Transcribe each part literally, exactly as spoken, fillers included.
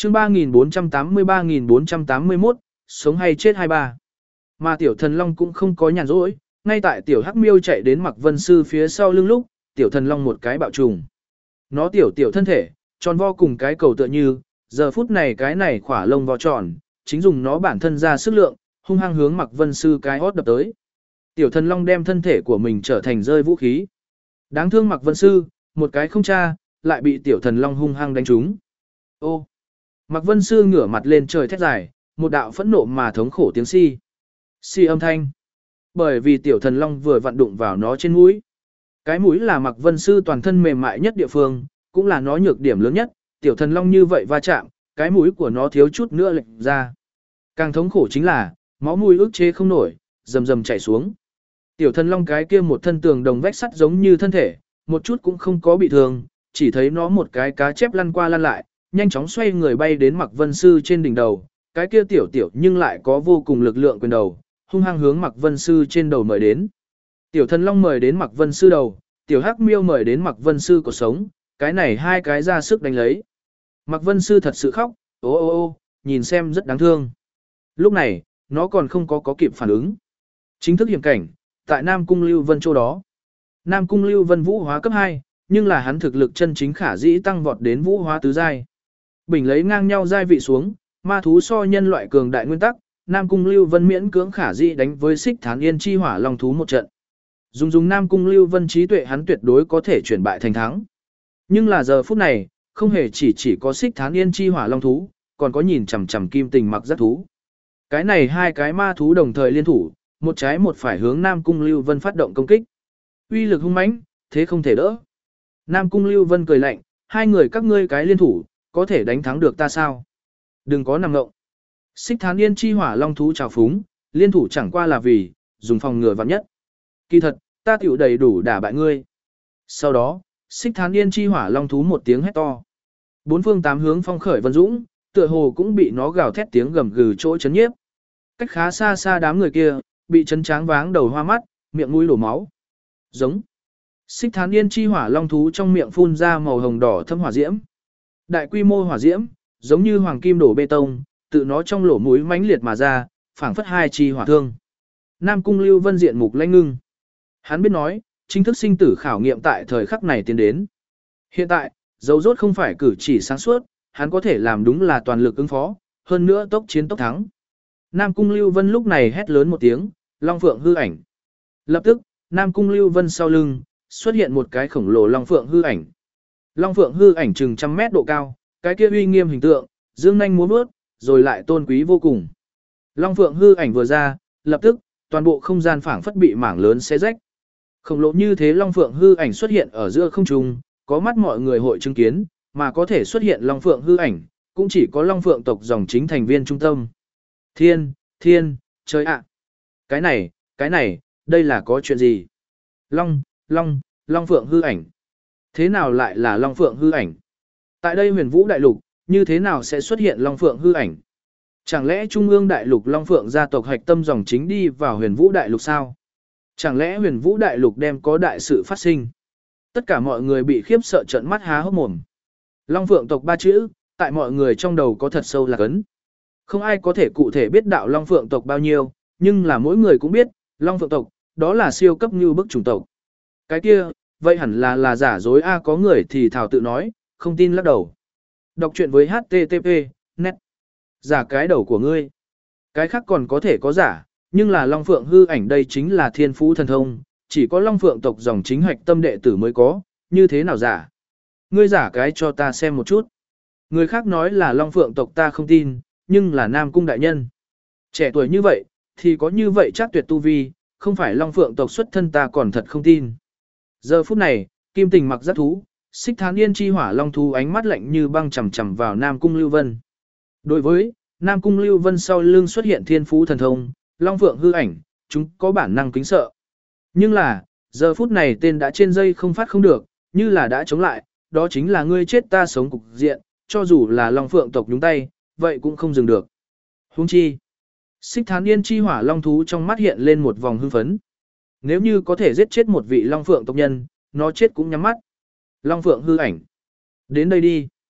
chương ba nghìn bốn trăm tám mươi ba nghìn bốn trăm tám mươi mốt, sống hay chết hai ba. Mà tiểu thần long cũng không có nhàn rỗi, ngay tại tiểu hắc miêu chạy đến Mạc Vân Sư phía sau lưng lúc, tiểu thần long một cái bạo trùng. Nó tiểu tiểu thân thể, tròn vo cùng cái cầu tựa như, giờ phút này cái này khỏa lông vo tròn, chính dùng nó bản thân ra sức lượng, hung hăng hướng Mạc Vân Sư cái hót đập tới. Tiểu thần long đem thân thể của mình trở thành rơi vũ khí. Đáng thương Mạc Vân Sư, một cái không tra, lại bị tiểu thần long hung hăng đánh trúng. Ô! Mạc Vân Sư ngửa mặt lên trời thét dài, một đạo phẫn nộ mà thống khổ tiếng si. Si âm thanh. Bởi vì tiểu thần long vừa vặn đụng vào nó trên mũi. Cái mũi là Mạc Vân Sư toàn thân mềm mại nhất địa phương, cũng là nó nhược điểm lớn nhất, tiểu thần long như vậy va chạm, cái mũi của nó thiếu chút nữa lệch ra. Càng thống khổ chính là, máu mũi ức chế không nổi, rầm rầm chảy xuống. Tiểu thần long cái kia một thân tường đồng vách sắt giống như thân thể, một chút cũng không có bị thương, chỉ thấy nó một cái cá chép lăn qua lăn lại, nhanh chóng xoay người bay đến Mạc Vân Sư trên đỉnh đầu, cái kia tiểu tiểu nhưng lại có vô cùng lực lượng quyền đầu, hung hăng hướng Mạc Vân Sư trên đầu mời đến. Tiểu thần long mời đến Mạc Vân Sư đầu, tiểu hắc miêu mời đến Mạc Vân Sư cổ sống, cái này hai cái ra sức đánh lấy. Mạc Vân Sư thật sự khóc, ô ô ô, nhìn xem rất đáng thương. Lúc này, nó còn không có có kịp phản ứng. Chính thức hiểm cảnh, tại Nam Cung Lưu Vân chỗ đó. Nam Cung Lưu Vân vũ hóa cấp hai, nhưng là hắn thực lực chân chính khả dĩ tăng vọt đến vũ hóa tứ giai. Bình lấy ngang nhau giai vị xuống, ma thú so nhân loại cường đại nguyên tắc, Nam Cung Lưu Vân miễn cưỡng khả dĩ đánh với Xích Thán Yên chi hỏa long thú một trận. Dùng dùng Nam Cung Lưu Vân trí tuệ hắn tuyệt đối có thể chuyển bại thành thắng. Nhưng là giờ phút này, không hề chỉ chỉ có Xích Thán Yên chi hỏa long thú, còn có nhìn chằm chằm kim tình mặc giác thú. Cái này hai cái ma thú đồng thời liên thủ, một trái một phải hướng Nam Cung Lưu Vân phát động công kích. Uy lực hung mãnh, thế không thể đỡ. Nam Cung Lưu Vân cười lạnh, hai người các ngươi cái liên thủ, có thể đánh thắng được ta sao? Đừng có nằm ngộng. Xích Thán Yên chi hỏa long thú trào phúng, liên thủ chẳng qua là vì, dùng phòng ngừa vạn nhất. Kỳ thật, ta tiểu đầy đủ đả bại ngươi. Sau đó, Xích Thán Yên chi hỏa long thú một tiếng hét to. Bốn phương tám hướng phong khởi vân dũng, tựa hồ cũng bị nó gào thét tiếng gầm gừ chỗ chấn nhiếp. Cách khá xa xa đám người kia, bị chấn tráng váng đầu hoa mắt, miệng mũi đổ máu. Giống. Xích Thán Yên chi hỏa long thú trong miệng phun ra màu hồng đỏ thâm hỏa diễm. Đại quy mô hỏa diễm, giống như hoàng kim đổ bê tông, tự nó trong lỗ mũi mãnh liệt mà ra, phảng phất hai chi hỏa thương. Nam Cung Lưu Vân diện mục lãnh ngưng. Hắn biết nói, chính thức sinh tử khảo nghiệm tại thời khắc này tiến đến. Hiện tại, dấu rốt không phải cử chỉ sáng suốt, hắn có thể làm đúng là toàn lực ứng phó, hơn nữa tốc chiến tốc thắng. Nam Cung Lưu Vân lúc này hét lớn một tiếng, Long Phượng hư ảnh. Lập tức, Nam Cung Lưu Vân sau lưng, xuất hiện một cái khổng lồ Long Phượng hư ảnh. Long Phượng hư ảnh chừng trăm mét độ cao, cái kia uy nghiêm hình tượng, dương nhanh múa vớt, rồi lại tôn quý vô cùng. Long Phượng hư ảnh vừa ra, lập tức, toàn bộ không gian phảng phất bị mảng lớn xé rách. Khổng lồ như thế Long Phượng hư ảnh xuất hiện ở giữa không trung, có mắt mọi người hội chứng kiến, mà có thể xuất hiện Long Phượng hư ảnh, cũng chỉ có Long Phượng tộc dòng chính thành viên trung tâm. Thiên, thiên, trời ạ! Cái này, cái này, đây là có chuyện gì? Long, Long, Long Phượng hư ảnh. Thế nào lại là Long Phượng hư ảnh? Tại đây huyền vũ đại lục, như thế nào sẽ xuất hiện Long Phượng hư ảnh? Chẳng lẽ Trung ương đại lục Long Phượng gia tộc hạch tâm dòng chính đi vào huyền vũ đại lục sao? Chẳng lẽ huyền vũ đại lục đem có đại sự phát sinh? Tất cả mọi người bị khiếp sợ trợn mắt há hốc mồm. Long Phượng tộc ba chữ, tại mọi người trong đầu có thật sâu là cấn. Không ai có thể cụ thể biết đạo Long Phượng tộc bao nhiêu, nhưng là mỗi người cũng biết, Long Phượng tộc, đó là siêu cấp như bức chủng tộc. Cái kia, vậy hẳn là là giả dối a có người thì thảo tự nói, không tin lắc đầu. Đọc truyện với hát tê tê pê, net. Giả cái đầu của ngươi. Cái khác còn có thể có giả, nhưng là Long Phượng hư ảnh đây chính là thiên phú thần thông, chỉ có Long Phượng tộc dòng chính hoạch tâm đệ tử mới có, như thế nào giả? Ngươi giả cái cho ta xem một chút. Người khác nói là Long Phượng tộc ta không tin, nhưng là Nam Cung đại nhân. Trẻ tuổi như vậy, thì có như vậy chắc tuyệt tu vi, không phải Long Phượng tộc xuất thân ta còn thật không tin. Giờ phút này, Kim Tình mặc giác thú, Xích Thán Yên chi hỏa long thú ánh mắt lạnh như băng chằm chằm vào Nam Cung Lưu Vân. Đối với Nam Cung Lưu Vân sau lưng xuất hiện thiên phú thần thông, Long Phượng hư ảnh, chúng có bản năng kính sợ. Nhưng là, giờ phút này tên đã trên dây không phát không được, như là đã chống lại, đó chính là ngươi chết ta sống cục diện, cho dù là Long Phượng tộc nhúng tay, vậy cũng không dừng được. Huống chi, Xích Thán Yên chi hỏa long thú trong mắt hiện lên một vòng hưng phấn. Nếu như có thể giết chết một vị Long Phượng tộc nhân, nó chết cũng nhắm mắt. Long Phượng hư ảnh. Đến đây đi.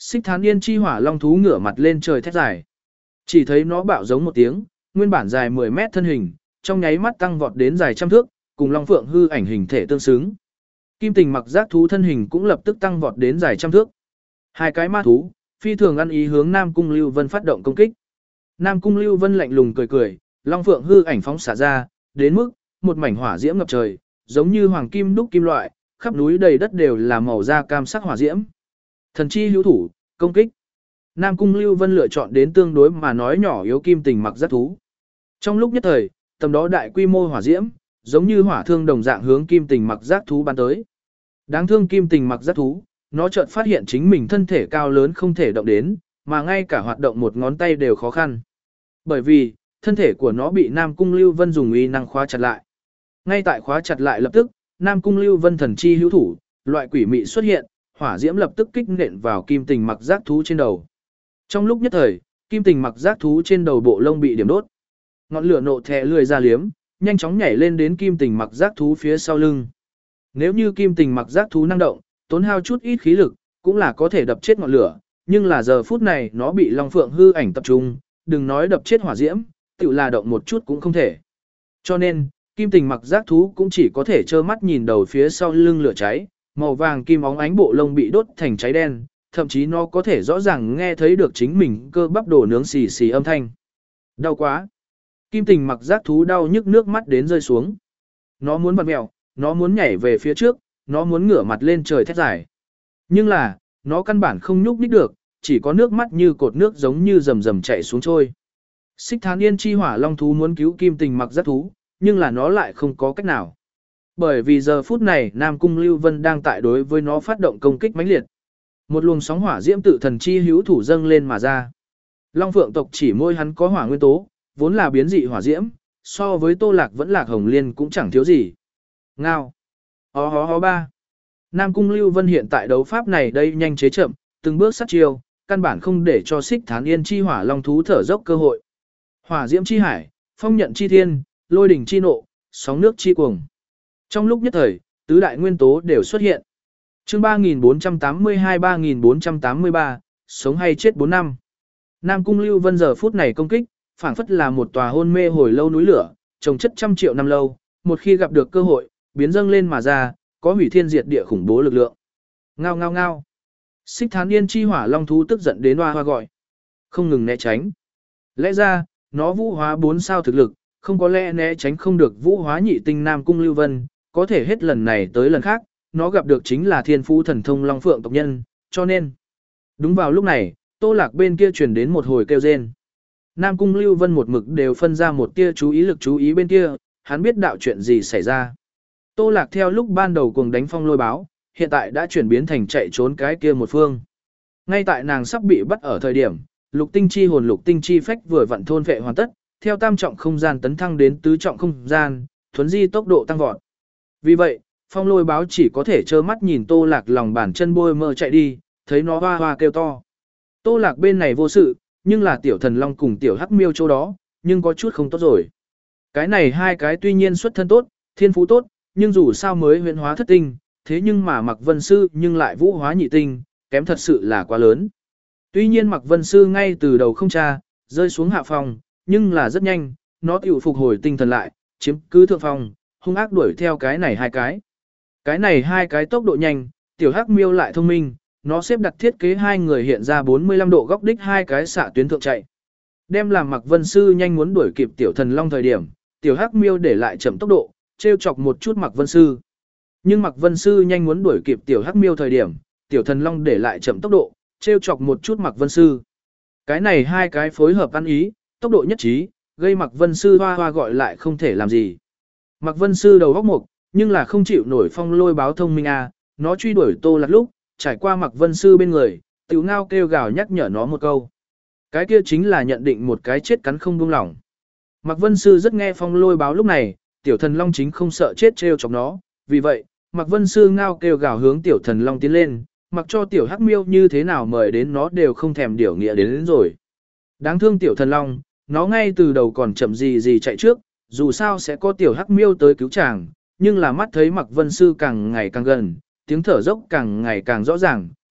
Xích Thán Yên chi hỏa long thú ngửa mặt lên trời thét dài. Chỉ thấy nó bạo giống một tiếng, nguyên bản dài mười mét thân hình, trong nháy mắt tăng vọt đến dài trăm thước, cùng long phượng hư ảnh hình thể tương xứng. Kim Tình mặc giác thú thân hình cũng lập tức tăng vọt đến dài trăm thước. Hai cái ma thú, phi thường ăn ý hướng Nam Cung Lưu Vân phát động công kích. Nam Cung Lưu Vân lạnh lùng cười cười, long phượng hư ảnh phóng xả ra, đến mức một mảnh hỏa diễm ngập trời, giống như hoàng kim đúc kim loại, khắp núi đầy đất đều là màu da cam sắc hỏa diễm. Thần chi hữu thủ, công kích. Nam Cung Lưu Vân lựa chọn đến tương đối mà nói nhỏ yếu Kim Tình mặc giác thú. Trong lúc nhất thời, tầm đó đại quy mô hỏa diễm, giống như hỏa thương đồng dạng hướng Kim Tình mặc giác thú bắn tới. Đáng thương Kim Tình mặc giác thú, nó chợt phát hiện chính mình thân thể cao lớn không thể động đến, mà ngay cả hoạt động một ngón tay đều khó khăn. Bởi vì, thân thể của nó bị Nam Cung Lưu Vân dùng uy năng khóa chặt lại. Ngay tại khóa chặt lại lập tức, Nam Cung Lưu Vân thần chi hữu thủ, loại quỷ mị xuất hiện, hỏa diễm lập tức kích nện vào Kim Tình mặc giác thú trên đầu. Trong lúc nhất thời, Kim Tình mặc giác thú trên đầu bộ lông bị điểm đốt. Ngọn lửa nộ thè lười ra liếm, nhanh chóng nhảy lên đến Kim Tình mặc giác thú phía sau lưng. Nếu như Kim Tình mặc giác thú năng động, tốn hao chút ít khí lực, cũng là có thể đập chết ngọn lửa, nhưng là giờ phút này nó bị Long Phượng hư ảnh tập trung, đừng nói đập chết hỏa diễm, tự là động một chút cũng không thể. Cho nên, Kim Tình mặc giác thú cũng chỉ có thể trơ mắt nhìn đầu phía sau lưng lửa cháy, màu vàng kim óng ánh bộ lông bị đốt thành cháy đen, thậm chí nó có thể rõ ràng nghe thấy được chính mình cơ bắp đổ nướng xì xì âm thanh. Đau quá. Kim Tình mặc giác thú đau nhức nước mắt đến rơi xuống. Nó muốn vặn mèo, nó muốn nhảy về phía trước, nó muốn ngửa mặt lên trời thét dài. Nhưng là, nó căn bản không nhúc nhích được, chỉ có nước mắt như cột nước giống như rầm rầm chảy xuống trôi. Xích Thán Yên chi hỏa long thú muốn cứu Kim Tình mặc giác thú, nhưng là nó lại không có cách nào. Bởi vì giờ phút này Nam Cung Lưu Vân đang tại đối với nó phát động công kích mãnh liệt. Một luồng sóng hỏa diễm tự thần chi hữu thủ dâng lên mà ra. Long Phượng tộc chỉ môi hắn có hỏa nguyên tố, vốn là biến dị hỏa diễm, so với Tô Lạc vẫn Lạc Hồng Liên cũng chẳng thiếu gì. Ngao. Hó hó hó ba. Nam Cung Lưu Vân hiện tại đấu pháp này đây nhanh chế chậm, từng bước sát chiêu, căn bản không để cho Xích Thán Yên chi hỏa long thú thở dốc cơ hội. Hỏa diễm chi hải, phong nhận chi thiên, lôi đỉnh chi nộ, sóng nước chi cuồng. Trong lúc nhất thời, tứ đại nguyên tố đều xuất hiện. Chương ba nghìn bốn trăm tám mươi hai ba nghìn bốn trăm tám mươi ba, sống hay chết bốn năm. Nam Cung Lưu Vân giờ phút này công kích, phảng phất là một tòa hôn mê hồi lâu núi lửa, trồng chất trăm triệu năm lâu, một khi gặp được cơ hội, biến dâng lên mà ra, có hủy thiên diệt địa khủng bố lực lượng. Ngao ngao ngao. Xích Thán Yên chi hỏa long thú tức giận đến hoa hoa gọi, không ngừng né tránh. Lẽ ra, nó vũ hóa bốn sao thực lực, không có lẽ né tránh không được vũ hóa nhị tinh Nam Cung Lưu Vân, có thể hết lần này tới lần khác, nó gặp được chính là thiên phú thần thông Long Phượng tộc nhân, cho nên. Đúng vào lúc này, Tô Lạc bên kia truyền đến một hồi kêu rên. Nam Cung Lưu Vân một mực đều phân ra một tia chú ý lực chú ý bên kia, hắn biết đạo chuyện gì xảy ra. Tô Lạc theo lúc ban đầu cuồng đánh phong lôi báo, hiện tại đã chuyển biến thành chạy trốn cái kia một phương. Ngay tại nàng sắp bị bắt ở thời điểm, lục tinh chi hồn lục tinh chi phách vừa vặn thôn vệ hoàn tất, theo tam trọng không gian tấn thăng đến tứ trọng không gian, thuấn di tốc độ tăng vọt. Vì vậy, phong lôi báo chỉ có thể trơ mắt nhìn Tô Lạc lòng bàn chân bôi mơ chạy đi, thấy nó hoa hoa kêu to. Tô Lạc bên này vô sự, nhưng là tiểu thần long cùng tiểu hắc miêu chỗ đó, nhưng có chút không tốt rồi. Cái này hai cái tuy nhiên xuất thân tốt, thiên phú tốt, nhưng dù sao mới huyễn hóa thất tinh, thế nhưng mà Mạc Vân Sư nhưng lại vũ hóa nhị tinh, kém thật sự là quá lớn. Tuy nhiên Mạc Vân Sư ngay từ đầu không tra, rơi xuống hạ phòng, nhưng là rất nhanh, nó tiểu phục hồi tinh thần lại, chiếm cứ thượng phòng, hung ác đuổi theo cái này hai cái. Cái này hai cái tốc độ nhanh, tiểu hắc miêu lại thông minh, nó xếp đặt thiết kế hai người hiện ra bốn mươi lăm độ góc đích hai cái xạ tuyến thượng chạy. Đem làm Mạc Vân Sư nhanh muốn đuổi kịp tiểu thần long thời điểm, tiểu hắc miêu để lại chậm tốc độ, trêu chọc một chút Mạc Vân Sư. Nhưng Mạc Vân Sư nhanh muốn đuổi kịp tiểu hắc miêu thời điểm, tiểu thần long để lại chậm tốc độ, trêu chọc một chút Mạc Vân Sư. Cái này hai cái phối hợp ăn ý, tốc độ nhất trí, gây Mạc Vân Sư hoa hoa gọi lại không thể làm gì. Mạc Vân Sư đầu góc mục, nhưng là không chịu nổi phong lôi báo thông minh à, nó truy đuổi Tô Lạc lúc, trải qua Mạc Vân Sư bên người, tiểu ngao kêu gào nhắc nhở nó một câu. Cái kia chính là nhận định một cái chết cắn không buông lỏng. Mạc Vân Sư rất nghe phong lôi báo lúc này, tiểu thần long chính không sợ chết trêu chọc nó, vì vậy, Mạc Vân Sư ngao kêu gào hướng tiểu thần long tiến lên, mặc cho tiểu hắc miêu như thế nào mời đến nó đều không thèm điều nghĩa đến, đến rồi. Đáng thương tiểu thần long, nó ngay từ đầu còn chậm gì gì chạy trước, dù sao sẽ có tiểu hắc miêu tới cứu chàng, nhưng là mắt thấy Mạc Vân Sư càng ngày càng gần, tiếng thở dốc càng ngày càng rõ ràng,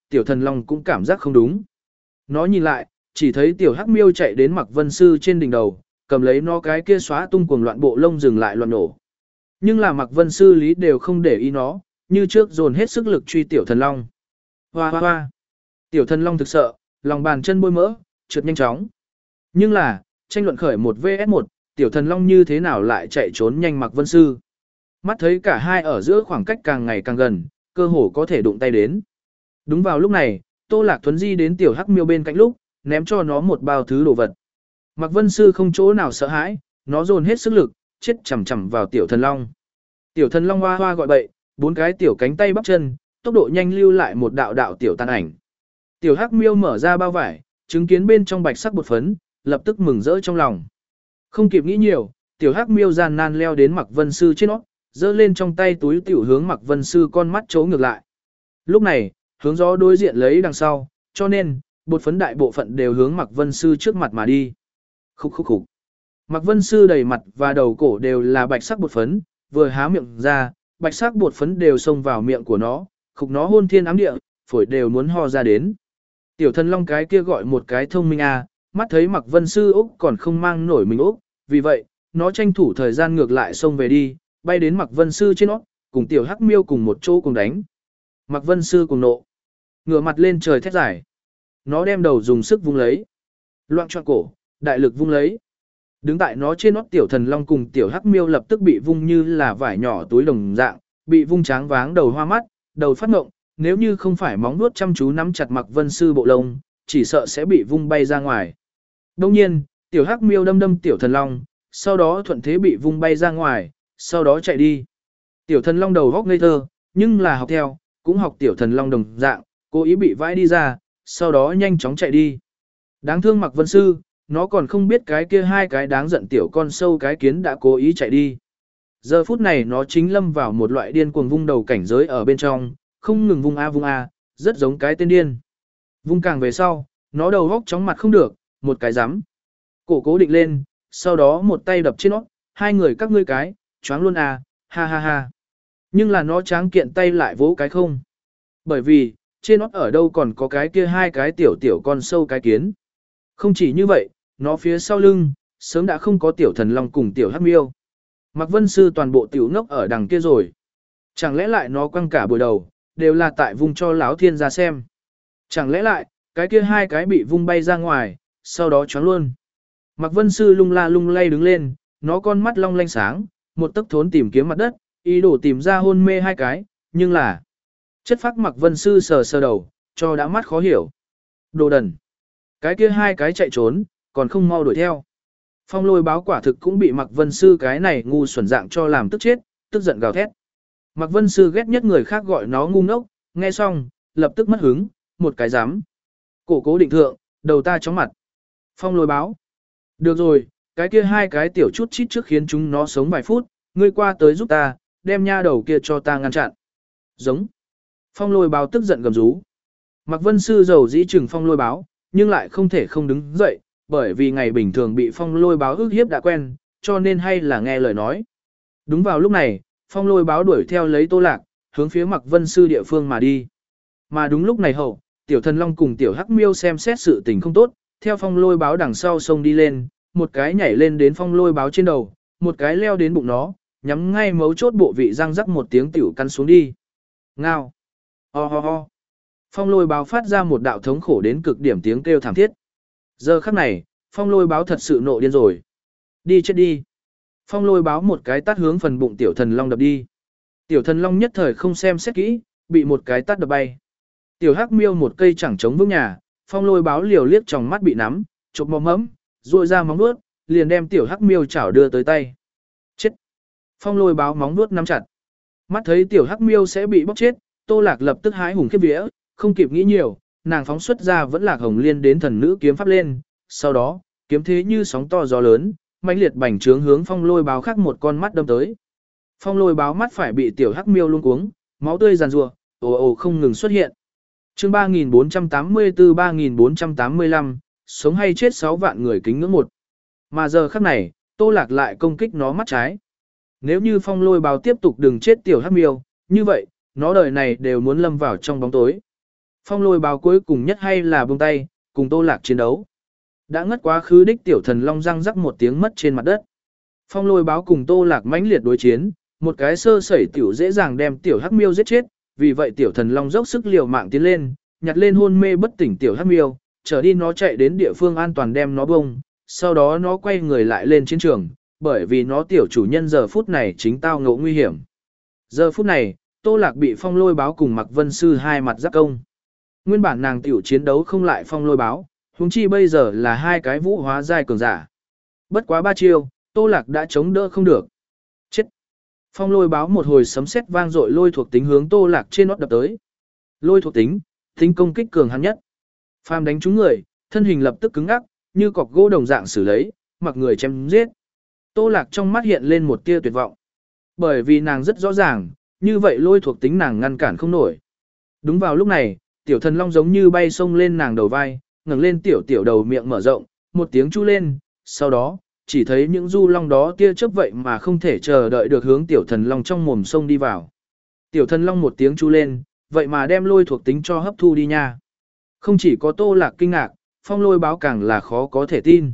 tiểu thần long cũng cảm giác không đúng. Nó nhìn lại, chỉ thấy tiểu hắc miêu chạy đến Mạc Vân Sư trên đỉnh đầu, cầm lấy nó cái kia xóa tung cuồng loạn bộ lông dừng lại loạn nổ. Nhưng là Mạc Vân Sư lý đều không để ý nó, như trước dồn hết sức lực truy tiểu thần long. Hoa hoa hoa. Tiểu thần long thực sợ, lòng bàn chân bôi mỡ, trượt nhanh chóng. Nhưng là, tranh luận khởi một vs một, tiểu thần long như thế nào lại chạy trốn nhanh Mạc Vân Sư. Mắt thấy cả hai ở giữa khoảng cách càng ngày càng gần, cơ hồ có thể đụng tay đến. Đúng vào lúc này, Tô Lạc Thuấn di đến tiểu hắc miêu bên cạnh lúc, ném cho nó một bao thứ đồ vật. Mạc Vân Sư không chỗ nào sợ hãi, nó dồn hết sức lực, chết chầm chầm vào tiểu thần long. Tiểu thần long hoa hoa gọi bậy, bốn cái tiểu cánh tay bắp chân, tốc độ nhanh lưu lại một đạo đạo tiểu tàn ảnh. Tiểu hắc miêu mở ra bao vải, chứng kiến bên trong bạch sắc bột phấn, lập tức mừng rỡ trong lòng. Không kịp nghĩ nhiều, tiểu hắc miêu gian nan leo đến Mạc Vân Sư trên nó, giơ lên trong tay túi tiểu hướng Mạc Vân Sư con mắt chấu ngược lại. Lúc này, hướng gió đối diện lấy đằng sau, cho nên, bột phấn đại bộ phận đều hướng Mạc Vân Sư trước mặt mà đi. Khúc khúc khúc. Mạc Vân Sư đầy mặt và đầu cổ đều là bạch sắc bột phấn, vừa há miệng ra, bạch sắc bột phấn đều xông vào miệng của nó, khục nó hôn thiên ám địa, phổi đều muốn ho ra đến. Tiểu thần long cái kia gọi một cái thông minh à, mắt thấy Mạc Vân Sư Úc còn không mang nổi mình Úc, vì vậy, nó tranh thủ thời gian ngược lại xông về đi, bay đến Mạc Vân Sư trên nó, cùng tiểu hắc miêu cùng một chỗ cùng đánh. Mạc Vân Sư cùng nộ, ngửa mặt lên trời thét giải. Nó đem đầu dùng sức vung lấy. Loạn trọn cổ, đại lực vung lấy. Đứng tại nó trên nót tiểu thần long cùng tiểu hắc miêu lập tức bị vung như là vải nhỏ túi đồng dạng, bị vung tráng váng đầu hoa mắt, đầu phát ngộng, nếu như không phải móng nuốt chăm chú nắm chặt Mạc Vân Sư bộ lông, chỉ sợ sẽ bị vung bay ra ngoài. Đồng nhiên, tiểu hắc miêu đâm đâm tiểu thần long, sau đó thuận thế bị vung bay ra ngoài, sau đó chạy đi. Tiểu thần long đầu góc ngây thơ, nhưng là học theo, cũng học tiểu thần long đồng dạng, cố ý bị vãi đi ra, sau đó nhanh chóng chạy đi. Đáng thương Mạc Vân Sư, nó còn không biết cái kia hai cái đáng giận tiểu con sâu cái kiến đã cố ý chạy đi. Giờ phút này nó chính lâm vào một loại điên cuồng vung đầu cảnh giới ở bên trong, không ngừng vung a vung a, rất giống cái tên điên. Vung càng về sau, nó đầu góc chóng mặt không được, một cái rắm cổ cố định lên, sau đó một tay đập trên nó, hai người các ngươi cái, choáng luôn à, ha ha ha. Nhưng là nó tráng kiện tay lại vỗ cái không. Bởi vì, trên nó ở đâu còn có cái kia hai cái tiểu tiểu con sâu cái kiến. Không chỉ như vậy, nó phía sau lưng, sớm đã không có tiểu thần long cùng tiểu hắc miêu. Mạc Vân Sư toàn bộ tiểu ngốc ở đằng kia rồi. Chẳng lẽ lại nó quăng cả buổi đầu, đều là tại vùng cho Láo Thiên ra xem. Chẳng lẽ lại, cái kia hai cái bị vung bay ra ngoài, sau đó choáng luôn. Mạc Vân Sư lung la lung lay đứng lên, nó con mắt long lanh sáng, một tấc thốn tìm kiếm mặt đất, ý đồ tìm ra hôn mê hai cái, nhưng là chất phác Mạc Vân Sư sờ sờ đầu, cho đã mắt khó hiểu. Đồ đần. Cái kia hai cái chạy trốn, còn không mau đuổi theo. Phong Lôi Báo quả thực cũng bị Mạc Vân Sư cái này ngu xuẩn dạng cho làm tức chết, tức giận gào thét. Mạc Vân Sư ghét nhất người khác gọi nó ngu ngốc, nghe xong, lập tức mất hứng, một cái dám. Cổ cố định thượng, đầu ta chóng mặt. Phong Lôi Báo. Được rồi, cái kia hai cái tiểu chút chít trước khiến chúng nó sống vài phút, ngươi qua tới giúp ta, đem nha đầu kia cho ta ngăn chặn. Giống. Phong Lôi Báo tức giận gầm rú. Mạc Vân Sư giàu dĩ chừng Phong Lôi Báo, nhưng lại không thể không đứng dậy, bởi vì ngày bình thường bị Phong Lôi Báo ức hiếp đã quen, cho nên hay là nghe lời nói. Đúng vào lúc này, Phong Lôi Báo đuổi theo lấy Tô Lạc, hướng phía Mạc Vân Sư địa phương mà đi. Mà đúng lúc này hậu, tiểu thần long cùng tiểu hắc miêu xem xét sự tình không tốt, theo Phong Lôi Báo đằng sau sông đi lên, một cái nhảy lên đến Phong Lôi Báo trên đầu, một cái leo đến bụng nó, nhắm ngay mấu chốt bộ vị răng rắc một tiếng tiểu căn xuống đi. Ngao. Ho ho ho. Phong Lôi Báo phát ra một đạo thống khổ đến cực điểm tiếng kêu thảm thiết. Giờ khắc này, Phong Lôi Báo thật sự nộ điên rồi. Đi chết đi. Phong Lôi Báo một cái tát hướng phần bụng tiểu thần long đập đi. Tiểu thần long nhất thời không xem xét kỹ, bị một cái tát đập bay. Tiểu hắc miêu một cây chẳng chống vững nhà, Phong Lôi Báo liều liếc trong mắt bị nắm, chộp mồm mẫm, ruội ra móng vuốt, liền đem tiểu hắc miêu chảo đưa tới tay. Chết. Phong Lôi Báo móng vuốt nắm chặt. Mắt thấy tiểu hắc miêu sẽ bị bóc chết, Tô Lạc lập tức hái hùng khiếp vía, không kịp nghĩ nhiều, nàng phóng xuất ra vẫn lạc hồng liên đến thần nữ kiếm pháp lên, sau đó, kiếm thế như sóng to gió lớn, mãnh liệt bành trướng hướng Phong Lôi Báo khác một con mắt đâm tới. Phong Lôi Báo mắt phải bị tiểu hắc miêu luống cuống, máu tươi giàn rủa, ồ ồ không ngừng xuất hiện. Chương ba nghìn bốn trăm tám mươi tư ba nghìn bốn trăm tám mươi lăm, sống hay chết sáu vạn người kính ngưỡng một. Mà giờ khắc này, Tô Lạc lại công kích nó mắt trái. Nếu như Phong Lôi Báo tiếp tục đừng chết tiểu hắc miêu, như vậy, nó đời này đều muốn lâm vào trong bóng tối. Phong lôi báo cuối cùng nhất hay là buông tay, cùng Tô Lạc chiến đấu. Đã ngất quá khứ đích tiểu thần long răng rắc một tiếng mất trên mặt đất. Phong lôi báo cùng Tô Lạc mãnh liệt đối chiến, một cái sơ sẩy tiểu dễ dàng đem tiểu hắc miêu giết chết, vì vậy tiểu thần long dốc sức liều mạng tiến lên, nhặt lên hôn mê bất tỉnh tiểu hắc miêu, trở đi nó chạy đến địa phương an toàn đem nó bông, sau đó nó quay người lại lên chiến trường, bởi vì nó tiểu chủ nhân giờ phút này chính tao ngộ nguy hiểm. Giờ phút này, Tô Lạc bị phong lôi báo cùng Mạc Vân Sư hai mặt giáp công. Nguyên bản nàng tiểu chiến đấu không lại phong lôi báo, huống chi bây giờ là hai cái vũ hóa giai cường giả. Bất quá ba chiêu, Tô Lạc đã chống đỡ không được. Chết! Phong lôi báo một hồi sấm sét vang dội lôi thuộc tính hướng Tô Lạc trên nót đập tới. Lôi thuộc tính, tính công kích cường hắn nhất. Phàm đánh trúng người, thân hình lập tức cứng ngắc, như cọc gỗ đồng dạng xử lấy, mặc người chém giết. Tô Lạc trong mắt hiện lên một tia tuyệt vọng. Bởi vì nàng rất rõ ràng, như vậy lôi thuộc tính nàng ngăn cản không nổi. Đúng vào lúc này, tiểu thần long giống như bay xông lên nàng đầu vai, ngẩng lên tiểu tiểu đầu miệng mở rộng, một tiếng chu lên, sau đó, chỉ thấy những du long đó tia chớp vậy mà không thể chờ đợi được hướng tiểu thần long trong mồm sông đi vào. Tiểu thần long một tiếng chu lên, vậy mà đem lôi thuộc tính cho hấp thu đi nha. Không chỉ có Tô Lạc kinh ngạc, phong lôi báo càng là khó có thể tin.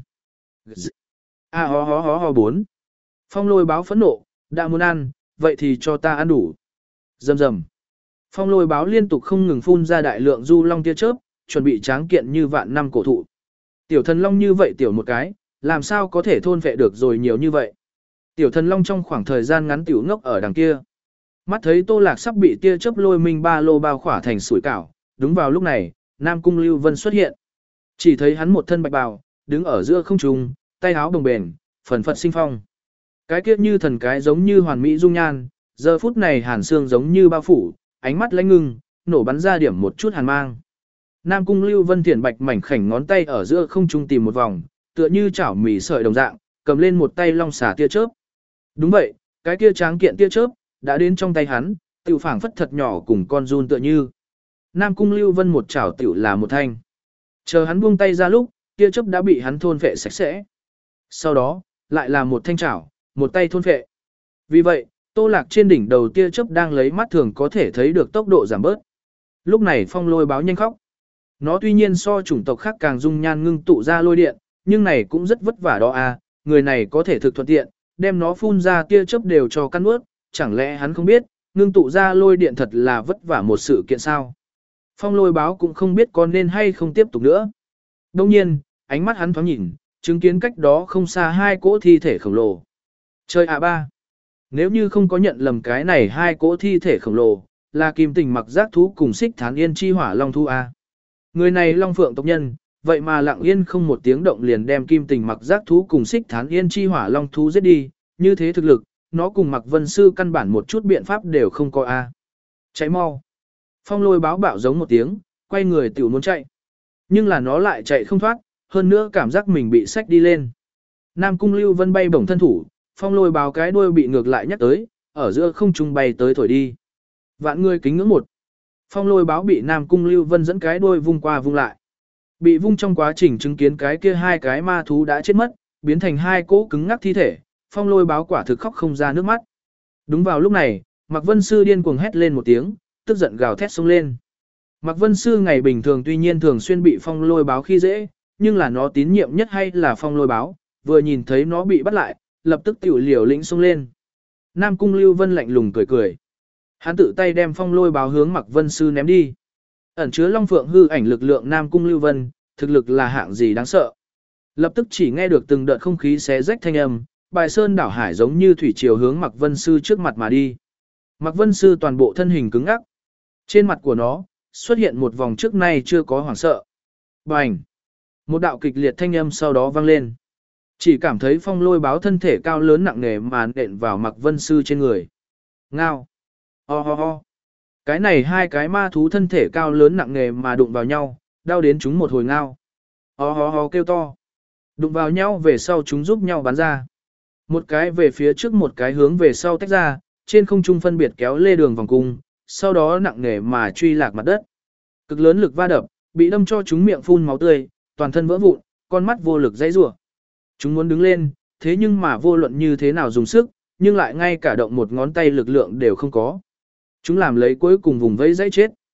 A ho ho ho ho bốn. Phong lôi báo phẫn nộ, đã muốn ăn, vậy thì cho ta ăn đủ. Rầm rầm. Phong lôi báo liên tục không ngừng phun ra đại lượng du long tia chớp, chuẩn bị tráng kiện như vạn năm cổ thụ. Tiểu thần long như vậy tiểu một cái, làm sao có thể thôn vệ được rồi nhiều như vậy. Tiểu thần long trong khoảng thời gian ngắn tiểu ngốc ở đằng kia. Mắt thấy Tô Lạc sắp bị tia chớp lôi minh ba lô bao khỏa thành sủi cảo, đúng vào lúc này, Nam Cung Lưu Vân xuất hiện. Chỉ thấy hắn một thân bạch bào, đứng ở giữa không trung, tay áo đồng bền, phần phật sinh phong. Cái kiếp như thần cái giống như hoàn mỹ dung nhan, giờ phút này hàn xương giống như bao phủ, ánh mắt lãnh ngưng, nổ bắn ra điểm một chút hàn mang. Nam Cung Lưu Vân thiển bạch mảnh khảnh ngón tay ở giữa không trung tìm một vòng, tựa như chảo mì sợi đồng dạng, cầm lên một tay long xà tia chớp. Đúng vậy, cái kia tráng kiện tia chớp đã đến trong tay hắn, tiểu phảng phất thật nhỏ cùng con run tựa như. Nam Cung Lưu Vân một chảo tiểu là một thanh. Chờ hắn buông tay ra lúc, tia chớp đã bị hắn thôn phệ sạch sẽ. Sau đó, lại là một thanh chảo, một tay thôn phệ. Vì vậy, Tô Lạc trên đỉnh đầu tia chớp đang lấy mắt thường có thể thấy được tốc độ giảm bớt. Lúc này phong lôi báo nhanh khóc. Nó tuy nhiên so chủng tộc khác càng dung nhan ngưng tụ ra lôi điện, nhưng này cũng rất vất vả đó à, người này có thể thực thuận tiện, đem nó phun ra tia chớp đều cho căn ướt, chẳng lẽ hắn không biết, ngưng tụ ra lôi điện thật là vất vả một sự kiện sao. Phong lôi báo cũng không biết có nên hay không tiếp tục nữa. Đông nhiên, ánh mắt hắn thoáng nhìn, chứng kiến cách đó không xa hai cỗ thi thể khổng lồ. Chơi ạ ba. Nếu như không có nhận lầm cái này hai cỗ thi thể khổng lồ, là kim tình mặc giác thú cùng xích thán yên chi hỏa long thú A. Người này long phượng tộc nhân, vậy mà lặng yên không một tiếng động liền đem kim tình mặc giác thú cùng xích thán yên chi hỏa long thú giết đi, như thế thực lực, nó cùng mặc vân sư căn bản một chút biện pháp đều không có A. Chạy mau. Phong lôi báo bạo giống một tiếng, quay người tiểu muốn chạy. Nhưng là nó lại chạy không thoát, hơn nữa cảm giác mình bị xách đi lên. Nam Cung Lưu Vân bay bổng thân thủ, phong lôi báo cái đuôi bị ngược lại nhắc tới, ở giữa không trung bay tới thổi đi. Vạn người kính ngưỡng một. Phong lôi báo bị Nam Cung Lưu Vân dẫn cái đuôi vung qua vung lại. Bị vung trong quá trình chứng kiến cái kia hai cái ma thú đã chết mất, biến thành hai cỗ cứng ngắc thi thể, phong lôi báo quả thực khóc không ra nước mắt. Đúng vào lúc này, Mạc Vân Sư điên cuồng hét lên một tiếng, tức giận gào thét xông lên. Mạc Vân Sư ngày bình thường tuy nhiên thường xuyên bị phong lôi báo khi dễ, nhưng là nó tín nhiệm nhất hay là phong lôi báo, vừa nhìn thấy nó bị bắt lại, lập tức tiểu liều lĩnh xông lên. Nam Cung Lưu Vân lạnh lùng cười cười. Hắn tự tay đem phong lôi báo hướng Mạc Vân Sư ném đi. Ẩn chứa Long Phượng hư ảnh lực lượng Nam Cung Lưu Vân, thực lực là hạng gì đáng sợ. Lập tức chỉ nghe được từng đợt không khí xé rách thanh âm, bài sơn đảo hải giống như thủy triều hướng Mạc Vân Sư trước mặt mà đi. Mạc Vân Sư toàn bộ thân hình cứng ngắc. Trên mặt của nó, xuất hiện một vòng trước nay chưa có hoảng sợ. Bành! Một đạo kịch liệt thanh âm sau đó vang lên. Chỉ cảm thấy phong lôi báo thân thể cao lớn nặng nề mà nện vào Mạc Vân Sư trên người. Ngao! Ho ho ho! Cái này hai cái ma thú thân thể cao lớn nặng nề mà đụng vào nhau, đau đến chúng một hồi ngao. Ho ho ho kêu to. Đụng vào nhau về sau chúng giúp nhau bắn ra. Một cái về phía trước một cái hướng về sau tách ra, trên không trung phân biệt kéo lê đường vòng cung, sau đó nặng nề mà truy lạc mặt đất. Cực lớn lực va đập, bị đâm cho chúng miệng phun máu tươi, toàn thân vỡ vụn, con mắt vô lực dãy rủa. Chúng muốn đứng lên, thế nhưng mà vô luận như thế nào dùng sức, nhưng lại ngay cả động một ngón tay lực lượng đều không có. Chúng làm lấy cuối cùng vùng vẫy dãy chết.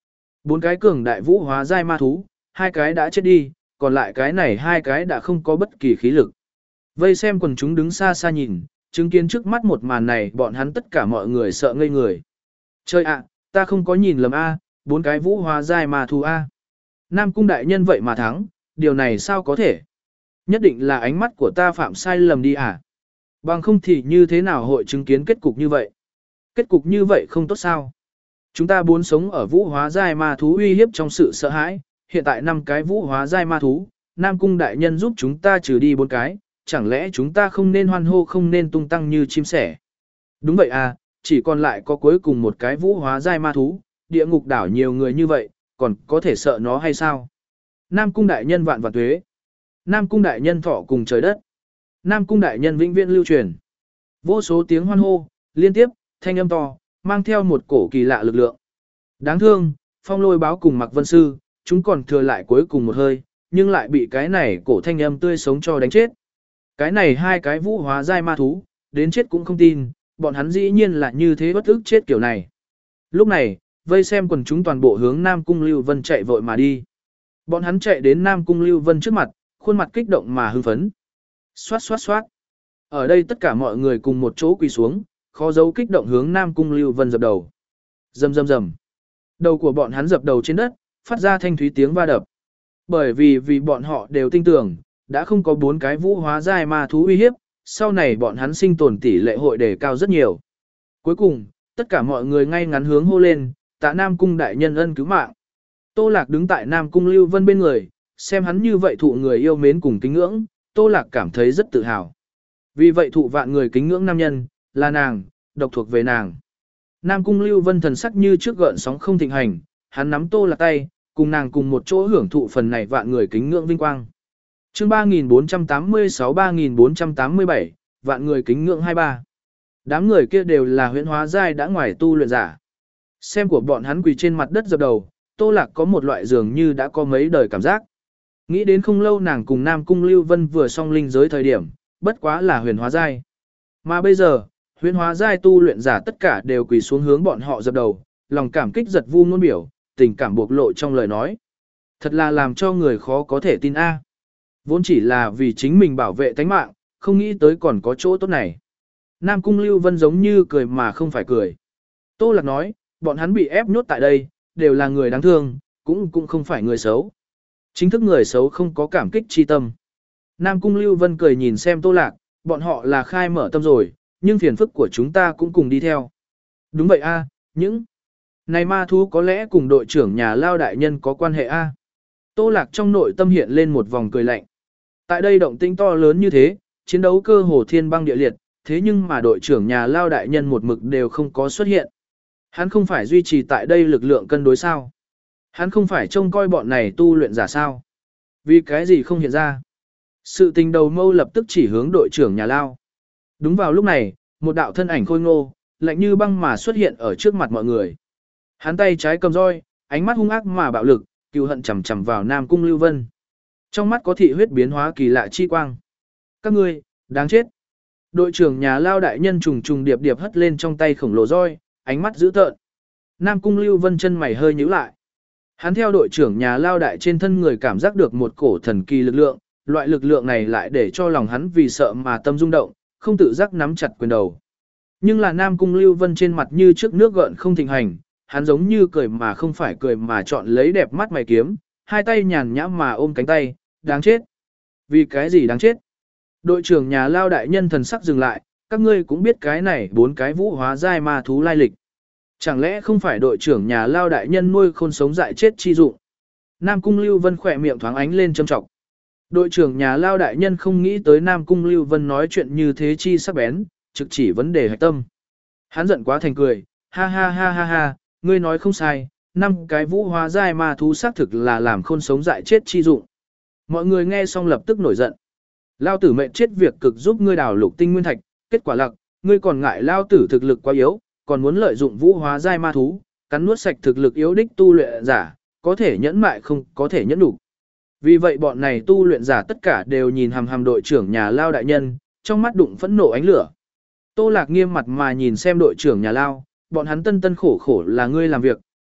Bốn cái cường đại vũ hóa giai ma thú, hai cái đã chết đi, còn lại cái này hai cái đã không có bất kỳ khí lực. Vây xem quần chúng đứng xa xa nhìn, chứng kiến trước mắt một màn này bọn hắn tất cả mọi người sợ ngây người. Trời ạ, ta không có nhìn lầm A, bốn cái vũ hóa giai ma thú A. Nam cung đại nhân vậy mà thắng, điều này sao có thể? Nhất định là ánh mắt của ta phạm sai lầm đi à? Bằng không thì như thế nào hội chứng kiến kết cục như vậy? Kết cục như vậy không tốt sao? Chúng ta bốn sống ở vũ hóa giai ma thú uy hiếp trong sự sợ hãi, hiện tại năm cái vũ hóa giai ma thú, Nam cung đại nhân giúp chúng ta trừ đi bốn cái, chẳng lẽ chúng ta không nên hoan hô không nên tung tăng như chim sẻ? Đúng vậy à, chỉ còn lại có cuối cùng một cái vũ hóa giai ma thú, địa ngục đảo nhiều người như vậy, còn có thể sợ nó hay sao? Nam cung đại nhân vạn vạn tuế. Nam cung đại nhân thọ cùng trời đất. Nam cung đại nhân vĩnh viễn lưu truyền. Vô số tiếng hoan hô, liên tiếp, thanh âm to, mang theo một cổ kỳ lạ lực lượng. Đáng thương, Phong Lôi Báo cùng Mạc Vân Sư, chúng còn thừa lại cuối cùng một hơi, nhưng lại bị cái này cổ thanh âm tươi sống cho đánh chết. Cái này hai cái vũ hóa giai ma thú, đến chết cũng không tin, bọn hắn dĩ nhiên là như thế bất ức chết kiểu này. Lúc này, vây xem quần chúng toàn bộ hướng Nam Cung Lưu Vân chạy vội mà đi. Bọn hắn chạy đến Nam Cung Lưu Vân trước mặt, khuôn mặt kích động mà hưng phấn. Xoát xoát xoát. Ở đây tất cả mọi người cùng một chỗ quỳ xuống, khó giấu kích động hướng Nam Cung Lưu Vân dập đầu. Rầm rầm rầm. Đầu của bọn hắn dập đầu trên đất, phát ra thanh thúy tiếng va đập. Bởi vì vì bọn họ đều tin tưởng, đã không có bốn cái vũ hóa giai ma thú uy hiếp, sau này bọn hắn sinh tồn tỷ lệ hội đề cao rất nhiều. Cuối cùng, tất cả mọi người ngay ngắn hướng hô lên, tạ Nam Cung đại nhân ân cứu mạng. Tô Lạc đứng tại Nam Cung Lưu Vân bên người, xem hắn như vậy thụ người yêu mến cùng kính ngưỡng, Tô Lạc cảm thấy rất tự hào. Vì vậy thụ vạn người kính ngưỡng nam nhân, là nàng, độc thuộc về nàng. Nam Cung Lưu Vân thần sắc như trước gợn sóng không thịnh hành, hắn nắm Tô Lạc tay, cùng nàng cùng một chỗ hưởng thụ phần này vạn người kính ngưỡng vinh quang. Chương ba nghìn bốn trăm tám mươi sáu ba nghìn bốn trăm tám mươi bảy, vạn người kính ngưỡng hai mươi ba. Đám người kia đều là huyễn hóa giai đã ngoài tu luyện giả. Xem của bọn hắn quỳ trên mặt đất dập đầu, Tô Lạc có một loại dường như đã có mấy đời cảm giác. Nghĩ đến không lâu nàng cùng Nam Cung Lưu Vân vừa song linh giới thời điểm, bất quá là huyền hóa giai. Mà bây giờ, huyền hóa giai tu luyện giả tất cả đều quỳ xuống hướng bọn họ dập đầu, lòng cảm kích giật vu ngôn biểu, tình cảm bộc lộ trong lời nói. Thật là làm cho người khó có thể tin a. Vốn chỉ là vì chính mình bảo vệ tánh mạng, không nghĩ tới còn có chỗ tốt này. Nam Cung Lưu Vân giống như cười mà không phải cười. Tô Lạc nói, bọn hắn bị ép nhốt tại đây, đều là người đáng thương, cũng cũng không phải người xấu. Chính thức người xấu không có cảm kích chi tâm. Nam Cung Lưu Vân cười nhìn xem Tô Lạc, bọn họ là khai mở tâm rồi, nhưng phiền phức của chúng ta cũng cùng đi theo. Đúng vậy a, những này ma thú có lẽ cùng đội trưởng nhà Lao đại nhân có quan hệ a. Tô Lạc trong nội tâm hiện lên một vòng cười lạnh. Tại đây động tĩnh to lớn như thế, chiến đấu cơ hồ thiên băng địa liệt, thế nhưng mà đội trưởng nhà Lao đại nhân một mực đều không có xuất hiện. Hắn không phải duy trì tại đây lực lượng cân đối sao? Hắn không phải trông coi bọn này tu luyện giả sao? Vì cái gì không hiện ra? Sự tình đầu mâu lập tức chỉ hướng đội trưởng nhà Lao. Đúng vào lúc này, một đạo thân ảnh khôi ngô, lạnh như băng mà xuất hiện ở trước mặt mọi người. Hắn tay trái cầm roi, ánh mắt hung ác mà bạo lực, cừu hận chằm chằm vào Nam Cung Lưu Vân. Trong mắt có thị huyết biến hóa kỳ lạ chi quang. Các ngươi, đáng chết. Đội trưởng nhà Lao đại nhân trùng trùng điệp điệp hất lên trong tay khổng lồ roi, ánh mắt dữ tợn. Nam Cung Lưu Vân chân mày hơi nhíu lại. Hắn theo đội trưởng nhà Lao đại trên thân người cảm giác được một cổ thần kỳ lực lượng, loại lực lượng này lại để cho lòng hắn vì sợ mà tâm rung động, không tự giác nắm chặt quyền đầu. Nhưng là Nam Cung Lưu Vân trên mặt như trước nước gợn không thịnh hành, hắn giống như cười mà không phải cười mà chọn lấy đẹp mắt mày kiếm, hai tay nhàn nhã mà ôm cánh tay, đáng chết. Vì cái gì đáng chết? Đội trưởng nhà Lao đại nhân thần sắc dừng lại, các ngươi cũng biết cái này bốn cái vũ hóa giai ma thú lai lịch. Chẳng lẽ không phải đội trưởng nhà Lao đại nhân nuôi khôn sống dại chết chi dụng? Nam Cung Lưu Vân khỏe miệng thoáng ánh lên châm trọng. Đội trưởng nhà Lao đại nhân không nghĩ tới Nam Cung Lưu Vân nói chuyện như thế chi sắc bén, trực chỉ vấn đề hạch tâm. Hắn giận quá thành cười, ha ha ha ha ha, ngươi nói không sai, năm cái vũ hóa giai ma thú xác thực là làm khôn sống dại chết chi dụng. Mọi người nghe xong lập tức nổi giận. Lao tử mệnh chết việc cực giúp ngươi đào lục tinh nguyên thạch, kết quả lặc, ngươi còn ngại Lao tử thực lực quá yếu, còn muốn lợi dụng vũ hóa giai ma thú, cắn nuốt sạch thực lực yếu đích tu luyện giả, có thể nhẫn mại không có thể nhẫn đủ. Vì vậy bọn này tu luyện giả tất cả đều nhìn hằm hằm đội trưởng nhà Lao đại nhân, trong mắt đụng phẫn nộ ánh lửa. Tô Lạc nghiêm mặt mà nhìn xem đội trưởng nhà Lao, bọn hắn tân tân khổ khổ là ngươi làm việc,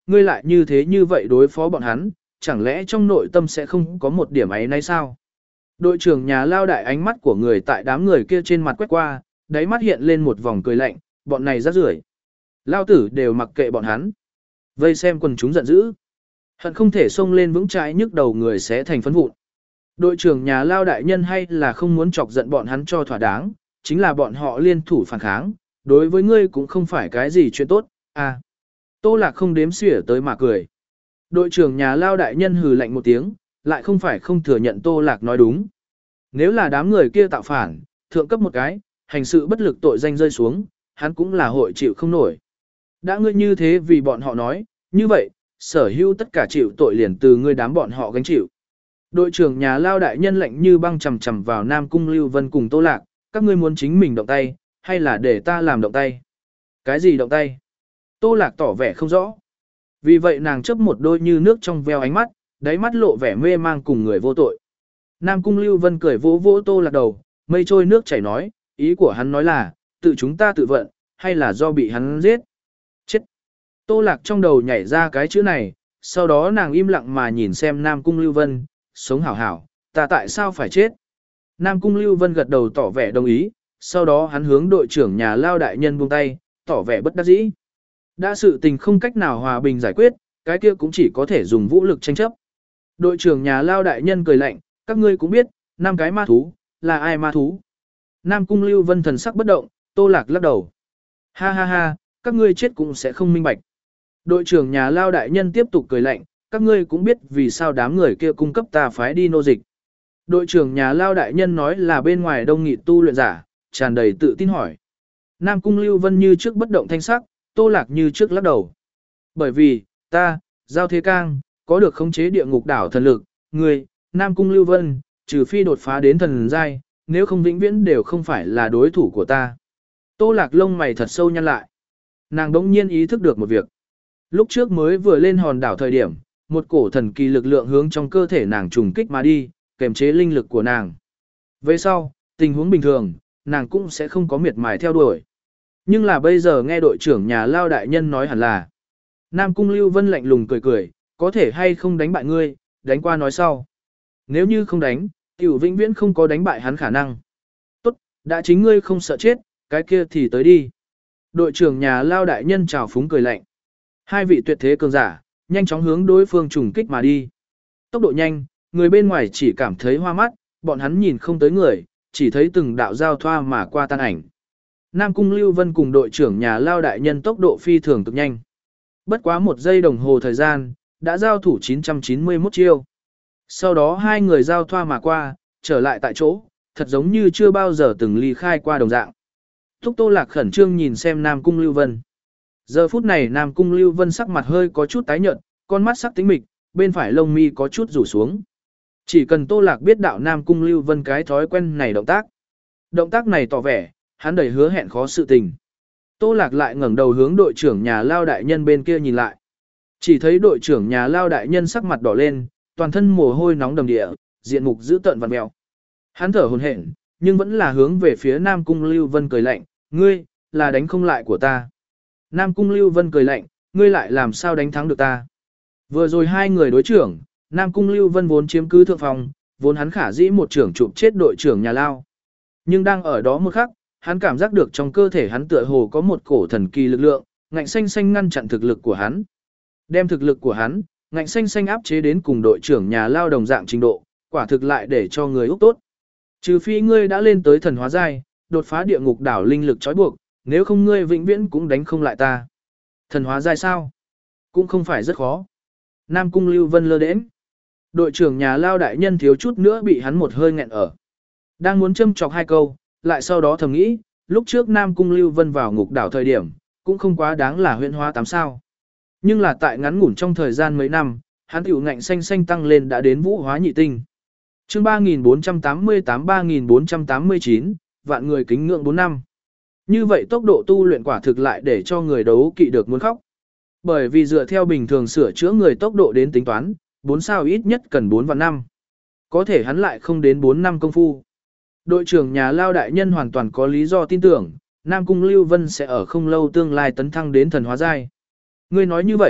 ngươi lại như thế như vậy đối phó bọn hắn, chẳng lẽ trong nội tâm sẽ không có một điểm ấy nay sao? Đội trưởng nhà lao đại ánh mắt của người tại đám người kia trên mặt quét qua, đáy mắt hiện lên một vòng cười lạnh, bọn này rác rưởi. Lao tử đều mặc kệ bọn hắn. Vây xem quần chúng giận dữ. Hận không thể xông lên vững trái nhức đầu người sẽ thành phấn vụn. Đội trưởng nhà lao đại nhân hay là không muốn chọc giận bọn hắn cho thỏa đáng, chính là bọn họ liên thủ phản kháng, đối với ngươi cũng không phải cái gì chuyện tốt, à. Tô Lạc không đếm xỉa tới mà cười. Đội trưởng nhà lao đại nhân hừ lạnh một tiếng, lại không phải không thừa nhận Tô Lạc nói đúng. Nếu là đám người kia tạo phản, thượng cấp một cái, hành sự bất lực tội danh rơi xuống, hắn cũng là hội chịu không nổi. Đã ngươi như thế vì bọn họ nói, như vậy, sở hữu tất cả chịu tội liền từ ngươi đám bọn họ gánh chịu. Đội trưởng nhà lao đại nhân lạnh như băng chầm chầm vào Nam Cung Lưu Vân cùng Tô Lạc, các ngươi muốn chính mình động tay, hay là để ta làm động tay? Cái gì động tay? Tô Lạc tỏ vẻ không rõ. Vì vậy nàng chấp một đôi như nước trong veo ánh mắt, đáy mắt lộ vẻ mê mang cùng người vô tội. Nam Cung Lưu Vân cười vỗ vỗ Tô Lạc đầu, mây trôi nước chảy nói, ý của hắn nói là, tự chúng ta tự vận, hay là do bị hắn giết? Chết! Tô Lạc trong đầu nhảy ra cái chữ này, sau đó nàng im lặng mà nhìn xem Nam Cung Lưu Vân, sống hảo hảo, ta tại sao phải chết? Nam Cung Lưu Vân gật đầu tỏ vẻ đồng ý, sau đó hắn hướng đội trưởng nhà lao đại nhân buông tay, tỏ vẻ bất đắc dĩ. Đã sự tình không cách nào hòa bình giải quyết, cái kia cũng chỉ có thể dùng vũ lực tranh chấp. Đội trưởng nhà lao đại nhân cười lạnh, các ngươi cũng biết, năm cái ma thú, là ai ma thú? Nam Cung Lưu Vân thần sắc bất động, Tô Lạc lắc đầu. Ha ha ha, các ngươi chết cũng sẽ không minh bạch. Đội trưởng nhà lao đại nhân tiếp tục cười lạnh, các ngươi cũng biết vì sao đám người kia cung cấp ta phái đi nô dịch. Đội trưởng nhà lao đại nhân nói là bên ngoài đông nghị tu luyện giả, tràn đầy tự tin hỏi. Nam Cung Lưu Vân như trước bất động thanh sắc, Tô Lạc như trước lắc đầu. Bởi vì, ta, Giao Thế Cang, có được khống chế địa ngục đảo thần lực, người, Nam Cung Lưu Vân, trừ phi đột phá đến thần giai, nếu không vĩnh viễn đều không phải là đối thủ của ta. Tô Lạc lông mày thật sâu nhăn lại. Nàng đống nhiên ý thức được một việc. Lúc trước mới vừa lên hòn đảo thời điểm, một cổ thần kỳ lực lượng hướng trong cơ thể nàng trùng kích mà đi, kềm chế linh lực của nàng. Về sau, tình huống bình thường, nàng cũng sẽ không có miệt mài theo đuổi. Nhưng là bây giờ nghe đội trưởng nhà lao đại nhân nói hẳn là. Nam Cung Lưu Vân lạnh lùng cười cười, có thể hay không đánh bại ngươi, đánh qua nói sau. Nếu như không đánh, tiểu vĩnh viễn không có đánh bại hắn khả năng. Tốt, đã chính ngươi không sợ chết, cái kia thì tới đi. Đội trưởng nhà lao đại nhân chào phúng cười lạnh. Hai vị tuyệt thế cường giả, nhanh chóng hướng đối phương trùng kích mà đi. Tốc độ nhanh, người bên ngoài chỉ cảm thấy hoa mắt, bọn hắn nhìn không tới người, chỉ thấy từng đạo giao thoa mà qua tan ảnh. Nam Cung Lưu Vân cùng đội trưởng nhà lao đại nhân tốc độ phi thường cực nhanh. Bất quá một giây đồng hồ thời gian, đã giao thủ chín trăm chín mươi mốt chiêu. Sau đó hai người giao thoa mà qua, trở lại tại chỗ, thật giống như chưa bao giờ từng ly khai qua đồng dạng. Thúc Tô Lạc khẩn trương nhìn xem Nam Cung Lưu Vân. Giờ phút này Nam Cung Lưu Vân sắc mặt hơi có chút tái nhợt, con mắt sắc tính mịch, bên phải lông mi có chút rủ xuống. Chỉ cần Tô Lạc biết đạo Nam Cung Lưu Vân cái thói quen này động tác. Động tác này tỏ vẻ, hắn đầy hứa hẹn khó sự tình. Tô Lạc lại ngẩng đầu hướng đội trưởng nhà lao đại nhân bên kia nhìn lại. Chỉ thấy đội trưởng nhà lao đại nhân sắc mặt đỏ lên, toàn thân mồ hôi nóng đầm địa, diện mục dữ tợn vặn mèo. Hắn thở hổn hển, nhưng vẫn là hướng về phía Nam Cung Lưu Vân cười lạnh, ngươi, là đánh không lại của ta. Nam Cung Lưu Vân cười lạnh, ngươi lại làm sao đánh thắng được ta. Vừa rồi hai người đối trưởng, Nam Cung Lưu Vân vốn chiếm cứ thượng phòng, vốn hắn khả dĩ một trưởng chụp chết đội trưởng nhà lao. Nhưng đang ở đó một khắc, hắn cảm giác được trong cơ thể hắn tựa hồ có một cổ thần kỳ lực lượng, ngạnh xanh xanh ngăn chặn thực lực của hắn. Đem thực lực của hắn, ngạnh xanh xanh áp chế đến cùng đội trưởng nhà lao đồng dạng trình độ, quả thực lại để cho người úc tốt. Trừ phi ngươi đã lên tới thần hóa giai, đột phá địa ngục đảo linh lực trói buộc, nếu không ngươi vĩnh viễn cũng đánh không lại ta. Thần hóa giai sao? Cũng không phải rất khó. Nam Cung Lưu Vân lơ đễnh. Đội trưởng nhà lao đại nhân thiếu chút nữa bị hắn một hơi nghẹn ở. Đang muốn châm chọc hai câu, lại sau đó thầm nghĩ, lúc trước Nam Cung Lưu Vân vào ngục đảo thời điểm, cũng không quá đáng là huyện hóa tám sao. Nhưng là tại ngắn ngủn trong thời gian mấy năm, hắn tiểu ngạnh xanh xanh tăng lên đã đến vũ hóa nhị tinh. Chương ba nghìn bốn trăm tám mươi tám ba nghìn bốn trăm tám mươi chín, vạn người kính ngưỡng bốn năm. Như vậy tốc độ tu luyện quả thực lại để cho người đấu kỵ được muốn khóc. Bởi vì dựa theo bình thường sửa chữa người tốc độ đến tính toán, bốn sao ít nhất cần bốn vạn năm. Có thể hắn lại không đến bốn năm công phu. Đội trưởng nhà lao đại nhân hoàn toàn có lý do tin tưởng, Nam Cung Lưu Vân sẽ ở không lâu tương lai tấn thăng đến thần hóa giai. Ngươi nói như vậy,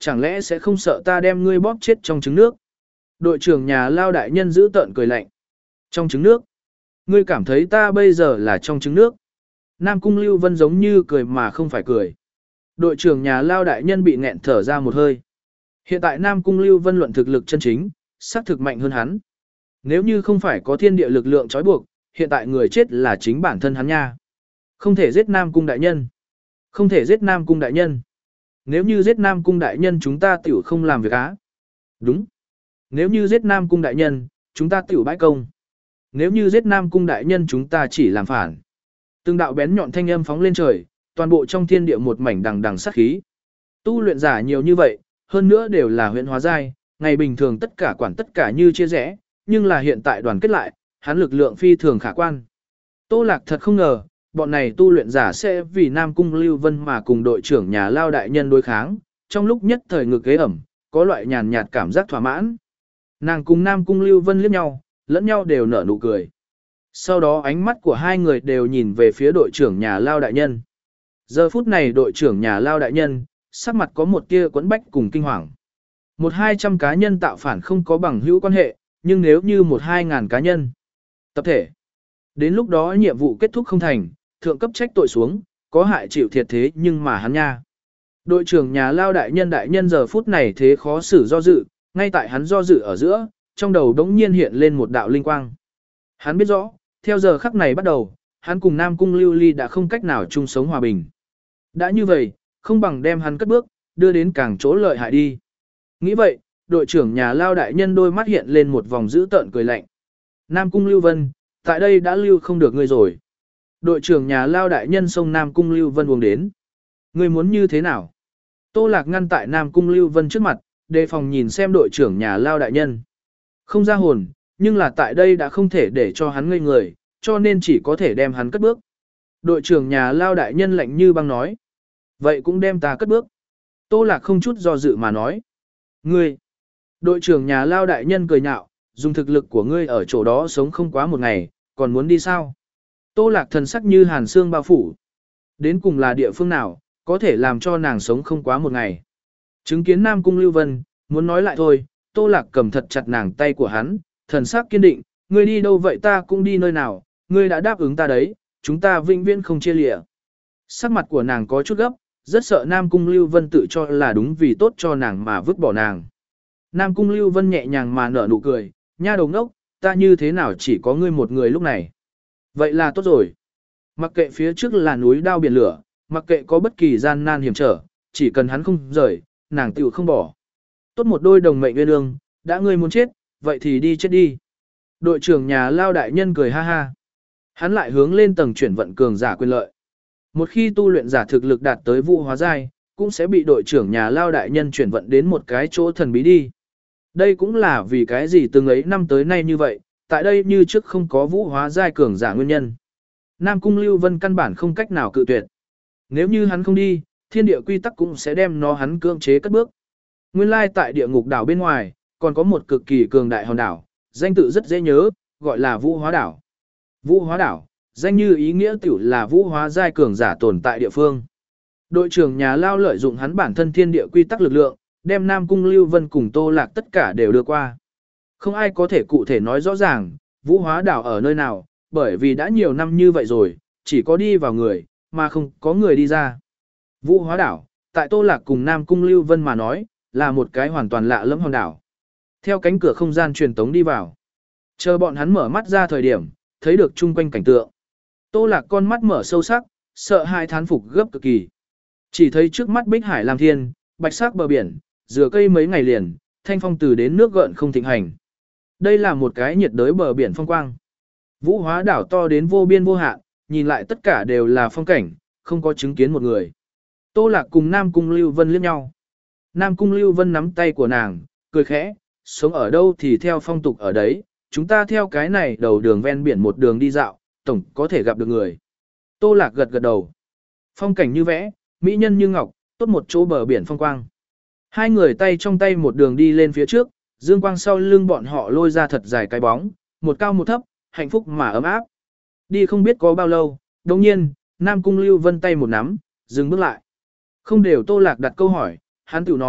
chẳng lẽ sẽ không sợ ta đem ngươi bóp chết trong trứng nước? Đội trưởng nhà lao đại nhân giữ tợn cười lạnh. Trong trứng nước? Ngươi cảm thấy ta bây giờ là trong trứng nước? Nam Cung Lưu Vân giống như cười mà không phải cười. Đội trưởng nhà lao đại nhân bị nghẹn thở ra một hơi. Hiện tại Nam Cung Lưu Vân luận thực lực chân chính, xác thực mạnh hơn hắn. Nếu như không phải có thiên địa lực lượng trói buộc, hiện tại người chết là chính bản thân hắn nha. Không thể giết Nam Cung đại nhân. Không thể giết Nam Cung đại nhân. Nếu như giết Nam Cung đại nhân chúng ta tiểu không làm việc á. Đúng. Nếu như giết Nam Cung đại nhân, chúng ta tiểu bãi công. Nếu như giết Nam Cung đại nhân chúng ta chỉ làm phản. Từng đạo bén nhọn thanh âm phóng lên trời, toàn bộ trong thiên địa một mảnh đằng đằng sát khí. Tu luyện giả nhiều như vậy, hơn nữa đều là huyện hóa giai, ngày bình thường tất cả quản tất cả như chia rẽ, nhưng là hiện tại đoàn kết lại, hắn lực lượng phi thường khả quan. Tô Lạc thật không ngờ, bọn này tu luyện giả sẽ vì Nam Cung Lưu Vân mà cùng đội trưởng nhà lao đại nhân đối kháng, trong lúc nhất thời ngực ghế ẩm, có loại nhàn nhạt cảm giác thỏa mãn. Nàng cùng Nam Cung Lưu Vân liếc nhau, lẫn nhau đều nở nụ cười. Sau đó ánh mắt của hai người đều nhìn về phía đội trưởng nhà lao đại nhân. Giờ phút này đội trưởng nhà lao đại nhân, sắc mặt có một tia quẫn bách cùng kinh hoàng. Một hai trăm cá nhân tạo phản không có bằng hữu quan hệ, nhưng nếu như một hai ngàn cá nhân tập thể, đến lúc đó nhiệm vụ kết thúc không thành, thượng cấp trách tội xuống, có hại chịu thiệt thế nhưng mà hắn nha. Đội trưởng nhà lao đại nhân đại nhân giờ phút này thế khó xử do dự, ngay tại hắn do dự ở giữa, trong đầu đống nhiên hiện lên một đạo linh quang. Hắn biết rõ, theo giờ khắc này bắt đầu, hắn cùng Nam Cung Lưu Ly đã không cách nào chung sống hòa bình. Đã như vậy, không bằng đem hắn cất bước, đưa đến càng chỗ lợi hại đi. Nghĩ vậy, đội trưởng nhà lao đại nhân đôi mắt hiện lên một vòng dữ tợn cười lạnh. Nam Cung Lưu Vân, tại đây đã lưu không được ngươi rồi. Đội trưởng nhà lao đại nhân xông Nam Cung Lưu Vân uống đến. Ngươi muốn như thế nào? Tô Lạc ngăn tại Nam Cung Lưu Vân trước mặt, đề phòng nhìn xem đội trưởng nhà lao đại nhân. Không ra hồn, nhưng là tại đây đã không thể để cho hắn ngây người, cho nên chỉ có thể đem hắn cất bước. Đội trưởng nhà lao đại nhân lạnh như băng nói. Vậy cũng đem ta cất bước. Tô Lạc không chút do dự mà nói. Ngươi! Đội trưởng nhà lao đại nhân cười nhạo, dùng thực lực của ngươi ở chỗ đó sống không quá một ngày, còn muốn đi sao? Tô Lạc thần sắc như hàn xương bao phủ. Đến cùng là địa phương nào, có thể làm cho nàng sống không quá một ngày. Chứng kiến Nam Cung Lưu Vân, muốn nói lại thôi, Tô Lạc cầm thật chặt nàng tay của hắn, thần sắc kiên định, ngươi đi đâu vậy ta cũng đi nơi nào, ngươi đã đáp ứng ta đấy, chúng ta vĩnh viễn không chia lìa. Sắc mặt của nàng có chút gấp, rất sợ Nam Cung Lưu Vân tự cho là đúng vì tốt cho nàng mà vứt bỏ nàng. Nam Cung Lưu Vân nhẹ nhàng mà nở nụ cười, nha đầu ngốc, ta như thế nào chỉ có ngươi một người lúc này. Vậy là tốt rồi. Mặc kệ phía trước là núi đao biển lửa, mặc kệ có bất kỳ gian nan hiểm trở, chỉ cần hắn không rời, nàng tiểu không bỏ. Tốt một đôi đồng mệnh nguyên ương, đã ngươi muốn chết, vậy thì đi chết đi. Đội trưởng nhà lao đại nhân cười ha ha. Hắn lại hướng lên tầng chuyển vận cường giả quyền lợi. Một khi tu luyện giả thực lực đạt tới vũ hóa giai, cũng sẽ bị đội trưởng nhà lao đại nhân chuyển vận đến một cái chỗ thần bí đi. Đây cũng là vì cái gì từng ấy năm tới nay như vậy, tại đây như trước không có vũ hóa giai cường giả nguyên nhân. Nam Cung Lưu Vân căn bản không cách nào cự tuyệt. Nếu như hắn không đi, thiên địa quy tắc cũng sẽ đem nó hắn cưỡng chế cất bước. Nguyên lai tại địa ngục đảo bên ngoài, còn có một cực kỳ cường đại hòn đảo, danh tự rất dễ nhớ, gọi là Vũ Hóa đảo. Vũ Hóa đảo, danh như ý nghĩa tiểu là vũ hóa giai cường giả tồn tại địa phương. Đội trưởng nhà lao lợi dụng hắn bản thân thiên địa quy tắc lực lượng, đem Nam Cung Lưu Vân cùng Tô Lạc tất cả đều đưa qua. Không ai có thể cụ thể nói rõ ràng, vũ hóa đảo ở nơi nào, bởi vì đã nhiều năm như vậy rồi, chỉ có đi vào người, mà không có người đi ra. Vũ hóa đảo, tại Tô Lạc cùng Nam Cung Lưu Vân mà nói, là một cái hoàn toàn lạ lẫm hòn đảo. Theo cánh cửa không gian truyền tống đi vào. Chờ bọn hắn mở mắt ra thời điểm, thấy được chung quanh cảnh tượng. Tô Lạc con mắt mở sâu sắc, sợ hai thán phục gấp cực kỳ. Chỉ thấy trước mắt Bích Hải Lam Thiên, bạch sắc bờ biển, dừa cây mấy ngày liền, thanh phong từ đến nước gợn không thịnh hành. Đây là một cái nhiệt đới bờ biển phong quang. Vũ hóa đảo to đến vô biên vô hạn, nhìn lại tất cả đều là phong cảnh, không có chứng kiến một người. Tô Lạc cùng Nam Cung Lưu Vân liếc nhau. Nam Cung Lưu Vân nắm tay của nàng, cười khẽ, sống ở đâu thì theo phong tục ở đấy, chúng ta theo cái này đầu đường ven biển một đường đi dạo, tổng có thể gặp được người. Tô Lạc gật gật đầu. Phong cảnh như vẽ, mỹ nhân như ngọc, tốt một chỗ bờ biển phong quang. Hai người tay trong tay một đường đi lên phía trước, dương quang sau lưng bọn họ lôi ra thật dài cái bóng, một cao một thấp, hạnh phúc mà ấm áp. Đi không biết có bao lâu, đồng nhiên, Nam Cung Lưu Vân tay một nắm, dừng bước lại. Không đều Tô Lạc đặt câu hỏi, hắn tự nói,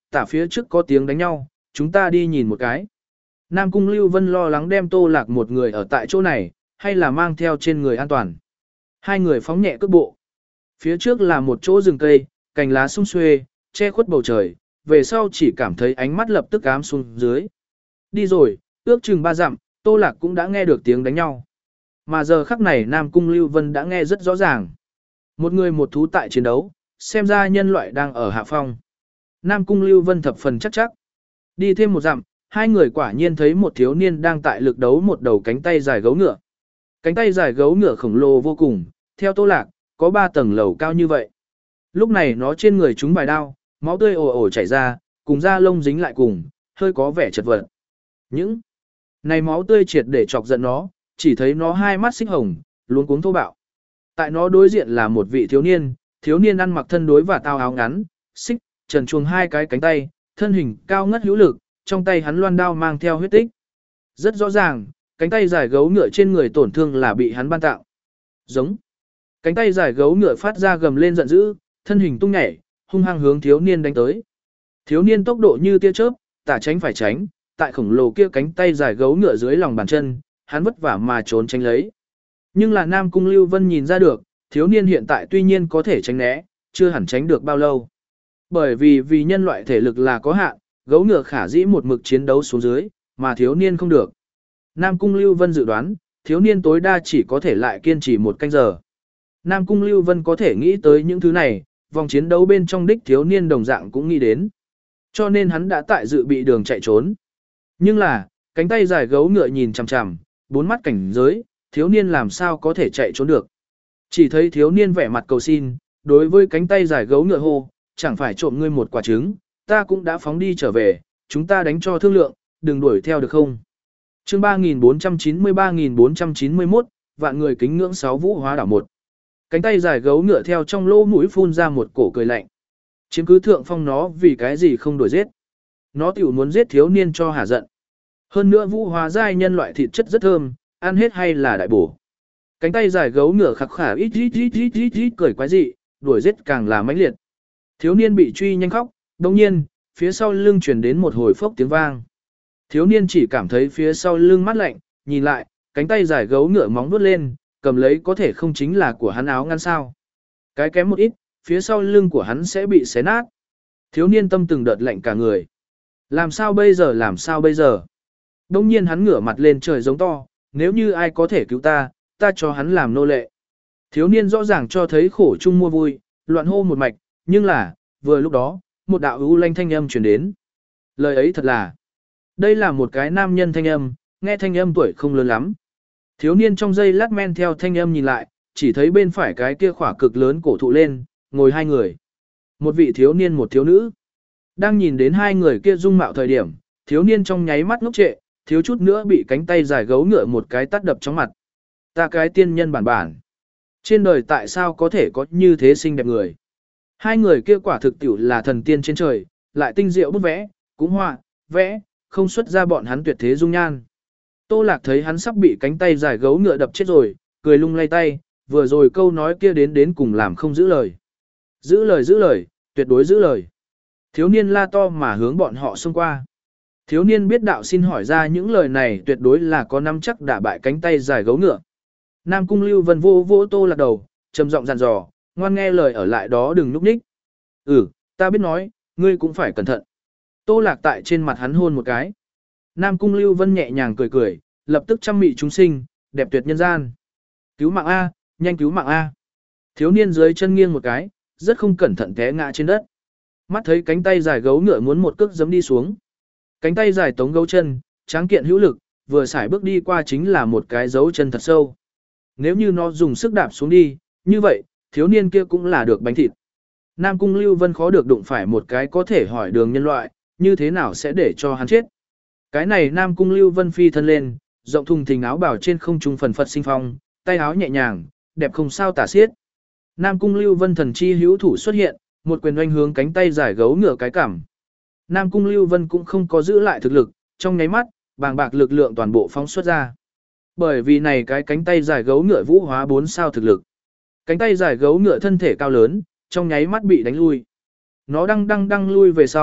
tả phía trước có tiếng đánh nhau, chúng ta đi nhìn một cái. Nam Cung Lưu Vân lo lắng đem Tô Lạc một người ở tại chỗ này, hay là mang theo trên người an toàn. Hai người phóng nhẹ cước bộ. Phía trước là một chỗ rừng cây, cành lá sum xuê, che khuất bầu trời, về sau chỉ cảm thấy ánh mắt lập tức ám xuống dưới. Đi rồi, ước chừng ba dặm, Tô Lạc cũng đã nghe được tiếng đánh nhau. Mà giờ khắc này Nam Cung Lưu Vân đã nghe rất rõ ràng. Một người một thú tại chiến đấu, xem ra nhân loại đang ở hạ phong. Nam Cung Lưu Vân thập phần chắc chắc. Đi thêm một dặm, hai người quả nhiên thấy một thiếu niên đang tại lực đấu một đầu cánh tay dài gấu ngựa. Cánh tay dài gấu ngựa khổng lồ vô cùng, theo Tô Lạc, có ba tầng lầu cao như vậy. Lúc này nó trên người chúng bài đao, máu tươi ồ ồ chảy ra, cùng da lông dính lại cùng, hơi có vẻ chật vật. Những này máu tươi triệt để chọc giận nó, chỉ thấy nó hai mắt xích hồng, luống cuống thô bạo. Tại nó đối diện là một vị thiếu niên, thiếu niên ăn mặc thân đối và tao áo ngắn, xích, trần truồng hai cái cánh tay, thân hình cao ngất hữu lực, trong tay hắn loan đao mang theo huyết tích. Rất rõ ràng, cánh tay dài gấu ngựa trên người tổn thương là bị hắn ban tạo. Giống. Cánh tay dài gấu ngựa phát ra gầm lên giận dữ, thân hình tung nhảy, hung hăng hướng thiếu niên đánh tới. Thiếu niên tốc độ như tia chớp, tả tránh phải tránh, tại khổng lồ kia cánh tay dài gấu ngựa dưới lòng bàn chân, hắn vất vả mà trốn tránh lấy. Nhưng là Nam Cung Lưu Vân nhìn ra được, thiếu niên hiện tại tuy nhiên có thể tránh né, chưa hẳn tránh được bao lâu. Bởi vì vì nhân loại thể lực là có hạn, gấu ngựa khả dĩ một mực chiến đấu xuống dưới, mà thiếu niên không được. Nam Cung Lưu Vân dự đoán, thiếu niên tối đa chỉ có thể lại kiên trì một canh giờ. Nam Cung Lưu Vân có thể nghĩ tới những thứ này, vòng chiến đấu bên trong đích thiếu niên đồng dạng cũng nghĩ đến. Cho nên hắn đã tại dự bị đường chạy trốn. Nhưng là, cánh tay dài gấu ngựa nhìn chằm chằm, bốn mắt cảnh giới, thiếu niên làm sao có thể chạy trốn được. Chỉ thấy thiếu niên vẻ mặt cầu xin, đối với cánh tay dài gấu ngựa hô, chẳng phải trộm ngươi một quả trứng, ta cũng đã phóng đi trở về, chúng ta đánh cho thương lượng, đừng đuổi theo được không. Chương ba nghìn bốn trăm chín mươi ba nghìn bốn trăm chín mươi mốt, vạn người kính ngưỡng sáu vũ hóa đảo một. Cánh tay dài gấu ngựa theo trong lỗ mũi phun ra một cổ cười lạnh. Chiếm cứ thượng phong nó vì cái gì không đuổi giết. Nó tiểu muốn giết thiếu niên cho hả giận. Hơn nữa vũ hóa giai nhân loại thịt chất rất thơm, ăn hết hay là đại bổ. Cánh tay dài gấu ngựa khắc khả ít ít ít ít ít ít cười quái dị, đuổi giết càng là mãnh liệt. Thiếu niên bị truy nhanh khóc, đồng nhiên, phía sau lưng truyền đến một hồi phốc tiếng vang. Thiếu niên chỉ cảm thấy phía sau lưng mát lạnh, nhìn lại, cánh tay dài gấu ngựa móng vuốt lên, cầm lấy có thể không chính là của hắn áo ngăn sao. Cái kém một ít, phía sau lưng của hắn sẽ bị xé nát. Thiếu niên tâm từng đợt lạnh cả người. Làm sao bây giờ làm sao bây giờ? Đông nhiên hắn ngửa mặt lên trời giống to, nếu như ai có thể cứu ta, ta cho hắn làm nô lệ. Thiếu niên rõ ràng cho thấy khổ chung mua vui, loạn hô một mạch, nhưng là, vừa lúc đó, một đạo ưu lanh thanh âm truyền đến. Lời ấy thật là, đây là một cái nam nhân thanh âm, nghe thanh âm tuổi không lớn lắm. Thiếu niên trong giây lát men theo thanh âm nhìn lại, chỉ thấy bên phải cái kia khỏa cực lớn cổ thụ lên, ngồi hai người. Một vị thiếu niên một thiếu nữ. Đang nhìn đến hai người kia dung mạo thời điểm, thiếu niên trong nháy mắt ngốc trệ, thiếu chút nữa bị cánh tay dài gấu ngựa một cái tát đập trong mặt. Ta cái tiên nhân bản bản. Trên đời tại sao có thể có như thế xinh đẹp người? Hai người kia quả thực tiểu là thần tiên trên trời, lại tinh diệu bút vẽ, cũng họa, vẽ, không xuất ra bọn hắn tuyệt thế dung nhan. Tô Lạc thấy hắn sắp bị cánh tay dài gấu ngựa đập chết rồi, cười lung lay tay, vừa rồi câu nói kia đến đến cùng làm không giữ lời. Giữ lời giữ lời, tuyệt đối giữ lời. Thiếu niên la to mà hướng bọn họ xông qua. Thiếu niên biết đạo xin hỏi ra những lời này tuyệt đối là có nắm chắc đả bại cánh tay dài gấu ngựa. Nam Cung Lưu Vân vô vỗ Tô Lạc đầu, trầm giọng dặn dò, ngoan nghe lời ở lại đó đừng núp ních. Ừ, ta biết nói, ngươi cũng phải cẩn thận. Tô Lạc tại trên mặt hắn hôn một cái. Nam Cung Lưu Vân nhẹ nhàng cười cười, lập tức chăm mị chúng sinh, đẹp tuyệt nhân gian. Cứu mạng A, nhanh cứu mạng A. Thiếu niên dưới chân nghiêng một cái, rất không cẩn thận té ngã trên đất. Mắt thấy cánh tay dài gấu ngựa muốn một cước giẫm đi xuống. Cánh tay dài tống gấu chân, tráng kiện hữu lực, vừa xài bước đi qua chính là một cái dấu chân thật sâu. Nếu như nó dùng sức đạp xuống đi, như vậy, thiếu niên kia cũng là được bánh thịt. Nam Cung Lưu Vân khó được đụng phải một cái có thể hỏi đường nhân loại, như thế nào sẽ để cho hắn chết. Cái này Nam Cung Lưu Vân phi thân lên, rộng thùng thình áo bảo trên không trung phần phật sinh phong, tay áo nhẹ nhàng, đẹp không sao tả xiết. Nam Cung Lưu Vân thần chi hữu thủ xuất hiện, một quyền oanh hướng cánh tay dài gấu ngựa cái cảm. Nam Cung Lưu Vân cũng không có giữ lại thực lực, trong nháy mắt, bàng bạc lực lượng toàn bộ phóng xuất ra. Bởi vì này cái cánh tay dài gấu ngựa vũ hóa bốn sao thực lực. Cánh tay dài gấu ngựa thân thể cao lớn, trong nháy mắt bị đánh lui. Nó đang đang đang lui về sau,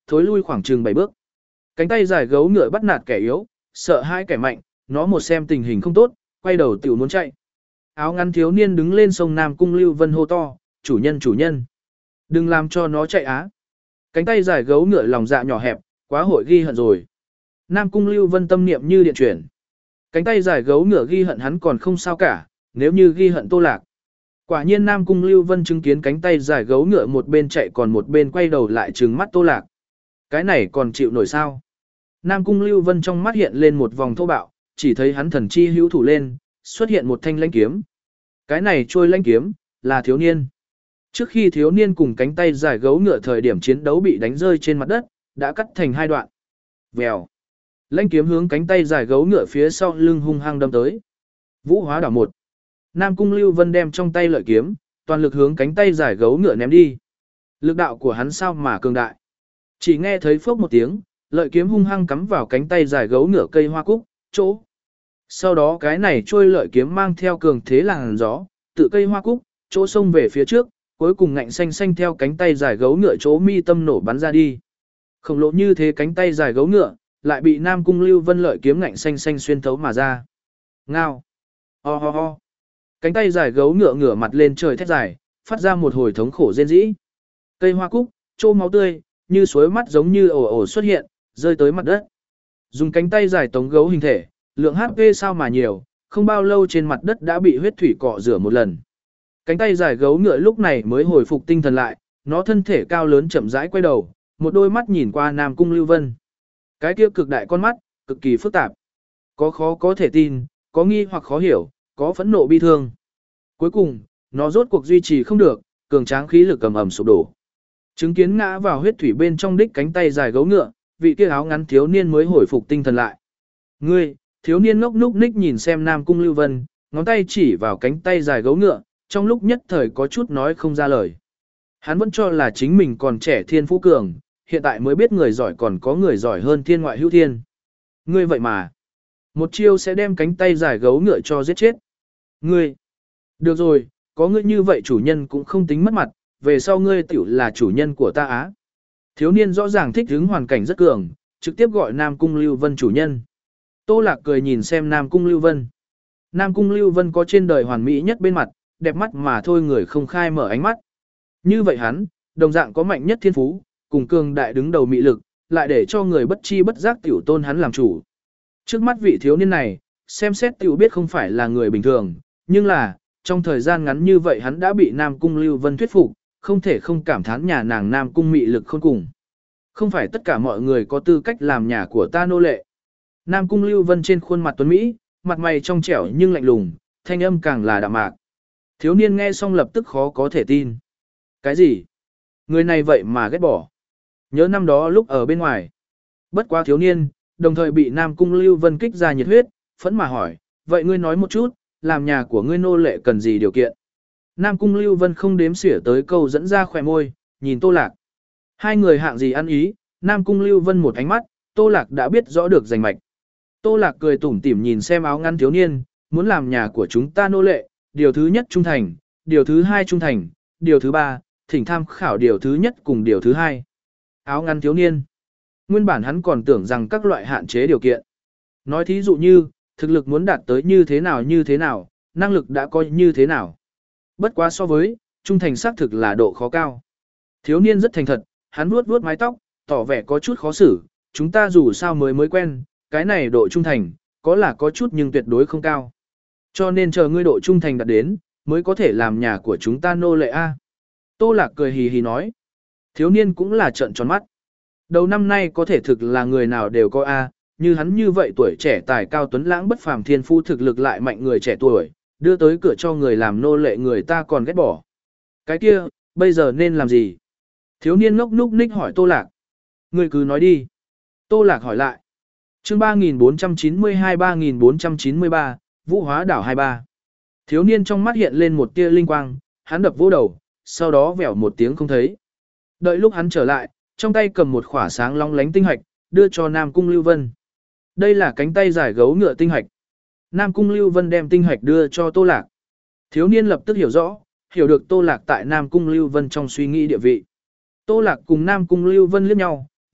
thối lui khoảng chừng bảy bước. Cánh tay dài gấu ngựa bắt nạt kẻ yếu, sợ hai kẻ mạnh, nó một xem tình hình không tốt, quay đầu tiểu muốn chạy. Áo ngắn thiếu niên đứng lên sông Nam Cung Lưu Vân hô to, chủ nhân chủ nhân. Đừng làm cho nó chạy á. Cánh tay dài gấu ngựa lòng dạ nhỏ hẹp, quá hội ghi hận rồi. Nam Cung Lưu Vân tâm niệm như điện chuyển. Cánh tay dài gấu ngựa ghi hận hắn còn không sao cả, nếu như ghi hận Tô Lạc. Quả nhiên Nam Cung Lưu Vân chứng kiến cánh tay dài gấu ngựa một bên chạy còn một bên quay đầu lại trừng mắt Tô Lạc. Cái này còn chịu nổi sao? Nam Cung Lưu Vân trong mắt hiện lên một vòng thô bạo, chỉ thấy hắn thần chi hữu thủ lên, xuất hiện một thanh lãnh kiếm. Cái này trôi lãnh kiếm, là thiếu niên. Trước khi thiếu niên cùng cánh tay dài gấu ngựa thời điểm chiến đấu bị đánh rơi trên mặt đất, đã cắt thành hai đoạn. Vèo. Lãnh kiếm hướng cánh tay dài gấu ngựa phía sau lưng hung hăng đâm tới. Vũ hóa đảo một. Nam Cung Lưu Vân đem trong tay lợi kiếm, toàn lực hướng cánh tay dài gấu ngựa ném đi. Lực đạo của hắn sao mà cường đại. Chỉ nghe thấy phốc một tiếng, lợi kiếm hung hăng cắm vào cánh tay dài gấu ngựa cây hoa cúc, chỗ. Sau đó cái này trôi lợi kiếm mang theo cường thế làn gió, tự cây hoa cúc, chỗ xông về phía trước, cuối cùng ngạnh xanh xanh theo cánh tay dài gấu ngựa chỗ mi tâm nổ bắn ra đi. Khổng lồ như thế cánh tay dài gấu ngựa, lại bị Nam Cung Lưu Vân lợi kiếm ngạnh xanh xanh xuyên thấu mà ra. Ngao. Ho ho ho. Cánh tay dài gấu ngựa ngửa mặt lên trời thét dài, phát ra một hồi thống khổ rên rỉ. Cây hoa cúc, trô máu tươi, như suối mắt giống như ồ ồ xuất hiện, rơi tới mặt đất. Dùng cánh tay dài tống gấu hình thể, lượng hát pê sao mà nhiều, không bao lâu trên mặt đất đã bị huyết thủy cọ rửa một lần. Cánh tay dài gấu ngựa lúc này mới hồi phục tinh thần lại, nó thân thể cao lớn chậm rãi quay đầu, một đôi mắt nhìn qua Nam Cung Lưu Vân. Cái kia cực đại con mắt, cực kỳ phức tạp. Có khó có thể tin, có nghi hoặc khó hiểu, có phẫn nộ bi thương. Cuối cùng, nó rốt cuộc duy trì không được, cường tráng khí lực ầm ầm sụp đổ. Chứng kiến ngã vào huyết thủy bên trong đích cánh tay dài gấu ngựa, vị kia áo ngắn thiếu niên mới hồi phục tinh thần lại. Ngươi, thiếu niên ngốc núc ních nhìn xem Nam Cung Lưu Vân, ngón tay chỉ vào cánh tay dài gấu ngựa, trong lúc nhất thời có chút nói không ra lời. Hắn vẫn cho là chính mình còn trẻ thiên phú cường, hiện tại mới biết người giỏi còn có người giỏi hơn thiên ngoại hữu thiên. Ngươi vậy mà, một chiêu sẽ đem cánh tay dài gấu ngựa cho giết chết. Ngươi, được rồi, có ngươi như vậy chủ nhân cũng không tính mất mặt, về sau ngươi tiểu là chủ nhân của ta á. Thiếu niên rõ ràng thích hứng hoàn cảnh rất cường, trực tiếp gọi Nam Cung Lưu Vân chủ nhân. Tô Lạc cười nhìn xem Nam Cung Lưu Vân. Nam Cung Lưu Vân có trên đời hoàn mỹ nhất bên mặt, đẹp mắt mà thôi người không khai mở ánh mắt. Như vậy hắn, đồng dạng có mạnh nhất thiên phú, cùng cường đại đứng đầu mị lực, lại để cho người bất chi bất giác tiểu tôn hắn làm chủ. Trước mắt vị thiếu niên này, xem xét tiểu biết không phải là người bình thường, nhưng là, trong thời gian ngắn như vậy hắn đã bị Nam Cung Lưu Vân thuyết phục, không thể không cảm thán nhà nàng Nam Cung mị lực khôn cùng. Không phải tất cả mọi người có tư cách làm nhà của ta nô lệ. Nam Cung Lưu Vân trên khuôn mặt tuấn Mỹ, mặt mày trong trẻo nhưng lạnh lùng, thanh âm càng là đạm mạc. Thiếu niên nghe xong lập tức khó có thể tin. Cái gì? Người này vậy mà ghét bỏ. Nhớ năm đó lúc ở bên ngoài. Bất quá thiếu niên, đồng thời bị Nam Cung Lưu Vân kích ra nhiệt huyết, phẫn mà hỏi, vậy ngươi nói một chút, làm nhà của ngươi nô lệ cần gì điều kiện? Nam Cung Lưu Vân không đếm xỉa tới câu dẫn ra khỏe môi, nhìn Tô Lạc. Hai người hạng gì ăn ý, Nam Cung Lưu Vân một ánh mắt, Tô Lạc đã biết rõ được rành mạch. Tô Lạc cười tủm tỉm nhìn xem áo ngắn thiếu niên, muốn làm nhà của chúng ta nô lệ, điều thứ nhất trung thành, điều thứ hai trung thành, điều thứ ba, thỉnh tham khảo điều thứ nhất cùng điều thứ hai. Áo ngắn thiếu niên. Nguyên bản hắn còn tưởng rằng các loại hạn chế điều kiện. Nói thí dụ như, thực lực muốn đạt tới như thế nào như thế nào, năng lực đã coi như thế nào. Bất quá so với, trung thành xác thực là độ khó cao. Thiếu niên rất thành thật, hắn vuốt vuốt mái tóc, tỏ vẻ có chút khó xử, chúng ta dù sao mới mới quen, cái này độ trung thành, có là có chút nhưng tuyệt đối không cao. Cho nên chờ ngươi độ trung thành đạt đến, mới có thể làm nhà của chúng ta nô lệ A. Tô Lạc cười hì hì nói. Thiếu niên cũng là trợn tròn mắt. Đầu năm nay có thể thực là người nào đều có A, như hắn như vậy tuổi trẻ tài cao tuấn lãng bất phàm thiên phu thực lực lại mạnh người trẻ tuổi, đưa tới cửa cho người làm nô lệ người ta còn ghét bỏ. Cái kia, bây giờ nên làm gì? Thiếu niên ngốc núc ních hỏi Tô Lạc. Người cứ nói đi. Tô Lạc hỏi lại. Chương ba nghìn bốn trăm chín mươi hai ba nghìn bốn trăm chín mươi ba, Vũ Hóa Đảo hai mươi ba. Thiếu niên trong mắt hiện lên một tia linh quang, hắn đập vỗ đầu, sau đó vèo một tiếng không thấy. Đợi lúc hắn trở lại, trong tay cầm một khỏa sáng long lánh tinh hạch, đưa cho Nam Cung Lưu Vân. Đây là cánh tay dài gấu ngựa tinh hạch. Nam Cung Lưu Vân đem tinh hạch đưa cho Tô Lạc. Thiếu niên lập tức hiểu rõ, hiểu được Tô Lạc tại Nam Cung Lưu Vân trong suy nghĩ địa vị. Tô Lạc cùng Nam Cung Lưu Vân liếc nhau,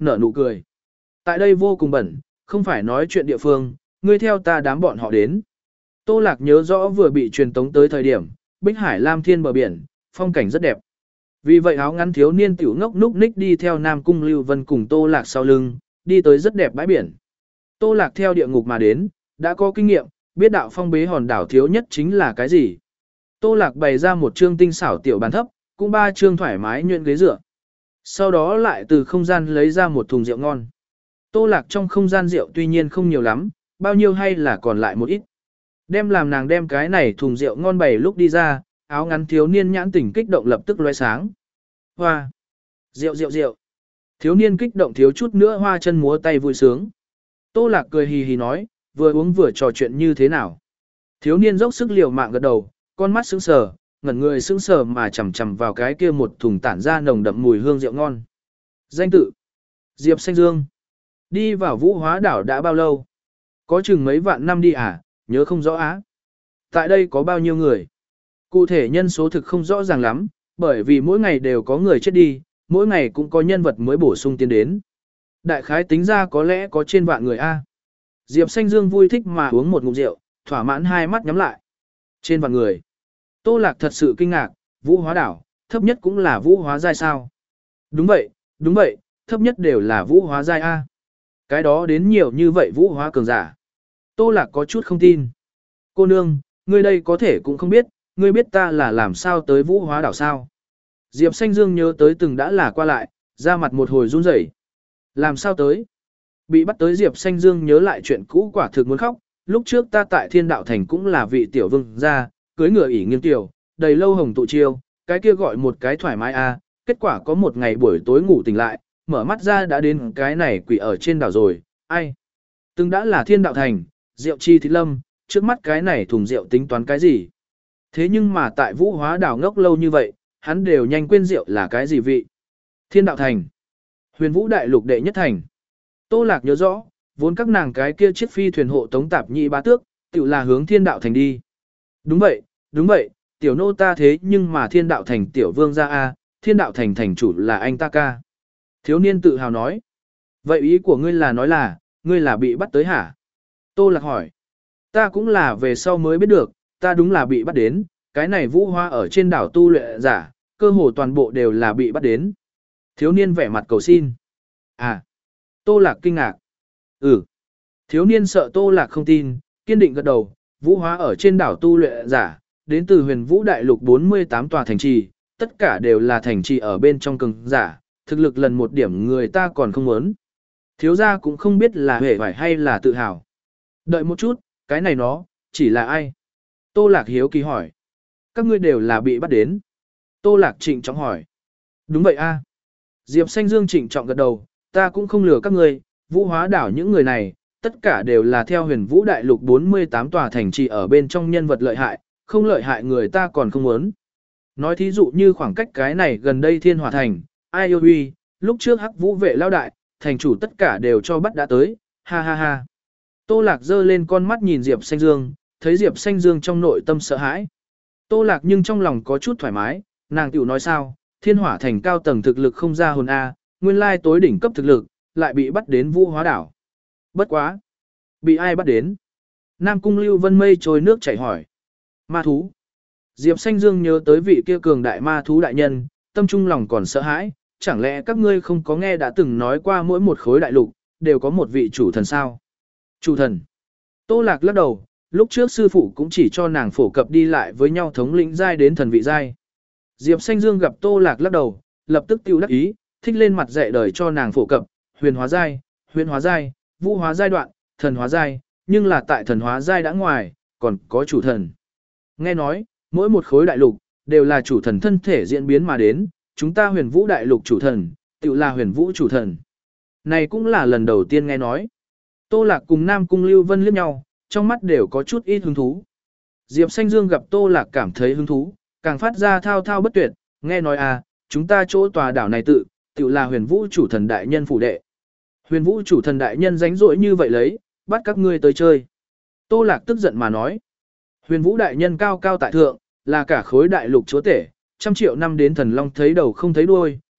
nở nụ cười. Tại đây vô cùng bẩn, không phải nói chuyện địa phương, ngươi theo ta đám bọn họ đến. Tô Lạc nhớ rõ vừa bị truyền tống tới thời điểm, Bích Hải Lam Thiên bờ biển, phong cảnh rất đẹp. Vì vậy áo ngắn thiếu niên tiểu ngốc núc ních đi theo Nam Cung Lưu Vân cùng Tô Lạc sau lưng, đi tới rất đẹp bãi biển. Tô Lạc theo địa ngục mà đến, đã có kinh nghiệm, biết đạo phong bế hòn đảo thiếu nhất chính là cái gì. Tô Lạc bày ra một trương tinh xảo tiểu bàn thấp, cũng ba trương thoải mái nhuyễn ghế dựa. Sau đó lại từ không gian lấy ra một thùng rượu ngon. Tô Lạc trong không gian rượu tuy nhiên không nhiều lắm, bao nhiêu hay là còn lại một ít. Đem làm nàng đem cái này thùng rượu ngon bày lúc đi ra, áo ngắn thiếu niên nhãn tỉnh kích động lập tức lóe sáng. Hoa! Rượu rượu rượu! Thiếu niên kích động thiếu chút nữa hoa chân múa tay vui sướng. Tô Lạc cười hì hì nói, vừa uống vừa trò chuyện như thế nào. Thiếu niên dốc sức liều mạng gật đầu, con mắt sững sờ, ngẩn người sững sờ mà chầm chầm vào cái kia một thùng tản ra nồng đậm mùi hương rượu ngon. Danh tự: Diệp Xanh Dương. Đi vào Vũ Hóa đảo đã bao lâu? Có chừng mấy vạn năm đi à, nhớ không rõ á. Tại đây có bao nhiêu người? Cụ thể nhân số thực không rõ ràng lắm, bởi vì mỗi ngày đều có người chết đi, mỗi ngày cũng có nhân vật mới bổ sung tiến đến. Đại khái tính ra có lẽ có trên vạn người a. Diệp Xanh Dương vui thích mà uống một ngụm rượu, thỏa mãn hai mắt nhắm lại. Trên vạn người. Tô Lạc thật sự kinh ngạc, Vũ Hóa đảo, thấp nhất cũng là Vũ Hóa giai sao? Đúng vậy, đúng vậy, thấp nhất đều là Vũ Hóa giai a. Cái đó đến nhiều như vậy Vũ Hóa cường giả. Tô Lạc có chút không tin. Cô nương, ngươi đây có thể cũng không biết, ngươi biết ta là làm sao tới Vũ Hóa đảo sao? Diệp Xanh Dương nhớ tới từng đã là qua lại, ra mặt một hồi run rẩy. Làm sao tới? Bị bắt tới Diệp Xanh Dương nhớ lại chuyện cũ quả thực muốn khóc, lúc trước ta tại Thiên Đạo Thành cũng là vị tiểu vương gia, cưới ngựa ỷ nghiêng tiểu, đầy lâu hồng tụ chiêu, cái kia gọi một cái thoải mái a, kết quả có một ngày buổi tối ngủ tỉnh lại, mở mắt ra đã đến cái này quỷ ở trên đảo rồi, ai? Từng đã là Thiên Đạo Thành, rượu chi thịt lâm, trước mắt cái này thùng rượu tính toán cái gì? Thế nhưng mà tại Vũ Hóa đảo ngốc lâu như vậy, hắn đều nhanh quên rượu là cái gì vị. Thiên Đạo Thành, Huyền Vũ đại lục đệ nhất thành. Tô Lạc nhớ rõ, vốn các nàng cái kia chiếc phi thuyền hộ tống tạp nhị bá tước, tự là hướng Thiên Đạo Thành đi. Đúng vậy, đúng vậy, tiểu nô ta thế nhưng mà Thiên Đạo Thành tiểu vương gia a, Thiên Đạo Thành thành chủ là anh ta ca. Thiếu niên tự hào nói. Vậy ý của ngươi là nói là, ngươi là bị bắt tới hả? Tô Lạc hỏi. Ta cũng là về sau mới biết được, ta đúng là bị bắt đến, cái này Vũ Hóa ở trên đảo tu luyện giả, cơ hồ toàn bộ đều là bị bắt đến. Thiếu niên vẻ mặt cầu xin. À. Tô Lạc kinh ngạc. Ừ. Thiếu niên sợ Tô Lạc không tin, kiên định gật đầu, Vũ Hóa ở trên đảo tu luyện giả, đến từ Huyền Vũ đại lục bốn mươi tám tòa thành trì, tất cả đều là thành trì ở bên trong cường giả, thực lực lần một điểm người ta còn không muốn. Thiếu gia cũng không biết là hề phải hay là tự hào. Đợi một chút, cái này nó, chỉ là ai? Tô Lạc hiếu kỳ hỏi. Các ngươi đều là bị bắt đến. Tô Lạc trịnh trọng hỏi. Đúng vậy a. Diệp Xanh Dương trịnh trọng gật đầu, ta cũng không lừa các ngươi, Vũ Hóa đảo những người này, tất cả đều là theo Huyền Vũ đại lục bốn mươi tám tòa thành trì ở bên trong nhân vật lợi hại, không lợi hại người ta còn không muốn. Nói thí dụ như khoảng cách cái này gần đây Thiên Hỏa thành, ai yêu huy, lúc trước Hắc Vũ vệ lao đại, thành chủ tất cả đều cho bắt đã tới, ha ha ha. Tô Lạc giơ lên con mắt nhìn Diệp Xanh Dương, thấy Diệp Xanh Dương trong nội tâm sợ hãi. Tô Lạc nhưng trong lòng có chút thoải mái, nàng tiểu nói sao, Thiên Hỏa thành cao tầng thực lực không ra hồn A, nguyên lai tối đỉnh cấp thực lực, lại bị bắt đến Vũ Hóa đảo. Bất quá. Bị ai bắt đến? Nam Cung Lưu Vân mây trôi nước chảy hỏi. Ma thú. Diệp Xanh Dương nhớ tới vị kia cường đại ma thú đại nhân, tâm trung lòng còn sợ hãi, chẳng lẽ các ngươi không có nghe đã từng nói qua mỗi một khối đại lục, đều có một vị chủ thần sao? Chủ thần. Tô Lạc lắc đầu, lúc trước sư phụ cũng chỉ cho nàng phổ cập đi lại với nhau thống lĩnh giai đến thần vị giai. Diệp Xanh Dương gặp Tô Lạc lắc đầu, lập tức tiêu đắc ý, thích lên mặt dạy đời cho nàng phổ cập, huyền hóa giai, huyền hóa giai, vũ hóa giai đoạn, thần hóa giai, nhưng là tại thần hóa giai đã ngoài, còn có chủ thần. Nghe nói, mỗi một khối đại lục, đều là chủ thần thân thể diễn biến mà đến, chúng ta huyền vũ đại lục chủ thần, tự là huyền vũ chủ thần. Này cũng là lần đầu tiên nghe nói. Tô Lạc cùng Nam Cung Lưu Vân liếc nhau, trong mắt đều có chút ít hứng thú. Diệp Xanh Dương gặp Tô Lạc cảm thấy hứng thú, càng phát ra thao thao bất tuyệt, nghe nói à, chúng ta chỗ tòa đảo này tự, tự là huyền vũ chủ thần đại nhân phủ đệ. Huyền vũ chủ thần đại nhân rảnh rỗi như vậy lấy, bắt các ngươi tới chơi. Tô Lạc tức giận mà nói. Huyền vũ đại nhân cao cao tại thượng, là cả khối đại lục chúa tể, trăm triệu năm đến thần long thấy đầu không thấy đuôi,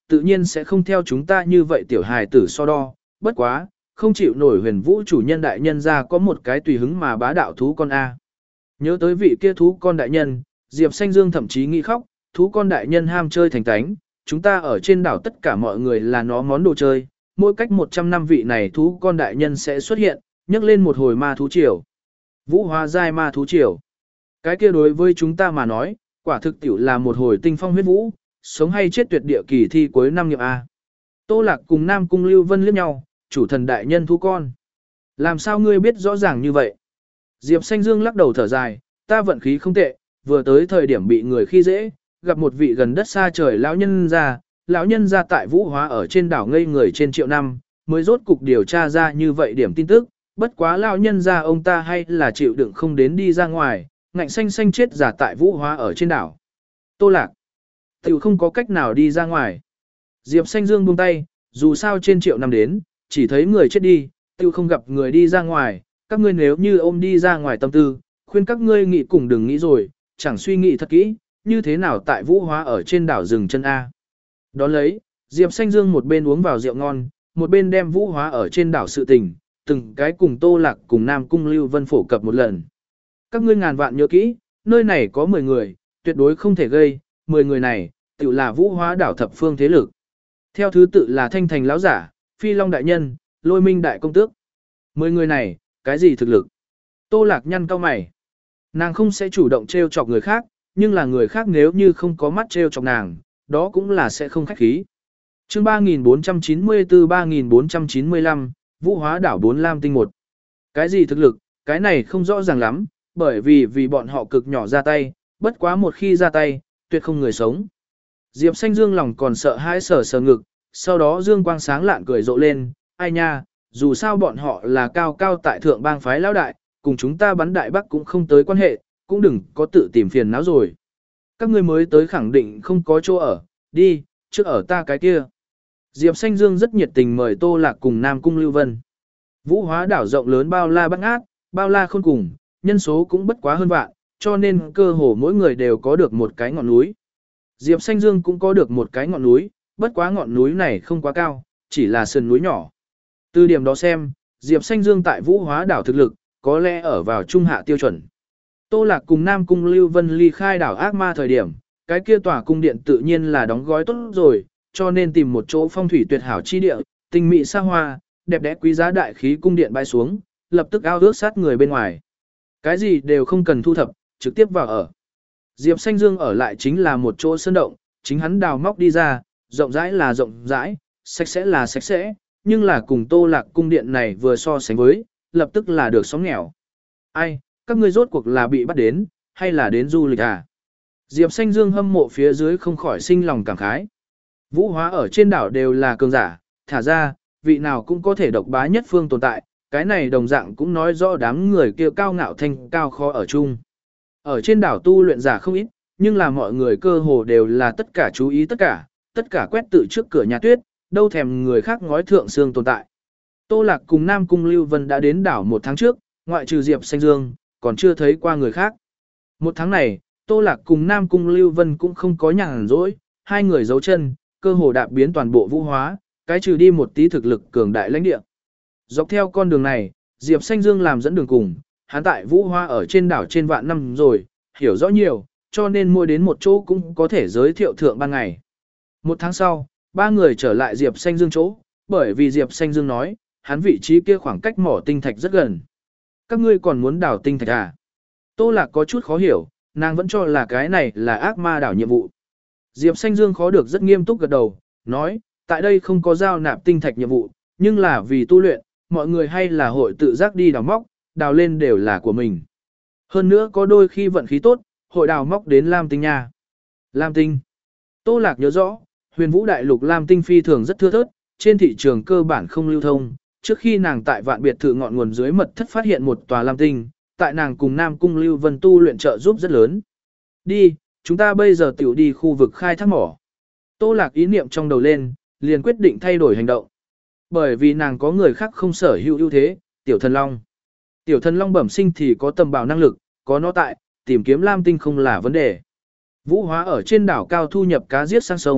tự nhiên sẽ không theo chúng ta như vậy tiểu hài tử so đo, bất quá, không chịu nổi huyền vũ chủ nhân đại nhân ra có một cái tùy hứng mà bá đạo thú con A. Nhớ tới vị kia thú con đại nhân, Diệp Xanh Dương thậm chí nghĩ khóc, thú con đại nhân ham chơi thành tánh, chúng ta ở trên đảo tất cả mọi người là nó món đồ chơi, mỗi cách một trăm năm vị này thú con đại nhân sẽ xuất hiện, nhấc lên một hồi ma thú triều. Vũ hóa giai ma thú triều. Cái kia đối với chúng ta mà nói, quả thực tiểu là một hồi tinh phong huyết vũ, sống hay chết tuyệt địa kỳ thi cuối năm nghiệp A. Tô Lạc cùng Nam Cung Lưu Vân liếc nhau, chủ thần đại nhân thú con. Làm sao ngươi biết rõ ràng như vậy? Diệp Xanh Dương lắc đầu thở dài, ta vận khí không tệ, vừa tới thời điểm bị người khi dễ, gặp một vị gần đất xa trời lão nhân ra, lão nhân ra tại Vũ Hóa ở trên đảo ngây người trên triệu năm, mới rốt cục điều tra ra như vậy điểm tin tức, bất quá lão nhân ra ông ta hay là chịu đựng không đến đi ra ngoài, ngạnh xanh xanh chết giả tại Vũ Hóa ở trên đảo. Tô Lạc, tiểu không có cách nào đi ra ngoài. Diệp Xanh Dương buông tay, dù sao trên triệu năm đến, chỉ thấy người chết đi, tiêu không gặp người đi ra ngoài, các ngươi nếu như ôm đi ra ngoài tâm tư, khuyên các ngươi nghĩ cùng đừng nghĩ rồi, chẳng suy nghĩ thật kỹ, như thế nào tại Vũ Hóa ở trên đảo rừng chân A. Đón lấy, Diệp Xanh Dương một bên uống vào rượu ngon, một bên đem Vũ Hóa ở trên đảo sự tình, từng cái cùng Tô Lạc cùng Nam Cung Lưu Vân phổ cập một lần. Các ngươi ngàn vạn nhớ kỹ, nơi này có mười người, tuyệt đối không thể gây, mười người này, tự là Vũ Hóa đảo thập phương thế lực. Theo thứ tự là Thanh Thành lão giả, Phi Long đại nhân, Lôi Minh đại công tước. Mười người này, cái gì thực lực? Tô Lạc nhăn cau mày. Nàng không sẽ chủ động trêu chọc người khác, nhưng là người khác nếu như không có mắt trêu chọc nàng, đó cũng là sẽ không khách khí. Chương ba nghìn bốn trăm chín mươi tư ba nghìn bốn trăm chín mươi lăm, Vũ Hóa đảo bốn Lam tinh một. Cái gì thực lực, cái này không rõ ràng lắm, bởi vì vì bọn họ cực nhỏ ra tay, bất quá một khi ra tay, tuyệt không người sống. Diệp Xanh Dương lòng còn sợ hãi sờ sờ ngực, sau đó Dương Quang sáng lạn cười rộ lên, ai nha, dù sao bọn họ là cao cao tại thượng bang phái lão đại, cùng chúng ta bắn đại bắc cũng không tới quan hệ, cũng đừng có tự tìm phiền não rồi. Các ngươi mới tới khẳng định không có chỗ ở, đi, trước ở ta cái kia. Diệp Xanh Dương rất nhiệt tình mời Tô Lạc cùng Nam Cung Lưu Vân. Vũ Hóa đảo rộng lớn bao la bát ngát, bao la khôn cùng, nhân số cũng bất quá hơn vạn, cho nên cơ hồ mỗi người đều có được một cái ngọn núi. Diệp Xanh Dương cũng có được một cái ngọn núi, bất quá ngọn núi này không quá cao, chỉ là sườn núi nhỏ. Từ điểm đó xem, Diệp Xanh Dương tại Vũ Hóa đảo thực lực, có lẽ ở vào trung hạ tiêu chuẩn. Tô Lạc cùng Nam Cung Lưu Vân ly khai đảo ác ma thời điểm, cái kia tòa cung điện tự nhiên là đóng gói tốt rồi, cho nên tìm một chỗ phong thủy tuyệt hảo chi địa, tinh mỹ xa hoa, đẹp đẽ quý giá đại khí cung điện bay xuống, lập tức ao ước sát người bên ngoài. Cái gì đều không cần thu thập, trực tiếp vào ở. Diệp Xanh Dương ở lại chính là một chỗ sơn động, chính hắn đào móc đi ra, rộng rãi là rộng rãi, sạch sẽ là sạch sẽ, nhưng là cùng Tô Lạc cung điện này vừa so sánh với, lập tức là được sóng nghèo. Ai, các ngươi rốt cuộc là bị bắt đến, hay là đến du lịch à? Diệp Xanh Dương hâm mộ phía dưới không khỏi sinh lòng cảm khái. Vũ Hóa ở trên đảo đều là cường giả, thả ra, vị nào cũng có thể độc bá nhất phương tồn tại, cái này đồng dạng cũng nói rõ đám người kia cao ngạo thanh cao khó ở chung. Ở trên đảo tu luyện giả không ít, nhưng là mọi người cơ hồ đều là tất cả chú ý tất cả, tất cả quét tự trước cửa nhà tuyết, đâu thèm người khác ngói thượng xương tồn tại. Tô Lạc cùng Nam Cung Lưu Vân đã đến đảo một tháng trước, ngoại trừ Diệp Xanh Dương, còn chưa thấy qua người khác. Một tháng này, Tô Lạc cùng Nam Cung Lưu Vân cũng không có nhàn rỗi, hai người giấu chân, cơ hồ đạp biến toàn bộ Vũ Hóa, cái trừ đi một tí thực lực cường đại lãnh địa. Dọc theo con đường này, Diệp Xanh Dương làm dẫn đường cùng, hắn tại Vũ Hóa ở trên đảo trên vạn năm rồi, hiểu rõ nhiều, cho nên mua đến một chỗ cũng có thể giới thiệu thượng ban ngày. Một tháng sau, ba người trở lại Diệp Xanh Dương chỗ, bởi vì Diệp Xanh Dương nói, hắn vị trí kia khoảng cách mỏ tinh thạch rất gần. Các ngươi còn muốn đào tinh thạch à? Tô Lạc có chút khó hiểu, nàng vẫn cho là cái này là ác ma đảo nhiệm vụ. Diệp Xanh Dương khó được rất nghiêm túc gật đầu, nói, tại đây không có giao nạp tinh thạch nhiệm vụ, nhưng là vì tu luyện, mọi người hay là hội tự giác đi đào móc, đào lên đều là của mình. Hơn nữa có đôi khi vận khí tốt, hội đào móc đến Lam Tinh nha. Lam Tinh. Tô Lạc nhớ rõ, huyền vũ đại lục Lam Tinh phi thường rất thưa thớt, trên thị trường cơ bản không lưu thông. Trước khi nàng tại vạn biệt thự ngọn nguồn dưới mật thất phát hiện một tòa Lam Tinh, tại nàng cùng Nam Cung Lưu Vân tu luyện trợ giúp rất lớn. Đi, chúng ta bây giờ tiểu đi khu vực khai thác mỏ. Tô Lạc ý niệm trong đầu lên, liền quyết định thay đổi hành động. Bởi vì nàng có người khác không sở hữu ưu thế, Tiểu Thần Long. Tiểu Thần Long bẩm sinh thì có tầm bảo năng lực, có nó tại, tìm kiếm Lam Tinh không là vấn đề. Vũ Hóa ở trên đảo cao thu nhập cá giết sang sông,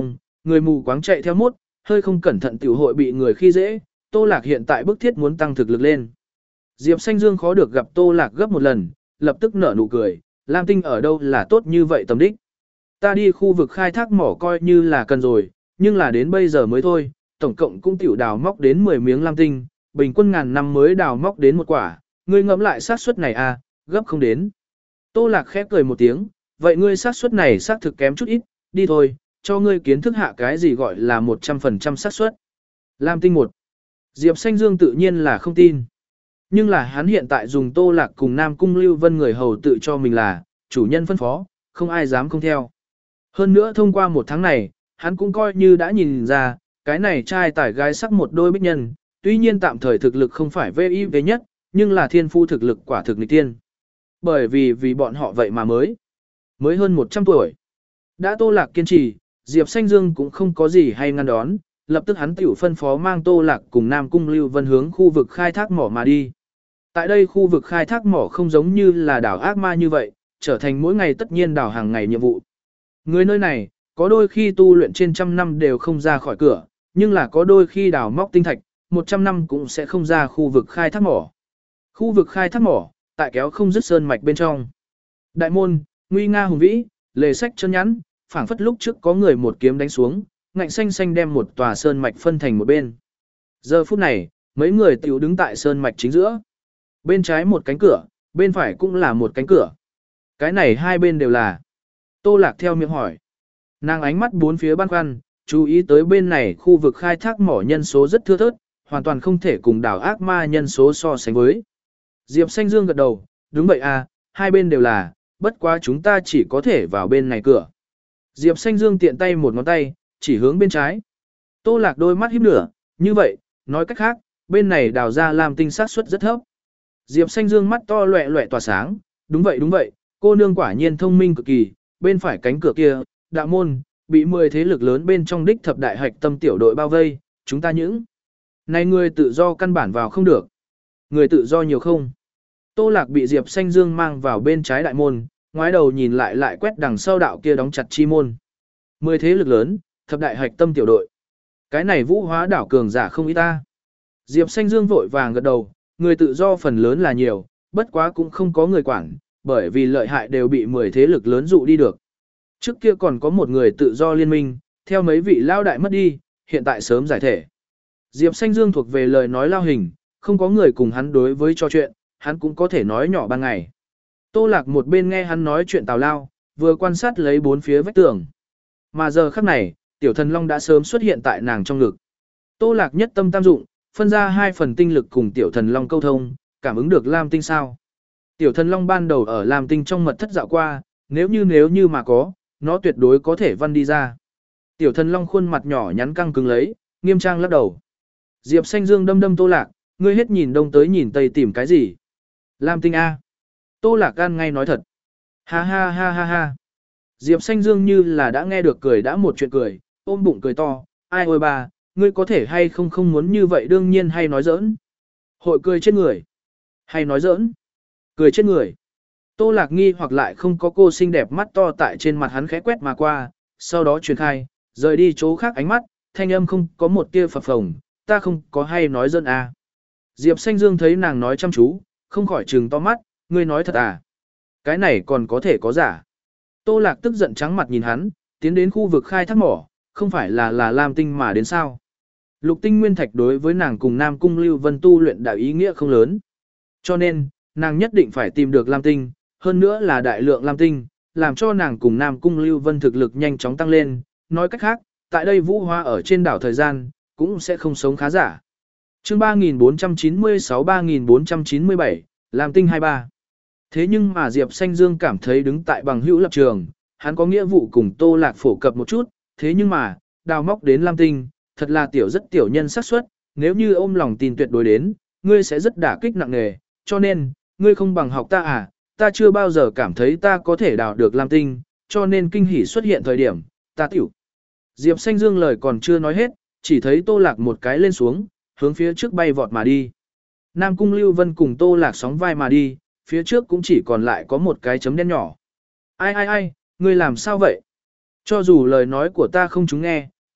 người mù quáng chạy theo mốt, hơi không cẩn thận tiểu hội bị người khi dễ, Tô Lạc hiện tại bức thiết muốn tăng thực lực lên. Diệp Xanh Dương khó được gặp Tô Lạc gấp một lần, lập tức nở nụ cười, Lam Tinh ở đâu là tốt như vậy tầm đích. Ta đi khu vực khai thác mỏ coi như là cần rồi, nhưng là đến bây giờ mới thôi, tổng cộng cũng tiểu đào móc đến mười miếng lam tinh, bình quân ngàn năm mới đào móc đến một quả, ngươi ngẫm lại xác suất này à, gấp không đến. Tô Lạc khép cười một tiếng, vậy ngươi xác suất này xác thực kém chút ít, đi thôi, cho ngươi kiến thức hạ cái gì gọi là một trăm phần trăm xác suất. Lam tinh một. Diệp Xanh Dương tự nhiên là không tin. Nhưng là hắn hiện tại dùng Tô Lạc cùng Nam Cung Lưu Vân người hầu tự cho mình là chủ nhân phân phó, không ai dám không theo. Hơn nữa thông qua một tháng này, hắn cũng coi như đã nhìn ra, cái này trai tải gái sắc một đôi bích nhân, tuy nhiên tạm thời thực lực không phải vê i vê nhất, nhưng là thiên phu thực lực quả thực nghịch tiên. Bởi vì vì bọn họ vậy mà mới, mới hơn một trăm tuổi. Đã Tô Lạc kiên trì, Diệp Xanh Dương cũng không có gì hay ngăn đón, lập tức hắn tiểu phân phó mang Tô Lạc cùng Nam Cung Lưu Vân hướng khu vực khai thác mỏ mà đi. Tại đây khu vực khai thác mỏ không giống như là đảo ác ma như vậy, trở thành mỗi ngày tất nhiên đảo hàng ngày nhiệm vụ. Người nơi này, có đôi khi tu luyện trên trăm năm đều không ra khỏi cửa, nhưng là có đôi khi đào móc tinh thạch, một trăm năm cũng sẽ không ra khu vực khai thác mỏ. Khu vực khai thác mỏ, tại kéo không dứt sơn mạch bên trong. Đại môn, nguy nga hùng vĩ, lề sách chân nhắn, phảng phất lúc trước có người một kiếm đánh xuống, ngạnh xanh xanh đem một tòa sơn mạch phân thành một bên. Giờ phút này, mấy người tiểu đứng tại sơn mạch chính giữa. Bên trái một cánh cửa, bên phải cũng là một cánh cửa. Cái này hai bên đều là. Tô Lạc theo miệng hỏi. Nàng ánh mắt bốn phía băn khoăn, chú ý tới bên này khu vực khai thác mỏ nhân số rất thưa thớt, hoàn toàn không thể cùng đảo ác ma nhân số so sánh với. Diệp Xanh Dương gật đầu, đúng vậy à, hai bên đều là, bất quá chúng ta chỉ có thể vào bên này cửa. Diệp Xanh Dương tiện tay một ngón tay, chỉ hướng bên trái. Tô Lạc đôi mắt híp nửa, như vậy, nói cách khác, bên này đào ra làm tinh xác suất rất thấp. Diệp Xanh Dương mắt to loẹ loẹ tỏa sáng, đúng vậy đúng vậy, cô nương quả nhiên thông minh cực kỳ, bên phải cánh cửa kia, đạo môn, bị mười thế lực lớn bên trong đích thập đại hạch tâm tiểu đội bao vây, chúng ta những. Này người tự do căn bản vào không được. Người tự do nhiều không? Tô Lạc bị Diệp Xanh Dương mang vào bên trái đại môn, ngoái đầu nhìn lại lại quét đằng sau đạo kia đóng chặt chi môn. Mười thế lực lớn, thập đại hạch tâm tiểu đội. Cái này vũ hóa đảo cường giả không ý ta. Diệp Xanh Dương vội vàng gật đầu, người tự do phần lớn là nhiều, bất quá cũng không có người quản, bởi vì lợi hại đều bị mười thế lực lớn dụ đi được. Trước kia còn có một người tự do liên minh, theo mấy vị lao đại mất đi, hiện tại sớm giải thể. Diệp Xanh Dương thuộc về lời nói lao hình, không có người cùng hắn đối với trò chuyện, hắn cũng có thể nói nhỏ ban ngày. Tô Lạc một bên nghe hắn nói chuyện tào lao, vừa quan sát lấy bốn phía vách tường. Mà giờ khắc này, tiểu thần long đã sớm xuất hiện tại nàng trong ngực. Tô Lạc nhất tâm tam dụng, phân ra hai phần tinh lực cùng tiểu thần long câu thông, cảm ứng được Lam Tinh sao. Tiểu thần long ban đầu ở Lam Tinh trong mật thất dạo qua, nếu như nếu như mà có, nó tuyệt đối có thể văn đi ra. Tiểu thần long khuôn mặt nhỏ nhắn căng cứng lấy, nghiêm trang lắc đầu. Diệp Xanh Dương đâm đâm Tô Lạc, ngươi hết nhìn đông tới nhìn tây tìm cái gì? Lam Tinh A. Tô Lạc gan ngay nói thật. Ha ha ha ha ha. Diệp Xanh Dương như là đã nghe được cười đã một chuyện cười, ôm bụng cười to, ai ôi bà, ngươi có thể hay không không muốn như vậy đương nhiên hay nói giỡn. Hội cười chết người. Hay nói giỡn. Cười chết người. Tô Lạc nghi hoặc lại không có cô xinh đẹp mắt to tại trên mặt hắn khẽ quét mà qua, sau đó truyền khai, rời đi chỗ khác ánh mắt, thanh âm không có một tia phập phồng, ta không có hay nói giỡn à. Diệp Xanh Dương thấy nàng nói chăm chú, không khỏi trừng to mắt, ngươi nói thật à. Cái này còn có thể có giả. Tô Lạc tức giận trắng mặt nhìn hắn, tiến đến khu vực khai thác mỏ, không phải là là Lam Tinh mà đến sao. Lục tinh nguyên thạch đối với nàng cùng Nam Cung Lưu Vân tu luyện đạo ý nghĩa không lớn. Cho nên, nàng nhất định phải tìm được Lam Tinh, hơn nữa là đại lượng Lam Tinh, làm cho nàng cùng Nam Cung Lưu Vân thực lực nhanh chóng tăng lên. Nói cách khác, tại đây vũ hoa ở trên đảo thời gian, cũng sẽ không sống khá giả. Chương ba nghìn bốn trăm chín mươi sáu ba nghìn bốn trăm chín mươi bảy, Lam Tinh hai mươi ba. Thế nhưng mà Diệp Xanh Dương cảm thấy đứng tại bằng hữu lập trường, hắn có nghĩa vụ cùng Tô Lạc phổ cập một chút, thế nhưng mà, đào móc đến Lam Tinh, thật là tiểu rất tiểu nhân xác suất, nếu như ôm lòng tin tuyệt đối đến, ngươi sẽ rất đả kích nặng nề, cho nên, ngươi không bằng học ta à, ta chưa bao giờ cảm thấy ta có thể đào được Lam Tinh, cho nên kinh hỉ xuất hiện thời điểm, ta tiểu. Diệp Xanh Dương lời còn chưa nói hết, chỉ thấy Tô Lạc một cái lên xuống, hướng phía trước bay vọt mà đi. Nam Cung Lưu Vân cùng Tô Lạc sóng vai mà đi, phía trước cũng chỉ còn lại có một cái chấm đen nhỏ. Ai ai ai, ngươi làm sao vậy? Cho dù lời nói của ta không chúng nghe,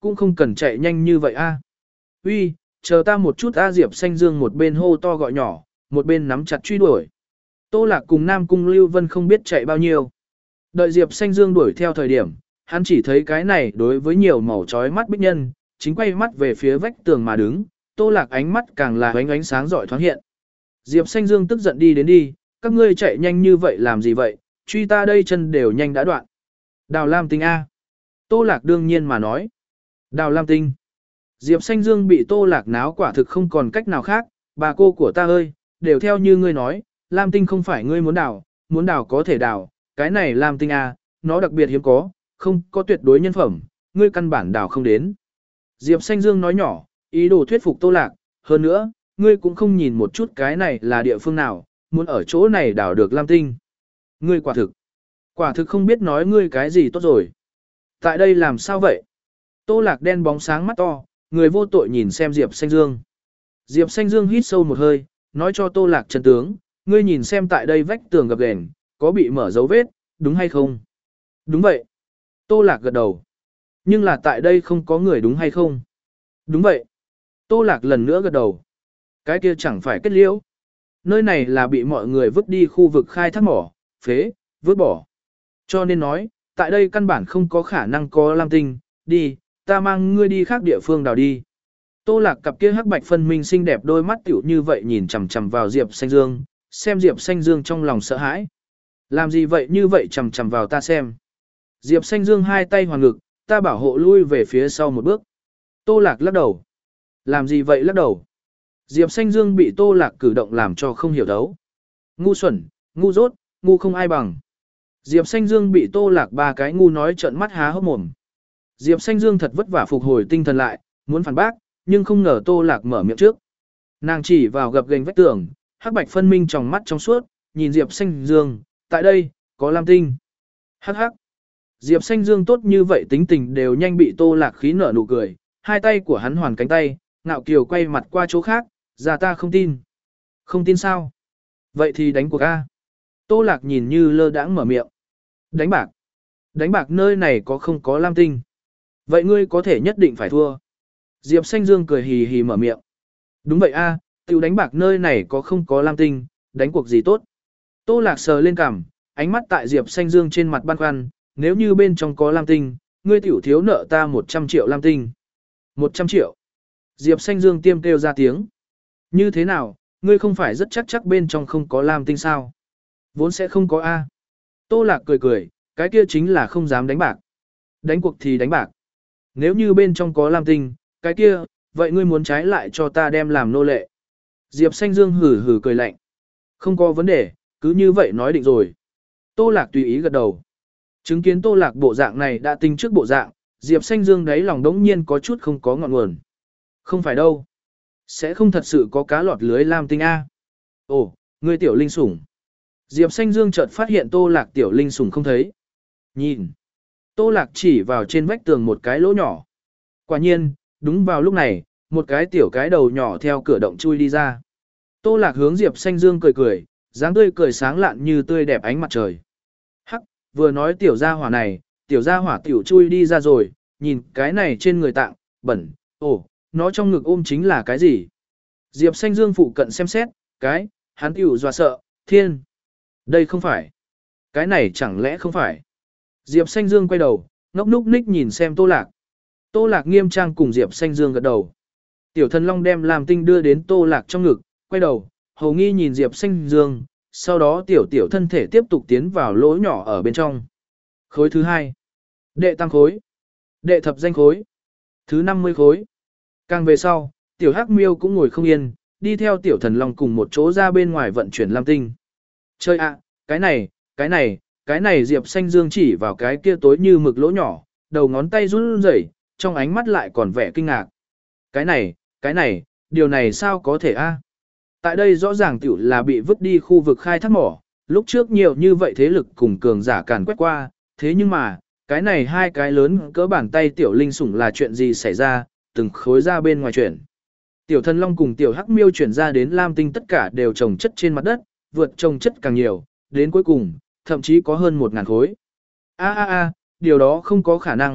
cũng không cần chạy nhanh như vậy a. Uy, chờ ta một chút a. Diệp Xanh Dương một bên hô to gọi nhỏ, một bên nắm chặt truy đuổi. Tô Lạc cùng Nam Cung Lưu Vân không biết chạy bao nhiêu. Đợi Diệp Xanh Dương đuổi theo thời điểm, hắn chỉ thấy cái này đối với nhiều màu chói mắt bích nhân, chính quay mắt về phía vách tường mà đứng, Tô Lạc ánh mắt càng là ánh ánh sáng rọi thoáng hiện. Diệp Xanh Dương tức giận đi đến đi, các ngươi chạy nhanh như vậy làm gì vậy, truy ta đây chân đều nhanh đã đoạn. Đào Lam Tinh A. Tô Lạc đương nhiên mà nói. Đào Lam Tinh. Diệp Xanh Dương bị Tô Lạc náo quả thực không còn cách nào khác, bà cô của ta ơi, đều theo như ngươi nói, Lam Tinh không phải ngươi muốn đào, muốn đào có thể đào, cái này Lam Tinh A, nó đặc biệt hiếm có, không có tuyệt đối nhân phẩm, ngươi căn bản đào không đến. Diệp Xanh Dương nói nhỏ, ý đồ thuyết phục Tô Lạc, hơn nữa, ngươi cũng không nhìn một chút cái này là địa phương nào, muốn ở chỗ này đào được Lam Tinh. Ngươi quả thực, quả thực không biết nói ngươi cái gì tốt rồi. Tại đây làm sao vậy? Tô Lạc đen bóng sáng mắt to, người vô tội nhìn xem Diệp Xanh Dương. Diệp Xanh Dương hít sâu một hơi, nói cho Tô Lạc chân tướng, ngươi nhìn xem tại đây vách tường gập ghềnh, có bị mở dấu vết, đúng hay không? Đúng vậy. Tô Lạc gật đầu. Nhưng là tại đây không có người đúng hay không? Đúng vậy. Tô Lạc lần nữa gật đầu. Cái kia chẳng phải kết liễu. Nơi này là bị mọi người vứt đi khu vực khai thác mỏ, phế, vứt bỏ. Cho nên nói, tại đây căn bản không có khả năng có Lam Tinh, đi, ta mang ngươi đi khác địa phương đào đi. Tô Lạc cặp kia hắc bạch phân minh xinh đẹp đôi mắt tiểu như vậy nhìn chằm chằm vào Diệp Xanh Dương, xem Diệp Xanh Dương trong lòng sợ hãi. Làm gì vậy như vậy chằm chằm vào ta xem. Diệp Xanh Dương hai tay hoàn ngực, ta bảo hộ lui về phía sau một bước. Tô Lạc lắc đầu. Làm gì vậy lắc đầu? Diệp Xanh Dương bị Tô Lạc cử động làm cho không hiểu đấu. Ngu xuẩn, ngu dốt, ngu không ai bằng. Diệp Xanh Dương bị Tô Lạc ba cái ngu nói trợn mắt há hốc mồm. Diệp Xanh Dương thật vất vả phục hồi tinh thần lại, muốn phản bác, nhưng không ngờ Tô Lạc mở miệng trước. Nàng chỉ vào gập ghềnh vách tường, hắc bạch phân minh trong mắt trong suốt, nhìn Diệp Xanh Dương, tại đây, có Lam Tinh. Hắc hắc. Diệp Xanh Dương tốt như vậy tính tình đều nhanh bị Tô Lạc khí nở nụ cười, hai tay của hắn hoàn cánh tay, ngạo kiều quay mặt qua chỗ khác, ra ta không tin. Không tin sao? Vậy thì đánh cuộc A. Tô Lạc nhìn như lơ đãng mở miệng. Đánh bạc. Đánh bạc nơi này có không có Lam Tinh. Vậy ngươi có thể nhất định phải thua. Diệp Xanh Dương cười hì hì mở miệng. Đúng vậy A, tiểu đánh bạc nơi này có không có Lam Tinh, đánh cuộc gì tốt. Tô Lạc sờ lên cằm, ánh mắt tại Diệp Xanh Dương trên mặt băn khoăn, nếu như bên trong có Lam Tinh, ngươi tiểu thiếu nợ ta một trăm triệu Lam Tinh. một trăm triệu. Diệp Xanh Dương tiêm kêu ra tiếng. Như thế nào, ngươi không phải rất chắc chắc bên trong không có Lam Tinh sao? Vốn sẽ không có A. Tô Lạc cười cười, cái kia chính là không dám đánh bạc. Đánh cuộc thì đánh bạc. Nếu như bên trong có Lam Tinh, cái kia, vậy ngươi muốn trái lại cho ta đem làm nô lệ. Diệp Xanh Dương hử hử cười lạnh. Không có vấn đề, cứ như vậy nói định rồi. Tô Lạc tùy ý gật đầu. Chứng kiến Tô Lạc bộ dạng này đã tính trước bộ dạng, Diệp Xanh Dương đáy lòng đống nhiên có chút không có ngọn nguồn. Không phải đâu. Sẽ không thật sự có cá lọt lưới Lam Tinh A. Ồ, ngươi tiểu linh sủng. Diệp Xanh Dương chợt phát hiện Tô Lạc tiểu linh sủng không thấy. Nhìn. Tô Lạc chỉ vào trên vách tường một cái lỗ nhỏ. Quả nhiên, đúng vào lúc này, một cái tiểu cái đầu nhỏ theo cửa động chui đi ra. Tô Lạc hướng Diệp Xanh Dương cười cười, dáng tươi cười sáng lạn như tươi đẹp ánh mặt trời. Hắc, vừa nói tiểu gia hỏa này, tiểu gia hỏa tiểu chui đi ra rồi, nhìn cái này trên người tạng, bẩn, ồ, nó trong ngực ôm chính là cái gì? Diệp Xanh Dương phụ cận xem xét, cái, hắn tiểu dọa sợ, thiên. Đây không phải. Cái này chẳng lẽ không phải. Diệp Xanh Dương quay đầu, ngốc núc ních nhìn xem Tô Lạc. Tô Lạc nghiêm trang cùng Diệp Xanh Dương gật đầu. Tiểu Thần Long đem Lam Tinh đưa đến Tô Lạc trong ngực, quay đầu, hầu nghi nhìn Diệp Xanh Dương, sau đó tiểu tiểu thân thể tiếp tục tiến vào lỗ nhỏ ở bên trong. Khối thứ hai. Đệ tam khối. Đệ thập danh khối. Thứ năm mươi khối. Càng về sau, tiểu Hắc Miêu cũng ngồi không yên, đi theo tiểu Thần Long cùng một chỗ ra bên ngoài vận chuyển Lam Tinh. Chơi ạ, cái này, cái này, cái này Diệp Xanh Dương chỉ vào cái kia tối như mực lỗ nhỏ, đầu ngón tay run rẩy, trong ánh mắt lại còn vẻ kinh ngạc. Cái này, cái này, điều này sao có thể a? Tại đây rõ ràng tiểu là bị vứt đi khu vực khai thác mỏ, lúc trước nhiều như vậy thế lực cùng cường giả càn quét qua, thế nhưng mà, cái này hai cái lớn cỡ bàn tay tiểu linh sủng là chuyện gì xảy ra, từng khối ra bên ngoài chuyển. Tiểu Thần Long cùng tiểu Hắc Miêu chuyển ra đến Lam Tinh tất cả đều trồng chất trên mặt đất, vượt trồng chất càng nhiều, đến cuối cùng, thậm chí có hơn một ngàn khối. A a a, điều đó không có khả năng,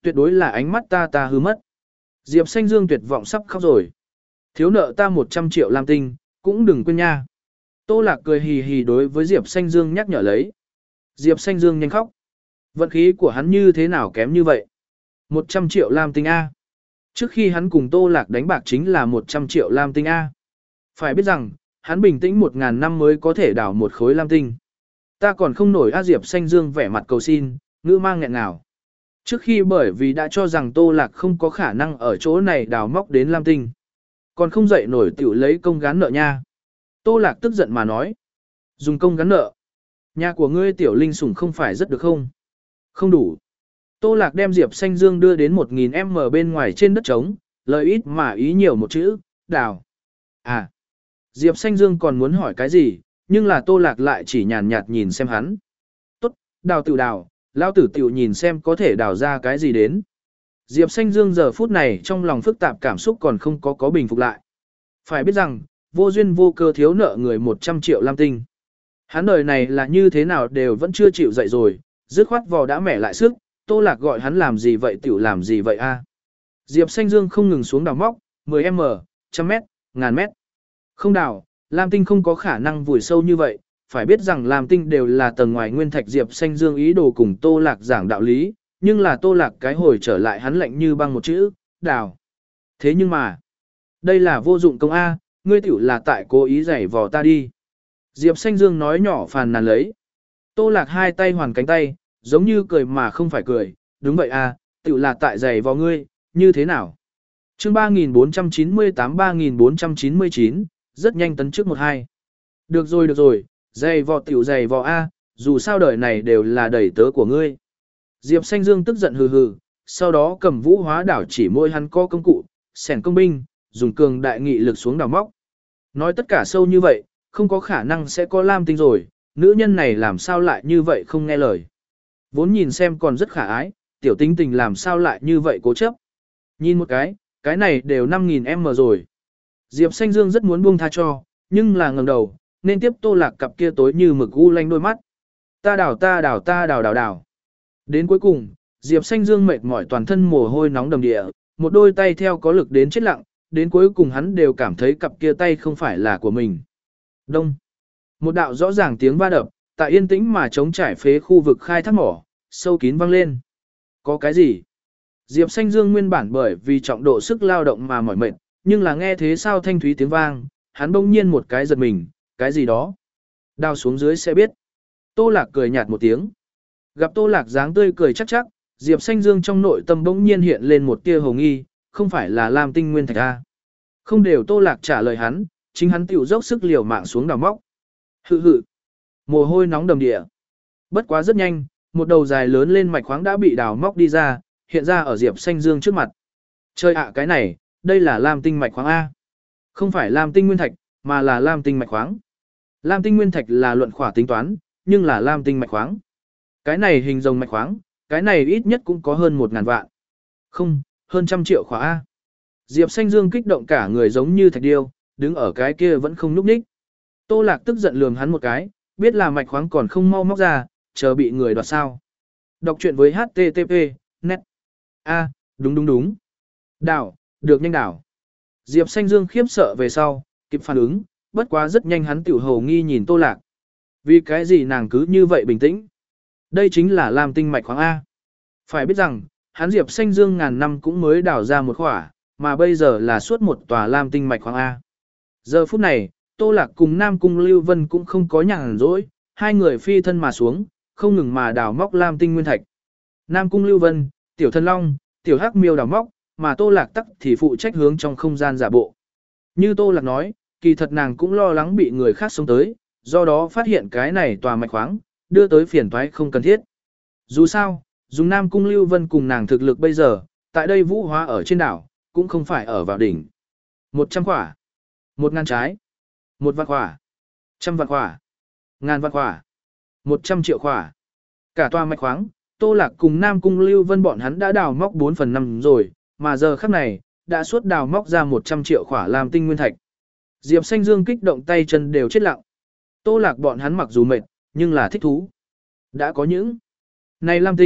tuyệt đối là ánh mắt ta ta hư mất. Diệp Xanh Dương tuyệt vọng sắp khóc rồi. Thiếu nợ ta một trăm triệu lam tinh, cũng đừng quên nha. Tô Lạc cười hì hì đối với Diệp Xanh Dương nhắc nhở lấy. Diệp Xanh Dương nhanh khóc. Vận khí của hắn như thế nào kém như vậy? một trăm triệu lam tinh A. Trước khi hắn cùng Tô Lạc đánh bạc chính là một trăm triệu lam tinh A. Phải biết rằng, hắn bình tĩnh một ngàn năm mới có thể đào một khối lam tinh. Ta còn không nổi A. Diệp Xanh Dương vẻ mặt cầu xin, ngữ mang nghẹn ngào. Trước khi bởi vì đã cho rằng Tô Lạc không có khả năng ở chỗ này đào móc đến lam tinh. Còn không dậy nổi tiểu lấy công gán nợ nha. Tô Lạc tức giận mà nói. Dùng công gán nợ. Nhà của ngươi tiểu linh sủng không phải rất được không? Không đủ. Tô Lạc đem Diệp Xanh Dương đưa đến một nghìn mét bên ngoài trên đất trống, lời ít mà ý nhiều một chữ, đào. À. Diệp Xanh Dương còn muốn hỏi cái gì, nhưng là Tô Lạc lại chỉ nhàn nhạt nhìn xem hắn. Tốt, đào tự đào, lao tử tiểu nhìn xem có thể đào ra cái gì đến. Diệp Xanh Dương giờ phút này trong lòng phức tạp cảm xúc còn không có có bình phục lại. Phải biết rằng, vô duyên vô cơ thiếu nợ người một trăm triệu lam tinh. Hắn đời này là như thế nào đều vẫn chưa chịu dậy rồi, dứt khoát vò đã mẻ lại sức, Tô Lạc gọi hắn làm gì vậy tiểu làm gì vậy a? Diệp Xanh Dương không ngừng xuống đào móc, mười mét, trăm mét, ngàn mét. Không đào, lam tinh không có khả năng vùi sâu như vậy, phải biết rằng lam tinh đều là tầng ngoài nguyên thạch. Diệp Xanh Dương ý đồ cùng Tô Lạc giảng đạo lý, nhưng là Tô Lạc cái hồi trở lại hắn lạnh như băng một chữ, đào. Thế nhưng mà, đây là vô dụng công A, ngươi tiểu là tại cố ý giày vò ta đi. Diệp Xanh Dương nói nhỏ phàn nàn lấy. Tô Lạc hai tay hoàn cánh tay, giống như cười mà không phải cười, đúng vậy A, tiểu là tại giày vò ngươi, như thế nào? Chương ba nghìn bốn trăm chín mươi tám ba nghìn bốn trăm chín mươi chín, rất nhanh tấn trước một hai. Được rồi được rồi, giày vò tiểu giày vò A, dù sao đời này đều là đầy tớ của ngươi. Diệp Xanh Dương tức giận hừ hừ, sau đó cầm vũ hóa đảo chỉ môi hắn có công cụ, sẻn công binh, dùng cường đại nghị lực xuống đào móc. Nói tất cả sâu như vậy, không có khả năng sẽ có lam tinh rồi, nữ nhân này làm sao lại như vậy không nghe lời. Vốn nhìn xem còn rất khả ái, tiểu tính tình làm sao lại như vậy cố chấp. Nhìn một cái, cái này đều năm nghìn mét rồi. Diệp Xanh Dương rất muốn buông tha cho, nhưng là ngẩng đầu, nên tiếp Tô Lạc cặp kia tối như mực u lanh đôi mắt. Ta đào ta đào ta đào đào đào. Đến cuối cùng, Diệp Xanh Dương mệt mỏi toàn thân mồ hôi nóng đầm địa, một đôi tay theo có lực đến chết lặng, đến cuối cùng hắn đều cảm thấy cặp kia tay không phải là của mình. Đông. Một đạo rõ ràng tiếng va đập, tại yên tĩnh mà trống trải phế khu vực khai thác mỏ, sâu kín vang lên. Có cái gì? Diệp Xanh Dương nguyên bản bởi vì trọng độ sức lao động mà mỏi mệt, nhưng là nghe thế sao thanh thúy tiếng vang, hắn bỗng nhiên một cái giật mình, cái gì đó. Đào xuống dưới sẽ biết. Tô Lạc cười nhạt một tiếng. Gặp Tô Lạc dáng tươi cười chắc chắc, Diệp Xanh Dương trong nội tâm bỗng nhiên hiện lên một tia hồ nghi, không phải là lam tinh nguyên thạch a. Không đều Tô Lạc trả lời hắn, chính hắn tiểu dốc sức liều mạng xuống đào móc. Hự hự. Mồ hôi nóng đầm địa. Bất quá rất nhanh, một đầu dài lớn lên mạch khoáng đã bị đào móc đi ra, hiện ra ở Diệp Xanh Dương trước mặt. Chơi ạ cái này, đây là lam tinh mạch khoáng A. Không phải lam tinh nguyên thạch, mà là lam tinh mạch khoáng. Lam tinh nguyên thạch là luận khỏa tính toán, nhưng là lam tinh mạch khoáng. Cái này hình rồng mạch khoáng, cái này ít nhất cũng có hơn một ngàn vạn. Không, hơn trăm triệu khỏa A. Diệp Xanh Dương kích động cả người giống như thạch điêu, đứng ở cái kia vẫn không nhúc nhích. Tô Lạc tức giận lườm hắn một cái, biết là mạch khoáng còn không mau móc ra, chờ bị người đoạt sao. Đọc truyện với hát tê tê pê, net. A, đúng đúng đúng. Đảo, được nhanh đảo. Diệp Xanh Dương khiếp sợ về sau, kịp phản ứng, bất quá rất nhanh hắn tiểu hầu nghi nhìn Tô Lạc. Vì cái gì nàng cứ như vậy bình tĩnh? Đây chính là lam tinh mạch khoáng A. Phải biết rằng, hắn Diệp Xanh Dương ngàn năm cũng mới đào ra một khỏa, mà bây giờ là suốt một tòa lam tinh mạch khoáng A. Giờ phút này, Tô Lạc cùng Nam Cung Lưu Vân cũng không có nhàn rỗi, hai người phi thân mà xuống, không ngừng mà đào móc lam tinh nguyên thạch. Nam Cung Lưu Vân, Tiểu Thần Long, Tiểu Hắc Miêu đào móc, mà Tô Lạc tắc thì phụ trách hướng trong không gian giả bộ. Như Tô Lạc nói, kỳ thật nàng cũng lo lắng bị người khác xông tới, do đó phát hiện cái này tòa mạch khoáng, đưa tới phiền toái không cần thiết. Dù sao, dùng Nam Cung Lưu Vân cùng nàng thực lực bây giờ, tại đây vũ hóa ở trên đảo, cũng không phải ở vào đỉnh. Một trăm quả, một ngàn trái, một vạn quả, trăm vạn quả, ngàn vạn quả, một trăm triệu quả. Cả tòa mạch khoáng, Tô Lạc cùng Nam Cung Lưu Vân bọn hắn đã đào móc bốn phần năm rồi, mà giờ khắc này, đã suốt đào móc ra một trăm triệu quả lam tinh nguyên thạch. Diệp Xanh Dương kích động tay chân đều chết lặng. Tô Lạc bọn hắn mặc dù mệt, nhưng là thích thú. Đã có những này lam tinh,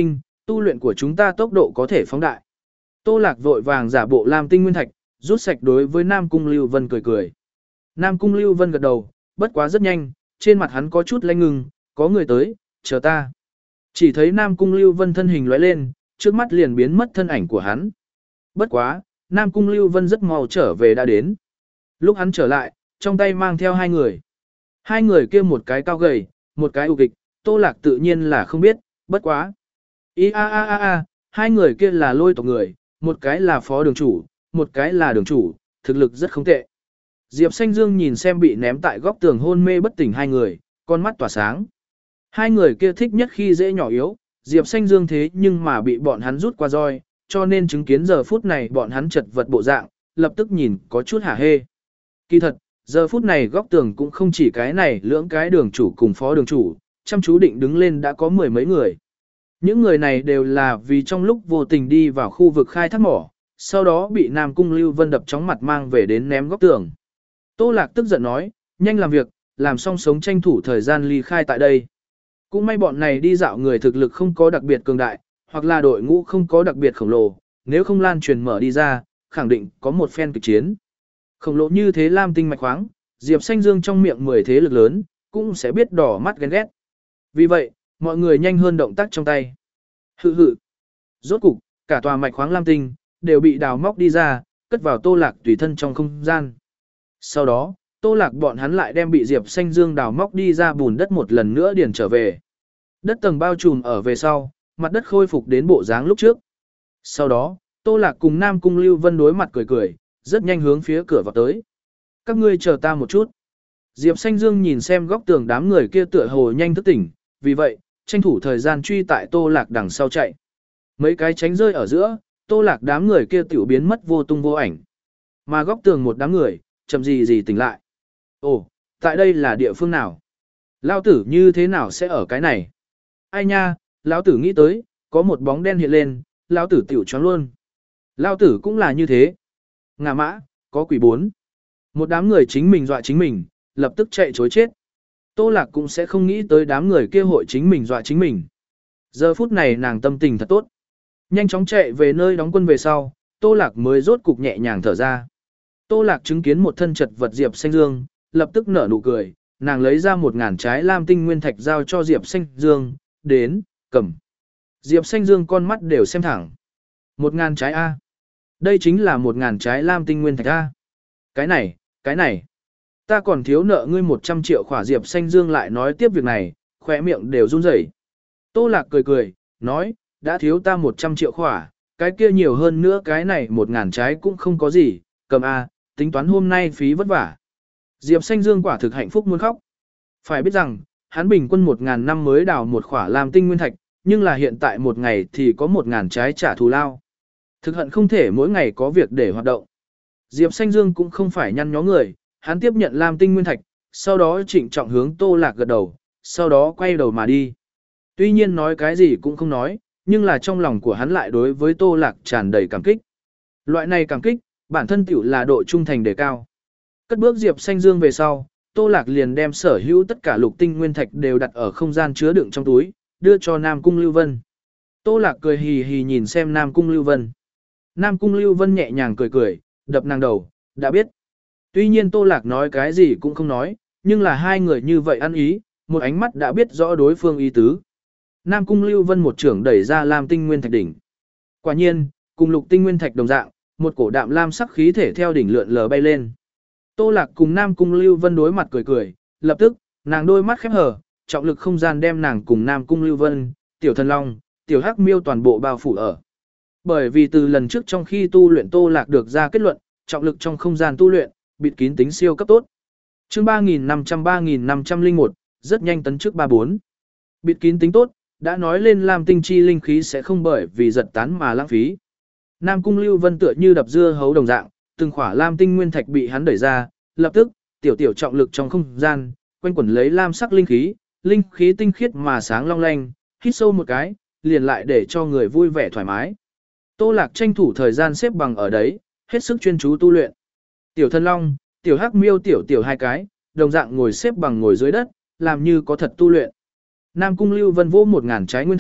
Tu luyện của chúng ta tốc độ có thể phóng đại. Tô Lạc vội vàng giả bộ làm tinh nguyên thạch, rút sạch đối với Nam Cung Lưu Vân cười cười. Nam Cung Lưu Vân gật đầu, bất quá rất nhanh, trên mặt hắn có chút lanh ngừng, có người tới, chờ ta. Chỉ thấy Nam Cung Lưu Vân thân hình lóe lên, trước mắt liền biến mất thân ảnh của hắn. Bất quá, Nam Cung Lưu Vân rất mau trở về đã đến. Lúc hắn trở lại, trong tay mang theo hai người. Hai người kia một cái cao gầy, một cái ục kịch, Tô Lạc tự nhiên là không biết, bất quá. Ý a a a a, hai người kia là Lôi tộc người, một cái là phó đường chủ, một cái là đường chủ, thực lực rất không tệ. Diệp Xanh Dương nhìn xem bị ném tại góc tường hôn mê bất tỉnh hai người, con mắt tỏa sáng. Hai người kia thích nhất khi dễ nhỏ yếu, Diệp Xanh Dương thế nhưng mà bị bọn hắn rút qua roi, cho nên chứng kiến giờ phút này bọn hắn chật vật bộ dạng, lập tức nhìn có chút hả hê. Kỳ thật, giờ phút này góc tường cũng không chỉ cái này lưỡng cái đường chủ cùng phó đường chủ, chăm chú định đứng lên đã có mười mấy người. Những người này đều là vì trong lúc vô tình đi vào khu vực khai thác mỏ, sau đó bị Nam Cung Lưu Vân đập chóng mặt mang về đến ném góc tường. Tô Lạc tức giận nói, nhanh làm việc, làm xong sống tranh thủ thời gian ly khai tại đây. Cũng may bọn này đi dạo người thực lực không có đặc biệt cường đại, hoặc là đội ngũ không có đặc biệt khổng lồ, nếu không lan truyền mở đi ra, khẳng định có một phen kịch chiến. Khổng lồ như thế lam tinh mạch khoáng, Diệp Xanh Dương trong miệng mười thế lực lớn, cũng sẽ biết đỏ mắt ghen ghét. Vì vậy, mọi người nhanh hơn động tác trong tay. Hự hự. Rốt cục, cả tòa mạch khoáng lam tinh, đều bị đào móc đi ra, cất vào Tô Lạc tùy thân trong không gian. Sau đó, Tô Lạc bọn hắn lại đem bị Diệp Xanh Dương đào móc đi ra bùn đất một lần nữa điền trở về. Đất tầng bao trùm ở về sau, mặt đất khôi phục đến bộ dáng lúc trước. Sau đó, Tô Lạc cùng Nam Cung Lưu Vân đối mặt cười cười, rất nhanh hướng phía cửa vào tới. Các ngươi chờ ta một chút. Diệp Xanh Dương nhìn xem góc tường đám người kia tựa hồ nhanh thức tỉnh, vì vậy, tranh thủ thời gian truy tại Tô Lạc đằng sau chạy. Mấy cái tránh rơi ở giữa, Tô Lạc đám người kia tiểu biến mất vô tung vô ảnh. Mà góc tường một đám người, chậm gì gì tỉnh lại. Ồ, tại đây là địa phương nào? Lao tử như thế nào sẽ ở cái này? Ai nha, lão tử nghĩ tới, có một bóng đen hiện lên, lão tử tiểu choáng luôn. Lão tử cũng là như thế. Ngạ mã, có quỷ bốn. Một đám người chính mình dọa chính mình, lập tức chạy chối chết. Tô Lạc cũng sẽ không nghĩ tới đám người kia hội chính mình dọa chính mình. Giờ phút này nàng tâm tình thật tốt. Nhanh chóng chạy về nơi đóng quân về sau, Tô Lạc mới rốt cục nhẹ nhàng thở ra. Tô Lạc chứng kiến một thân chật vật Diệp Xanh Dương, lập tức nở nụ cười, nàng lấy ra một ngàn trái lam tinh nguyên thạch giao cho Diệp Xanh Dương, đến, cầm. Diệp Xanh Dương con mắt đều xem thẳng. Một ngàn trái A. Đây chính là một ngàn trái lam tinh nguyên thạch A. Cái này, cái này. Ta còn thiếu nợ ngươi một trăm triệu khỏa. Diệp Xanh Dương lại nói tiếp việc này, khỏe miệng đều run rẩy. Tô Lạc cười cười, nói, đã thiếu ta một trăm triệu khỏa, cái kia nhiều hơn nữa cái này một ngàn trái cũng không có gì, cầm A, tính toán hôm nay phí vất vả. Diệp Xanh Dương quả thực hạnh phúc muốn khóc. Phải biết rằng, hắn bình quân một ngàn năm mới đào một khỏa lam tinh nguyên thạch, nhưng là hiện tại một ngày thì có một ngàn trái trả thù lao. Thực hận không thể mỗi ngày có việc để hoạt động. Diệp Xanh Dương cũng không phải nhăn nhó người, hắn tiếp nhận lam tinh nguyên thạch, sau đó trịnh trọng hướng Tô Lạc gật đầu, sau đó quay đầu mà đi. Tuy nhiên nói cái gì cũng không nói, nhưng là trong lòng của hắn lại đối với Tô Lạc tràn đầy cảm kích. Loại này cảm kích, bản thân tiểu là độ trung thành đề cao. Cất bước Diệp Xanh Dương về sau, Tô Lạc liền đem sở hữu tất cả lục tinh nguyên thạch đều đặt ở không gian chứa đựng trong túi, đưa cho Nam Cung Lưu Vân. Tô Lạc cười hì hì nhìn xem Nam Cung Lưu Vân. Nam Cung Lưu Vân nhẹ nhàng cười cười, đập nàng đầu, đã biết. Tuy nhiên Tô Lạc nói cái gì cũng không nói, nhưng là hai người như vậy ăn ý, một ánh mắt đã biết rõ đối phương ý tứ. Nam Cung Lưu Vân một trưởng đẩy ra lam tinh nguyên thạch đỉnh. Quả nhiên, cùng lục tinh nguyên thạch đồng dạng, một cổ đạm lam sắc khí thể theo đỉnh lượn lờ bay lên. Tô Lạc cùng Nam Cung Lưu Vân đối mặt cười cười, lập tức, nàng đôi mắt khép hờ, trọng lực không gian đem nàng cùng Nam Cung Lưu Vân, Tiểu Thần Long, Tiểu Hắc Miêu toàn bộ bao phủ ở. Bởi vì từ lần trước trong khi tu luyện Tô Lạc được ra kết luận, trọng lực trong không gian tu luyện, bịt kín tính siêu cấp tốt. Chương ba nghìn năm trăm ba nghìn năm trăm lẻ một, rất nhanh tấn trước ba bốn. Bịt kín tính tốt, đã nói lên lam tinh chi linh khí sẽ không bởi vì giật tán mà lãng phí. Nam Cung Lưu Vân tựa như đập dưa hấu đồng dạng, từng khỏa lam tinh nguyên thạch bị hắn đẩy ra, lập tức, tiểu tiểu trọng lực trong không gian, quanh quẩn lấy lam sắc linh khí, linh khí tinh khiết mà sáng long lanh, hít sâu một cái, liền lại để cho người vui vẻ thoải mái. Tô Lạc tranh thủ thời gian xếp bằng ở đấy, hết sức chuyên chú tu luyện. Tiểu Thần Long, Tiểu Hắc Miêu tiểu tiểu hai cái, đồng dạng ngồi xếp bằng ngồi dưới đất, làm như có thật tu luyện. Nam Cung Lưu Vân vô một ngàn trái nguyên thạch,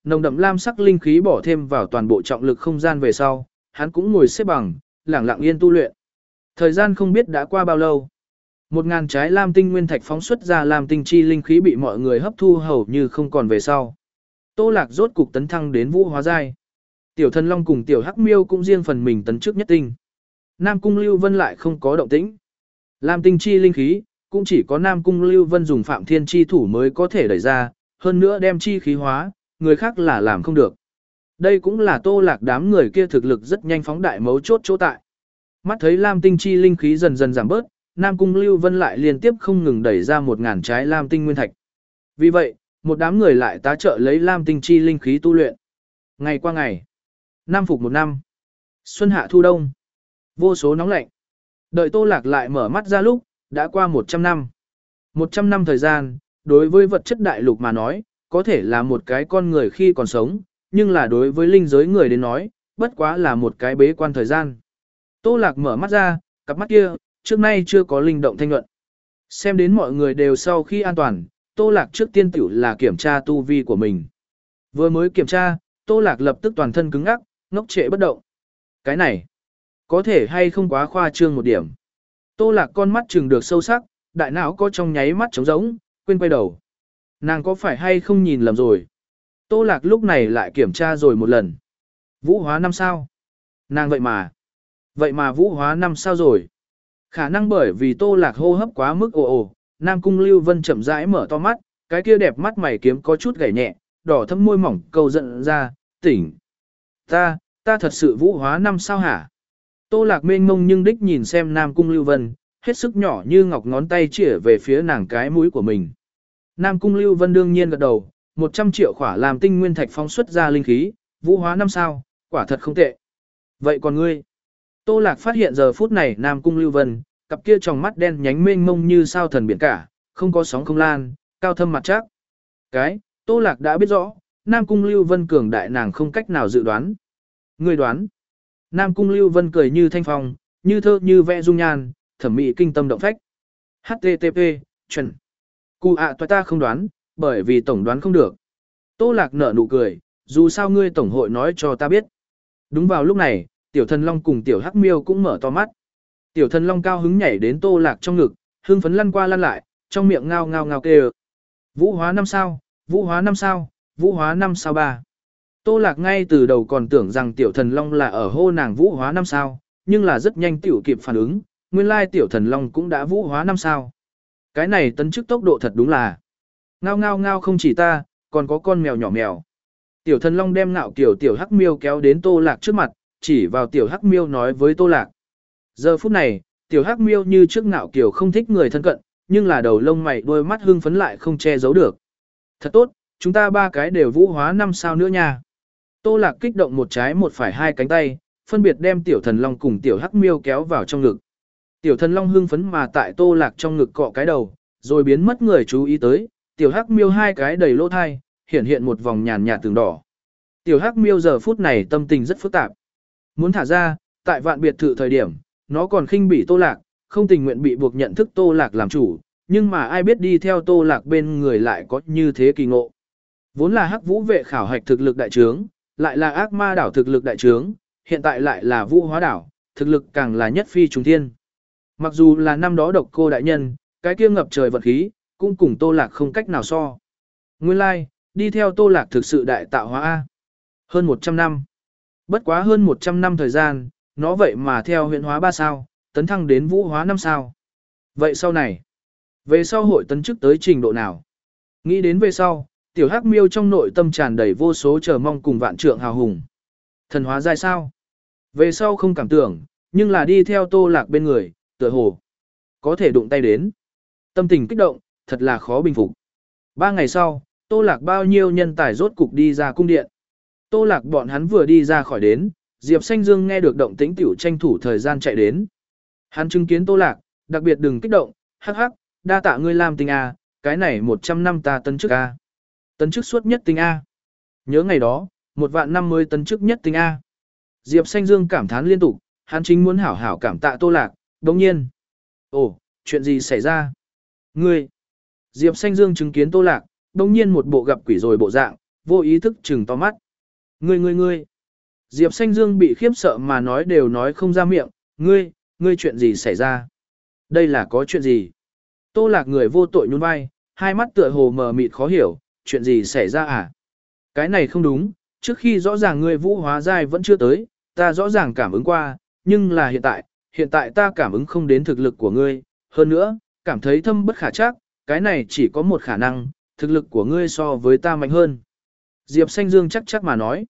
nồng đậm lam sắc linh khí bỏ thêm vào toàn bộ trọng lực không gian về sau, hắn cũng ngồi xếp bằng, lặng lặng yên tu luyện. Thời gian không biết đã qua bao lâu. Một ngàn trái lam tinh nguyên thạch phóng xuất ra lam tinh chi linh khí bị mọi người hấp thu hầu như không còn về sau. Tô Lạc rốt cục tấn thăng đến vũ hóa giai. Tiểu Thần Long cùng Tiểu Hắc Miêu cũng riêng phần mình tấn trước nhất tinh. Nam Cung Lưu Vân lại không có động tĩnh. Lam tinh chi linh khí, cũng chỉ có Nam Cung Lưu Vân dùng Phạm Thiên chi thủ mới có thể đẩy ra, hơn nữa đem chi khí hóa, người khác là làm không được. Đây cũng là Tô Lạc đám người kia thực lực rất nhanh phóng đại mấu chốt chỗ tại. Mắt thấy Lam tinh chi linh khí dần dần giảm bớt, Nam Cung Lưu Vân lại liên tiếp không ngừng đẩy ra một ngàn trái Lam tinh nguyên thạch. Vì vậy, một đám người lại tá trợ lấy Lam tinh chi linh khí tu luyện. Ngày qua ngày, năm phục một năm, xuân hạ thu đông, vô số nóng lạnh. Đợi Tô Lạc lại mở mắt ra lúc, đã qua một trăm năm. một trăm năm thời gian, đối với vật chất đại lục mà nói, có thể là một cái con người khi còn sống, nhưng là đối với linh giới người đến nói, bất quá là một cái bế quan thời gian. Tô Lạc mở mắt ra, cặp mắt kia, trước nay chưa có linh động thanh nhuận. Xem đến mọi người đều sau khi an toàn, Tô Lạc trước tiên tiểu là kiểm tra tu vi của mình. Vừa mới kiểm tra, Tô Lạc lập tức toàn thân cứng ngắc, ngốc trệ bất động. Cái này, có thể hay không quá khoa trương một điểm. Tô Lạc con mắt trừng được sâu sắc, đại não có trong nháy mắt trống rỗng, quên quay đầu. Nàng có phải hay không nhìn lầm rồi? Tô Lạc lúc này lại kiểm tra rồi một lần. Vũ hóa năm sao? Nàng vậy mà. Vậy mà vũ hóa năm sao rồi? Khả năng bởi vì Tô Lạc hô hấp quá mức ồ ồ, Nam Cung Lưu Vân chậm rãi mở to mắt, cái kia đẹp mắt mày kiếm có chút gảy nhẹ, đỏ thâm môi mỏng câu giận ra, tỉnh. Ta, ta thật sự vũ hóa năm sao hả? Tô Lạc mênh mông nhưng đích nhìn xem Nam Cung Lưu Vân, hết sức nhỏ như ngọc ngón tay chĩa về phía nàng cái mũi của mình. Nam Cung Lưu Vân đương nhiên gật đầu, một trăm triệu khỏa làm tinh nguyên thạch phóng xuất ra linh khí, vũ hóa năm sao, quả thật không tệ. Vậy còn ngươi? Tô Lạc phát hiện giờ phút này Nam Cung Lưu Vân, cặp kia tròng mắt đen nhánh mênh mông như sao thần biển cả, không có sóng không lan, cao thâm mặt chắc. Cái, Tô Lạc đã biết rõ, Nam Cung Lưu Vân cường đại nàng không cách nào dự đoán. Ngươi đoán? Nam Cung Lưu Vân cười như thanh phong, như thơ như vẽ dung nhan, thẩm mỹ kinh tâm động phách. hát tê tê pê, chuẩn. Cụ ạ toại ta không đoán, bởi vì tổng đoán không được. Tô Lạc nở nụ cười, dù sao ngươi tổng hội nói cho ta biết. Đúng vào lúc này, Tiểu Thần Long cùng Tiểu Hắc Miêu cũng mở to mắt. Tiểu Thần Long cao hứng nhảy đến Tô Lạc trong ngực, hưng phấn lăn qua lăn lại, trong miệng ngao ngao ngao kêu. Vũ hóa năm sao, vũ hóa năm sao, vũ hóa năm sao ba. Tô Lạc ngay từ đầu còn tưởng rằng Tiểu Thần Long là ở hô nàng vũ hóa năm sao, nhưng là rất nhanh tiểu kịp phản ứng, nguyên lai Tiểu Thần Long cũng đã vũ hóa năm sao. Cái này tấn chức tốc độ thật đúng là. Ngao ngao ngao không chỉ ta, còn có con mèo nhỏ mèo. Tiểu Thần Long đem ngạo kiểu Tiểu Hắc Miêu kéo đến Tô Lạc trước mặt, chỉ vào Tiểu Hắc Miêu nói với Tô Lạc. Giờ phút này, Tiểu Hắc Miêu như trước ngạo kiểu không thích người thân cận, nhưng là đầu lông mày đôi mắt hưng phấn lại không che giấu được. Thật tốt, chúng ta ba cái đều vũ hóa năm sao nữa nha. Tô Lạc kích động một trái một phải hai cánh tay, phân biệt đem Tiểu Thần Long cùng Tiểu Hắc Miêu kéo vào trong ngực. Tiểu Thần Long hưng phấn mà tại Tô Lạc trong ngực cọ cái đầu, rồi biến mất người chú ý tới, Tiểu Hắc Miêu hai cái đầy lỗ thai, hiện hiện một vòng nhàn nhạt tường đỏ. Tiểu Hắc Miêu giờ phút này tâm tình rất phức tạp. Muốn thả ra, tại vạn biệt thự thời điểm, nó còn khinh bỉ Tô Lạc, không tình nguyện bị buộc nhận thức Tô Lạc làm chủ, nhưng mà ai biết đi theo Tô Lạc bên người lại có như thế kỳ ngộ. Vốn là Hắc Vũ vệ khảo hạch thực lực đại trướng, lại là ác ma đảo thực lực đại trướng, hiện tại lại là vũ hóa đảo, thực lực càng là nhất phi trùng thiên. Mặc dù là năm đó độc cô đại nhân, cái kia ngập trời vật khí, cũng cùng Tô Lạc không cách nào so. Nguyên lai, like, đi theo Tô Lạc thực sự đại tạo hóa A. Hơn một trăm năm. Bất quá hơn một trăm năm thời gian, nó vậy mà theo huyện hóa ba sao, tấn thăng đến vũ hóa năm sao. Vậy sau này, về sau hội tấn chức tới trình độ nào? Nghĩ đến về sau, Tiểu Hắc Miêu trong nội tâm tràn đầy vô số chờ mong cùng vạn trượng hào hùng. Thần hóa giai sao? Về sau không cảm tưởng, nhưng là đi theo Tô Lạc bên người, tựa hồ có thể đụng tay đến. Tâm tình kích động, thật là khó bình phục. Ba ngày sau, Tô Lạc bao nhiêu nhân tài rốt cục đi ra cung điện. Tô Lạc bọn hắn vừa đi ra khỏi đến, Diệp Xanh Dương nghe được động tĩnh tiểu tranh thủ thời gian chạy đến. Hắn chứng kiến Tô Lạc, đặc biệt đừng kích động, hắc hắc, đa tạ ngươi làm tình A, cái này một trăm năm ta tấn chức A. Tấn chức suốt nhất tinh A. Nhớ ngày đó, một vạn năm mới tấn chức nhất tinh A. Diệp Xanh Dương cảm thán liên tục, hắn chính muốn hảo hảo cảm tạ Tô Lạc, đồng nhiên. Ồ, chuyện gì xảy ra? Ngươi! Diệp Xanh Dương chứng kiến Tô Lạc, đồng nhiên một bộ gặp quỷ rồi bộ dạng, vô ý thức chừng to mắt. Ngươi ngươi ngươi. Diệp Xanh Dương bị khiếp sợ mà nói đều nói không ra miệng, ngươi, ngươi chuyện gì xảy ra? Đây là có chuyện gì? Tô Lạc người vô tội nhún vai, hai mắt tựa hồ mờ mịt khó hiểu, chuyện gì xảy ra à? Cái này không đúng, trước khi rõ ràng ngươi vũ hóa giai vẫn chưa tới, ta rõ ràng cảm ứng qua, nhưng là hiện tại, hiện tại ta cảm ứng không đến thực lực của ngươi, hơn nữa, cảm thấy thâm bất khả trắc, cái này chỉ có một khả năng, thực lực của ngươi so với ta mạnh hơn. Diệp Xanh Dương chắc chắc mà nói,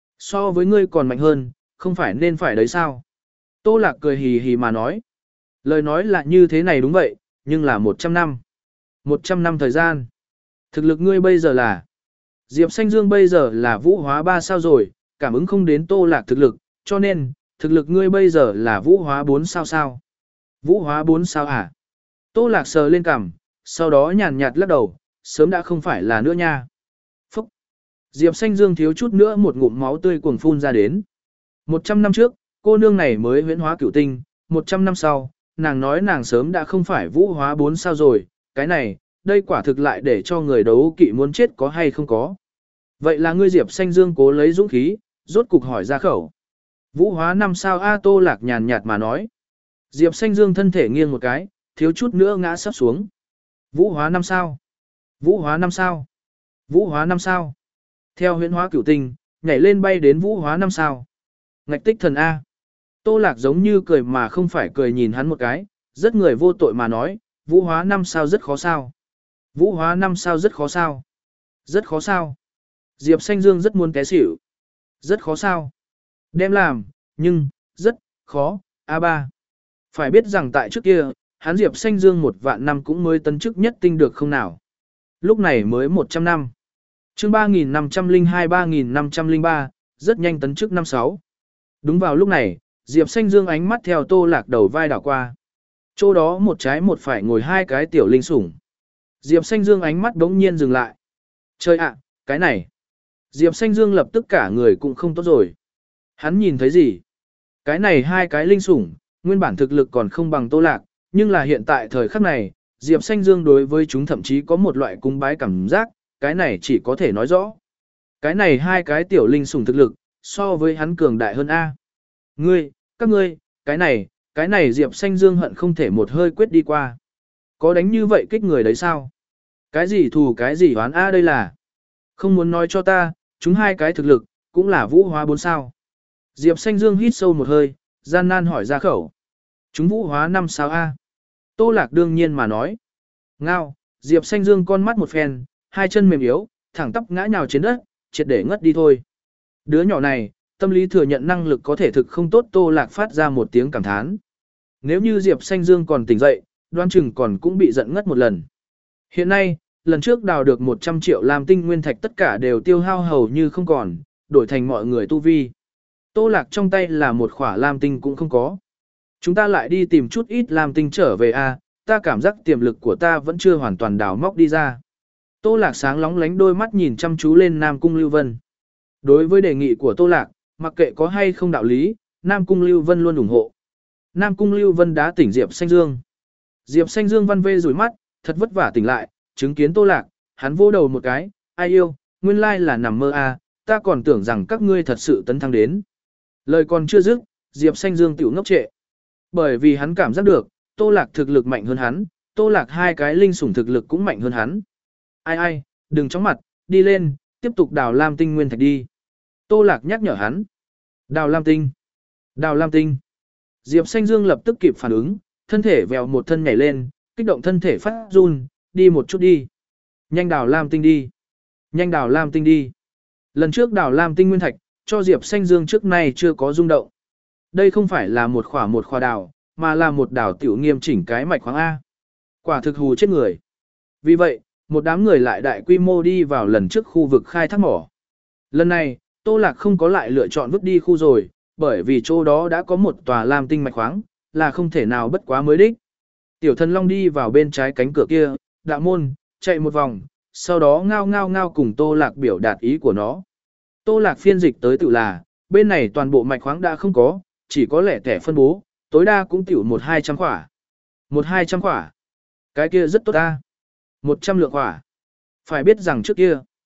so với ngươi còn mạnh hơn, không phải nên phải đấy sao? Tô Lạc cười hì hì mà nói, lời nói là như thế này đúng vậy, nhưng là một trăm năm. một trăm năm thời gian. Thực lực ngươi bây giờ là, Diệp Xanh Dương bây giờ là vũ hóa ba sao rồi, cảm ứng không đến Tô Lạc thực lực, cho nên, thực lực ngươi bây giờ là vũ hóa bốn sao sao. Vũ hóa bốn sao à? Tô Lạc sờ lên cằm, sau đó nhàn nhạt lắc đầu, sớm đã không phải là nữa nha. Phúc! Diệp Xanh Dương thiếu chút nữa một ngụm máu tươi cuồng phun ra đến. một trăm năm trước, cô nương này mới huyễn hóa cửu tinh, một trăm năm sau, nàng nói nàng sớm đã không phải vũ hóa bốn sao rồi, cái này, đây quả thực lại để cho người đấu kỵ muốn chết có hay không có. Vậy là ngươi Diệp Xanh Dương cố lấy dũng khí, rốt cục hỏi ra khẩu. Vũ hóa năm sao A Tô Lạc nhàn nhạt mà nói. Diệp Xanh Dương thân thể nghiêng một cái, thiếu chút nữa ngã sắp xuống. Vũ hóa năm sao? Vũ hóa năm sao? Vũ hóa năm sao? Theo huyễn hóa cửu tinh, nhảy lên bay đến vũ hóa năm sao. Ngạch tích thần A. Tô Lạc giống như cười mà không phải cười nhìn hắn một cái, rất người vô tội mà nói, vũ hóa năm sao rất khó sao. Vũ hóa năm sao rất khó sao. Rất khó sao. Diệp Xanh Dương rất muốn té xỉu. Rất khó sao. Đem làm, nhưng, rất, khó, a ba. Phải biết rằng tại trước kia, hắn Diệp Xanh Dương một vạn năm cũng mới tấn chức nhất tinh được không nào. Lúc này mới một trăm năm. chương ba nghìn năm trăm lẻ hai ba nghìn năm trăm lẻ ba, rất nhanh tấn chức năm sáu. Đúng vào lúc này, Diệp Xanh Dương ánh mắt theo Tô Lạc đầu vai đảo qua. Chỗ đó một trái một phải ngồi hai cái tiểu linh sủng. Diệp Xanh Dương ánh mắt đống nhiên dừng lại. Trời ạ, cái này. Diệp Xanh Dương lập tức cả người cũng không tốt rồi. Hắn nhìn thấy gì? Cái này hai cái linh sủng, nguyên bản thực lực còn không bằng Tô Lạc, nhưng là hiện tại thời khắc này, Diệp Xanh Dương đối với chúng thậm chí có một loại cung bái cảm giác, cái này chỉ có thể nói rõ. Cái này hai cái tiểu linh sủng thực lực, so với hắn cường đại hơn A. Ngươi, các ngươi, cái này, cái này Diệp Xanh Dương hận không thể một hơi quyết đi qua. Có đánh như vậy kích người đấy sao? Cái gì thù cái gì oán A đây là? Không muốn nói cho ta, chúng hai cái thực lực, cũng là vũ hóa bốn sao. Diệp Xanh Dương hít sâu một hơi, gian nan hỏi ra khẩu. Chúng vũ hóa năm sao A. Tô Lạc đương nhiên mà nói. Ngao, Diệp Xanh Dương con mắt một phen, hai chân mềm yếu, thẳng tắp ngã nhào trên đất, triệt để ngất đi thôi. Đứa nhỏ này, tâm lý thừa nhận năng lực có thể thực không tốt. Tô Lạc phát ra một tiếng cảm thán. Nếu như Diệp Xanh Dương còn tỉnh dậy, đoán chừng còn cũng bị giận ngất một lần. Hiện nay, lần trước đào được một trăm triệu lam tinh nguyên thạch tất cả đều tiêu hao hầu như không còn, đổi thành mọi người tu vi. Tô Lạc trong tay là một khỏa lam tinh cũng không có. Chúng ta lại đi tìm chút ít lam tinh trở về a, ta cảm giác tiềm lực của ta vẫn chưa hoàn toàn đào móc đi ra. Tô Lạc sáng lóng lánh đôi mắt nhìn chăm chú lên Nam Cung Lưu Vân. Đối với đề nghị của Tô Lạc, mặc kệ có hay không đạo lý, Nam Cung Lưu Vân luôn ủng hộ. Nam Cung Lưu Vân đã tỉnh Diệp Xanh Dương. Diệp Xanh Dương văn vê rủi mắt, thật vất vả tỉnh lại, chứng kiến Tô Lạc, hắn vô đầu một cái, ai yêu, nguyên lai là nằm mơ a, ta còn tưởng rằng các ngươi thật sự tấn thăng đến. Lời còn chưa dứt, Diệp Xanh Dương tiểu ngốc trệ. Bởi vì hắn cảm giác được, Tô Lạc thực lực mạnh hơn hắn, Tô Lạc hai cái linh sủng thực lực cũng mạnh hơn hắn. Ai ai, đừng chóng mặt, đi lên, tiếp tục đào lam tinh nguyên thạch đi. Tô Lạc nhắc nhở hắn. Đào lam tinh. Đào lam tinh. Diệp Xanh Dương lập tức kịp phản ứng, thân thể vèo một thân nhảy lên, kích động thân thể phát run, đi một chút đi. Nhanh đào lam tinh đi. Nhanh đào lam tinh đi. Lần trước đào lam tinh nguyên thạch, cho Diệp Xanh Dương trước nay chưa có rung động. Đây không phải là một khỏa một khỏa đào, mà là một đào tiểu nghiêm chỉnh cái mạch khoáng A. Quả thực hù chết người. Vì vậy, một đám người lại đại quy mô đi vào lần trước khu vực khai thác mỏ. Lần này, Tô Lạc không có lại lựa chọn vứt đi khu rồi, bởi vì chỗ đó đã có một tòa lam tinh mạch khoáng, là không thể nào bất quá mới đích. Tiểu Thần Long đi vào bên trái cánh cửa kia, đạo môn, chạy một vòng, sau đó ngao ngao ngao cùng Tô Lạc biểu đạt ý của nó. Tô Lạc phiên dịch tới tự là, bên này toàn bộ mạch khoáng đã không có, chỉ có lẻ tẻ phân bố, tối đa cũng tiểu một hai trăm khỏa. Một hai trăm khỏa. Cái kia rất tốt ta. Một trăm lượng khỏa. Phải biết rằng trước kia,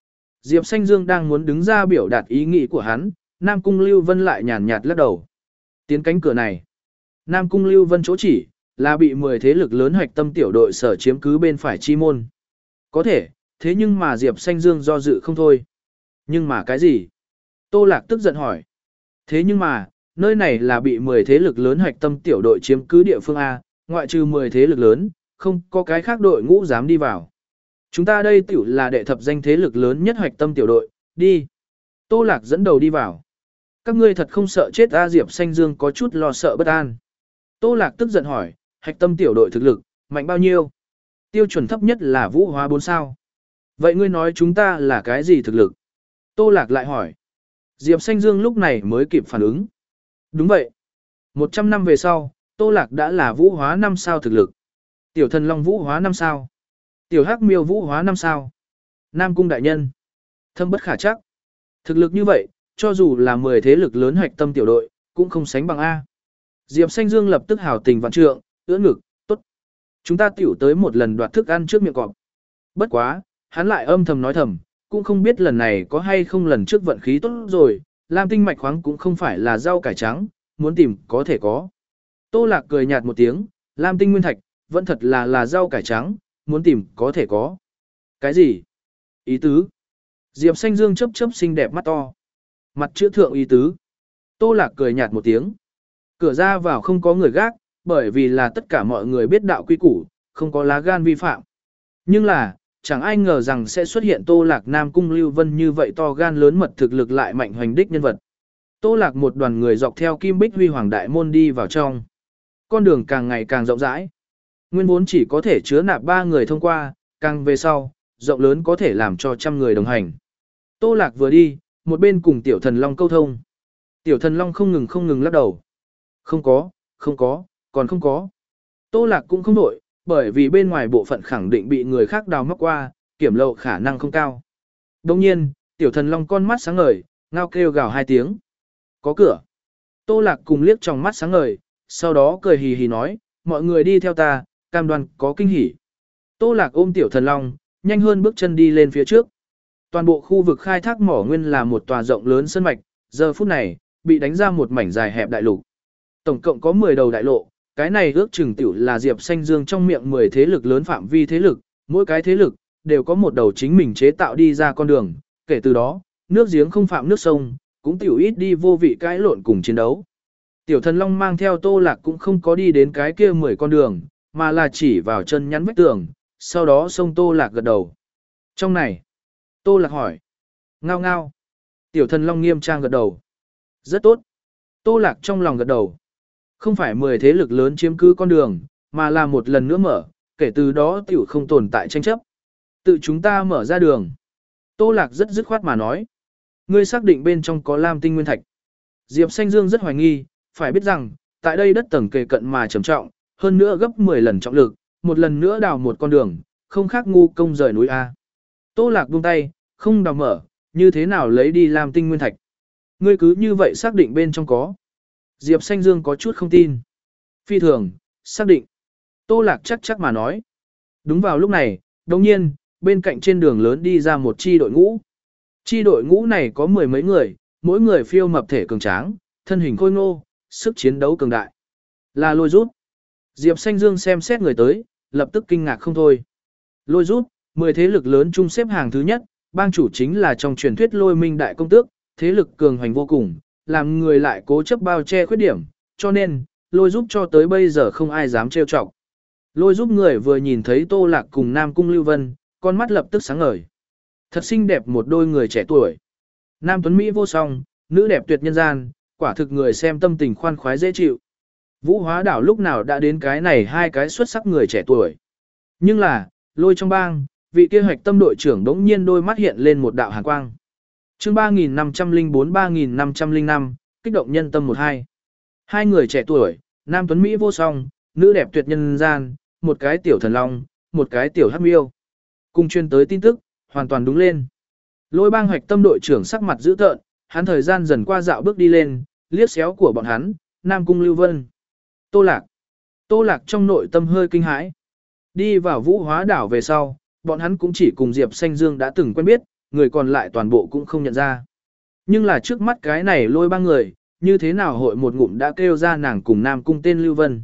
Diệp Xanh Dương đang muốn đứng ra biểu đạt ý nghĩ của hắn, Nam Cung Lưu Vân lại nhàn nhạt lắc đầu. Tiến cánh cửa này. Nam Cung Lưu Vân chỗ chỉ, là bị mười thế lực lớn hoạch tâm tiểu đội sở chiếm cứ bên phải chi môn. Có thể, thế nhưng mà Diệp Xanh Dương do dự không thôi. Nhưng mà cái gì? Tô Lạc tức giận hỏi. Thế nhưng mà, nơi này là bị mười thế lực lớn hoạch tâm tiểu đội chiếm cứ địa phương A, ngoại trừ mười thế lực lớn, không có cái khác đội ngũ dám đi vào. Chúng ta đây tiểu là đệ thập danh thế lực lớn nhất hoạch tâm tiểu đội, đi. Tô Lạc dẫn đầu đi vào. Các ngươi thật không sợ chết A, Diệp Xanh Dương có chút lo sợ bất an. Tô Lạc tức giận hỏi, hoạch tâm tiểu đội thực lực, mạnh bao nhiêu? Tiêu chuẩn thấp nhất là vũ hóa bốn sao. Vậy ngươi nói chúng ta là cái gì thực lực? Tô Lạc lại hỏi. Diệp Xanh Dương lúc này mới kịp phản ứng. Đúng vậy. một trăm năm về sau, Tô Lạc đã là vũ hóa năm sao thực lực. Tiểu thần long vũ hóa năm sao. Tiểu hắc miêu vũ hóa năm sao. Nam cung đại nhân. Thâm bất khả chắc. Thực lực như vậy, cho dù là mười thế lực lớn hoạch tâm tiểu đội, cũng không sánh bằng A. Diệp Xanh Dương lập tức hào tình vạn trượng, ưỡn ngực, tốt. Chúng ta tiểu tới một lần đoạt thức ăn trước miệng cọp. Bất quá, hắn lại âm thầm nói thầm, cũng không biết lần này có hay không lần trước vận khí tốt rồi, Lam tinh mạch khoáng cũng không phải là rau cải trắng, muốn tìm có thể có. Tô Lạc cười nhạt một tiếng, Lam tinh nguyên thạch, vẫn thật là là rau cải trắng, muốn tìm có thể có. Cái gì? Ý tứ? Diệp Xanh Dương chớp chớp xinh đẹp mắt to. Mặt chữ thượng ý tứ. Tô Lạc cười nhạt một tiếng. Cửa ra vào không có người gác, bởi vì là tất cả mọi người biết đạo quy củ, không có lá gan vi phạm. Nhưng là, chẳng ai ngờ rằng sẽ xuất hiện Tô Lạc Nam Cung Lưu Vân như vậy to gan lớn mật thực lực lại mạnh hoành đích nhân vật. Tô Lạc một đoàn người dọc theo Kim Bích Huy Hoàng Đại Môn đi vào trong. Con đường càng ngày càng rộng rãi. Nguyên vốn chỉ có thể chứa nạp ba người thông qua, càng về sau, rộng lớn có thể làm cho trăm người đồng hành. Tô Lạc vừa đi, một bên cùng Tiểu Thần Long câu thông. Tiểu Thần Long không ngừng không ngừng lắc đầu. Không có, không có, còn không có. Tô Lạc cũng không đổi, bởi vì bên ngoài bộ phận khẳng định bị người khác đào móc qua, kiểm lậu khả năng không cao. Đồng nhiên, Tiểu Thần Long con mắt sáng ngời, ngao kêu gào hai tiếng. Có cửa. Tô Lạc cùng liếc trong mắt sáng ngời, sau đó cười hì hì nói, mọi người đi theo ta, cam đoan có kinh hỉ. Tô Lạc ôm Tiểu Thần Long, nhanh hơn bước chân đi lên phía trước. Toàn bộ khu vực khai thác mỏ nguyên là một tòa rộng lớn sơn mạch, giờ phút này, bị đánh ra một mảnh dài hẹp đại lục. Tổng cộng có mười đầu đại lộ, cái này ước chừng tiểu là Diệp Xanh Dương trong miệng mười thế lực lớn phạm vi thế lực, mỗi cái thế lực, đều có một đầu chính mình chế tạo đi ra con đường, kể từ đó, nước giếng không phạm nước sông, cũng tiểu ít đi vô vị cãi lộn cùng chiến đấu. Tiểu Thần Long mang theo Tô Lạc cũng không có đi đến cái kia mười con đường, mà là chỉ vào chân nhắn vách tường, sau đó xông Tô Lạc gật đầu. Trong này, Tô Lạc hỏi. Ngao ngao. Tiểu Thần Long nghiêm trang gật đầu. Rất tốt. Tô Lạc trong lòng gật đầu. Không phải mười thế lực lớn chiếm cứ con đường, mà là một lần nữa mở, kể từ đó tiểu không tồn tại tranh chấp. Tự chúng ta mở ra đường. Tô Lạc rất dứt khoát mà nói. Ngươi xác định bên trong có Lam tinh nguyên thạch. Diệp Xanh Dương rất hoài nghi, phải biết rằng, tại đây đất tầng kề cận mà trầm trọng, hơn nữa gấp mười lần trọng lực, một lần nữa đào một con đường, không khác ngu công rời núi A. Tô Lạc buông tay, không đào mở, như thế nào lấy đi Lam tinh nguyên thạch. Ngươi cứ như vậy xác định bên trong có. Diệp Xanh Dương có chút không tin. Phi thường, xác định. Tô Lạc chắc chắc mà nói. Đúng vào lúc này, đồng nhiên, bên cạnh trên đường lớn đi ra một chi đội ngũ. Chi đội ngũ này có mười mấy người, mỗi người phiêu mập thể cường tráng, thân hình khôi ngô, sức chiến đấu cường đại. Là Lôi Rút. Diệp Xanh Dương xem xét người tới, lập tức kinh ngạc không thôi. Lôi Rút, mười thế lực lớn chung xếp hàng thứ nhất, bang chủ chính là trong truyền thuyết Lôi Minh đại công tước, thế lực cường hoành vô cùng, làm người lại cố chấp bao che khuyết điểm, cho nên, Lôi Giúp cho tới bây giờ không ai dám trêu chọc. Lôi Giúp người vừa nhìn thấy Tô Lạc cùng Nam Cung Lưu Vân, con mắt lập tức sáng ngời. Thật xinh đẹp một đôi người trẻ tuổi. Nam tuấn Mỹ vô song, nữ đẹp tuyệt nhân gian, quả thực người xem tâm tình khoan khoái dễ chịu. Vũ Hóa đảo lúc nào đã đến cái này hai cái xuất sắc người trẻ tuổi. Nhưng là, Lôi trong bang, vị kia hoạch tâm đội trưởng đống nhiên đôi mắt hiện lên một đạo hàn quang. Chương ba nghìn năm trăm lẻ bốn ba nghìn năm trăm lẻ năm, kích động nhân tâm một hai. Hai người trẻ tuổi, nam tuấn Mỹ vô song, nữ đẹp tuyệt nhân gian, một cái tiểu thần long, một cái tiểu hắc miêu. Cùng chuyên tới tin tức, hoàn toàn đúng lên. Lôi bang hoạch tâm đội trưởng sắc mặt dữ tợn, hắn thời gian dần qua dạo bước đi lên, liếc xéo của bọn hắn, Nam Cung Lưu Vân. Tô Lạc. Tô Lạc trong nội tâm hơi kinh hãi. Đi vào Vũ Hóa đảo về sau, bọn hắn cũng chỉ cùng Diệp Xanh Dương đã từng quen biết, người còn lại toàn bộ cũng không nhận ra. Nhưng là trước mắt cái này lôi ba người, như thế nào hội một ngụm đã kêu ra nàng cùng Nam Cung tên Lưu Vân.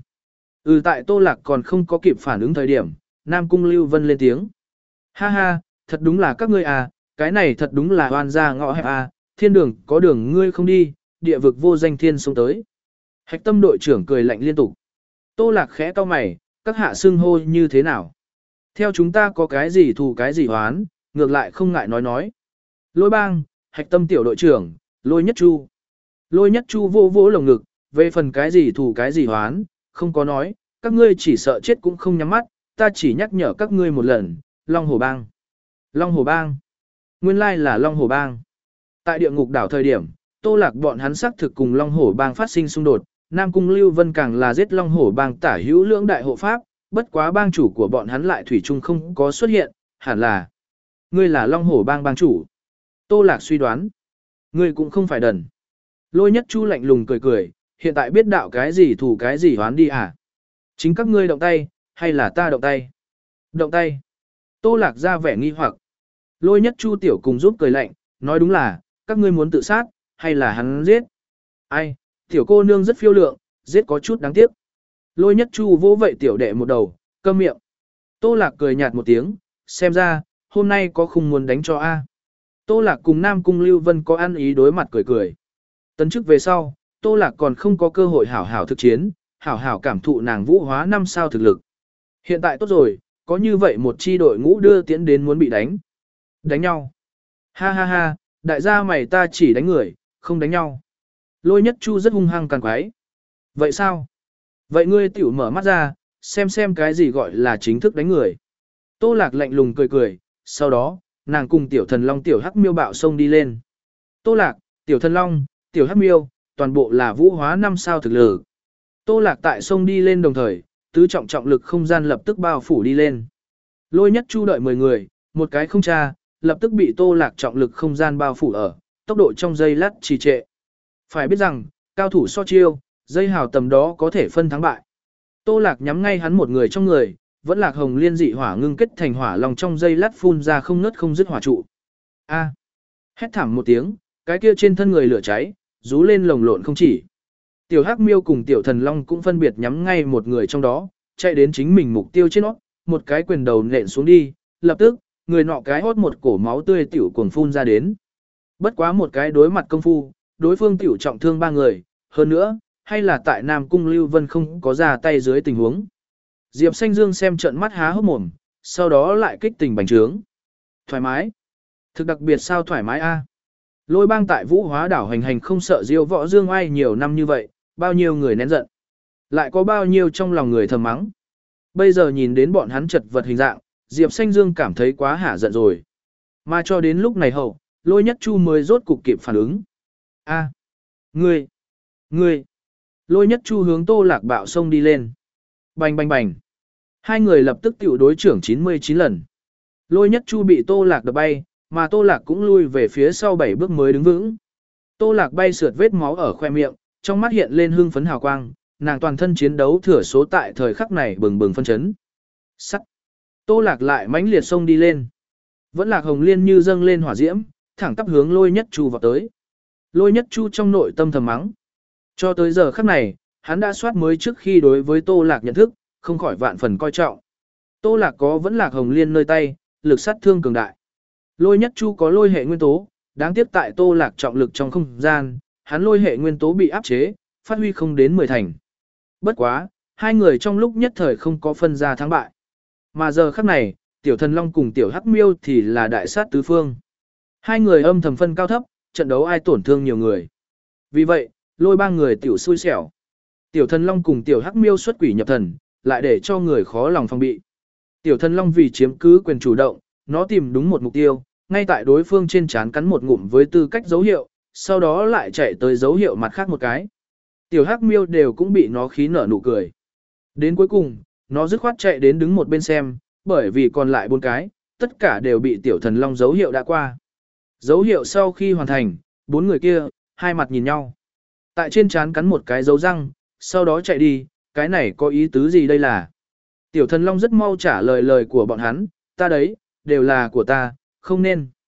Ừ tại Tô Lạc còn không có kịp phản ứng thời điểm, Nam Cung Lưu Vân lên tiếng. Ha ha, thật đúng là các ngươi à, cái này thật đúng là oan gia ngõ hẹp à, thiên đường có đường ngươi không đi, địa vực vô danh thiên xuống tới. Hạch tâm đội trưởng cười lạnh liên tục. Tô Lạc khẽ cau mày, các hạ xưng hô như thế nào? Theo chúng ta có cái gì thù cái gì hoán, ngược lại không ngại nói nói. Lôi bang, hạch tâm tiểu đội trưởng, lôi nhất chu. Lôi nhất chu vô vỗ lồng ngực, về phần cái gì thù cái gì hoán, không có nói, các ngươi chỉ sợ chết cũng không nhắm mắt, ta chỉ nhắc nhở các ngươi một lần, Long Hồ Bang. Long Hồ Bang. Nguyên lai là Long Hồ Bang. Tại địa ngục đảo thời điểm, Tô Lạc bọn hắn xác thực cùng Long Hổ Bang phát sinh xung đột, Nam Cung Lưu Vân càng là giết Long Hổ Bang tả hữu lưỡng đại hộ pháp, bất quá bang chủ của bọn hắn lại thủy chung không có xuất hiện, hẳn là ngươi là Long Hổ Bang bang chủ. Tô Lạc suy đoán, ngươi cũng không phải đần. Lôi Nhất Chu lạnh lùng cười cười, hiện tại biết đạo cái gì thủ cái gì hoán đi à? Chính các ngươi động tay, hay là ta động tay? Động tay. Tô Lạc ra vẻ nghi hoặc. Lôi Nhất Chu tiểu cùng giúp cười lạnh, nói đúng là, các ngươi muốn tự sát, hay là hắn giết? Ai, tiểu cô nương rất phiêu lượng, giết có chút đáng tiếc. Lôi Nhất Chu vỗ vậy tiểu đệ một đầu, câm miệng. Tô Lạc cười nhạt một tiếng, xem ra, hôm nay có khung muốn đánh cho A. Tô Lạc cùng Nam Cung Lưu Vân có ăn ý đối mặt cười cười. Tấn chức về sau, Tô Lạc còn không có cơ hội hảo hảo thực chiến, hảo hảo cảm thụ nàng vũ hóa năm sao thực lực. Hiện tại tốt rồi, có như vậy một chi đội ngũ đưa tiến đến muốn bị đánh. Đánh nhau. Ha ha ha, đại gia mày ta chỉ đánh người, không đánh nhau. Lôi Nhất Chu rất hung hăng càng quái. Vậy sao? Vậy ngươi tiểu mở mắt ra, xem xem cái gì gọi là chính thức đánh người. Tô Lạc lạnh lùng cười cười, sau đó, nàng cùng tiểu thần long tiểu hắc miêu bạo sông đi lên. Tô Lạc, tiểu thần long, tiểu hắc miêu, toàn bộ là vũ hóa năm sao thực lực. Tô Lạc tại sông đi lên đồng thời, tứ trọng trọng lực không gian lập tức bao phủ đi lên. Lôi Nhất Chu đợi mười người, một cái không tra, lập tức bị Tô Lạc trọng lực không gian bao phủ ở, tốc độ trong giây lát trì trệ. Phải biết rằng, cao thủ so chiêu, dây hào tầm đó có thể phân thắng bại. Tô Lạc nhắm ngay hắn một người trong người, vẫn Lạc Hồng liên dị hỏa ngưng kết thành hỏa lòng trong dây lát phun ra không ngớt không dứt hỏa trụ. A! Hét thảm một tiếng, cái kia trên thân người lửa cháy, rú lên lồng lộn không chỉ. Tiểu Hắc Miêu cùng Tiểu Thần Long cũng phân biệt nhắm ngay một người trong đó, chạy đến chính mình mục tiêu trên nó, một cái quyền đầu nện xuống đi, lập tức, người nọ cái hốt một cổ máu tươi tiểu cuồng phun ra đến. Bất quá một cái đối mặt công phu, đối phương tiểu trọng thương ba người, hơn nữa, hay là tại Nam Cung Lưu Vân không có ra tay dưới tình huống. Diệp Xanh Dương xem trận mắt há hốc mồm, sau đó lại kích tình bành trướng. Thoải mái. Thực đặc biệt sao thoải mái a? Lôi bang tại Vũ Hóa đảo hành hành không sợ diêu võ dương ai nhiều năm như vậy, bao nhiêu người nén giận. Lại có bao nhiêu trong lòng người thầm mắng. Bây giờ nhìn đến bọn hắn chật vật hình dạng, Diệp Xanh Dương cảm thấy quá hả giận rồi. Mà cho đến lúc này hậu, Lôi Nhất Chu mới rốt cục kịp phản ứng. A, ngươi, ngươi. Lôi Nhất Chu hướng Tô Lạc bạo sông đi lên. Bành bành bành. Hai người lập tức tiểu đối trưởng chín mươi chín lần. Lôi Nhất Chu bị Tô Lạc đập bay, mà Tô Lạc cũng lui về phía sau bảy bước mới đứng vững. Tô Lạc bay sượt vết máu ở khoe miệng, trong mắt hiện lên hưng phấn hào quang, nàng toàn thân chiến đấu thừa số tại thời khắc này bừng bừng phân chấn. Sắt. Tô Lạc lại mãnh liệt xông đi lên. Vẫn Lạc Hồng liên như dâng lên hỏa diễm, thẳng tắp hướng Lôi Nhất Chu vào tới. Lôi Nhất Chu trong nội tâm thầm mắng. Cho tới giờ khắc này, hắn đã soát mới trước khi đối với Tô Lạc nhận thức, không khỏi vạn phần coi trọng. Tô Lạc có Vẫn Lạc Hồng liên nơi tay, lực sát thương cường đại. Lôi Nhất Chu có lôi hệ nguyên tố, đáng tiếc tại Tô Lạc trọng lực trong không gian, hắn lôi hệ nguyên tố bị áp chế, phát huy không đến mười thành. Bất quá, hai người trong lúc nhất thời không có phân ra thắng bại. Mà giờ khắc này, Tiểu Thần Long cùng Tiểu Hắc Miêu thì là đại sát tứ phương. Hai người âm thầm phân cao thấp, trận đấu ai tổn thương nhiều người. Vì vậy, lôi ba người tiểu xui xẻo. Tiểu Thần Long cùng Tiểu Hắc Miêu xuất quỷ nhập thần, lại để cho người khó lòng phòng bị. Tiểu Thần Long vì chiếm cứ quyền chủ động, nó tìm đúng một mục tiêu, ngay tại đối phương trên trán cắn một ngụm với tư cách dấu hiệu, sau đó lại chạy tới dấu hiệu mặt khác một cái. Tiểu Hắc Miêu đều cũng bị nó khí nở nụ cười. Đến cuối cùng, nó dứt khoát chạy đến đứng một bên xem, bởi vì còn lại bốn cái, tất cả đều bị Tiểu Thần Long dấu hiệu đã qua. Dấu hiệu sau khi hoàn thành, bốn người kia, hai mặt nhìn nhau. Tại trên trán cắn một cái dấu răng, sau đó chạy đi, cái này có ý tứ gì đây là? Tiểu Thần Long rất mau trả lời lời của bọn hắn, ta đấy, đều là của ta, không nên.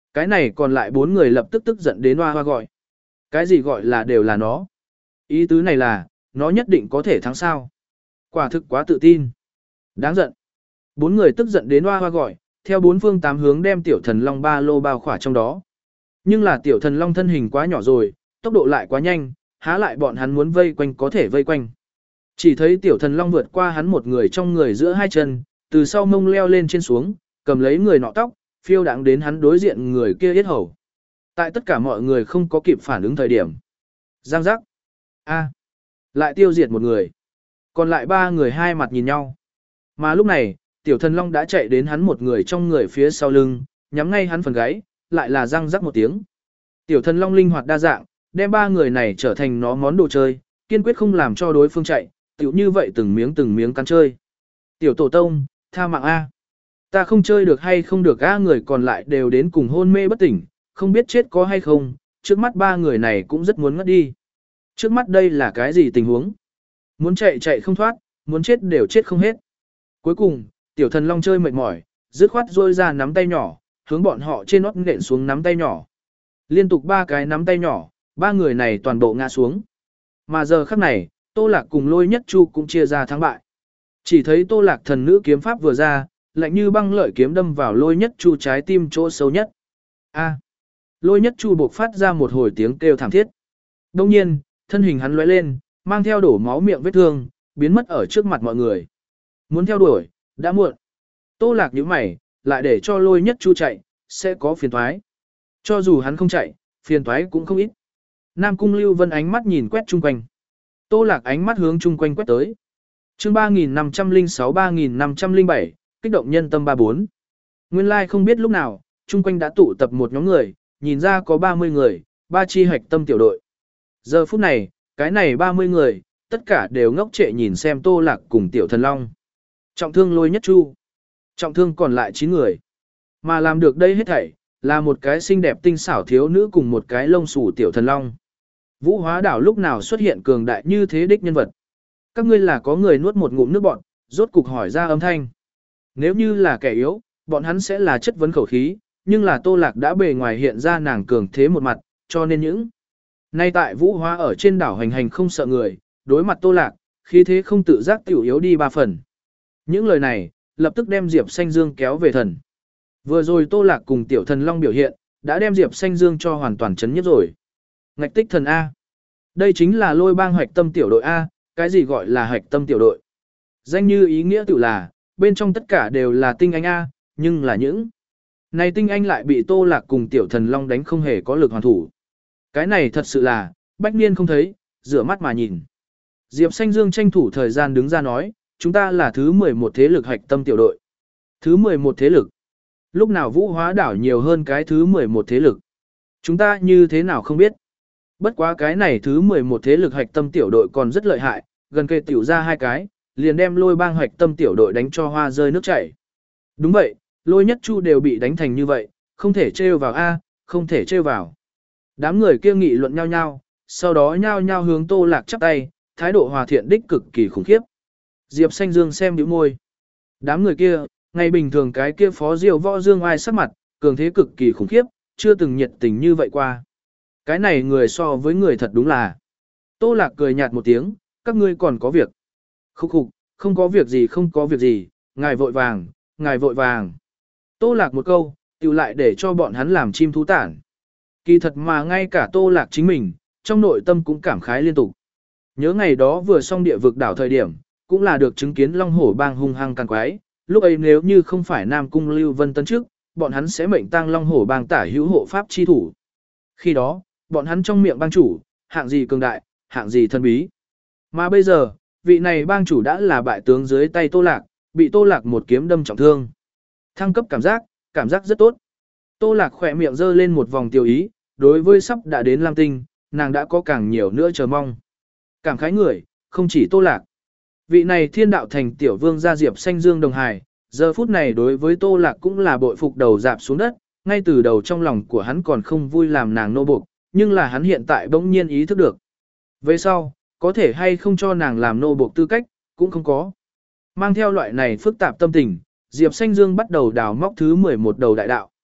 Cái này còn lại bốn người lập tức tức giận đến hoa hoa gọi. Cái gì gọi là đều là nó. Ý tứ này là, nó nhất định có thể thắng sao. Quả thực quá tự tin. Đáng giận. Bốn người tức giận đến hoa hoa gọi, theo bốn phương tám hướng đem tiểu thần long ba lô bao khỏa trong đó. Nhưng là tiểu thần long thân hình quá nhỏ rồi, tốc độ lại quá nhanh, há lại bọn hắn muốn vây quanh có thể vây quanh. Chỉ thấy tiểu thần long vượt qua hắn một người trong người giữa hai chân, từ sau mông leo lên trên xuống, cầm lấy người nọ tóc, phiêu đãng đến hắn đối diện người kia yết hầu. Tại tất cả mọi người không có kịp phản ứng thời điểm. Giang giác. A. Lại tiêu diệt một người. Còn lại ba người hai mặt nhìn nhau. Mà lúc này, tiểu thần long đã chạy đến hắn một người trong người phía sau lưng, nhắm ngay hắn phần gáy, lại là răng rắc một tiếng. Tiểu thần long linh hoạt đa dạng, đem ba người này trở thành nó món đồ chơi, kiên quyết không làm cho đối phương chạy, tiểu như vậy từng miếng từng miếng cắn chơi. Tiểu tổ tông, tha mạng A. Ta không chơi được hay không được A, người còn lại đều đến cùng hôn mê bất tỉnh, không biết chết có hay không, trước mắt ba người này cũng rất muốn ngất đi. Trước mắt đây là cái gì tình huống? Muốn chạy chạy không thoát, muốn chết đều chết không hết. Cuối cùng, tiểu thần long chơi mệt mỏi, dứt khoát rôi ra nắm tay nhỏ, hướng bọn họ trên nót nện xuống nắm tay nhỏ. Liên tục ba cái nắm tay nhỏ, ba người này toàn bộ ngã xuống. Mà giờ khắc này, Tô Lạc cùng Lôi Nhất Chu cũng chia ra thắng bại. Chỉ thấy Tô Lạc thần nữ kiếm pháp vừa ra, lạnh như băng lợi kiếm đâm vào Lôi Nhất Chu trái tim chỗ sâu nhất. A. Lôi Nhất Chu buộc phát ra một hồi tiếng kêu thảm thiết. Đông nhiên, thân hình hắn lóe lên, mang theo đổ máu miệng vết thương, biến mất ở trước mặt mọi người. Muốn theo đuổi, đã muộn. Tô Lạc nhíu mày, lại để cho Lôi Nhất Chu chạy, sẽ có phiền toái. Cho dù hắn không chạy, phiền toái cũng không ít. Nam Cung Lưu Vân ánh mắt nhìn quét chung quanh. Tô Lạc ánh mắt hướng chung quanh quét tới. Chương ba nghìn năm trăm lẻ sáu ba nghìn năm trăm lẻ bảy, kích động nhân tâm ba bốn. Nguyên lai like không biết lúc nào, chung quanh đã tụ tập một nhóm người, nhìn ra có ba mươi người, ba chi hạch tâm tiểu đội. Giờ phút này, cái này ba mươi người, tất cả đều ngốc trệ nhìn xem Tô Lạc cùng tiểu thần long. Trọng thương Lôi Nhất Chu. Trọng thương còn lại chín người. Mà làm được đây hết thảy, là một cái xinh đẹp tinh xảo thiếu nữ cùng một cái lông xù tiểu thần long. Vũ Hóa Đảo lúc nào xuất hiện cường đại như thế đích nhân vật. Các ngươi là có người nuốt một ngụm nước bọn, rốt cục hỏi ra âm thanh. Nếu như là kẻ yếu, bọn hắn sẽ là chất vấn khẩu khí, nhưng là Tô Lạc đã bề ngoài hiện ra nàng cường thế một mặt, cho nên những. Nay tại Vũ Hóa ở trên đảo hành hành không sợ người, đối mặt Tô Lạc, khí thế không tự giác tiểu yếu đi ba phần. Những lời này, lập tức đem Diệp Xanh Dương kéo về thần. Vừa rồi Tô Lạc cùng tiểu thần long biểu hiện, đã đem Diệp Xanh Dương cho hoàn toàn chấn nhất rồi. Ngạch tích thần A. Đây chính là Lôi Bang hoạch tâm tiểu đội A, cái gì gọi là hoạch tâm tiểu đội? Danh như ý nghĩa tự là, bên trong tất cả đều là tinh anh A, nhưng là những. Này tinh anh lại bị Tô Lạc cùng tiểu thần long đánh không hề có lực hoàn thủ. Cái này thật sự là, bách niên không thấy, rửa mắt mà nhìn. Diệp Xanh Dương tranh thủ thời gian đứng ra nói, chúng ta là thứ mười một thế lực hoạch tâm tiểu đội. Thứ mười một thế lực. Lúc nào Vũ Hóa Đảo nhiều hơn cái thứ mười một thế lực. Chúng ta như thế nào không biết. Bất quá cái này thứ mười một thế lực hoạch tâm tiểu đội còn rất lợi hại, gần kề tiểu ra hai cái, liền đem Lôi Bang hoạch tâm tiểu đội đánh cho hoa rơi nước chảy. Đúng vậy, Lôi Nhất Chu đều bị đánh thành như vậy, không thể trêu vào A, không thể trêu vào. Đám người kia nghị luận nhau nhau, sau đó nhau nhau hướng Tô Lạc chắp tay, thái độ hòa thiện đích cực kỳ khủng khiếp. Diệp Xanh Dương xem nhíu môi. Đám người kia, ngày bình thường cái kia phó diều võ dương ai sắc mặt, cường thế cực kỳ khủng khiếp, chưa từng nhiệt tình như vậy qua. Cái này người so với người thật đúng là. Tô Lạc cười nhạt một tiếng, các ngươi còn có việc. Khúc khục, không có việc gì không có việc gì, ngài vội vàng, ngài vội vàng. Tô Lạc một câu, tiểu lại để cho bọn hắn làm chim thú tản. Kỳ thật mà ngay cả Tô Lạc chính mình, trong nội tâm cũng cảm khái liên tục. Nhớ ngày đó vừa xong địa vực đảo thời điểm, cũng là được chứng kiến Long Hổ Bang hung hăng càng quái, lúc ấy nếu như không phải Nam Cung Lưu Vân tấn trước, bọn hắn sẽ mệnh tăng Long Hổ Bang tả hữu hộ pháp chi thủ. Khi đó, bọn hắn trong miệng bang chủ, hạng gì cường đại, hạng gì thân bí. Mà bây giờ, vị này bang chủ đã là bại tướng dưới tay Tô Lạc, bị Tô Lạc một kiếm đâm trọng thương. Thăng cấp cảm giác, cảm giác rất tốt. Tô Lạc khỏe miệng giơ lên một vòng tiêu ý, đối với sắp đã đến Lam Tinh, nàng đã có càng nhiều nữa chờ mong. Cảm khái người, không chỉ Tô Lạc. Vị này thiên đạo thành tiểu vương gia Diệp Xanh Dương đồng hài, giờ phút này đối với Tô Lạc cũng là bội phục đầu dạp xuống đất, ngay từ đầu trong lòng của hắn còn không vui làm nàng nô buộc, nhưng là hắn hiện tại bỗng nhiên ý thức được. Về sau, có thể hay không cho nàng làm nô buộc tư cách, cũng không có. Mang theo loại này phức tạp tâm tình, Diệp Xanh Dương bắt đầu đào móc thứ mười một đầu đại đạo.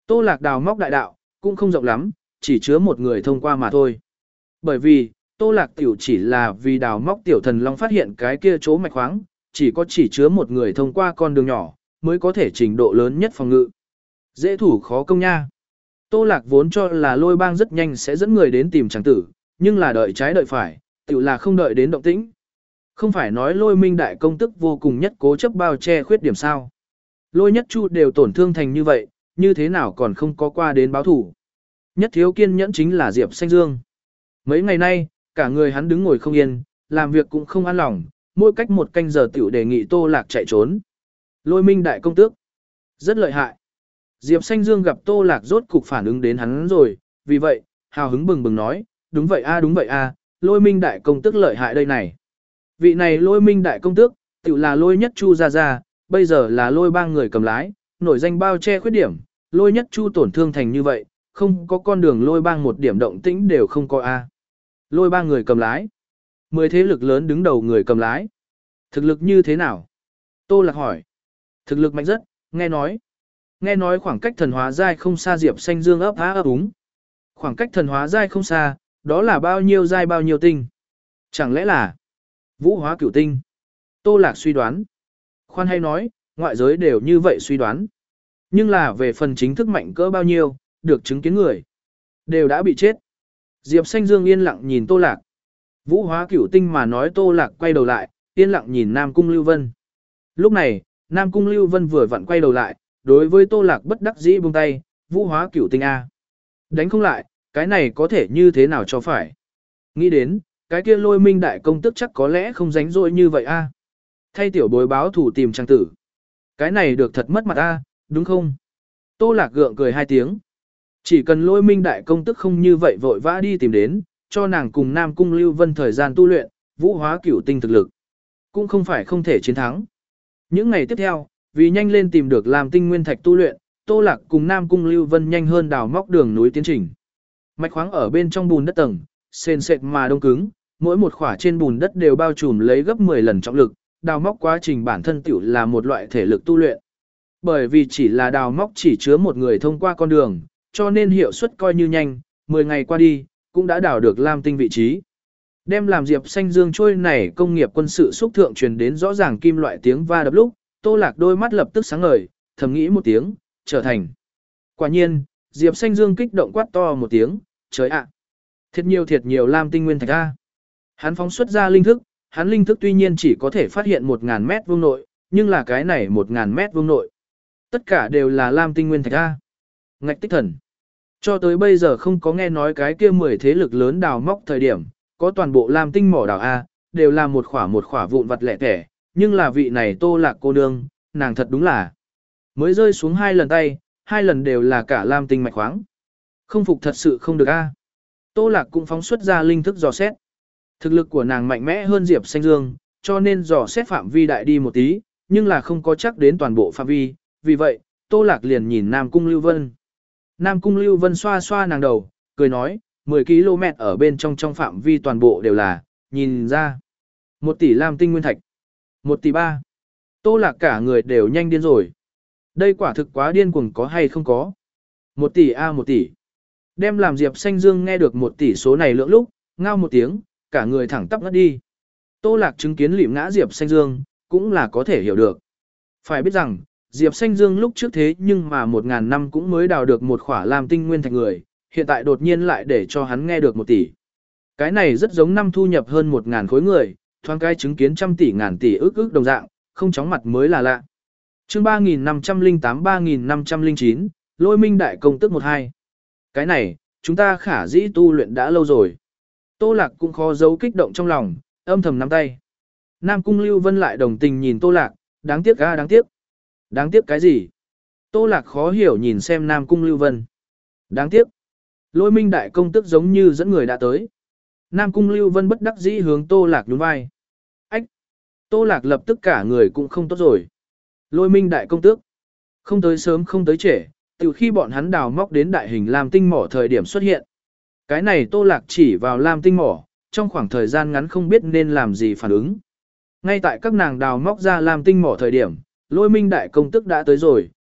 Tô Lạc đào móc đại đạo, cũng không rộng lắm, chỉ chứa một người thông qua mà thôi. Bởi vì, Tô Lạc tiểu chỉ là vì đào móc tiểu thần long phát hiện cái kia chỗ mạch khoáng, chỉ có chỉ chứa một người thông qua con đường nhỏ, mới có thể trình độ lớn nhất phòng ngự. Dễ thủ khó công nha. Tô Lạc vốn cho là Lôi Bang rất nhanh sẽ dẫn người đến tìm chàng tử, nhưng là đợi trái đợi phải, tiểu là không đợi đến động tĩnh. Không phải nói Lôi Minh đại công tức vô cùng nhất cố chấp bao che khuyết điểm sao? Lôi Nhất Chu đều tổn thương thành như vậy, như thế nào còn không có qua đến báo thủ? Nhất thiếu kiên nhẫn chính là Diệp Xanh Dương. Mấy ngày nay, cả người hắn đứng ngồi không yên, làm việc cũng không an lòng, mỗi cách một canh giờ tiểu đề nghị Tô Lạc chạy trốn. Lôi Minh đại công tước, rất lợi hại. Diệp Xanh Dương gặp Tô Lạc rốt cục phản ứng đến hắn rồi, vì vậy, hào hứng bừng bừng nói, đúng vậy a đúng vậy a, Lôi Minh đại công tước lợi hại đây này. Vị này Lôi Minh đại công tước, tiểu là Lôi Nhất Chu ra ra, bây giờ là Lôi Bang người cầm lái, nổi danh bao che khuyết điểm, Lôi Nhất Chu tổn thương thành như vậy, không có con đường Lôi Bang một điểm động tĩnh đều không có a. Lôi Bang người cầm lái, mười thế lực lớn đứng đầu người cầm lái. Thực lực như thế nào? Tô Lạc hỏi. Thực lực mạnh rất, nghe nói. Nghe nói khoảng cách thần hóa giai không xa Diệp Xanh Dương ấp há ấp úng. Khoảng cách thần hóa giai không xa, đó là bao nhiêu giai bao nhiêu tinh? Chẳng lẽ là vũ hóa cửu tinh? Tô Lạc suy đoán. Khoan hay nói, ngoại giới đều như vậy suy đoán. Nhưng là về phần chính thức mạnh cỡ bao nhiêu, được chứng kiến người. Đều đã bị chết. Diệp Xanh Dương yên lặng nhìn Tô Lạc. Vũ hóa cửu tinh mà nói Tô Lạc quay đầu lại, yên lặng nhìn Nam Cung Lưu Vân. Lúc này, Nam Cung Lưu Vân vừa vặn quay đầu lại, đối với Tô Lạc bất đắc dĩ buông tay, vũ hóa cửu tinh A. Đánh không lại, cái này có thể như thế nào cho phải. Nghĩ đến, cái kia Lôi Minh đại công tức chắc có lẽ không rảnh rỗi như vậy A. Thay tiểu bối báo thủ tìm trang tử. Cái này được thật mất mặt A, đúng không? Tô Lạc gượng cười hai tiếng. Chỉ cần Lôi Minh đại công tức không như vậy vội vã đi tìm đến, cho nàng cùng Nam Cung Lưu Vân thời gian tu luyện, vũ hóa cửu tinh thực lực. Cũng không phải không thể chiến thắng. Những ngày tiếp theo, vì nhanh lên tìm được làm tinh nguyên thạch tu luyện, Tô Lạc cùng Nam Cung Lưu Vân nhanh hơn đào móc đường núi tiến trình. Mạch khoáng ở bên trong bùn đất tầng, sền sệt mà đông cứng, mỗi một khỏa trên bùn đất đều bao trùm lấy gấp mười lần trọng lực, đào móc quá trình bản thân tiểu là một loại thể lực tu luyện. Bởi vì chỉ là đào móc chỉ chứa một người thông qua con đường, cho nên hiệu suất coi như nhanh, mười ngày qua đi, cũng đã đào được lam tinh vị trí. Đem làm Diệp Xanh Dương trôi này công nghiệp quân sự xúc thượng truyền đến rõ ràng kim loại tiếng va đập lúc, Tô Lạc đôi mắt lập tức sáng ngời, thầm nghĩ một tiếng, trở thành. Quả nhiên, Diệp Xanh Dương kích động quát to một tiếng, trời ạ! Thiệt nhiều thiệt nhiều lam tinh nguyên thạch a. Hắn phóng xuất ra linh thức, hắn linh thức tuy nhiên chỉ có thể phát hiện một nghìn mét vuông nội, nhưng là cái này một nghìn mét vuông nội. Tất cả đều là lam tinh nguyên thạch a. Ngạch tích thần. Cho tới bây giờ không có nghe nói cái kia mười thế lực lớn đào móc thời điểm, có toàn bộ lam tinh mỏ đào A, đều là một khỏa một khỏa vụn vặt lẻ tẻ, nhưng là vị này Tô Lạc cô nương, nàng thật đúng là mới rơi xuống hai lần tay, hai lần đều là cả lam tinh mạch khoáng. Không phục thật sự không được A. Tô Lạc cũng phóng xuất ra linh thức dò xét. Thực lực của nàng mạnh mẽ hơn Diệp Xanh Dương, cho nên dò xét phạm vi đại đi một tí, nhưng là không có chắc đến toàn bộ phạm vi, vì vậy, Tô Lạc liền nhìn Nam Cung Lưu Vân. Nam Cung Lưu Vân xoa xoa nàng đầu, cười nói, mười ki lô mét ở bên trong trong phạm vi toàn bộ đều là, nhìn ra. Một tỷ lam tinh nguyên thạch. Một tỷ ba. Tô Lạc cả người đều nhanh điên rồi. Đây quả thực quá điên cuồng có hay không có. Một tỷ A một tỷ. Đem làm Diệp Xanh Dương nghe được một tỷ số này lượng lúc, ngao một tiếng, cả người thẳng tắp ngất đi. Tô Lạc chứng kiến lịm ngã Diệp Xanh Dương, cũng là có thể hiểu được. Phải biết rằng, Diệp Xanh Dương lúc trước thế nhưng mà một ngàn năm cũng mới đào được một khỏa lam tinh nguyên thạch người, hiện tại đột nhiên lại để cho hắn nghe được một tỷ. Cái này rất giống năm thu nhập hơn một ngàn khối người, thoáng cái chứng kiến trăm tỷ ngàn tỷ ước ước đồng dạng, không chóng mặt mới là lạ. Chương ba nghìn năm trăm lẻ tám ba nghìn năm trăm lẻ chín, Lôi Minh đại công tức một hai. Cái này, chúng ta khả dĩ tu luyện đã lâu rồi. Tô Lạc cũng khó giấu kích động trong lòng, âm thầm nắm tay. Nam Cung Lưu Vân lại đồng tình nhìn Tô Lạc, đáng tiếc a đáng tiếc. Đáng tiếc cái gì? Tô Lạc khó hiểu nhìn xem Nam Cung Lưu Vân. Đáng tiếc. Lôi Minh đại công tức giống như dẫn người đã tới. Nam Cung Lưu Vân bất đắc dĩ hướng Tô Lạc nhún vai. Ách! Tô Lạc lập tức cả người cũng không tốt rồi. Lôi Minh đại công tước. Không tới sớm không tới trễ, từ khi bọn hắn đào móc đến đại hình Lam tinh mỏ thời điểm xuất hiện. Cái này Tô Lạc chỉ vào Lam tinh mỏ, trong khoảng thời gian ngắn không biết nên làm gì phản ứng. Ngay tại các nàng đào móc ra Lam tinh mỏ thời điểm, Lôi Minh đại công tức đã tới rồi,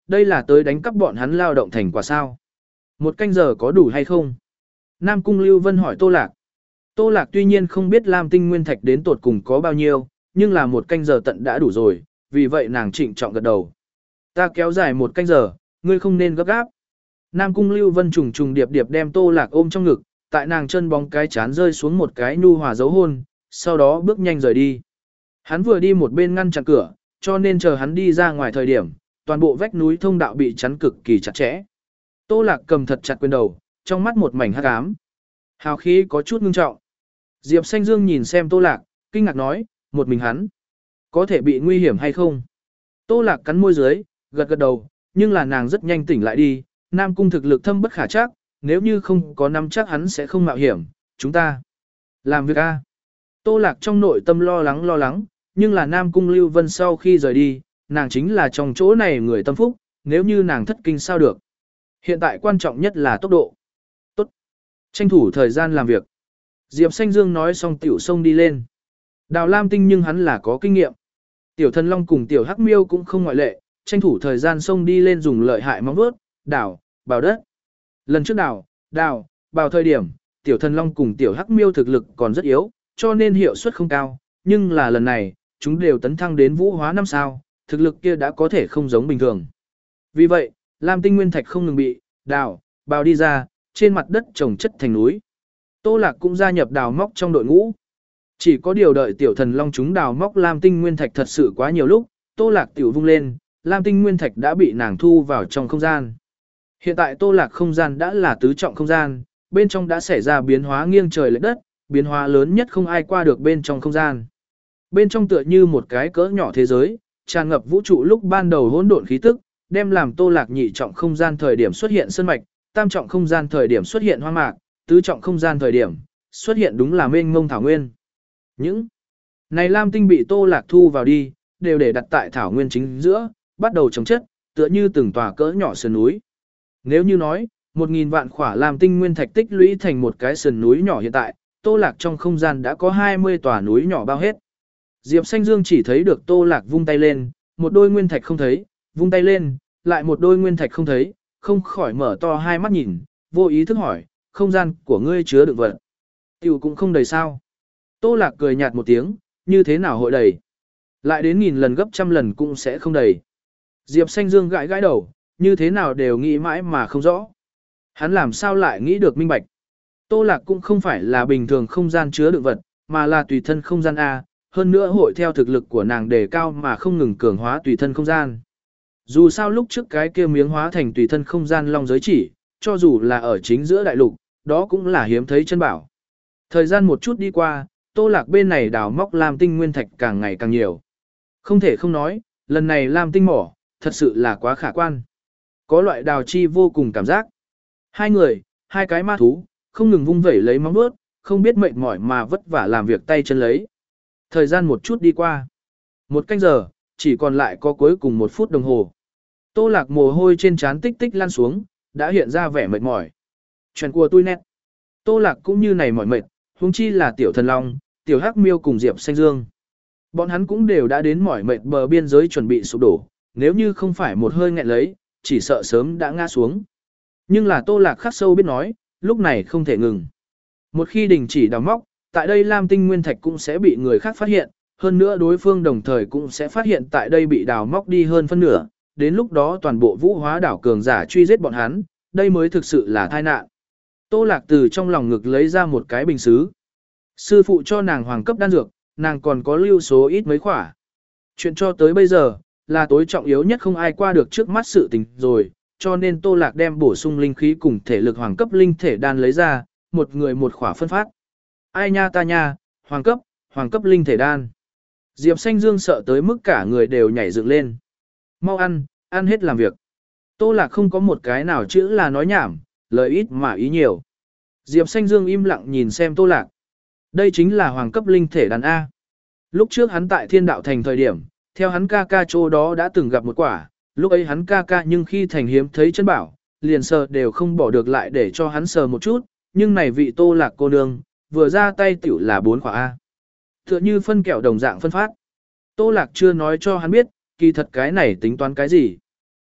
đây là tới đánh cắp bọn hắn lao động thành quả sao. Một canh giờ có đủ hay không? Nam Cung Lưu Vân hỏi Tô Lạc. Tô Lạc tuy nhiên không biết Lam Tinh Nguyên Thạch đến tột cùng có bao nhiêu, nhưng là một canh giờ tận đã đủ rồi, vì vậy nàng trịnh trọng gật đầu. Ta kéo dài một canh giờ, ngươi không nên gấp gáp. Nam Cung Lưu Vân trùng trùng điệp điệp đem Tô Lạc ôm trong ngực, tại nàng chân bóng cái chán rơi xuống một cái nhu hòa dấu hôn, sau đó bước nhanh rời đi. Hắn vừa đi một bên ngăn chặn cửa, cho nên chờ hắn đi ra ngoài thời điểm, toàn bộ vách núi thông đạo bị chắn cực kỳ chặt chẽ. Tô Lạc cầm thật chặt quyền đầu, trong mắt một mảnh hắc ám. Hào khí có chút ngưng trọng. Diệp Xanh Dương nhìn xem Tô Lạc, kinh ngạc nói, một mình hắn, có thể bị nguy hiểm hay không? Tô Lạc cắn môi dưới, gật gật đầu, nhưng là nàng rất nhanh tỉnh lại đi, Nam Cung thực lực thâm bất khả trắc, nếu như không có nắm chắc hắn sẽ không mạo hiểm, chúng ta làm việc a. Tô Lạc trong nội tâm lo lắng lo lắng, nhưng là Nam Cung Lưu Vân sau khi rời đi, nàng chính là trong chỗ này người tâm phúc, nếu như nàng thất kinh sao được. Hiện tại quan trọng nhất là tốc độ. Tốt. Tranh thủ thời gian làm việc. Diệp Xanh Dương nói xong tiểu sông đi lên. Đào Lam Tinh nhưng hắn là có kinh nghiệm. Tiểu Thần Long cùng Tiểu Hắc Miêu cũng không ngoại lệ, tranh thủ thời gian sông đi lên dùng lợi hại móng vuốt, đào, bào đất. Lần trước đào, đào, bào thời điểm, Tiểu Thần Long cùng Tiểu Hắc Miêu thực lực còn rất yếu, cho nên hiệu suất không cao, nhưng là lần này, chúng đều tấn thăng đến vũ hóa năm sao, thực lực kia đã có thể không giống bình thường. Vì vậy, Lam Tinh Nguyên Thạch không ngừng bị đào, bào đi ra, trên mặt đất trồng chất thành núi. Tô Lạc cũng gia nhập đào móc trong đội ngũ. Chỉ có điều đợi Tiểu Thần Long chúng đào móc Lam Tinh Nguyên Thạch thật sự quá nhiều lúc, Tô Lạc tiểu vung lên, Lam Tinh Nguyên Thạch đã bị nàng thu vào trong không gian. Hiện tại Tô Lạc không gian đã là tứ trọng không gian, bên trong đã xảy ra biến hóa nghiêng trời lệch đất, biến hóa lớn nhất không ai qua được bên trong không gian. Bên trong tựa như một cái cỡ nhỏ thế giới, tràn ngập vũ trụ lúc ban đầu hỗn độn khí tức, đem làm Tô Lạc nhị trọng không gian thời điểm xuất hiện sơn mạch, tam trọng không gian thời điểm xuất hiện hoang mạc, tứ trọng không gian thời điểm xuất hiện đúng là mênh mông thảo nguyên. Những này Lam Tinh bị Tô Lạc thu vào đi, đều để đặt tại thảo nguyên chính giữa, bắt đầu trồng chất, tựa như từng tòa cỡ nhỏ sườn núi. Nếu như nói, một nghìn vạn khỏa Lam Tinh nguyên thạch tích lũy thành một cái sườn núi nhỏ hiện tại, Tô Lạc trong không gian đã có hai mươi tòa núi nhỏ bao hết. Diệp Xanh Dương chỉ thấy được Tô Lạc vung tay lên, một đôi nguyên thạch không thấy, vung tay lên, lại một đôi nguyên thạch không thấy, không khỏi mở to hai mắt nhìn, vô ý thức hỏi, không gian của ngươi chứa đựng vật. Tiểu cũng không đầy sao. Tô Lạc cười nhạt một tiếng, như thế nào hội đầy. Lại đến nghìn lần gấp trăm lần cũng sẽ không đầy. Diệp Xanh Dương gãi gãi đầu, như thế nào đều nghĩ mãi mà không rõ. Hắn làm sao lại nghĩ được minh bạch. Tô Lạc cũng không phải là bình thường không gian chứa đựng vật, mà là tùy thân không gian A, hơn nữa hội theo thực lực của nàng đề cao mà không ngừng cường hóa tùy thân không gian. Dù sao lúc trước cái kia miếng hóa thành tùy thân không gian long giới chỉ, cho dù là ở chính giữa đại lục, đó cũng là hiếm thấy chân bảo. Thời gian một chút đi qua, Tô Lạc bên này đào móc Lam Tinh nguyên thạch càng ngày càng nhiều. Không thể không nói, lần này Lam Tinh mỏ, thật sự là quá khả quan. Có loại đào chi vô cùng cảm giác. Hai người, hai cái ma thú, không ngừng vung vẩy lấy móng vuốt, không biết mệt mỏi mà vất vả làm việc tay chân lấy. Thời gian một chút đi qua. Một canh giờ, chỉ còn lại có cuối cùng một phút đồng hồ. Tô Lạc mồ hôi trên trán tích tích lăn xuống, đã hiện ra vẻ mệt mỏi. Chuyện của tôi nét. Tô Lạc cũng như này mỏi mệt, huống chi là Tiểu Thần Long, Tiểu Hắc Miêu cùng Diệp Xanh Dương. Bọn hắn cũng đều đã đến mỏi mệt bờ biên giới chuẩn bị sụp đổ, nếu như không phải một hơi nghẹn lấy, chỉ sợ sớm đã ngã xuống. Nhưng là Tô Lạc khắc sâu biết nói, lúc này không thể ngừng. Một khi đình chỉ đào móc, tại đây Lam Tinh nguyên thạch cũng sẽ bị người khác phát hiện, hơn nữa đối phương đồng thời cũng sẽ phát hiện tại đây bị đào móc đi hơn phân nửa, đến lúc đó toàn bộ vũ hóa đảo cường giả truy giết bọn hắn, đây mới thực sự là tai nạn. Tô Lạc từ trong lòng ngực lấy ra một cái bình sứ. Sư phụ cho nàng hoàng cấp đan dược, nàng còn có lưu số ít mấy khỏa. Chuyện cho tới bây giờ, là tối trọng yếu nhất không ai qua được trước mắt sự tình rồi, cho nên Tô Lạc đem bổ sung linh khí cùng thể lực hoàng cấp linh thể đan lấy ra, một người một khỏa phân phát. Ai nha ta nha, hoàng cấp, hoàng cấp linh thể đan. Diệp Xanh Dương sợ tới mức cả người đều nhảy dựng lên. Mau ăn, ăn hết làm việc. Tô Lạc không có một cái nào chữ là nói nhảm, lời ít mà ý nhiều. Diệp Xanh Dương im lặng nhìn xem Tô Lạc. Đây chính là hoàng cấp linh thể đan A. Lúc trước hắn tại Thiên Đạo Thành thời điểm, theo hắn ca ca chỗ đó đã từng gặp một quả, lúc ấy hắn ca ca nhưng khi thành hiếm thấy chân bảo, liền sờ đều không bỏ được lại để cho hắn sờ một chút, nhưng này vị Tô Lạc cô nương, vừa ra tay tiểu là bốn quả A. Tựa như phân kẹo đồng dạng phân phát. Tô Lạc chưa nói cho hắn biết, kỳ thật cái này tính toán cái gì.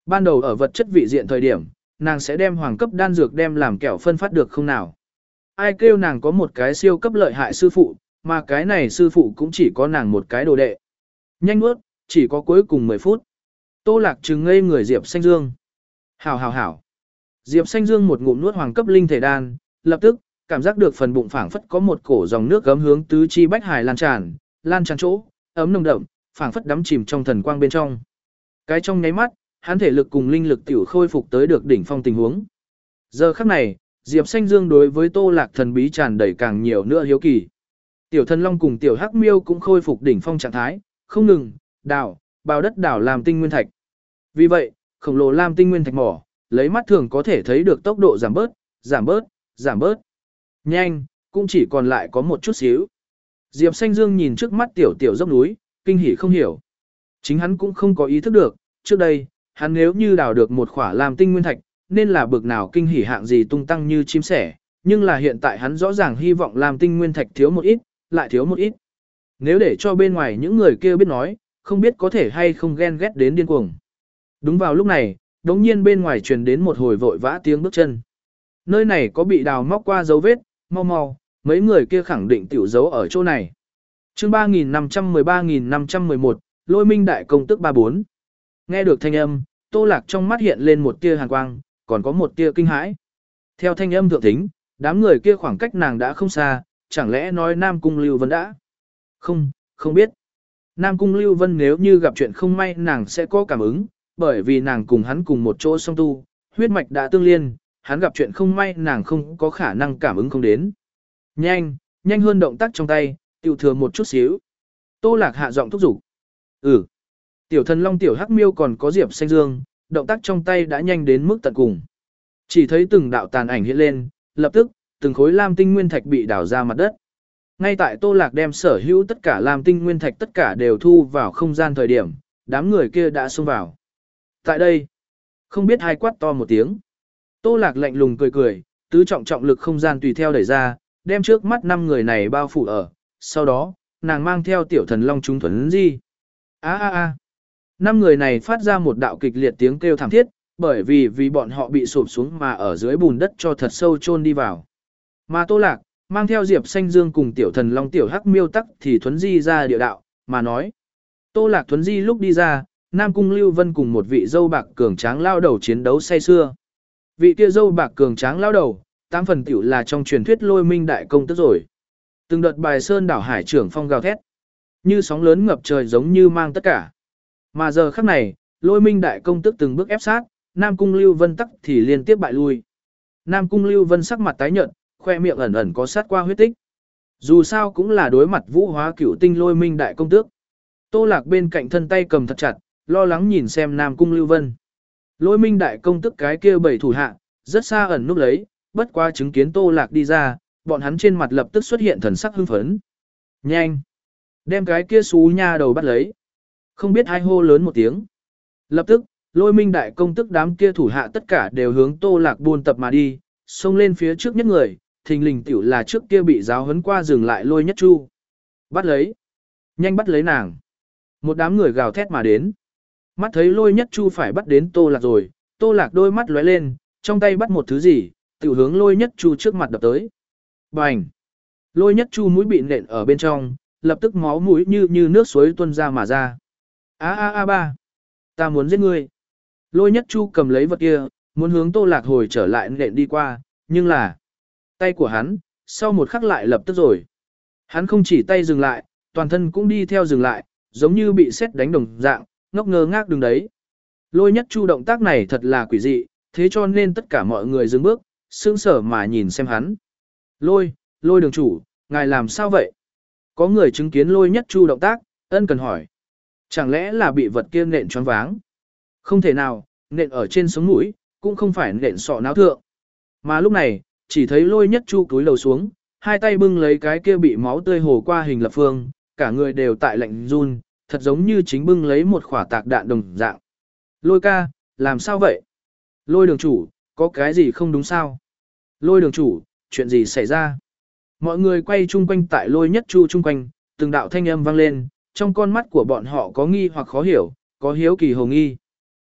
Ban đầu ở vật chất vị diện thời điểm, nàng sẽ đem hoàng cấp đan dược đem làm kẹo phân phát được không nào. Ai kêu nàng có một cái siêu cấp lợi hại sư phụ, mà cái này sư phụ cũng chỉ có nàng một cái đồ đệ. Nhanh nuốt, chỉ có cuối cùng mười phút. Tô Lạc trừng ngây người Diệp Xanh Dương. Hảo hảo hảo. Diệp Xanh Dương một ngụm nuốt hoàng cấp linh thể đan, lập tức, cảm giác được phần bụng phảng phất có một cổ dòng nước gấm hướng tứ chi bách hải lan tràn, lan tràn chỗ, ấm nồng đậm, phảng phất đắm chìm trong thần quang bên trong. Cái trong nháy mắt, hắn thể lực cùng linh lực tiểu khôi phục tới được đỉnh phong tình huống. Giờ khắc này, Diệp Xanh Dương đối với Tô Lạc thần bí tràn đầy càng nhiều nữa hiếu kỳ. Tiểu Thần Long cùng Tiểu Hắc Miêu cũng khôi phục đỉnh phong trạng thái, không ngừng đào, bào đất đảo làm tinh nguyên thạch. Vì vậy, khổng lồ lam tinh nguyên thạch mỏ, lấy mắt thường có thể thấy được tốc độ giảm bớt, giảm bớt, giảm bớt. Nhanh, cũng chỉ còn lại có một chút xíu. Diệp Xanh Dương nhìn trước mắt tiểu tiểu dốc núi, kinh hỉ không hiểu. Chính hắn cũng không có ý thức được, trước đây, hắn nếu như đào được một khỏa lam tinh nguyên thạch, nên là bực nào kinh hỉ hạng gì tung tăng như chim sẻ, nhưng là hiện tại hắn rõ ràng hy vọng lam tinh nguyên thạch thiếu một ít, lại thiếu một ít. Nếu để cho bên ngoài những người kia biết nói, không biết có thể hay không ghen ghét đến điên cuồng. Đúng vào lúc này, đống nhiên bên ngoài truyền đến một hồi vội vã tiếng bước chân. Nơi này có bị đào móc qua dấu vết, mau mau, mấy người kia khẳng định tiểu dấu ở chỗ này. Chương ba nghìn năm trăm mười ba nghìn năm trăm mười một, Lôi Minh đại công tức ba bốn. Nghe được thanh âm, Tô Lạc trong mắt hiện lên một tia hàn quang, còn có một tia kinh hãi. Theo thanh âm thượng thính, đám người kia khoảng cách nàng đã không xa, chẳng lẽ nói Nam Cung Lưu Vân đã? Không, không biết. Nam Cung Lưu Vân nếu như gặp chuyện không may nàng sẽ có cảm ứng, bởi vì nàng cùng hắn cùng một chỗ song tu, huyết mạch đã tương liên, hắn gặp chuyện không may nàng không có khả năng cảm ứng không đến. Nhanh, nhanh hơn động tác trong tay, tiểu thừa một chút xíu. Tô Lạc hạ giọng thúc giục. Ừ. Tiểu Thần Long Tiểu Hắc Miêu còn có Diệp Xanh Dương, động tác trong tay đã nhanh đến mức tận cùng. Chỉ thấy từng đạo tàn ảnh hiện lên, lập tức, từng khối lam tinh nguyên thạch bị đào ra mặt đất. Ngay tại Tô Lạc đem sở hữu tất cả lam tinh nguyên thạch tất cả đều thu vào không gian thời điểm, đám người kia đã xông vào. Tại đây, không biết hai quát to một tiếng. Tô Lạc lạnh lùng cười cười, tứ trọng trọng lực không gian tùy theo đẩy ra, đem trước mắt năm người này bao phủ ở. Sau đó, nàng mang theo Tiểu Thần Long chúng thuần di. A a a. Năm người này phát ra một đạo kịch liệt tiếng kêu thảm thiết, bởi vì vì bọn họ bị sụp xuống mà ở dưới bùn đất cho thật sâu chôn đi vào. Mà Tô Lạc, mang theo Diệp Xanh Dương cùng Tiểu Thần Long Tiểu Hắc Miêu tắc thì thuấn di ra địa đạo, mà nói. Tô Lạc thuấn di lúc đi ra, Nam Cung Lưu Vân cùng một vị dâu bạc cường tráng lao đầu chiến đấu say xưa. Vị kia dâu bạc cường tráng lao đầu, tám phần tiểu là trong truyền thuyết Lôi Minh đại công tức rồi. Từng đợt bài sơn đảo hải trưởng phong gào thét, như sóng lớn ngập trời giống như mang tất cả. Mà giờ khắc này, Lôi Minh đại công tức từng bước ép sát, Nam Cung Lưu Vân tắc thì liên tiếp bại lui. Nam Cung Lưu Vân sắc mặt tái nhợt, khoe miệng ẩn ẩn có sát qua huyết tích. Dù sao cũng là đối mặt vũ hóa cửu tinh Lôi Minh đại công tước. Tô Lạc bên cạnh thân tay cầm thật chặt, lo lắng nhìn xem Nam Cung Lưu Vân. Lôi Minh đại công tức cái kia bảy thủ hạ, rất xa ẩn núp lấy, bất qua chứng kiến Tô Lạc đi ra, bọn hắn trên mặt lập tức xuất hiện thần sắc hưng phấn. Nhanh! Đem cái kia xú nha đầu bắt lấy. Không biết ai hô lớn một tiếng. Lập tức, Lôi Minh đại công tức đám kia thủ hạ tất cả đều hướng Tô Lạc buôn tập mà đi, xông lên phía trước nhất người, thình lình tiểu là trước kia bị giáo huấn qua dừng lại Lôi Nhất Chu. Bắt lấy! Nhanh bắt lấy nàng! Một đám người gào thét mà đến. Mắt thấy Lôi Nhất Chu phải bắt đến Tô Lạc rồi, Tô Lạc đôi mắt lóe lên, trong tay bắt một thứ gì, tiểu hướng Lôi Nhất Chu trước mặt đập tới. Bành! Lôi Nhất Chu mũi bị nện ở bên trong, lập tức máu mũi như như nước suối tuôn ra mà ra. A a a ba! Ta muốn giết ngươi! Lôi Nhất Chu cầm lấy vật kia, muốn hướng Tô Lạc hồi trở lại nện đi qua, nhưng là tay của hắn, sau một khắc lại lập tức rồi. Hắn không chỉ tay dừng lại, toàn thân cũng đi theo dừng lại, giống như bị sét đánh đồng dạng, ngốc ngơ ngác đứng đấy. Lôi Nhất Chu động tác này thật là quỷ dị, thế cho nên tất cả mọi người dừng bước, sững sờ mà nhìn xem hắn. Lôi, Lôi đường chủ, ngài làm sao vậy? Có người chứng kiến Lôi Nhất Chu động tác, ân cần hỏi. Chẳng lẽ là bị vật kia nện choáng váng? Không thể nào, nện ở trên sống mũi, cũng không phải nện sọ não thượng. Mà lúc này, chỉ thấy Lôi Nhất Chu cúi đầu xuống, hai tay bưng lấy cái kia bị máu tươi hồ qua hình lập phương, cả người đều tại lạnh run, thật giống như chính bưng lấy một quả tạc đạn đồng dạng. Lôi ca, làm sao vậy? Lôi đường chủ, có cái gì không đúng sao? Lôi đường chủ, chuyện gì xảy ra? Mọi người quay chung quanh tại Lôi Nhất Chu chung quanh, từng đạo thanh âm vang lên, trong con mắt của bọn họ có nghi hoặc khó hiểu, có hiếu kỳ hồ nghi.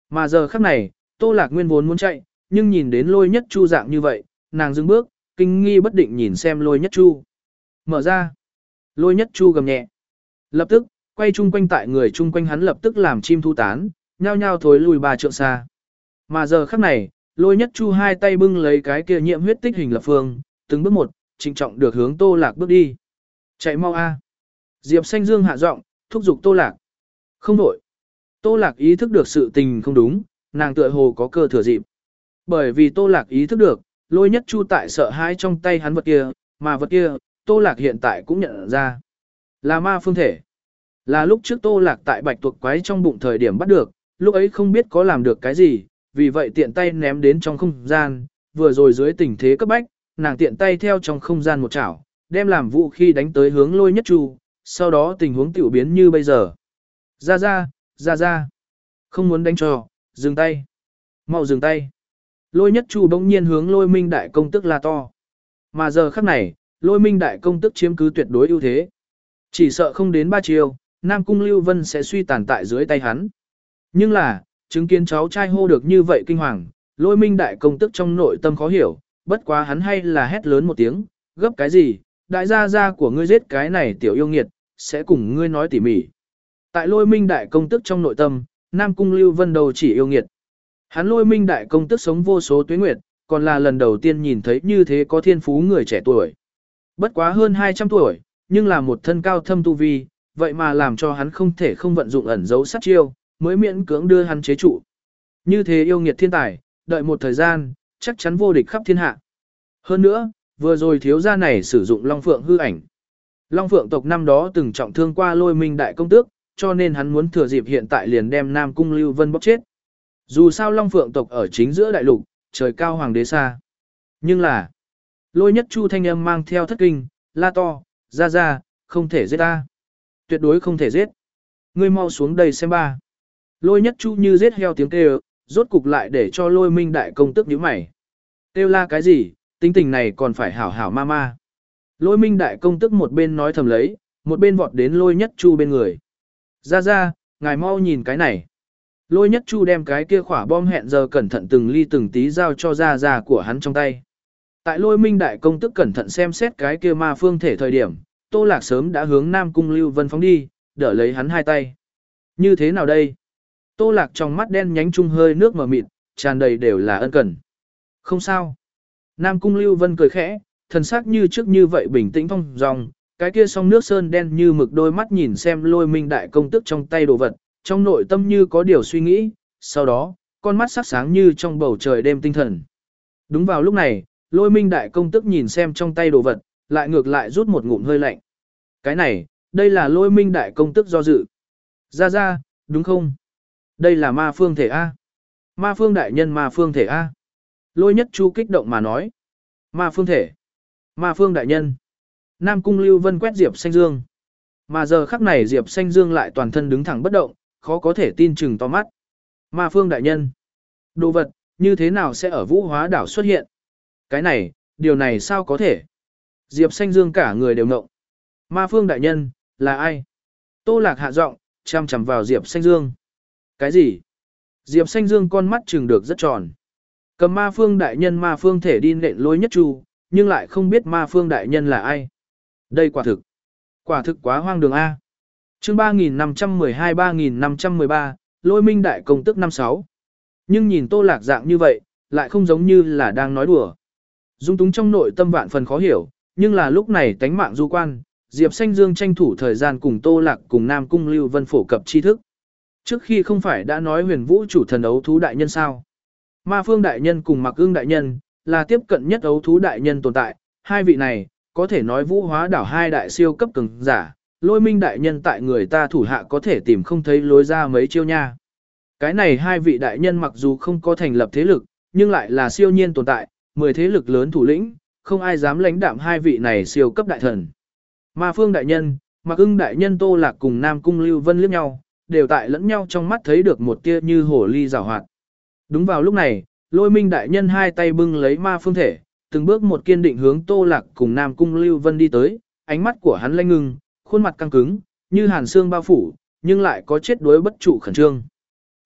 Mà giờ khắc này, Tô Lạc Nguyên vốn muốn chạy, nhưng nhìn đến Lôi Nhất Chu dạng như vậy, nàng dừng bước, kinh nghi bất định nhìn xem Lôi Nhất Chu. Mở ra. Lôi Nhất Chu gầm nhẹ. Lập tức, quay chung quanh tại người chung quanh hắn lập tức làm chim thu tán, nhao nhao thối lùi ba trượng xa. Mà giờ khắc này, Lôi Nhất Chu hai tay bưng lấy cái kia nhiễm huyết tích hình lập phương, từng bước một, trịnh trọng được hướng Tô Lạc bước đi. Chạy mau a. Diệp Xanh Dương hạ giọng, thúc giục Tô Lạc. Không đổi. Tô Lạc ý thức được sự tình không đúng, nàng tựa hồ có cơ thừa dịp. Bởi vì Tô Lạc ý thức được, Lôi Nhất Chu tại sợ hãi trong tay hắn vật kia, mà vật kia, Tô Lạc hiện tại cũng nhận ra. Là ma phương thể. Là lúc trước Tô Lạc tại bạch tuộc quái trong bụng thời điểm bắt được, lúc ấy không biết có làm được cái gì, vì vậy tiện tay ném đến trong không gian, vừa rồi dưới tình thế cấp bách, nàng tiện tay theo trong không gian một chảo, đem làm vũ khí đánh tới hướng Lôi Nhất Chu, sau đó tình huống tiểu biến như bây giờ. Ra ra, ra ra. Không muốn đánh cho, dừng tay. Mau dừng tay. Lôi Nhất Chu bỗng nhiên hướng Lôi Minh Đại Công Tức la to. Mà giờ khắc này, Lôi Minh Đại Công Tức chiếm cứ tuyệt đối ưu thế. Chỉ sợ không đến ba chiều, Nam Cung Lưu Vân sẽ suy tàn tại dưới tay hắn. Nhưng là, chứng kiến cháu trai hô được như vậy kinh hoàng, Lôi Minh Đại Công Tức trong nội tâm khó hiểu, bất quá hắn hay là hét lớn một tiếng, gấp cái gì, đại gia gia của ngươi giết cái này tiểu yêu nghiệt, sẽ cùng ngươi nói tỉ mỉ. Tại Lôi Minh Đại Công Tức trong nội tâm, Nam Cung Lưu Vân đầu chỉ yêu nghiệt. Hắn Lôi Minh Đại Công Tức sống vô số tuế nguyệt, còn là lần đầu tiên nhìn thấy như thế có thiên phú người trẻ tuổi. Bất quá hơn hai trăm tuổi, nhưng là một thân cao thâm tu vi, vậy mà làm cho hắn không thể không vận dụng ẩn dấu sát chiêu, mới miễn cưỡng đưa hắn chế trụ. Như thế yêu nghiệt thiên tài, đợi một thời gian, chắc chắn vô địch khắp thiên hạ. Hơn nữa, vừa rồi thiếu gia này sử dụng Long Phượng hư ảnh. Long Phượng tộc năm đó từng trọng thương qua Lôi Minh Đại Công Tước, cho nên hắn muốn thừa dịp hiện tại liền đem Nam Cung Lưu Vân bóc chết. Dù sao Long Phượng tộc ở chính giữa đại lục, trời cao hoàng đế xa. Nhưng là, Lôi Nhất Chu thanh âm mang theo thất kinh, la to, ra ra, không thể giết ta. Tuyệt đối không thể giết. Ngươi mau xuống đây xem ba. Lôi Nhất Chu như giết heo tiếng kêu, rốt cục lại để cho Lôi Minh Đại Công Tước nhíu mày. Kêu la cái gì, tính tình này còn phải hảo hảo ma ma. Lôi Minh Đại Công Tước một bên nói thầm lấy, một bên vọt đến Lôi Nhất Chu bên người. Ra ra, ngài mau nhìn cái này. Lôi Nhất Chu đem cái kia khỏa bom hẹn giờ cẩn thận từng ly từng tí giao cho ra ra của hắn trong tay. Tại Lôi Minh Đại Công Tước cẩn thận xem xét cái kia ma phương thể thời điểm, Tô Lạc sớm đã hướng Nam Cung Lưu Vân phóng đi, đỡ lấy hắn hai tay. Như thế nào đây? Tô Lạc trong mắt đen nhánh trung hơi nước mờ mịt, tràn đầy đều là ân cần. Không sao. Nam Cung Lưu Vân cười khẽ, thần sắc như trước như vậy bình tĩnh phong dong, cái kia song nước sơn đen như mực đôi mắt nhìn xem Lôi Minh Đại Công Tước trong tay đồ vật, trong nội tâm như có điều suy nghĩ, sau đó, con mắt sắc sáng như trong bầu trời đêm tinh thần. Đúng vào lúc này, Lôi Minh Đại Công Tước nhìn xem trong tay đồ vật, lại ngược lại rút một ngụm hơi lạnh. Cái này, đây là Lôi Minh Đại Công Tước do dự. Ra ra, đúng không? Đây là ma phương thể A. Ma phương đại nhân ma phương thể A. Lôi Nhất Chu kích động mà nói. Ma phương thể. Ma phương đại nhân. Nam Cung Lưu Vân quét Diệp Xanh Dương. Mà giờ khắc này Diệp Xanh Dương lại toàn thân đứng thẳng bất động, khó có thể tin chừng to mắt. Ma phương đại nhân. Đồ vật, như thế nào sẽ ở Vũ Hóa đảo xuất hiện? Cái này, điều này sao có thể? Diệp Xanh Dương cả người đều ngộng. Ma phương đại nhân, là ai? Tô Lạc hạ giọng, chăm chằm vào Diệp Xanh Dương. Cái gì? Diệp Xanh Dương con mắt trừng được rất tròn. Cầm ma phương đại nhân ma phương thể đi nện Lôi Nhất Chu, nhưng lại không biết ma phương đại nhân là ai. Đây quả thực. Quả thực quá hoang đường A. chương ba nghìn năm trăm mười hai ba nghìn năm trăm mười ba, Lôi Minh Đại Công Tức năm sáu. Nhưng nhìn Tô Lạc dạng như vậy, lại không giống như là đang nói đùa. Dung túng trong nội tâm vạn phần khó hiểu, nhưng là lúc này tánh mạng du quan, Diệp Xanh Dương tranh thủ thời gian cùng Tô Lạc cùng Nam Cung Lưu Vân phổ cập tri thức. Trước khi không phải đã nói huyền vũ chủ thần ấu thú đại nhân sao? Ma phương đại nhân cùng Mặc Ưng đại nhân, là tiếp cận nhất ấu thú đại nhân tồn tại, hai vị này, có thể nói Vũ Hóa đảo hai đại siêu cấp cường giả, Lôi Minh đại nhân tại người ta thủ hạ có thể tìm không thấy lối ra mấy chiêu nha. Cái này hai vị đại nhân mặc dù không có thành lập thế lực, nhưng lại là siêu nhiên tồn tại, mười thế lực lớn thủ lĩnh, không ai dám lãnh đạm hai vị này siêu cấp đại thần. Ma phương đại nhân, Mặc Ưng đại nhân Tô Lạc cùng Nam Cung Lưu Vân liếc nhau, đều tại lẫn nhau trong mắt thấy được một tia như hồ ly rào hoạt. Đúng vào lúc này, Lôi Minh đại nhân hai tay bưng lấy ma phương thể, từng bước một kiên định hướng Tô Lạc cùng Nam Cung Lưu Vân đi tới, ánh mắt của hắn lanh ngưng, khuôn mặt căng cứng, như hàn xương bao phủ, nhưng lại có chết đuối bất trụ khẩn trương.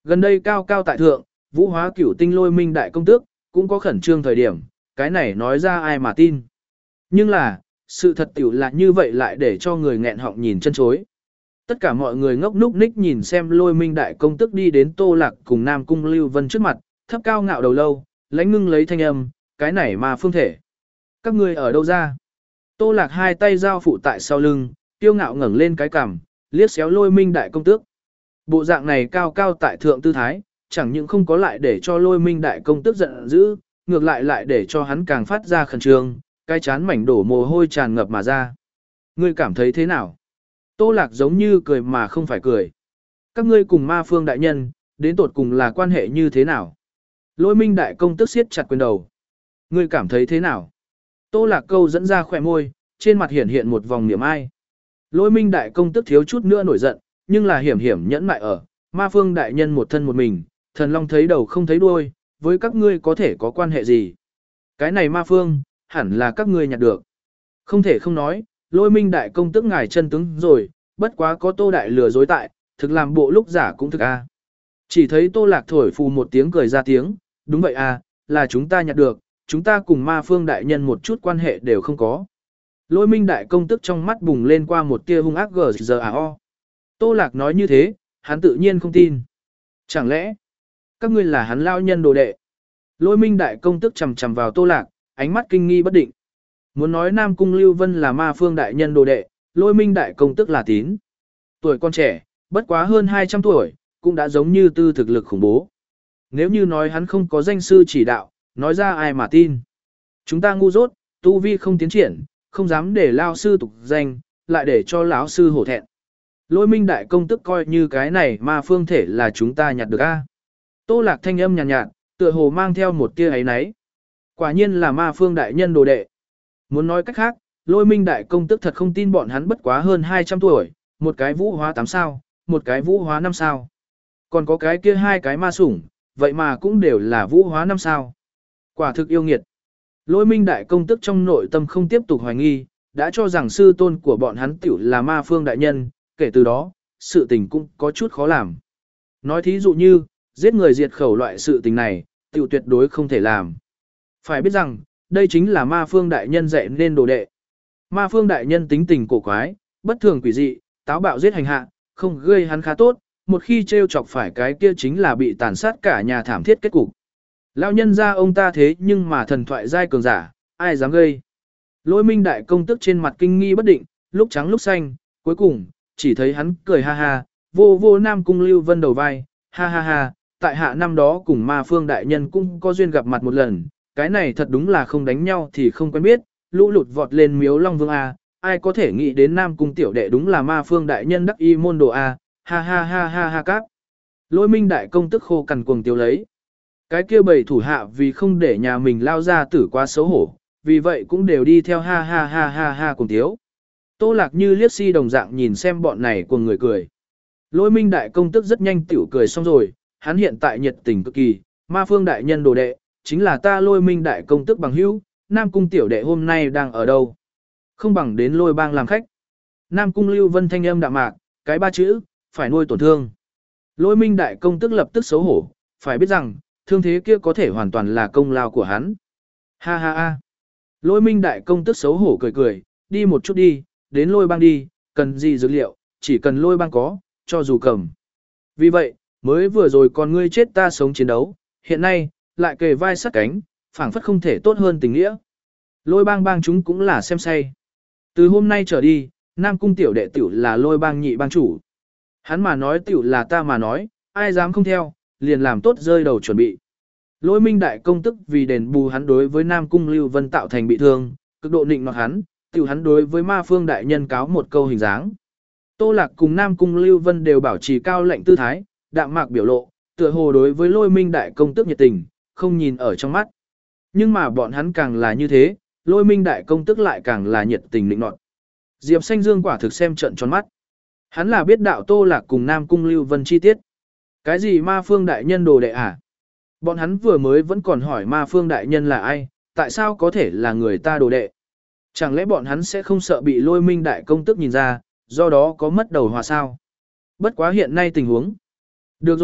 Gần đây cao cao tại thượng, vũ hóa cửu tinh lôi minh đại công tước, cũng có khẩn trương thời điểm, cái này nói ra ai mà tin. Nhưng là, sự thật tiểu là như vậy lại để cho người nghẹn họng nhìn chân chối. Tất cả mọi người ngốc núc ních nhìn xem lôi minh đại công tức đi đến Tô Lạc cùng Nam Cung Lưu Vân trước mặt, thấp cao ngạo đầu lâu, lãnh ngưng lấy thanh âm, cái này mà phương thể. Các ngươi ở đâu ra? Tô Lạc hai tay giao phụ tại sau lưng, tiêu ngạo ngẩng lên cái cằm, liếc xéo lôi minh đại công tước. Bộ dạng này cao cao tại thượng tư thái, chẳng những không có lại để cho lôi minh đại công tước giận dữ, ngược lại lại để cho hắn càng phát ra khẩn trương, cái chán mảnh đổ mồ hôi tràn ngập mà ra. Ngươi cảm thấy thế nào? Tô Lạc giống như cười mà không phải cười. Các ngươi cùng ma phương đại nhân, đến tột cùng là quan hệ như thế nào? Lôi minh đại công tức siết chặt quyền đầu. Ngươi cảm thấy thế nào? Tô Lạc câu dẫn ra khỏe môi, trên mặt hiển hiện một vòng niệm ai. Lôi minh đại công tức thiếu chút nữa nổi giận, nhưng là hiểm hiểm nhẫn mại ở. Ma phương đại nhân một thân một mình, thần long thấy đầu không thấy đuôi, với các ngươi có thể có quan hệ gì? Cái này ma phương, hẳn là các ngươi nhặt được. Không thể không nói, lôi minh đại công tức ngài chân tướng rồi, bất quá có Tô đại lừa dối tại, thực làm bộ lúc giả cũng thực a. Chỉ thấy Tô Lạc thổi phù một tiếng cười ra tiếng, đúng vậy à, là chúng ta nhặt được, chúng ta cùng ma phương đại nhân một chút quan hệ đều không có. Lôi minh đại công tức trong mắt bùng lên qua một tia hung ác gờ giờ à o. Tô Lạc nói như thế, hắn tự nhiên không tin. Chẳng lẽ, các ngươi là hắn lao nhân đồ đệ? Lôi minh đại công tức chầm chầm vào Tô Lạc, ánh mắt kinh nghi bất định. Muốn nói Nam Cung Lưu Vân là ma phương đại nhân đồ đệ, lôi minh đại công tức là tín. Tuổi con trẻ, bất quá hơn hai trăm tuổi, cũng đã giống như tư thực lực khủng bố. Nếu như nói hắn không có danh sư chỉ đạo, nói ra ai mà tin. Chúng ta ngu dốt, tu vi không tiến triển, không dám để lao sư tục danh, lại để cho lão sư hổ thẹn. Lôi minh đại công tức coi như cái này ma phương thể là chúng ta nhặt được a. Tô Lạc thanh âm nhàn nhạt, nhạt, tựa hồ mang theo một tia ấy nấy. Quả nhiên là ma phương đại nhân đồ đệ. Muốn nói cách khác, lôi minh đại công tức thật không tin bọn hắn bất quá hơn hai trăm tuổi, một cái vũ hóa tám sao, một cái vũ hóa năm sao. Còn có cái kia hai cái ma sủng, vậy mà cũng đều là vũ hóa năm sao. Quả thực yêu nghiệt. Lôi minh đại công tức trong nội tâm không tiếp tục hoài nghi, đã cho rằng sư tôn của bọn hắn tiểu là ma phương đại nhân, kể từ đó, sự tình cũng có chút khó làm. Nói thí dụ như, giết người diệt khẩu loại sự tình này, tiểu tuyệt đối không thể làm. Phải biết rằng, đây chính là ma phương đại nhân dạy nên đồ đệ. Ma phương đại nhân tính tình cổ quái, bất thường quỷ dị, táo bạo giết hành hạ, không gây hắn khá tốt, một khi trêu chọc phải cái kia chính là bị tàn sát cả nhà thảm thiết kết cục. Lão nhân ra ông ta thế nhưng mà thần thoại giai cường giả, ai dám gây. Lôi minh đại công tức trên mặt kinh nghi bất định, lúc trắng lúc xanh, cuối cùng, chỉ thấy hắn cười ha ha, vô vô Nam Cung Lưu Vân đầu vai, ha ha ha, tại hạ năm đó cùng ma phương đại nhân cũng có duyên gặp mặt một lần, cái này thật đúng là không đánh nhau thì không quen biết, lũ lụt vọt lên miếu Long Vương A, ai có thể nghĩ đến Nam Cung tiểu đệ đúng là ma phương đại nhân đắc y môn đồ A, ha ha ha ha ha cáp. Lôi minh đại công tức khô cằn cuồng tiêu lấy. Cái kia bầy thủ hạ vì không để nhà mình lao ra tử quá xấu hổ, vì vậy cũng đều đi theo ha ha ha ha ha cùng tiếu. Tô Lạc như liếc si đồng dạng nhìn xem bọn này cùng người cười. Lôi minh đại công tức rất nhanh tiểu cười xong rồi, hắn hiện tại nhiệt tình cực kỳ, ma phương đại nhân đồ đệ, chính là ta lôi minh đại công tức bằng hữu, Nam Cung tiểu đệ hôm nay đang ở đâu? Không bằng đến lôi bang làm khách. Nam Cung Lưu Vân thanh âm đạm mạc, cái ba chữ, phải nuôi tổn thương. Lôi minh đại công tức lập tức xấu hổ, phải biết rằng, thương thế kia có thể hoàn toàn là công lao của hắn. Ha ha ha. Lôi minh đại công tức xấu hổ cười cười, đi một chút đi, đến lôi bang đi, cần gì dược liệu, chỉ cần lôi bang có, cho dù cầm. Vì vậy, mới vừa rồi còn ngươi chết ta sống chiến đấu, hiện nay, lại kề vai sát cánh, phảng phất không thể tốt hơn tình nghĩa. Lôi bang bang chúng cũng là xem say. Từ hôm nay trở đi, Nam Cung tiểu đệ tiểu là lôi bang nhị bang chủ. Hắn mà nói tiểu là ta mà nói, ai dám không theo, liền làm tốt rơi đầu chuẩn bị. Lôi minh đại công tức vì đền bù hắn đối với Nam Cung Lưu Vân tạo thành bị thương, cực độ nịnh nọt hắn, tiểu hắn đối với ma phương đại nhân cáo một câu hình dáng. Tô Lạc cùng Nam Cung Lưu Vân đều bảo trì cao lệnh tư thái, đạm mạc biểu lộ, tựa hồ đối với lôi minh đại công tức nhiệt tình, không nhìn ở trong mắt. Nhưng mà bọn hắn càng là như thế, lôi minh đại công tức lại càng là nhiệt tình nịnh nọt. Diệp Xanh Dương quả thực xem trận tròn mắt. Hắn là biết đạo Tô Lạc cùng Nam Cung Lưu Vân chi tiết. Cái gì ma phương đại nhân đồ đệ à? Bọn hắn vừa mới vẫn còn hỏi ma phương đại nhân là ai, tại sao có thể là người ta đồ đệ? Chẳng lẽ bọn hắn sẽ không sợ bị lôi minh đại công tức nhìn ra, do đó có mất đầu hòa sao? Bất quá hiện nay tình huống. Được rồi,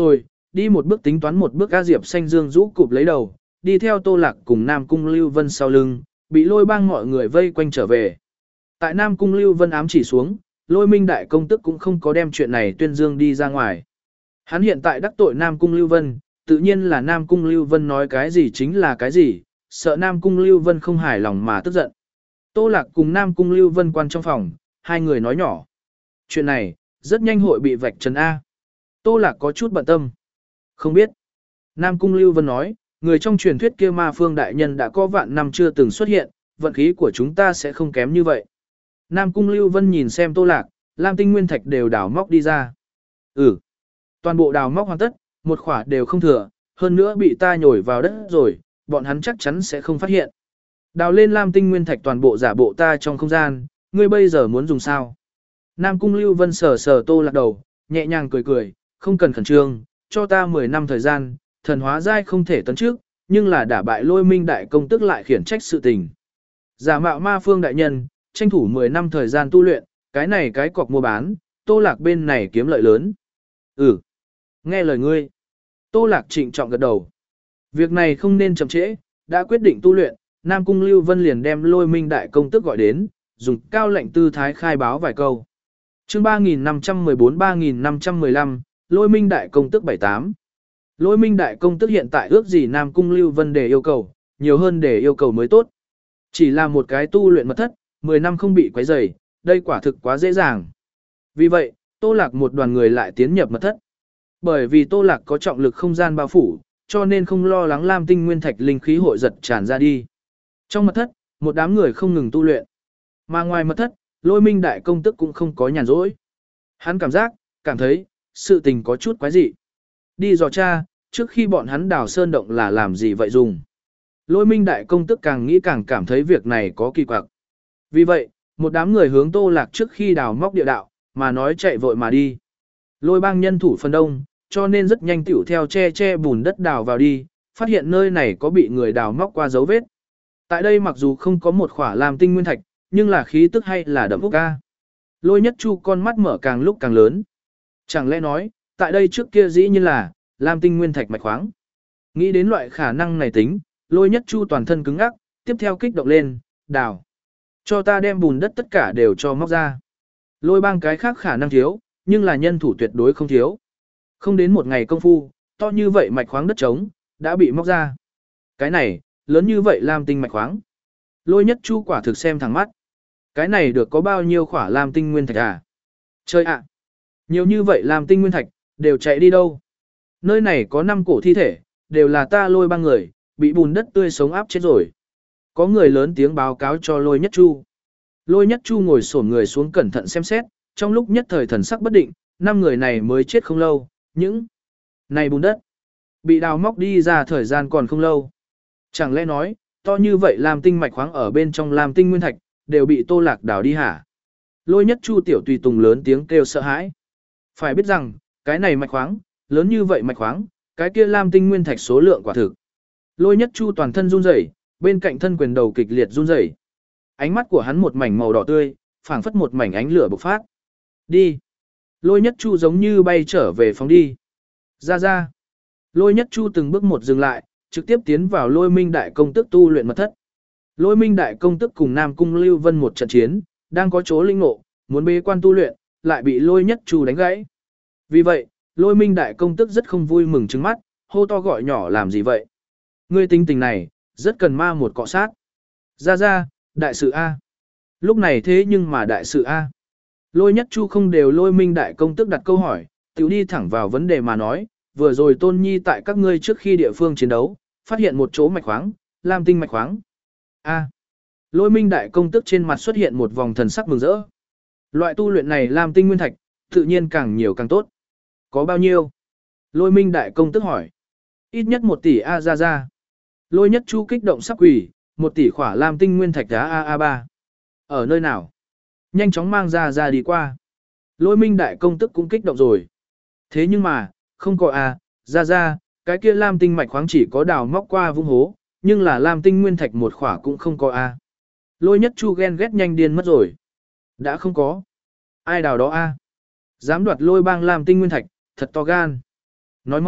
đi một bước tính toán một bước. A Diệp xanh dương rũ cụp lấy đầu, đi theo Tô Lạc cùng Nam Cung Lưu Vân sau lưng, bị Lôi Bang mọi người vây quanh trở về. Tại Nam Cung Lưu Vân ám chỉ xuống, Lôi Minh đại công tức cũng không có đem chuyện này tuyên dương đi ra ngoài. Hắn hiện tại đắc tội Nam Cung Lưu Vân, tự nhiên là Nam Cung Lưu Vân nói cái gì chính là cái gì, sợ Nam Cung Lưu Vân không hài lòng mà tức giận. Tô Lạc cùng Nam Cung Lưu Vân quan trong phòng, hai người nói nhỏ. Chuyện này, rất nhanh hội bị vạch trần A. Tô Lạc có chút bận tâm. Không biết. Nam Cung Lưu Vân nói, người trong truyền thuyết kia Ma Phương Đại Nhân đã có vạn năm chưa từng xuất hiện, vận khí của chúng ta sẽ không kém như vậy. Nam Cung Lưu Vân nhìn xem Tô Lạc, Lam Tinh Nguyên Thạch đều đào móc đi ra. Ừ. Toàn bộ đào móc hoàn tất, một khỏa đều không thừa, hơn nữa bị ta nhồi vào đất rồi, bọn hắn chắc chắn sẽ không phát hiện. Đào lên Lam Tinh Nguyên Thạch toàn bộ giả bộ ta trong không gian, ngươi bây giờ muốn dùng sao? Nam Cung Lưu Vân sờ sờ Tô Lạc đầu, nhẹ nhàng cười cười, không cần khẩn trương, cho ta mười năm thời gian, thần hóa giai không thể tấn trước, nhưng là đả bại Lôi Minh đại công tức lại khiển trách sự tình. Giả mạo Ma Phương đại nhân, tranh thủ mười năm thời gian tu luyện, cái này cái cọc mua bán, Tô Lạc bên này kiếm lợi lớn. Ừ. Nghe lời ngươi. Tô Lạc trịnh trọng gật đầu. Việc này không nên chậm trễ, đã quyết định tu luyện, Nam Cung Lưu Vân liền đem Lôi Minh đại công tức gọi đến, dùng cao lệnh tư thái khai báo vài câu. Chương ba nghìn năm trăm mười bốn ba nghìn năm trăm mười lăm, Lôi Minh đại công tức bảy tám. Lôi Minh đại công tức hiện tại ước gì Nam Cung Lưu Vân để yêu cầu, nhiều hơn để yêu cầu mới tốt. Chỉ là một cái tu luyện mật thất, mười năm không bị quấy rầy, đây quả thực quá dễ dàng. Vì vậy, Tô Lạc một đoàn người lại tiến nhập mật thất. Bởi vì Tô Lạc có trọng lực không gian bao phủ, cho nên không lo lắng Lam Tinh Nguyên Thạch linh khí hội giật tràn ra đi. Trong mật thất, một đám người không ngừng tu luyện. Mà ngoài mật thất, Lôi Minh đại công tức cũng không có nhàn rỗi. Hắn cảm giác, cảm thấy, sự tình có chút quái dị. Đi dò tra, trước khi bọn hắn đào sơn động là làm gì vậy dùng. Lôi Minh đại công tức càng nghĩ càng cảm thấy việc này có kỳ quặc. Vì vậy, một đám người hướng Tô Lạc trước khi đào móc địa đạo, mà nói chạy vội mà đi. Lôi Bang nhân thủ phần đông, cho nên rất nhanh tiểu theo che che bùn đất đào vào đi, phát hiện nơi này có bị người đào móc qua dấu vết. Tại đây mặc dù không có một khỏa Lam Tinh Nguyên Thạch, nhưng là khí tức hay là đậm ốc ca. Lôi Nhất Chu con mắt mở càng lúc càng lớn. Chẳng lẽ nói, tại đây trước kia dĩ nhiên là Lam Tinh Nguyên Thạch mạch khoáng. Nghĩ đến loại khả năng này tính, Lôi Nhất Chu toàn thân cứng ngắc, tiếp theo kích động lên, đào. Cho ta đem bùn đất tất cả đều cho móc ra. Lôi Bang cái khác khả năng thiếu, nhưng là nhân thủ tuyệt đối không thiếu. Không đến một ngày công phu, to như vậy mạch khoáng đất trống, đã bị móc ra. Cái này, lớn như vậy Lam Tinh mạch khoáng. Lôi Nhất Chu quả thực xem thẳng mắt. Cái này được có bao nhiêu khỏa Lam Tinh Nguyên Thạch à? Chơi ạ! Nhiều như vậy Lam Tinh Nguyên Thạch, đều chạy đi đâu? Nơi này có năm cổ thi thể, đều là ta Lôi Bang người, bị bùn đất tươi sống áp chết rồi. Có người lớn tiếng báo cáo cho Lôi Nhất Chu. Lôi Nhất Chu ngồi xổm người xuống cẩn thận xem xét, trong lúc nhất thời thần sắc bất định, năm người này mới chết không lâu, những này bùn đất bị đào móc đi ra thời gian còn không lâu. Chẳng lẽ nói, to như vậy Lam Tinh mạch khoáng ở bên trong Lam Tinh Nguyên Thạch, đều bị Tô Lạc đào đi hả? Lôi Nhất Chu tiểu tùy tùng lớn tiếng kêu sợ hãi. Phải biết rằng, cái này mạch khoáng, lớn như vậy mạch khoáng, cái kia Lam Tinh Nguyên Thạch số lượng quả thực. Lôi Nhất Chu toàn thân run rẩy, bên cạnh thân quyền đầu kịch liệt run rẩy. Ánh mắt của hắn một mảnh màu đỏ tươi, phảng phất một mảnh ánh lửa bộc phát. Đi. Lôi Nhất Chu giống như bay trở về phòng đi. Ra ra. Lôi Nhất Chu từng bước một dừng lại, trực tiếp tiến vào Lôi Minh đại công tức tu luyện mật thất. Lôi Minh đại công tức cùng Nam Cung Lưu Vân một trận chiến, đang có chỗ linh ngộ, muốn bế quan tu luyện, lại bị Lôi Nhất Chu đánh gãy. Vì vậy, Lôi Minh đại công tức rất không vui mừng trừng mắt, hô to gọi nhỏ làm gì vậy? Ngươi tính tình này, rất cần ma một cọ sát. Ra ra, đại sự A. Lúc này thế nhưng mà đại sự A. Lôi Nhất Chu không đều Lôi Minh đại công tức đặt câu hỏi, tiểu đi thẳng vào vấn đề mà nói, vừa rồi Tôn Nhi tại các ngươi trước khi địa phương chiến đấu, phát hiện một chỗ mạch khoáng, Lam Tinh mạch khoáng. A. Lôi Minh đại công tức trên mặt xuất hiện một vòng thần sắc mừng rỡ. Loại tu luyện này Lam Tinh nguyên thạch, tự nhiên càng nhiều càng tốt. Có bao nhiêu? Lôi Minh đại công tức hỏi. Ít nhất một tỷ A ra ra. Lôi Nhất Chu kích động sắp quỷ, một tỷ khỏa Lam Tinh nguyên thạch đá A A ba. Ở nơi nào? Nhanh chóng mang ra ra đi qua. Lôi Minh đại công tức cũng kích động rồi. Thế nhưng mà, không có A, ra ra, cái kia Lam Tinh mạch khoáng chỉ có đào móc qua vung hố, nhưng là Lam Tinh nguyên thạch một khỏa cũng không có A. Lôi Nhất Chu ghen ghét nhanh điên mất rồi. Đã không có. Ai đào đó A? Dám đoạt Lôi Bang Lam Tinh nguyên thạch, thật to gan. Nói mau,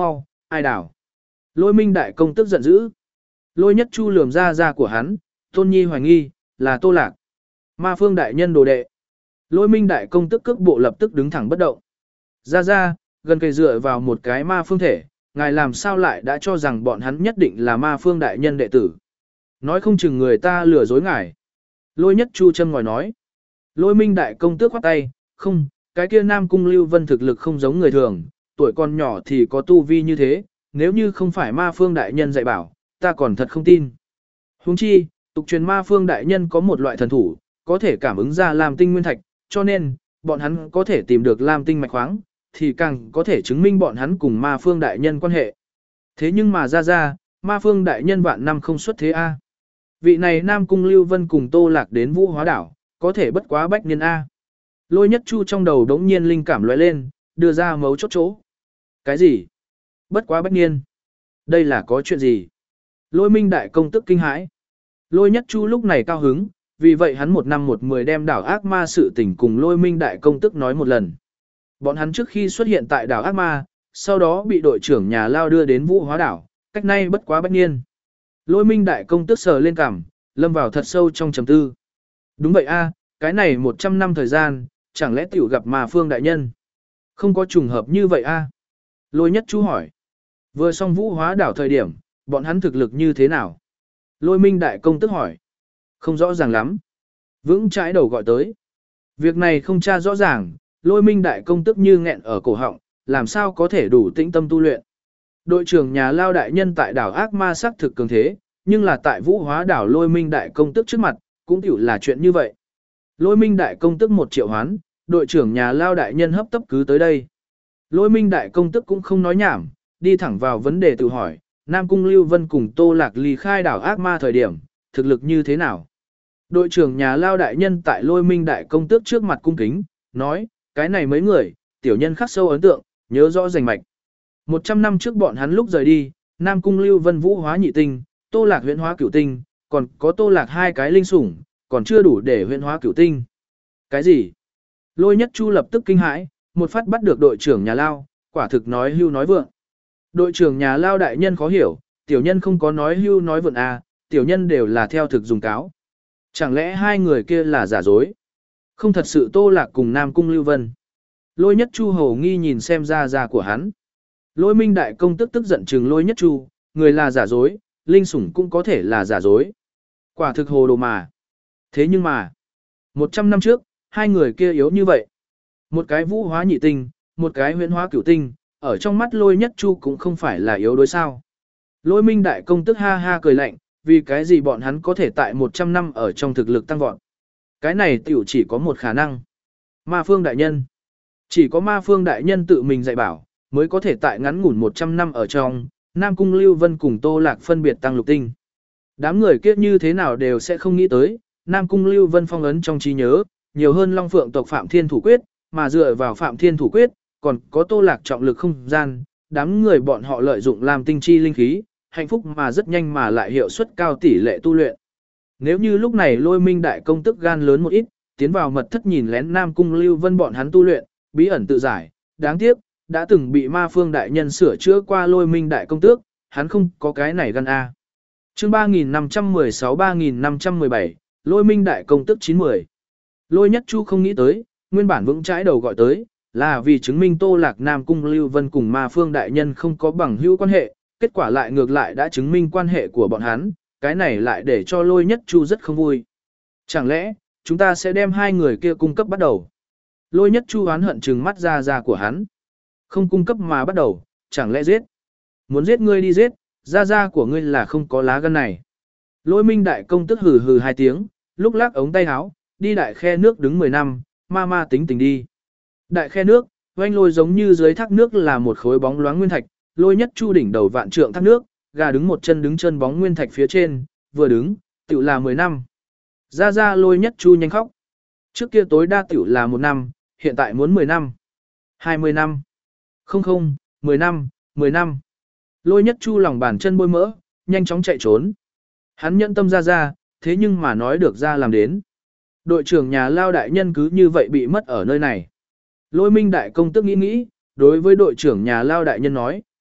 Ai đảo? Lôi minh đại công tức giận dữ. Lôi nhất chu lườm ra ra của hắn, tôn nhi hoài nghi, là Tô Lạc. Ma phương đại nhân đồ đệ. Lôi minh đại công tức cước bộ lập tức đứng thẳng bất động. Ra ra, gần cây dựa vào một cái ma phương thể, ngài làm sao lại đã cho rằng bọn hắn nhất định là ma phương đại nhân đệ tử. Nói không chừng người ta lừa dối ngài. Lôi nhất chu châm ngòi nói. Lôi minh đại công tước khoát tay, không, cái kia Nam Cung Lưu Vân thực lực không giống người thường, tuổi còn nhỏ thì có tu vi như thế, nếu như không phải ma phương đại nhân dạy bảo, ta còn thật không tin. Huống chi, tục truyền ma phương đại nhân có một loại thần thủ, có thể cảm ứng ra Lam tinh nguyên thạch, cho nên, bọn hắn có thể tìm được Lam tinh mạch khoáng, thì càng có thể chứng minh bọn hắn cùng ma phương đại nhân quan hệ. Thế nhưng mà ra ra, ma phương đại nhân vạn năm không xuất thế A. Vị này Nam Cung Lưu Vân cùng Tô Lạc đến Vũ Hóa Đảo, có thể bất quá bách niên A. Lôi nhất chu trong đầu đống nhiên linh cảm lóe lên, đưa ra mấu chốt chỗ. Cái gì? Bất quá bách niên. Đây là có chuyện gì? Lôi minh đại công tức kinh hãi. Lôi nhất chu lúc này cao hứng, vì vậy hắn một năm một mười đem đảo ác ma sự tình cùng lôi minh đại công tức nói một lần. Bọn hắn trước khi xuất hiện tại đảo ác ma, sau đó bị đội trưởng nhà lao đưa đến Vũ Hóa Đảo, cách nay bất quá bách niên. Lôi minh đại công tức sờ lên cằm, lâm vào thật sâu trong trầm tư. Đúng vậy a, cái này một trăm năm thời gian, chẳng lẽ tiểu gặp mà phương đại nhân? Không có trùng hợp như vậy a? Lôi nhất chú hỏi. Vừa xong Vũ Hóa Đảo thời điểm, bọn hắn thực lực như thế nào? Lôi minh đại công tức hỏi. Không rõ ràng lắm. Vững trái đầu gọi tới. Việc này không tra rõ ràng, lôi minh đại công tức như nghẹn ở cổ họng, làm sao có thể đủ tĩnh tâm tu luyện. Đội trưởng nhà lao đại nhân tại đảo ác ma sắc thực cường thế, nhưng là tại Vũ Hóa Đảo lôi minh đại công tức trước mặt, cũng tiểu là chuyện như vậy. Lôi minh đại công tức một triệu hoán, đội trưởng nhà lao đại nhân hấp tấp cứ tới đây. Lôi minh đại công tức cũng không nói nhảm, đi thẳng vào vấn đề tự hỏi, Nam Cung Lưu Vân cùng Tô Lạc ly khai đảo ác ma thời điểm, thực lực như thế nào? Đội trưởng nhà lao đại nhân tại lôi minh đại công tước trước mặt cung kính, nói, cái này mấy người, tiểu nhân khắc sâu ấn tượng, nhớ rõ rành mạch. Một trăm năm trước bọn hắn lúc rời đi, Nam Cung Lưu Vân vũ hóa nhị tinh, Tô Lạc huyễn hóa cửu tinh, còn có Tô Lạc hai cái linh sủng, còn chưa đủ để huyễn hóa cửu tinh. Cái gì? Lôi nhất chu lập tức kinh hãi, một phát bắt được đội trưởng nhà lao, quả thực nói hưu nói vượng. Đội trưởng nhà lao đại nhân khó hiểu, tiểu nhân không có nói hưu nói vượng à, tiểu nhân đều là theo thực dùng cáo. Chẳng lẽ hai người kia là giả dối? Không thật sự Tô Lạc cùng Nam Cung Lưu Vân. Lôi nhất chu hầu nghi nhìn xem ra ra của hắn. Lôi minh đại công tức tức giận chừng lôi nhất chu, người là giả dối, linh sủng cũng có thể là giả dối. Quả thực hồ đồ mà. Thế nhưng mà, một trăm năm trước, hai người kia yếu như vậy. Một cái vũ hóa nhị tinh, một cái huyễn hóa cửu tinh, ở trong mắt lôi nhất chu cũng không phải là yếu đối sao. Lôi minh đại công tức ha ha cười lạnh, vì cái gì bọn hắn có thể tại một trăm năm ở trong thực lực tăng vọt. Cái này tiểu chỉ có một khả năng. Ma phương đại nhân. Chỉ có ma phương đại nhân tự mình dạy bảo, mới có thể tại ngắn ngủn một trăm năm ở trong, Nam Cung Lưu Vân cùng Tô Lạc phân biệt tăng lục tinh. Đám người kiếp như thế nào đều sẽ không nghĩ tới, Nam Cung Lưu Vân phong ấn trong trí nhớ, nhiều hơn Long Phượng tộc Phạm Thiên Thủ Quyết, mà dựa vào Phạm Thiên Thủ Quyết, còn có Tô Lạc trọng lực không gian, đám người bọn họ lợi dụng làm tinh chi linh khí, hạnh phúc mà rất nhanh mà lại hiệu suất cao tỷ lệ tu luyện. Nếu như lúc này lôi minh đại công tức gan lớn một ít, tiến vào mật thất nhìn lén Nam Cung Lưu Vân bọn hắn tu luyện, bí ẩn tự giải, đáng tiếc, đã từng bị ma phương đại nhân sửa chữa qua lôi minh đại công tước, hắn không có cái này gan A. Chương ba nghìn năm trăm mười sáu ba nghìn năm trăm mười bảy, lôi minh đại công tước chín mươi. Lôi nhất chu không nghĩ tới, nguyên bản vững trái đầu gọi tới, là vì chứng minh Tô Lạc Nam Cung Lưu Vân cùng ma phương đại nhân không có bằng hữu quan hệ, kết quả lại ngược lại đã chứng minh quan hệ của bọn hắn, cái này lại để cho lôi nhất chu rất không vui. Chẳng lẽ, chúng ta sẽ đem hai người kia cung cấp bắt đầu? Lôi nhất chu oán hận trừng mắt ra ra của hắn. Không cung cấp mà bắt đầu, chẳng lẽ giết? Muốn giết ngươi đi giết, ra ra của ngươi là không có lá gan này. Lôi minh đại công tức hừ hừ hai tiếng, lúc lắc ống tay áo, đi đại khe nước đứng mười năm, ma ma tính tình đi. Đại khe nước, oanh lôi giống như dưới thác nước là một khối bóng loáng nguyên thạch, lôi nhất chu đỉnh đầu vạn trượng thác nước, gà đứng một chân đứng chân bóng nguyên thạch phía trên, vừa đứng, tiểu là mười năm. Ra ra lôi nhất chu nhanh khóc. Trước kia tối đa tiểu là một năm, hiện tại muốn mười năm. hai mươi năm. Không không, mười năm, mười năm. Lôi nhất chu lòng bàn chân bôi mỡ, nhanh chóng chạy trốn. Hắn nhẫn tâm ra ra, thế nhưng mà nói được ra làm đến. Đội trưởng nhà lao đại nhân cứ như vậy bị mất ở nơi này. Lôi minh đại công tức nghĩ nghĩ, đối với đội trưởng nhà lao đại nhân nói,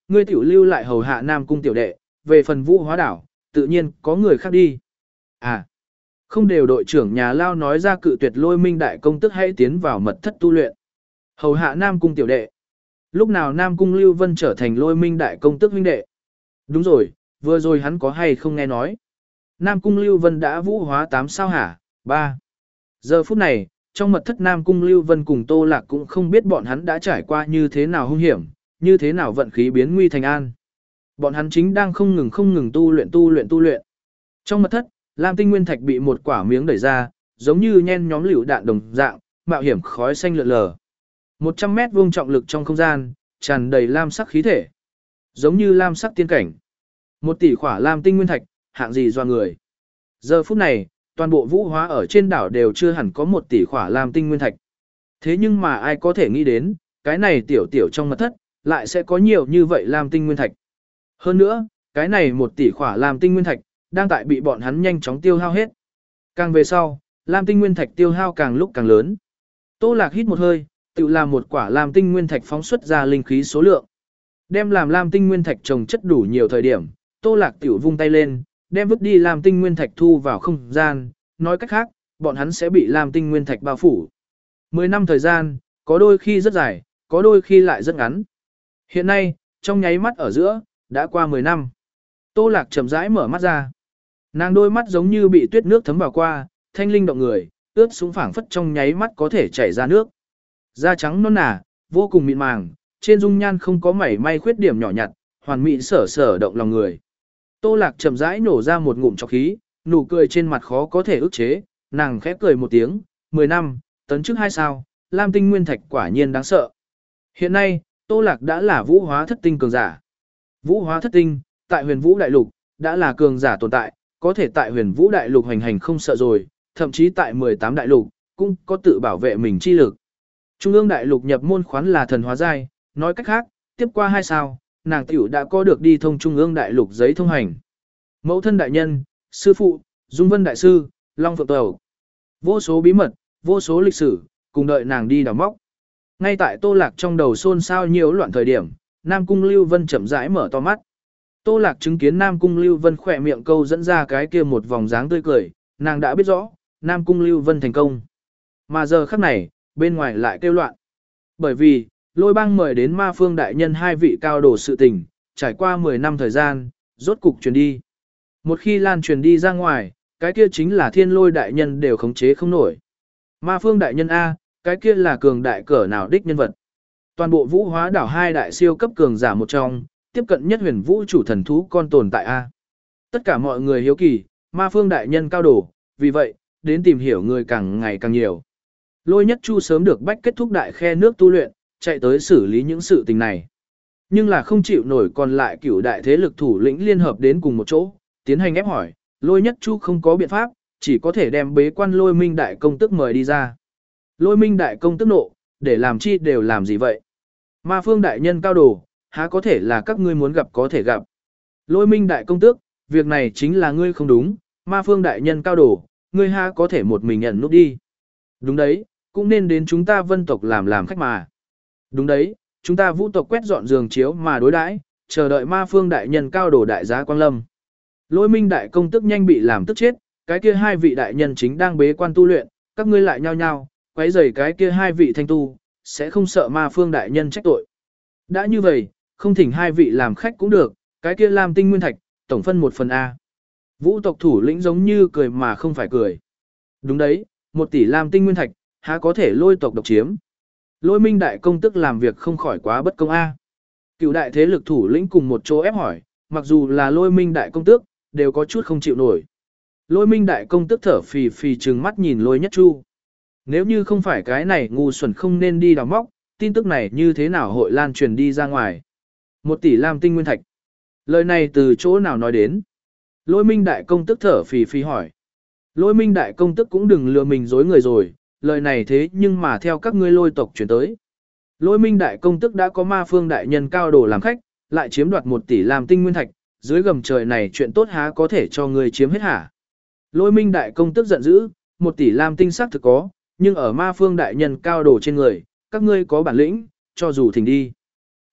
ngươi tiểu lưu lại hầu hạ Nam Cung tiểu đệ, về phần Vũ Hóa đảo, tự nhiên có người khác đi. À, không đều đội trưởng nhà lao nói ra cự tuyệt Lôi Minh đại công tức hãy tiến vào mật thất tu luyện. Hầu hạ Nam Cung tiểu đệ. Lúc nào Nam Cung Lưu Vân trở thành Lôi Minh đại công tức huynh đệ? Đúng rồi, vừa rồi hắn có hay không nghe nói. Nam Cung Lưu Vân đã vũ hóa tám sao hả? ba. Giờ phút này, trong mật thất Nam Cung Lưu Vân cùng Tô Lạc cũng không biết bọn hắn đã trải qua như thế nào hung hiểm, như thế nào vận khí biến nguy thành an. Bọn hắn chính đang không ngừng không ngừng tu luyện tu luyện tu luyện. Trong mật thất, Lam Tinh Nguyên Thạch bị một quả miếng đẩy ra, giống như nhen nhóm lựu đạn đồng dạng, mạo hiểm khói xanh lượn lờ. một trăm mét vuông trọng lực trong không gian, tràn đầy lam sắc khí thể. Giống như lam sắc tiên cảnh. Một tỷ khỏa lam tinh nguyên thạch, hạng gì doa người. Giờ phút này, toàn bộ vũ hóa ở trên đảo đều chưa hẳn có một tỷ khỏa lam tinh nguyên thạch. Thế nhưng mà ai có thể nghĩ đến, cái này tiểu tiểu trong mật thất, lại sẽ có nhiều như vậy lam tinh nguyên thạch. Hơn nữa, cái này một tỷ khỏa lam tinh nguyên thạch, đang tại bị bọn hắn nhanh chóng tiêu hao hết. Càng về sau, lam tinh nguyên thạch tiêu hao càng lúc càng lớn. Tô Lạc hít một hơi, tự làm một quả lam tinh nguyên thạch phóng xuất ra linh khí số lượng. Đem làm lam tinh nguyên thạch trồng chất đủ nhiều thời điểm, Tô Lạc tiểu vung tay lên, đem vứt đi lam tinh nguyên thạch thu vào không gian, nói cách khác, bọn hắn sẽ bị lam tinh nguyên thạch bao phủ. Mười năm thời gian, có đôi khi rất dài, có đôi khi lại rất ngắn. Hiện nay, trong nháy mắt ở giữa, đã qua mười năm. Tô Lạc chậm rãi mở mắt ra. Nàng đôi mắt giống như bị tuyết nước thấm vào qua, thanh linh động người, ướt xuống phảng phất trong nháy mắt có thể chảy ra nước. Da trắng non nà, vô cùng mịn màng, trên dung nhan không có mảy may khuyết điểm nhỏ nhặt, hoàn mỹ sở sở động lòng người. Tô Lạc chậm rãi nổ ra một ngụm trọc khí, nụ cười trên mặt khó có thể ức chế, nàng khép cười một tiếng, mười năm, tấn chức hai sao, lam tinh nguyên thạch quả nhiên đáng sợ. Hiện nay, Tô Lạc đã là vũ hóa thất tinh cường giả. Vũ hóa thất tinh, tại huyền vũ đại lục, đã là cường giả tồn tại, có thể tại huyền vũ đại lục hành hành không sợ rồi, thậm chí tại mười tám đại lục, cũng có tự bảo vệ mình chi lực. Trung ương đại lục nhập môn khoán là thần hóa giai, nói cách khác, tiếp qua hai sao, nàng tiểu đã có được đi thông trung ương đại lục giấy thông hành. Mẫu thân đại nhân, sư phụ, Dung Vân đại sư, Long Phượng Tẩu. Vô số bí mật, vô số lịch sử, cùng đợi nàng đi đào móc. Ngay tại Tô Lạc trong đầu xôn xao nhiều loạn thời điểm, Nam Cung Lưu Vân chậm rãi mở to mắt. Tô Lạc chứng kiến Nam Cung Lưu Vân khỏe miệng câu dẫn ra cái kia một vòng dáng tươi cười, nàng đã biết rõ, Nam Cung Lưu Vân thành công. Mà giờ khắc này, bên ngoài lại kêu loạn. Bởi vì, Lôi Bang mời đến Ma Phương đại nhân hai vị cao đồ sự tình, trải qua mười năm thời gian, rốt cục truyền đi. Một khi lan truyền đi ra ngoài, cái kia chính là Thiên Lôi đại nhân đều khống chế không nổi. Ma Phương đại nhân A, cái kia là cường đại cỡ nào đích nhân vật. Toàn bộ vũ hóa đảo hai đại siêu cấp cường giả một trong, tiếp cận nhất huyền vũ chủ thần thú con tồn tại A. Tất cả mọi người hiếu kỳ, Ma Phương đại nhân cao đồ, vì vậy, đến tìm hiểu người càng ngày càng nhiều. Lôi Nhất Chu sớm được bách kết thúc đại khe nước tu luyện, chạy tới xử lý những sự tình này. Nhưng là không chịu nổi còn lại cửu đại thế lực thủ lĩnh liên hợp đến cùng một chỗ, tiến hành ép hỏi, Lôi Nhất Chu không có biện pháp, chỉ có thể đem bế quan Lôi Minh đại công tức mời đi ra. Lôi Minh đại công tức nộ, để làm chi đều làm gì vậy? Ma Phương đại nhân cao đồ, há có thể là các ngươi muốn gặp có thể gặp. Lôi Minh đại công tước, việc này chính là ngươi không đúng, Ma Phương đại nhân cao đồ, ngươi há có thể một mình nhận nút đi. Đúng đấy, cũng nên đến chúng ta vân tộc làm làm khách mà. Đúng đấy, chúng ta vũ tộc quét dọn giường chiếu mà đối đãi, chờ đợi Ma Phương đại nhân cao đồ đại giá quang lâm. Lôi Minh đại công tức nhanh bị làm tức chết, cái kia hai vị đại nhân chính đang bế quan tu luyện, các ngươi lại nhao nhao, quấy rầy cái kia hai vị thanh tu, sẽ không sợ Ma Phương đại nhân trách tội. Đã như vậy, không thỉnh hai vị làm khách cũng được, cái kia làm tinh nguyên thạch, tổng phân một phần A. Vũ tộc thủ lĩnh giống như cười mà không phải cười. Đúng đấy, một tỷ làm tinh nguyên thạch, há có thể lôi tộc độc chiếm. Lôi Minh đại công tức làm việc không khỏi quá bất công A. Cựu đại thế lực thủ lĩnh cùng một chỗ ép hỏi, mặc dù là Lôi Minh đại công tước, đều có chút không chịu nổi. Lôi Minh đại công tức thở phì phì trừng mắt nhìn Lôi Nhất Chu. Nếu như không phải cái này ngu xuẩn không nên đi đào móc, tin tức này như thế nào hội lan truyền đi ra ngoài. Một tỷ lam tinh nguyên thạch. Lời này từ chỗ nào nói đến? Lôi Minh đại công tức thở phì phì hỏi. Lôi Minh đại công tức cũng đừng lừa mình dối người rồi, lời này thế nhưng mà theo các ngươi lôi tộc chuyển tới. Lôi Minh đại công tức đã có Ma Phương đại nhân cao đồ làm khách, lại chiếm đoạt một tỷ lam tinh nguyên thạch, dưới gầm trời này chuyện tốt há có thể cho người chiếm hết hả? Lôi Minh đại công tức giận dữ, một tỷ lam tinh xác thực có, nhưng ở Ma Phương đại nhân cao đồ trên người, các ngươi có bản lĩnh, cho dù thỉnh đi.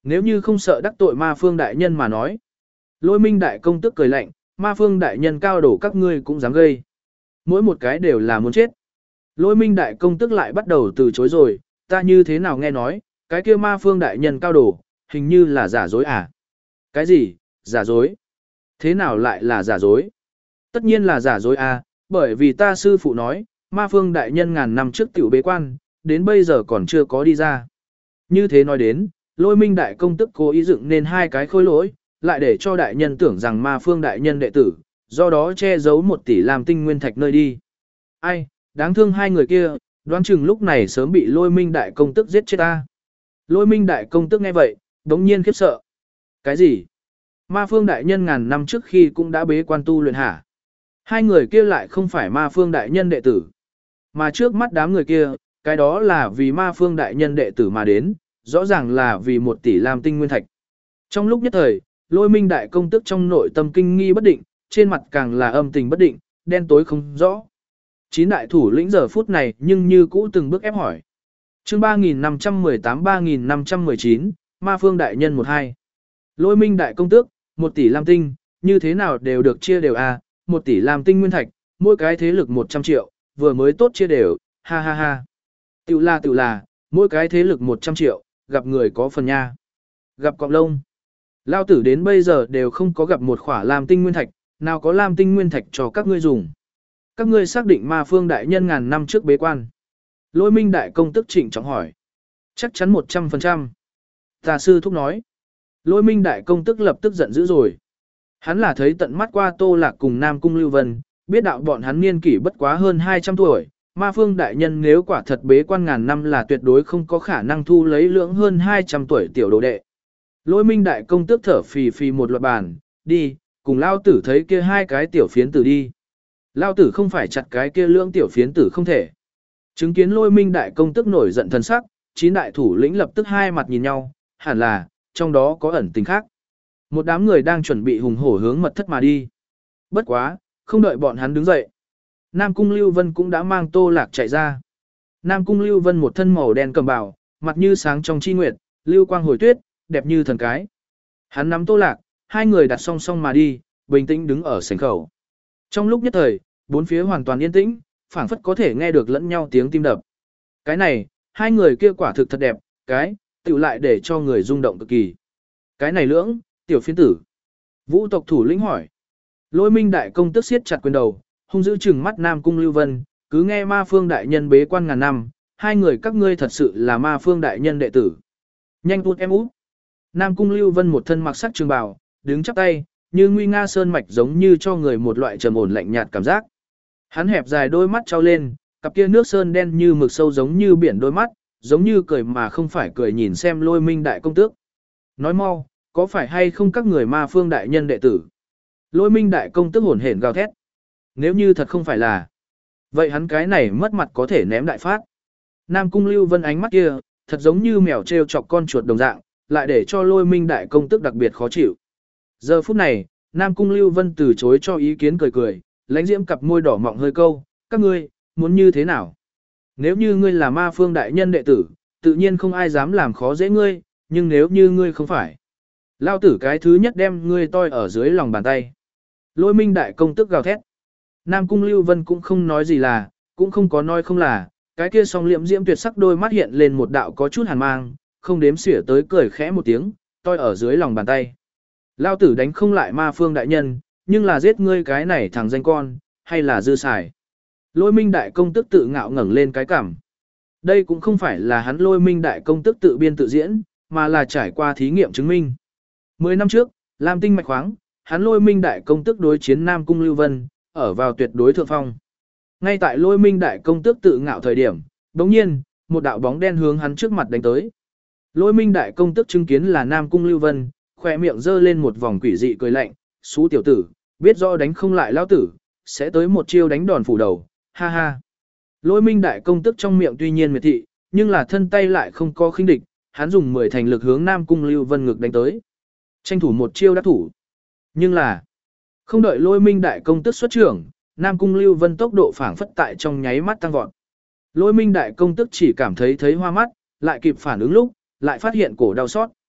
Nếu như không sợ đắc tội ma phương đại nhân mà nói. Lôi minh đại công tức cười lạnh, ma phương đại nhân cao đổ các ngươi cũng dám gây. Mỗi một cái đều là muốn chết. Lôi minh đại công tức lại bắt đầu từ chối rồi, ta như thế nào nghe nói, cái kia ma phương đại nhân cao đổ, hình như là giả dối à? Cái gì, giả dối? Thế nào lại là giả dối? Tất nhiên là giả dối à, bởi vì ta sư phụ nói, ma phương đại nhân ngàn năm trước tiểu bế quan, đến bây giờ còn chưa có đi ra. Như thế nói đến, lôi minh đại công tức cố ý dựng nên hai cái khối lỗi, lại để cho đại nhân tưởng rằng ma phương đại nhân đệ tử, do đó che giấu một tỷ làm tinh nguyên thạch nơi đi. Ai, đáng thương hai người kia, đoán chừng lúc này sớm bị lôi minh đại công tức giết chết ta. Lôi minh đại công tức nghe vậy, đống nhiên khiếp sợ. Cái gì? Ma phương đại nhân ngàn năm trước khi cũng đã bế quan tu luyện hả? Hai người kia lại không phải ma phương đại nhân đệ tử. Mà trước mắt đám người kia, cái đó là vì ma phương đại nhân đệ tử mà đến, rõ ràng là vì một tỷ làm tinh nguyên thạch. Trong lúc nhất thời, lôi minh đại công tức trong nội tâm kinh nghi bất định, trên mặt càng là âm tình bất định, đen tối không rõ. Chín đại thủ lĩnh giờ phút này nhưng như cũ từng bước ép hỏi. chương ba nghìn năm trăm mười tám ba nghìn năm trăm mười chín, ma phương đại nhân một hai. Lôi minh đại công tước, một tỷ lam tinh, như thế nào đều được chia đều à, một tỷ lam tinh nguyên thạch, mỗi cái thế lực một trăm triệu, vừa mới tốt chia đều, ha ha ha. Tiểu là tiểu là, mỗi cái thế lực một trăm triệu, gặp người có phần nha. Gặp cọng lông. Lao tử đến bây giờ đều không có gặp một khỏa lam tinh nguyên thạch, nào có lam tinh nguyên thạch cho các ngươi dùng. Các ngươi xác định ma phương đại nhân ngàn năm trước bế quan. Lôi minh đại công tức trịnh trọng hỏi. Chắc chắn một trăm phần trăm. Tà sư thúc nói. Lôi minh đại công tức lập tức giận dữ rồi. Hắn là thấy tận mắt qua Tô Lạc cùng Nam Cung Lưu Vân, biết đạo bọn hắn niên kỷ bất quá hơn hai trăm tuổi. Ma phương đại nhân nếu quả thật bế quan ngàn năm là tuyệt đối không có khả năng thu lấy lượng hơn hai trăm tuổi tiểu đồ đệ. Lôi minh đại công tước thở phì phì một loạt bàn, đi, cùng lao tử thấy kia hai cái tiểu phiến tử đi. Lao tử không phải chặt cái kia lưỡng tiểu phiến tử không thể. Chứng kiến lôi minh đại công tức nổi giận thần sắc, chín đại thủ lĩnh lập tức hai mặt nhìn nhau, hẳn là, trong đó có ẩn tình khác. Một đám người đang chuẩn bị hùng hổ hướng mật thất mà đi. Bất quá, không đợi bọn hắn đứng dậy. Nam Cung Lưu Vân cũng đã mang Tô Lạc chạy ra. Nam Cung Lưu Vân một thân màu đen cầm bào, mặt như sáng trong chi nguyệt, lưu quang hồi tuyết, đẹp như thần cái. Hắn nắm Tô Lạc, hai người đặt song song mà đi, bình tĩnh đứng ở sảnh khẩu. Trong lúc nhất thời, bốn phía hoàn toàn yên tĩnh, phảng phất có thể nghe được lẫn nhau tiếng tim đập. Cái này, hai người kia quả thực thật đẹp, cái, tiểu lại để cho người rung động cực kỳ. Cái này lưỡng, tiểu phiến tử. Vũ tộc thủ lĩnh hỏi. Lôi minh đại công tức siết chặt quyền đầu, hung dữ trừng mắt Nam Cung Lưu Vân, cứ nghe ma phương đại nhân bế quan ngàn năm, hai người các ngươi thật sự là ma phương đại nhân đệ tử. Nhanh tuốt em út. Nam Cung Lưu Vân một thân mặc sắc trường bào, đứng chắp tay, như nguy nga sơn mạch giống như cho người một loại trầm ổn lạnh nhạt cảm giác. Hắn hẹp dài đôi mắt trao lên, cặp kia nước sơn đen như mực sâu giống như biển đôi mắt, giống như cười mà không phải cười nhìn xem lôi minh đại công tước. Nói mau, có phải hay không các người ma phương đại nhân đệ tử? Lôi minh đại công tước hổn hển gào thét. Nếu như thật không phải là, vậy hắn cái này mất mặt có thể ném đại phát. Nam Cung Lưu Vân ánh mắt kia, thật giống như mèo treo chọc con chuột đồng dạng, lại để cho lôi minh đại công tước đặc biệt khó chịu. Giờ phút này, Nam Cung Lưu Vân từ chối cho ý kiến cười cười, lãnh diễm cặp môi đỏ mọng hơi câu, các ngươi, muốn như thế nào? Nếu như ngươi là ma phương đại nhân đệ tử, tự nhiên không ai dám làm khó dễ ngươi, nhưng nếu như ngươi không phải, lao tử cái thứ nhất đem ngươi toi ở dưới lòng bàn tay. Lôi minh đại công tức gào thét. Nam Cung Lưu Vân cũng không nói gì là, cũng không có nói không là, cái kia song liễm diễm tuyệt sắc đôi mắt hiện lên một đạo có chút hàn mang, không đếm xỉa tới cười khẽ một tiếng, toi ở dưới lòng bàn tay. Lao tử đánh không lại ma phương đại nhân, nhưng là giết ngươi cái này thằng danh con, hay là dư xài. Lôi minh đại công tức tự ngạo ngẩng lên cái cằm. Đây cũng không phải là hắn lôi minh đại công tức tự biên tự diễn, mà là trải qua thí nghiệm chứng minh. Mười năm trước, Lam Tinh mạch khoáng, hắn lôi minh đại công tức đối chiến Nam Cung Lưu Vân, ở vào tuyệt đối thượng phong. Ngay tại lôi minh đại công tức tự ngạo thời điểm, đồng nhiên, một đạo bóng đen hướng hắn trước mặt đánh tới. Lôi minh đại công tức chứng kiến là Nam Cung Lưu Vân, khỏe miệng giơ lên một vòng quỷ dị cười lạnh, xú tiểu tử, biết rõ đánh không lại lão tử, sẽ tới một chiêu đánh đòn phủ đầu, ha ha. Lôi minh đại công tức trong miệng tuy nhiên miệt thị, nhưng là thân tay lại không có khinh địch, hắn dùng mười thành lực hướng Nam Cung Lưu Vân ngực đánh tới. Tranh thủ một chiêu đắc thủ. Nhưng là, không đợi lôi minh đại công tức xuất trưởng, Nam Cung Lưu Vân tốc độ phảng phất tại trong nháy mắt tăng vọt. Lôi minh đại công tức chỉ cảm thấy thấy hoa mắt, lại kịp phản ứng lúc, lại phát hiện cổ đau xót.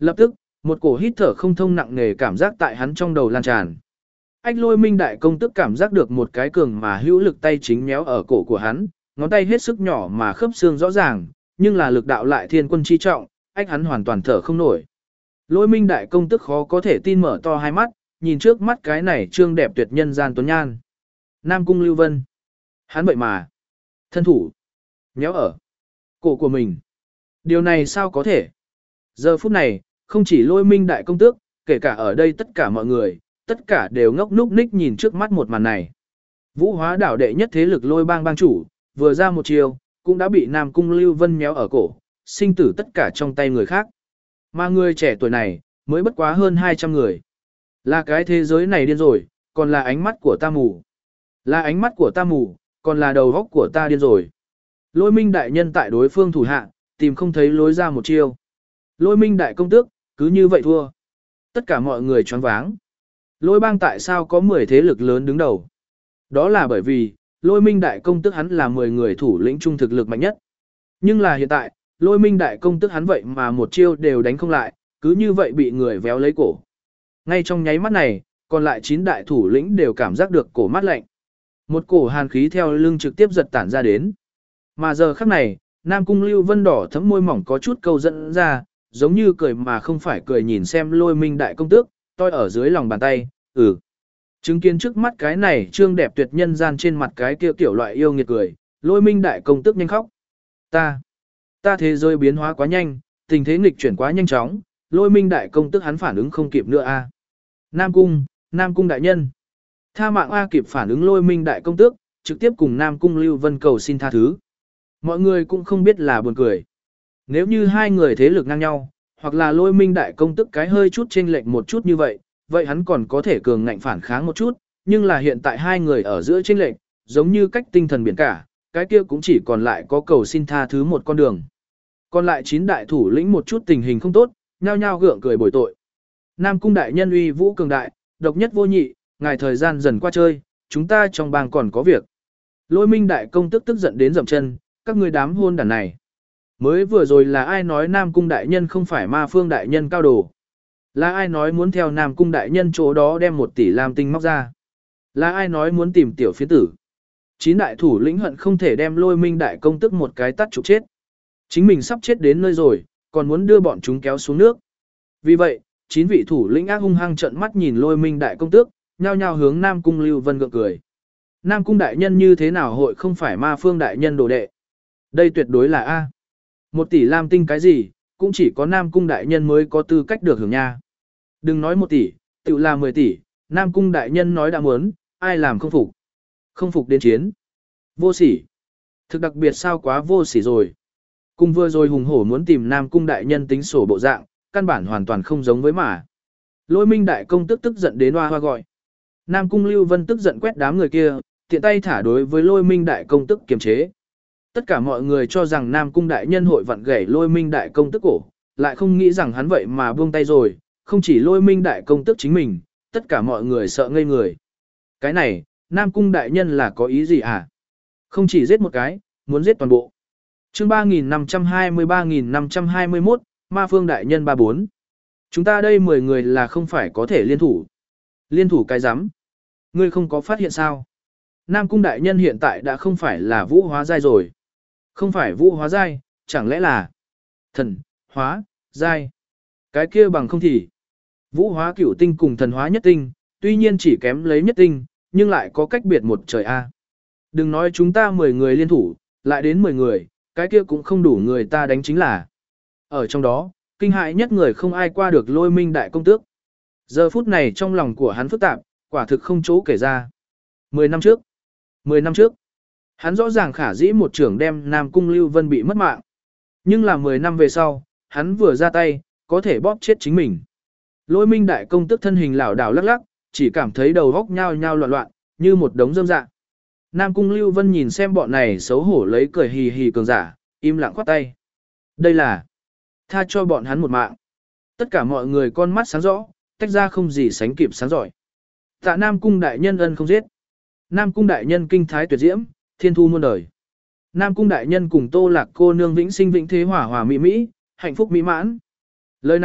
Lập tức, một cổ hít thở không thông nặng nề cảm giác tại hắn trong đầu lan tràn. Ách Lôi Minh đại công tức cảm giác được một cái cường mà hữu lực tay chính méo ở cổ của hắn, ngón tay hết sức nhỏ mà khớp xương rõ ràng, nhưng là lực đạo lại thiên quân chi trọng, ách hắn hoàn toàn thở không nổi. Lôi Minh đại công tức khó có thể tin mở to hai mắt, nhìn trước mắt cái này trương đẹp tuyệt nhân gian tuấn nhan. Nam Cung Lưu Vân. Hắn vậy mà. Thân thủ. Nhéo ở. Cổ của mình. Điều này sao có thể? Giờ phút này, không chỉ Lôi Minh đại công tước, kể cả ở đây tất cả mọi người, tất cả đều ngốc núc ních nhìn trước mắt một màn này. Vũ Hóa đảo đệ nhất thế lực Lôi Bang bang chủ, vừa ra một chiều, cũng đã bị Nam Cung Lưu Vân méo ở cổ, sinh tử tất cả trong tay người khác. Mà người trẻ tuổi này, mới bất quá hơn hai trăm người. Là cái thế giới này điên rồi, còn là ánh mắt của ta mù. Là ánh mắt của ta mù, còn là đầu góc của ta điên rồi. Lôi Minh đại nhân tại đối phương thủ hạ, tìm không thấy lối ra một chiêu. Lôi Minh đại công tước, cứ như vậy thua. Tất cả mọi người choáng váng. Lôi Bang tại sao có mười thế lực lớn đứng đầu? Đó là bởi vì, Lôi Minh đại công tước hắn là mười người thủ lĩnh trung thực lực mạnh nhất. Nhưng là hiện tại, Lôi Minh đại công tước hắn vậy mà một chiêu đều đánh không lại, cứ như vậy bị người véo lấy cổ. Ngay trong nháy mắt này, còn lại chín đại thủ lĩnh đều cảm giác được cổ mát lạnh. Một cổ hàn khí theo lưng trực tiếp giật tản ra đến. Mà giờ khắc này, Nam Cung Lưu Vân đỏ thấm môi mỏng có chút câu dẫn ra, giống như cười mà không phải cười nhìn xem Lôi Minh đại công tước, tôi ở dưới lòng bàn tay, ừ. Chứng kiến trước mắt cái này trương đẹp tuyệt nhân gian trên mặt cái kia kiểu loại yêu nghiệt cười, Lôi Minh đại công tước nhanh khóc. Ta, ta thế giới biến hóa quá nhanh, tình thế nghịch chuyển quá nhanh chóng, Lôi Minh đại công tước hắn phản ứng không kịp nữa a. Nam Cung, Nam Cung đại nhân. Tha mạng A kịp phản ứng Lôi Minh đại công tước, trực tiếp cùng Nam Cung Lưu Vân cầu xin tha thứ. Mọi người cũng không biết là buồn cười. Nếu như hai người thế lực ngang nhau, hoặc là Lôi Minh đại công tước cái hơi chút chênh lệch một chút như vậy, vậy hắn còn có thể cường ngạnh phản kháng một chút, nhưng là hiện tại hai người ở giữa chênh lệch, giống như cách tinh thần biển cả, cái kia cũng chỉ còn lại có cầu xin tha thứ một con đường. Còn lại chín đại thủ lĩnh một chút tình hình không tốt, nhao nhao gượng cười bồi tội. Nam Cung đại nhân uy vũ cường đại, độc nhất vô nhị, ngài thời gian dần qua chơi, chúng ta trong bang còn có việc. Lôi Minh đại công tức tức giận đến dậm chân, các ngươi đám hôn đàn này. Mới vừa rồi là ai nói Nam Cung đại nhân không phải Ma Phương đại nhân cao đồ? Là ai nói muốn theo Nam Cung đại nhân chỗ đó đem một tỷ lam tinh móc ra? Là ai nói muốn tìm tiểu phiến tử? Chín đại thủ lĩnh hận không thể đem Lôi Minh đại công tức một cái tắt trục chết. Chính mình sắp chết đến nơi rồi, còn muốn đưa bọn chúng kéo xuống nước. Vì vậy, chín vị thủ lĩnh ác hung hăng trợn mắt nhìn Lôi Minh đại công tước, nhao nhao hướng Nam Cung Lưu Vân gượng cười. Nam Cung đại nhân như thế nào hội không phải Ma Phương đại nhân đồ đệ? Đây tuyệt đối là A. Một tỷ lam tinh cái gì, cũng chỉ có Nam Cung đại nhân mới có tư cách được hưởng nha. Đừng nói một tỷ, tự là mười tỷ, Nam Cung đại nhân nói đã muốn, ai làm không phục. Không phục đến chiến. Vô sỉ. Thực đặc biệt sao quá vô sỉ rồi. Cùng vừa rồi hùng hổ muốn tìm Nam Cung đại nhân tính sổ bộ dạng, căn bản hoàn toàn không giống với mà. Lôi Minh đại công tức tức giận đến hoa hoa gọi. Nam Cung Lưu Vân tức giận quét đám người kia, tiện tay thả đối với Lôi Minh đại công tức kiềm chế. Tất cả mọi người cho rằng Nam Cung đại nhân hội vặn gãy Lôi Minh đại công tức cổ, lại không nghĩ rằng hắn vậy mà buông tay rồi, không chỉ Lôi Minh đại công tức chính mình, tất cả mọi người sợ ngây người. Cái này, Nam Cung đại nhân là có ý gì à? Không chỉ giết một cái, muốn giết toàn bộ. Chương ba nghìn năm trăm hai mươi ba nghìn năm trăm hai mươi mốt, Ma Phương đại nhân ba bốn. Chúng ta đây mười người là không phải có thể liên thủ. Liên thủ cái rắm. Ngươi không có phát hiện sao? Nam Cung đại nhân hiện tại đã không phải là vũ hóa giai rồi. Không phải vũ hóa giai, chẳng lẽ là thần, hóa, giai. Cái kia bằng không thì. Vũ hóa cửu tinh cùng thần hóa nhất tinh, tuy nhiên chỉ kém lấy nhất tinh, nhưng lại có cách biệt một trời A. Đừng nói chúng ta mười người liên thủ, lại đến mười người, cái kia cũng không đủ người ta đánh chính là. Ở trong đó, kinh hại nhất người không ai qua được Lôi Minh đại công tước. Giờ phút này trong lòng của hắn phức tạp, quả thực không chỗ kể ra. Mười năm trước, mười năm trước, hắn rõ ràng khả dĩ một trưởng đem Nam Cung Lưu Vân bị mất mạng. Nhưng là mười năm về sau, hắn vừa ra tay, có thể bóp chết chính mình. Lôi Minh đại công tước thân hình lảo đảo lắc lắc, chỉ cảm thấy đầu góc nhao nhao loạn loạn, như một đống rơm dạ. Nam Cung Lưu Vân nhìn xem bọn này xấu hổ lấy cười hì hì cường giả, im lặng khoát tay. Đây là tha cho bọn hắn một mạng. Tất cả mọi người con mắt sáng rõ, tách ra không gì sánh kịp sáng giỏi. Tạ Nam Cung đại nhân ân không giết. Nam Cung đại nhân kinh thái tuyệt diễm, thiên thu muôn đời. Nam Cung đại nhân cùng Tô Lạc cô nương vĩnh sinh vĩnh thế hỏa hòa mỹ mỹ, hạnh phúc mỹ mãn. Lời này,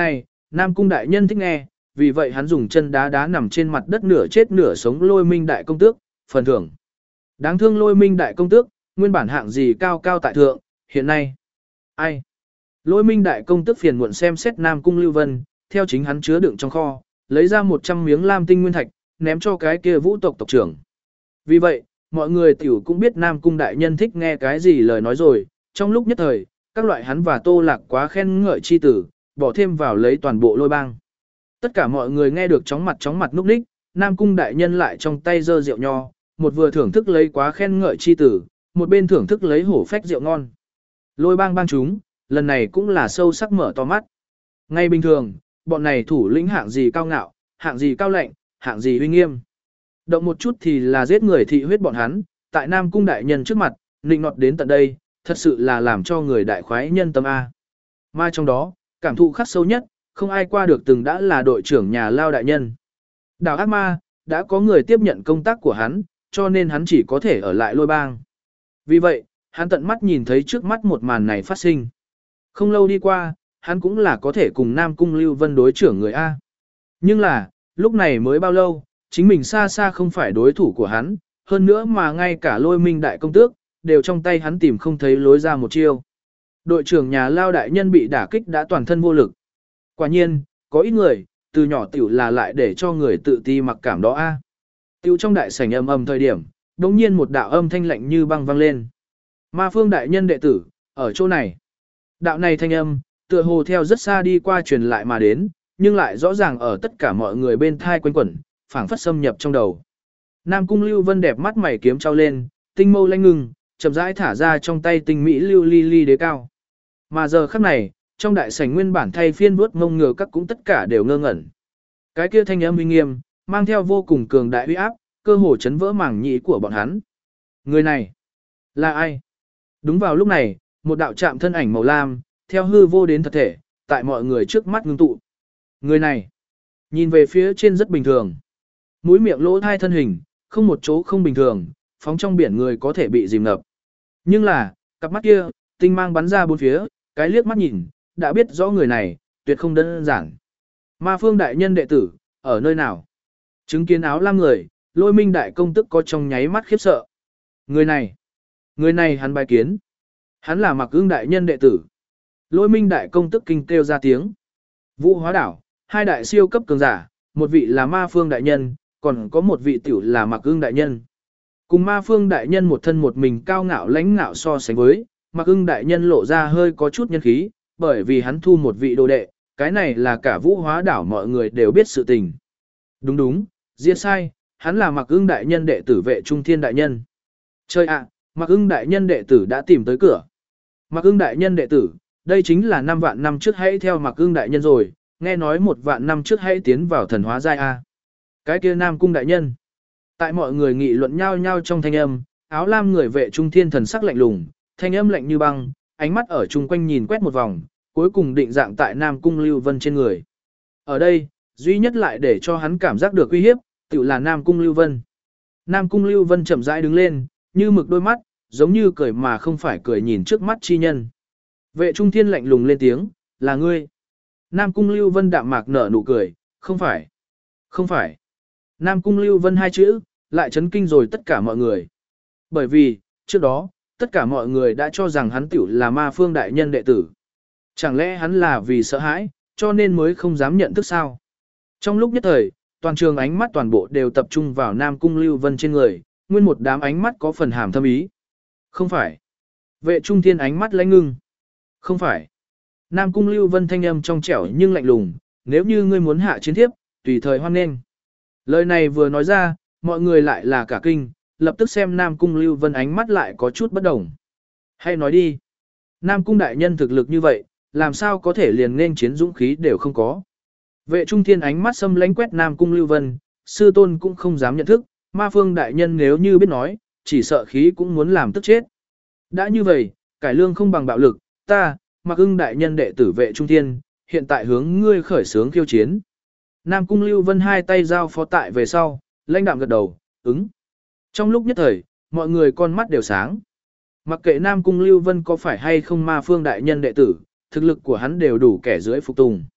Nam Cung đại nhân thích nghe, vì vậy hắn dùng chân đá đá nằm trên mặt đất nửa chết nửa sống Lôi Minh đại công tước, phần thưởng. Đáng thương Lôi Minh đại công tước, nguyên bản hạng gì cao cao tại thượng, hiện nay. Ai? Lôi Minh đại công tước phiền muộn xem xét Nam Cung Lưu Vân, theo chính hắn chứa đựng trong kho, lấy ra một trăm miếng lam tinh nguyên thạch, ném cho cái kia vũ tộc tộc trưởng. Vì vậy, mọi người tiểu cũng biết Nam Cung đại nhân thích nghe cái gì lời nói rồi, trong lúc nhất thời, các loại hắn và Tô Lạc quá khen ngợi chi tử, bỏ thêm vào lấy toàn bộ Lôi bang. Tất cả mọi người nghe được chóng mặt chóng mặt núp ních, Nam Cung đại nhân lại trong tay giơ rượu nho, một vừa thưởng thức lấy quá khen ngợi chi tử, một bên thưởng thức lấy hổ phách rượu ngon. Lôi bang bang chúng, lần này cũng là sâu sắc mở to mắt. Ngay bình thường, bọn này thủ lĩnh hạng gì cao ngạo, hạng gì cao lạnh, hạng gì uy nghiêm. Động một chút thì là giết người thị huyết bọn hắn, tại Nam Cung đại nhân trước mặt, nịnh nọt đến tận đây, thật sự là làm cho người đại khoái nhân tâm A. Mà trong đó, cảm thụ khắc sâu nhất, không ai qua được từng đã là đội trưởng nhà lao đại nhân. Đào ác ma, đã có người tiếp nhận công tác của hắn, cho nên hắn chỉ có thể ở lại Lôi bang. Vì vậy, hắn tận mắt nhìn thấy trước mắt một màn này phát sinh. Không lâu đi qua, hắn cũng là có thể cùng Nam Cung Lưu Vân đối trưởng người A. Nhưng là, lúc này mới bao lâu, chính mình xa xa không phải đối thủ của hắn, hơn nữa mà ngay cả Lôi Minh đại công tước, đều trong tay hắn tìm không thấy lối ra một chiêu. Đội trưởng nhà lao đại nhân bị đả kích đã toàn thân vô lực. Quả nhiên, có ít người, từ nhỏ tiểu là lại để cho người tự ti mặc cảm đó A. Tiểu trong đại sảnh ầm ầm thời điểm, đột nhiên một đạo âm thanh lạnh như băng vang lên. Ma Phương đại nhân đệ tử, ở chỗ này. Đạo này thanh âm, tựa hồ theo rất xa đi qua truyền lại mà đến, nhưng lại rõ ràng ở tất cả mọi người bên thai quanh quẩn, phảng phất xâm nhập trong đầu. Nam Cung Lưu Vân đẹp mắt mày kiếm trao lên, tinh mâu lanh ngừng, chậm rãi thả ra trong tay tinh mỹ lưu ly ly đế cao. Mà giờ khắc này, trong đại sảnh nguyên bản thay phiên vuốt mông ngựa các cũng tất cả đều ngơ ngẩn. Cái kia thanh âm uy nghiêm, mang theo vô cùng cường đại uy áp, cơ hồ chấn vỡ màng nhĩ của bọn hắn. Người này là ai? Đúng vào lúc này, một đạo chạm thân ảnh màu lam, theo hư vô đến thật thể, tại mọi người trước mắt ngưng tụ. Người này, nhìn về phía trên rất bình thường. Mũi miệng lỗ thai thân hình, không một chỗ không bình thường, phóng trong biển người có thể bị dìm ngập. Nhưng là, cặp mắt kia, tinh mang bắn ra bốn phía, cái liếc mắt nhìn, đã biết rõ người này, tuyệt không đơn giản. Ma Phương đại nhân đệ tử, ở nơi nào? Chứng kiến áo lam người, Lôi Minh đại công tức có trong nháy mắt khiếp sợ. Người này, người này hắn bài kiến. Hắn là Mặc Ưng đại nhân đệ tử. Lôi Minh đại công tức kinh kêu ra tiếng. Vũ Hóa đảo, hai đại siêu cấp cường giả, một vị là Ma Phương đại nhân, còn có một vị tiểu là Mặc Ưng đại nhân. Cùng Ma Phương đại nhân một thân một mình cao ngạo lãnh ngạo so sánh với, Mặc Ưng đại nhân lộ ra hơi có chút nhân khí, bởi vì hắn thu một vị đồ đệ, cái này là cả Vũ Hóa đảo mọi người đều biết sự tình. Đúng đúng, diễn sai, hắn là Mặc Ưng đại nhân đệ tử Vệ Trung Thiên đại nhân. Chơi ạ, Mặc Ưng đại nhân đệ tử đã tìm tới cửa. Mặc Ưng đại nhân đệ tử, đây chính là năm vạn năm trước hãy theo Mặc Ưng đại nhân rồi, nghe nói một vạn năm trước hãy tiến vào thần hóa giai A. Cái kia Nam Cung đại nhân. Tại mọi người nghị luận nhau nhau trong thanh âm, áo lam người Vệ Trung Thiên thần sắc lạnh lùng, thanh âm lạnh như băng, ánh mắt ở chung quanh nhìn quét một vòng, cuối cùng định dạng tại Nam Cung Lưu Vân trên người. Ở đây, duy nhất lại để cho hắn cảm giác được uy hiếp, tự là Nam Cung Lưu Vân. Nam Cung Lưu Vân chậm rãi đứng lên, như mực đôi mắt, giống như cười mà không phải cười nhìn trước mắt chi nhân. Vệ Trung Thiên lạnh lùng lên tiếng, là ngươi. Nam Cung Lưu Vân đạm mạc nở nụ cười, không phải. Không phải. Nam Cung Lưu Vân hai chữ, lại chấn kinh rồi tất cả mọi người. Bởi vì, trước đó, tất cả mọi người đã cho rằng hắn tiểu là Ma Phương đại nhân đệ tử. Chẳng lẽ hắn là vì sợ hãi, cho nên mới không dám nhận thức sao? Trong lúc nhất thời, toàn trường ánh mắt toàn bộ đều tập trung vào Nam Cung Lưu Vân trên người, nguyên một đám ánh mắt có phần hàm thâm ý. Không phải. Vệ Trung Thiên ánh mắt lãnh ngưng. Không phải. Nam Cung Lưu Vân thanh âm trong trẻo nhưng lạnh lùng, nếu như ngươi muốn hạ chiến thiếp, tùy thời hoan nghênh. Lời này vừa nói ra, mọi người lại là cả kinh, lập tức xem Nam Cung Lưu Vân ánh mắt lại có chút bất đồng. Hay nói đi. Nam Cung đại nhân thực lực như vậy, làm sao có thể liền nên chiến dũng khí đều không có. Vệ Trung Thiên ánh mắt xâm lánh quét Nam Cung Lưu Vân, sư tôn cũng không dám nhận thức, Ma Phương đại nhân nếu như biết nói, chỉ sợ khí cũng muốn làm tức chết. Đã như vậy, cải lương không bằng bạo lực, ta, Mặc Ưng đại nhân đệ tử Vệ Trung Thiên, hiện tại hướng ngươi khởi xướng khiêu chiến. Nam Cung Lưu Vân hai tay giao phó tại về sau, lãnh đạm gật đầu, ứng. Trong lúc nhất thời, mọi người con mắt đều sáng. Mặc kệ Nam Cung Lưu Vân có phải hay không Ma Phương đại nhân đệ tử, thực lực của hắn đều đủ kẻ dưới phục tùng.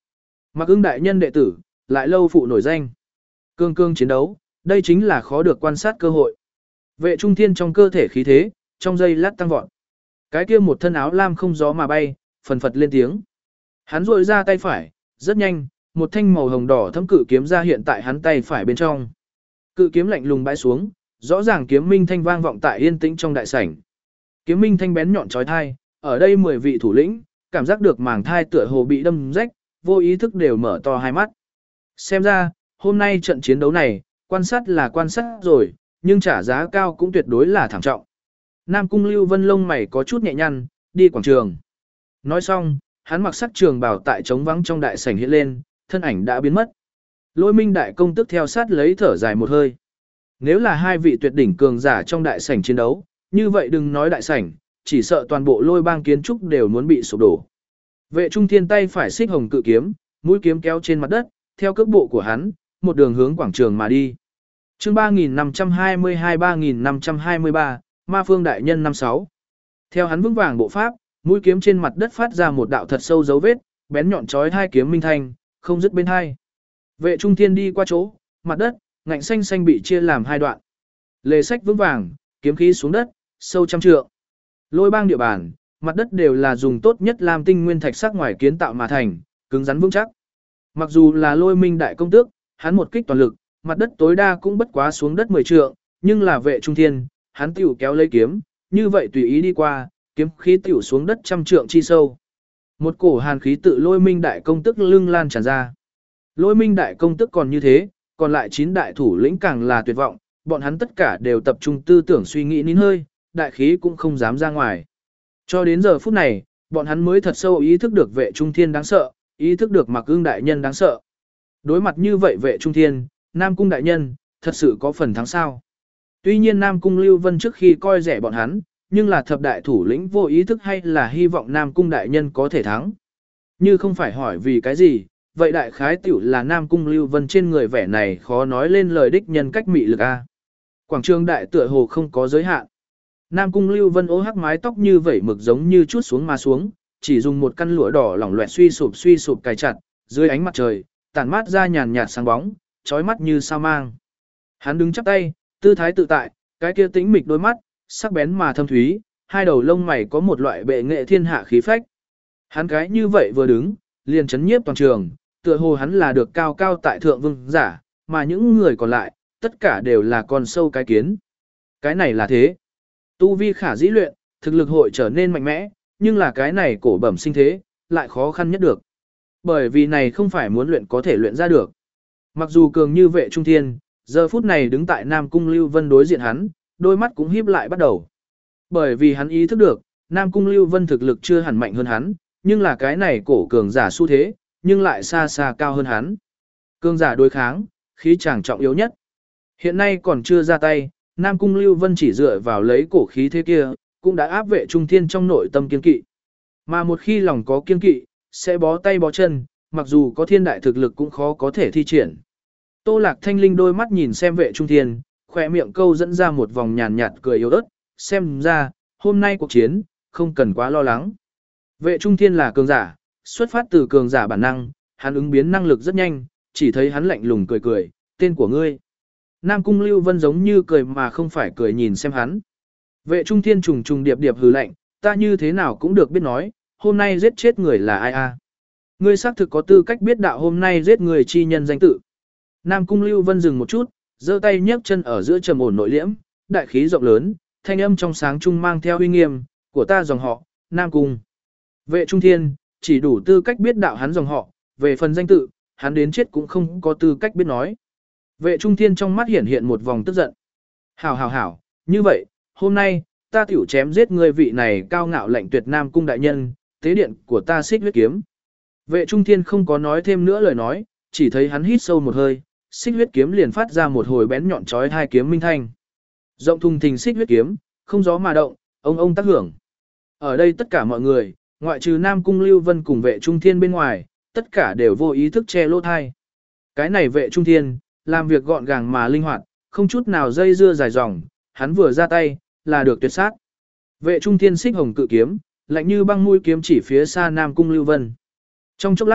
Mặc Ưng đại nhân đệ tử, lại lâu phụ nổi danh. Cương cương chiến đấu, đây chính là khó được quan sát cơ hội. Vệ Trung Thiên trong cơ thể khí thế, trong giây lát tăng vọt. Cái kia một thân áo lam không gió mà bay, phần phật lên tiếng. Hắn rội ra tay phải, rất nhanh, một thanh màu hồng đỏ thấm cự kiếm ra hiện tại hắn tay phải bên trong. Cự kiếm lạnh lùng bãi xuống, rõ ràng kiếm minh thanh vang vọng tại yên tĩnh trong đại sảnh. Kiếm minh thanh bén nhọn chói tai, ở đây mười vị thủ lĩnh, cảm giác được màng thai tựa hồ bị đâm rách, vô ý thức đều mở to hai mắt. Xem ra, hôm nay trận chiến đấu này, quan sát là quan sát rồi, nhưng trả giá cao cũng tuyệt đối là thảm trọng. Nam Cung Lưu Vân lông mày có chút nhẹ nhăn, đi quảng trường. Nói xong, hắn mặc sắc trường bào tại trống vắng trong đại sảnh hiện lên, thân ảnh đã biến mất. Lôi Minh đại công tức theo sát lấy thở dài một hơi. Nếu là hai vị tuyệt đỉnh cường giả trong đại sảnh chiến đấu, như vậy đừng nói đại sảnh, chỉ sợ toàn bộ Lôi Bang kiến trúc đều muốn bị sụp đổ. Vệ Trung Thiên tay phải xích hồng cự kiếm, mũi kiếm kéo trên mặt đất, theo cước bộ của hắn, một đường hướng quảng trường mà đi. Chương ba nghìn năm trăm hai mươi hai ba nghìn năm trăm hai mươi ba, Ma Phương đại nhân năm sáu. Theo hắn vững vàng bộ pháp, mũi kiếm trên mặt đất phát ra một đạo thật sâu dấu vết, bén nhọn chói hai kiếm minh thanh, không dứt bên hai. Vệ Trung Thiên đi qua chỗ, mặt đất, ngạnh xanh xanh bị chia làm hai đoạn. Lề sách vững vàng, kiếm khí xuống đất, sâu trăm trượng. Lôi Bang địa bàn, mặt đất đều là dùng tốt nhất làm tinh nguyên thạch sắc ngoài kiến tạo mà thành, cứng rắn vững chắc. Mặc dù là Lôi Minh đại công tước, hắn một kích toàn lực, mặt đất tối đa cũng bất quá xuống đất mười trượng, nhưng là Vệ Trung Thiên, hắn tiểu kéo lấy kiếm, như vậy tùy ý đi qua, kiếm khí tiểu xuống đất trăm trượng chi sâu. Một cổ hàn khí tự Lôi Minh đại công tức lưng lan tràn ra. Lôi Minh đại công tức còn như thế, còn lại chín đại thủ lĩnh càng là tuyệt vọng, bọn hắn tất cả đều tập trung tư tưởng suy nghĩ nín hơi, đại khí cũng không dám ra ngoài. Cho đến giờ phút này, bọn hắn mới thật sâu ý thức được Vệ Trung Thiên đáng sợ, ý thức được Mặc Ưng đại nhân đáng sợ. Đối mặt như vậy Vệ Trung Thiên, Nam Cung đại nhân, thật sự có phần thắng sao. Tuy nhiên Nam Cung Lưu Vân trước khi coi rẻ bọn hắn, nhưng là thập đại thủ lĩnh vô ý thức hay là hy vọng Nam Cung đại nhân có thể thắng. Như không phải hỏi vì cái gì, vậy đại khái tiểu là Nam Cung Lưu Vân trên người vẻ này khó nói lên lời đích nhân cách mị lực a. Quảng trường đại tựa hồ không có giới hạn. Nam Cung Lưu Vân ố hắc mái tóc như vẩy mực giống như chút xuống mà xuống, chỉ dùng một căn lụa đỏ lỏng loẹt suy sụp suy sụp cài chặt, dưới ánh mặt trời, tản mát ra nhàn nhạt sáng bóng, chói mắt như sao mang. Hắn đứng chắp tay, tư thái tự tại, cái kia tĩnh mịch đôi mắt, sắc bén mà thâm thúy, hai đầu lông mày có một loại bệ nghệ thiên hạ khí phách. Hắn cái như vậy vừa đứng, liền chấn nhiếp toàn trường, tựa hồ hắn là được cao cao tại thượng vương giả, mà những người còn lại, tất cả đều là con sâu cái kiến. Cái này là thế. Tu vi khả dĩ luyện, thực lực hội trở nên mạnh mẽ, nhưng là cái này cổ bẩm sinh thế, lại khó khăn nhất được. Bởi vì này không phải muốn luyện có thể luyện ra được. Mặc dù cường như Vệ Trung Thiên, giờ phút này đứng tại Nam Cung Lưu Vân đối diện hắn, đôi mắt cũng híp lại bắt đầu. Bởi vì hắn ý thức được, Nam Cung Lưu Vân thực lực chưa hẳn mạnh hơn hắn, nhưng là cái này cổ cường giả xu thế, nhưng lại xa xa cao hơn hắn. Cường giả đối kháng, khí chàng trọng yếu nhất. Hiện nay còn chưa ra tay, Nam Cung Lưu Vân chỉ dựa vào lấy cổ khí thế kia, cũng đã áp Vệ Trung Thiên trong nội tâm kiên kỵ. Mà một khi lòng có kiên kỵ, sẽ bó tay bó chân, mặc dù có thiên đại thực lực cũng khó có thể thi triển. Tô Lạc Thanh Linh đôi mắt nhìn xem Vệ Trung Thiên, khỏe miệng câu dẫn ra một vòng nhàn nhạt cười yếu ớt, xem ra, hôm nay cuộc chiến, không cần quá lo lắng. Vệ Trung Thiên là cường giả, xuất phát từ cường giả bản năng, hắn ứng biến năng lực rất nhanh, chỉ thấy hắn lạnh lùng cười cười, tên của ngươi. Nam Cung Lưu Vân giống như cười mà không phải cười nhìn xem hắn. Vệ Trung Thiên trùng trùng điệp điệp hừ lạnh, ta như thế nào cũng được biết nói, hôm nay giết chết người là ai a? Ngươi xác thực có tư cách biết đạo hôm nay giết người chi nhân danh tự. Nam Cung Lưu Vân dừng một chút, giơ tay nhấc chân ở giữa trầm ổn nội liễm, đại khí rộng lớn, thanh âm trong sáng trung mang theo uy nghiêm, của ta dòng họ, Nam Cung. Vệ Trung Thiên, chỉ đủ tư cách biết đạo hắn dòng họ, về phần danh tự, hắn đến chết cũng không có tư cách biết nói. Vệ Trung Thiên trong mắt hiện hiện một vòng tức giận. Hảo hảo hảo, như vậy, hôm nay, ta tiểu chém giết người vị này cao ngạo lạnh tuyệt Nam Cung đại nhân, tế điện của ta xích huyết kiếm. Vệ Trung Thiên không có nói thêm nữa lời nói, chỉ thấy hắn hít sâu một hơi, xích huyết kiếm liền phát ra một hồi bén nhọn chói hai kiếm minh thanh. Rộng thùng thình xích huyết kiếm, không gió mà động, ông ông tác hưởng. Ở đây tất cả mọi người, ngoại trừ Nam Cung Lưu Vân cùng Vệ Trung Thiên bên ngoài, tất cả đều vô ý thức che lỗ thai. Cái này Vệ Trung Thiên, làm việc gọn gàng mà linh hoạt, không chút nào dây dưa dài dòng, hắn vừa ra tay, là được tuyệt sát. Vệ Trung Thiên xích hồng cự kiếm, lạnh như băng mũi kiếm chỉ phía xa Nam Cung Lưu Vân. Trong chốc lát,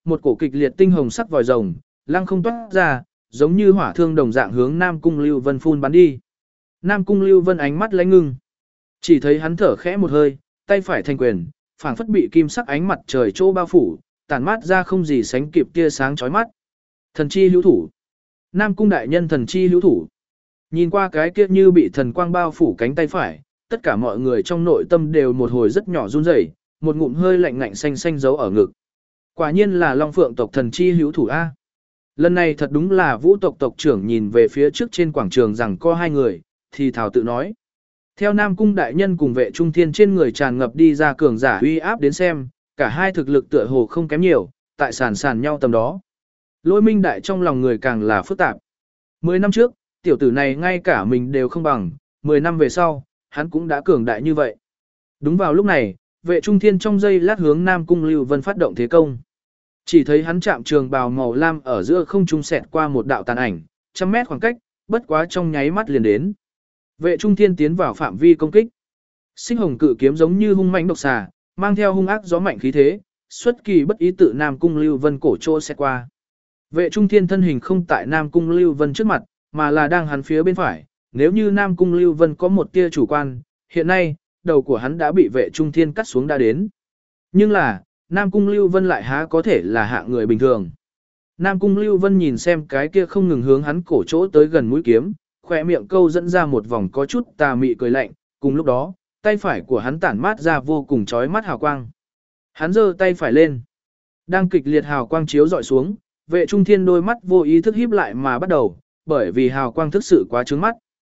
một cổ kịch liệt tinh hồng sắc vòi rồng, lăng không toát ra, giống như hỏa thương đồng dạng hướng Nam Cung Lưu Vân phun bắn đi. Nam Cung Lưu Vân ánh mắt lãnh ngưng, chỉ thấy hắn thở khẽ một hơi, tay phải thành quyền, phảng phất bị kim sắc ánh mặt trời trô bao phủ, tản mát ra không gì sánh kịp tia sáng chói mắt. Thần chi hữu thủ. Nam Cung đại nhân thần chi hữu thủ. Nhìn qua cái kia như bị thần quang bao phủ cánh tay phải, tất cả mọi người trong nội tâm đều một hồi rất nhỏ run rẩy, một ngụm hơi lạnh ngạnh xanh xanh giấu ở ngực. Quả nhiên là Long Phượng tộc thần chi hữu thủ a. Lần này thật đúng là Vũ tộc tộc trưởng nhìn về phía trước trên quảng trường rằng có hai người, thì thảo tự nói. Theo Nam Cung đại nhân cùng vệ trung thiên trên người tràn ngập đi ra cường giả uy áp đến xem, cả hai thực lực tựa hồ không kém nhiều, tại sàn sàn nhau tầm đó. Lôi minh đại trong lòng người càng là phức tạp. Mười năm trước, tiểu tử này ngay cả mình đều không bằng, mười năm về sau, hắn cũng đã cường đại như vậy. Đúng vào lúc này, vệ trung thiên trong giây lát hướng Nam Cung Lưu Vân phát động thế công. Chỉ thấy hắn chạm trường bào màu lam ở giữa không trung xẹt qua một đạo tàn ảnh, trăm mét khoảng cách, bất quá trong nháy mắt liền đến. Vệ trung thiên tiến vào phạm vi công kích. Sinh hồng cự kiếm giống như hung mãnh độc xà, mang theo hung ác gió mạnh khí thế, xuất kỳ bất ý tự Nam Cung Lưu Vân cổ trô xẹt qua. Vệ trung thiên thân hình không tại Nam Cung Lưu Vân trước mặt, mà là đang hắn phía bên phải. Nếu như Nam Cung Lưu Vân có một tia chủ quan, hiện nay, đầu của hắn đã bị vệ trung thiên cắt xuống đã đến. Nhưng là, Nam Cung Lưu Vân lại há có thể là hạng người bình thường. Nam Cung Lưu Vân nhìn xem cái kia không ngừng hướng hắn cổ chỗ tới gần mũi kiếm, khỏe miệng câu dẫn ra một vòng có chút tà mị cười lạnh, cùng lúc đó, tay phải của hắn tản mát ra vô cùng chói mắt hào quang. Hắn giơ tay phải lên. Đang kịch liệt hào quang chiếu dọi xuống, vệ trung thiên đôi mắt vô ý thức híp lại mà bắt đầu, bởi vì hào quang thực sự quá trướng mắt.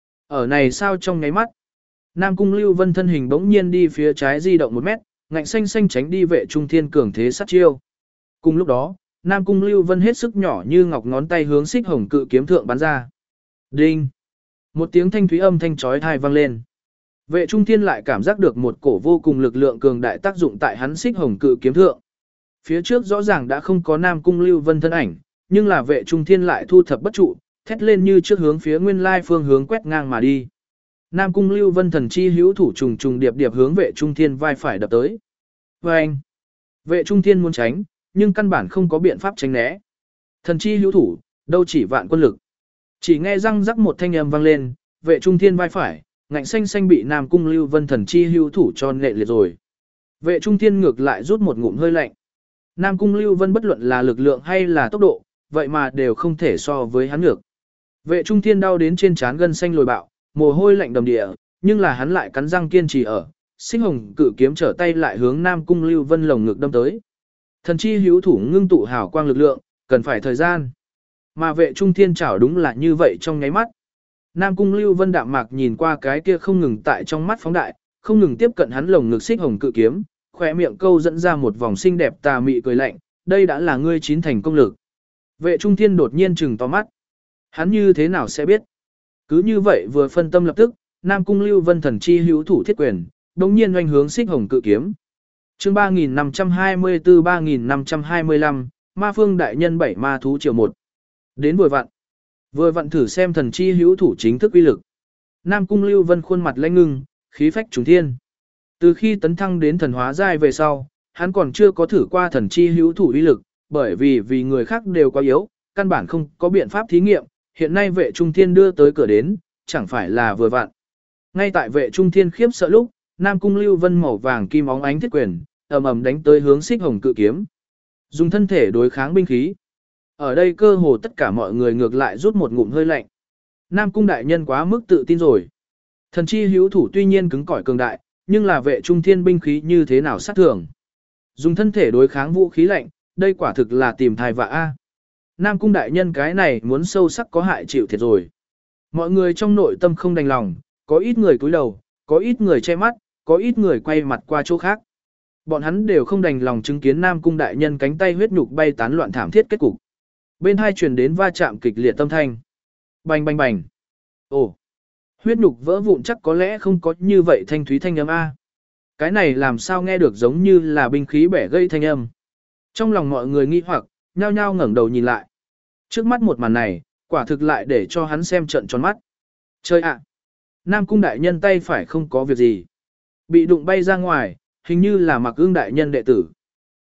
Ở này sao trong nháy mắt, Nam Cung Lưu Vân thân hình bỗng nhiên đi phía trái di động một mét, ngạnh xanh xanh tránh đi vệ trung thiên cường thế sát chiêu. Cùng lúc đó, Nam Cung Lưu Vân hết sức nhỏ như ngọc ngón tay hướng xích hồng cự kiếm thượng bắn ra. Đinh! Một tiếng thanh thúy âm thanh chói tai vang lên. Vệ trung thiên lại cảm giác được một cổ vô cùng lực lượng cường đại tác dụng tại hắn xích hồng cự kiếm thượng. Phía trước rõ ràng đã không có Nam Cung Lưu Vân thân ảnh, nhưng là vệ trung thiên lại thu thập bất trụ, thét lên như trước hướng phía nguyên lai phương hướng quét ngang mà đi. Nam Cung Lưu Vân thần chi hữu thủ trùng trùng điệp điệp hướng vệ trung thiên vai phải đập tới. Vâng! Vệ trung thiên muốn tránh, nhưng căn bản không có biện pháp tránh né. Thần chi hữu thủ, đâu chỉ vạn quân lực. Chỉ nghe răng rắc một thanh âm vang lên, vệ trung thiên vai phải, ngạnh xanh xanh bị Nam Cung Lưu Vân thần chi hữu thủ cho nệ liệt rồi. Vệ trung thiên ngược lại rút một ngụm hơi lạnh. Nam Cung Lưu Vân bất luận là lực lượng hay là tốc độ, vậy mà đều không thể so với hắn ngược. Vệ trung thiên đau đến trên trán gân xanh lồi bạo, mồ hôi lạnh đầm địa, nhưng là hắn lại cắn răng kiên trì ở, xích hồng cự kiếm trở tay lại hướng Nam Cung Lưu Vân lồng ngực đâm tới. Thần chi hữu thủ ngưng tụ hào quang lực lượng, cần phải thời gian. Mà vệ trung thiên chảo đúng là như vậy trong nháy mắt. Nam Cung Lưu Vân đạm mạc nhìn qua cái kia không ngừng tại trong mắt phóng đại, không ngừng tiếp cận hắn lồng ngực xích hồng cự kiếm, khỏe miệng câu dẫn ra một vòng xinh đẹp tà mị cười lạnh, đây đã là ngươi chín thành công lực. Vệ trung thiên đột nhiên trừng to mắt. Hắn như thế nào sẽ biết? Cứ như vậy vừa phân tâm lập tức, Nam Cung Lưu Vân thần chi hữu thủ thiết quyền, đồng nhiên oanh hướng xích hồng cự kiếm. Chương ba nghìn năm trăm hai mươi tư ba nghìn năm trăm hai mươi lăm, Ma Phương đại nhân bảy ma thú triều một. Đến vừa vặn. Vừa vặn thử xem thần chi hữu thủ chính thức uy lực. Nam Cung Lưu Vân khuôn mặt lãnh ngưng, khí phách trùng thiên. Từ khi tấn thăng đến thần hóa giai về sau, hắn còn chưa có thử qua thần chi hữu thủ uy lực, bởi vì vì người khác đều quá yếu, căn bản không có biện pháp thí nghiệm, hiện nay vệ trung thiên đưa tới cửa đến, chẳng phải là vừa vặn. Ngay tại vệ trung thiên khiếp sợ lúc, Nam Cung Lưu Vân màu vàng kim óng ánh thiết quyền, ầm ầm đánh tới hướng xích hồng cự kiếm. Dùng thân thể đối kháng binh khí. Ở đây cơ hồ tất cả mọi người ngược lại rút một ngụm hơi lạnh. Nam Cung đại nhân quá mức tự tin rồi. Thần chi hữu thủ tuy nhiên cứng cỏi cường đại, nhưng là vệ trung thiên binh khí như thế nào sát thường. Dùng thân thể đối kháng vũ khí lạnh, đây quả thực là tìm thai vạ a. Nam Cung đại nhân cái này muốn sâu sắc có hại chịu thiệt rồi. Mọi người trong nội tâm không đành lòng, có ít người cúi đầu, có ít người che mắt, có ít người quay mặt qua chỗ khác. Bọn hắn đều không đành lòng chứng kiến Nam Cung đại nhân cánh tay huyết nhục bay tán loạn thảm thiết kết cục. Bên hai truyền đến va chạm kịch liệt tâm thanh. Bành bành bành. Ồ, huyết nhục vỡ vụn chắc có lẽ không có như vậy thanh thúy thanh âm a. Cái này làm sao nghe được giống như là binh khí bẻ gây thanh âm. Trong lòng mọi người nghi hoặc, nhao nhao ngẩng đầu nhìn lại. Trước mắt một màn này, quả thực lại để cho hắn xem trận tròn mắt. Chơi ạ! Nam Cung đại nhân tay phải không có việc gì. Bị đụng bay ra ngoài, hình như là Mặc Ương đại nhân đệ tử.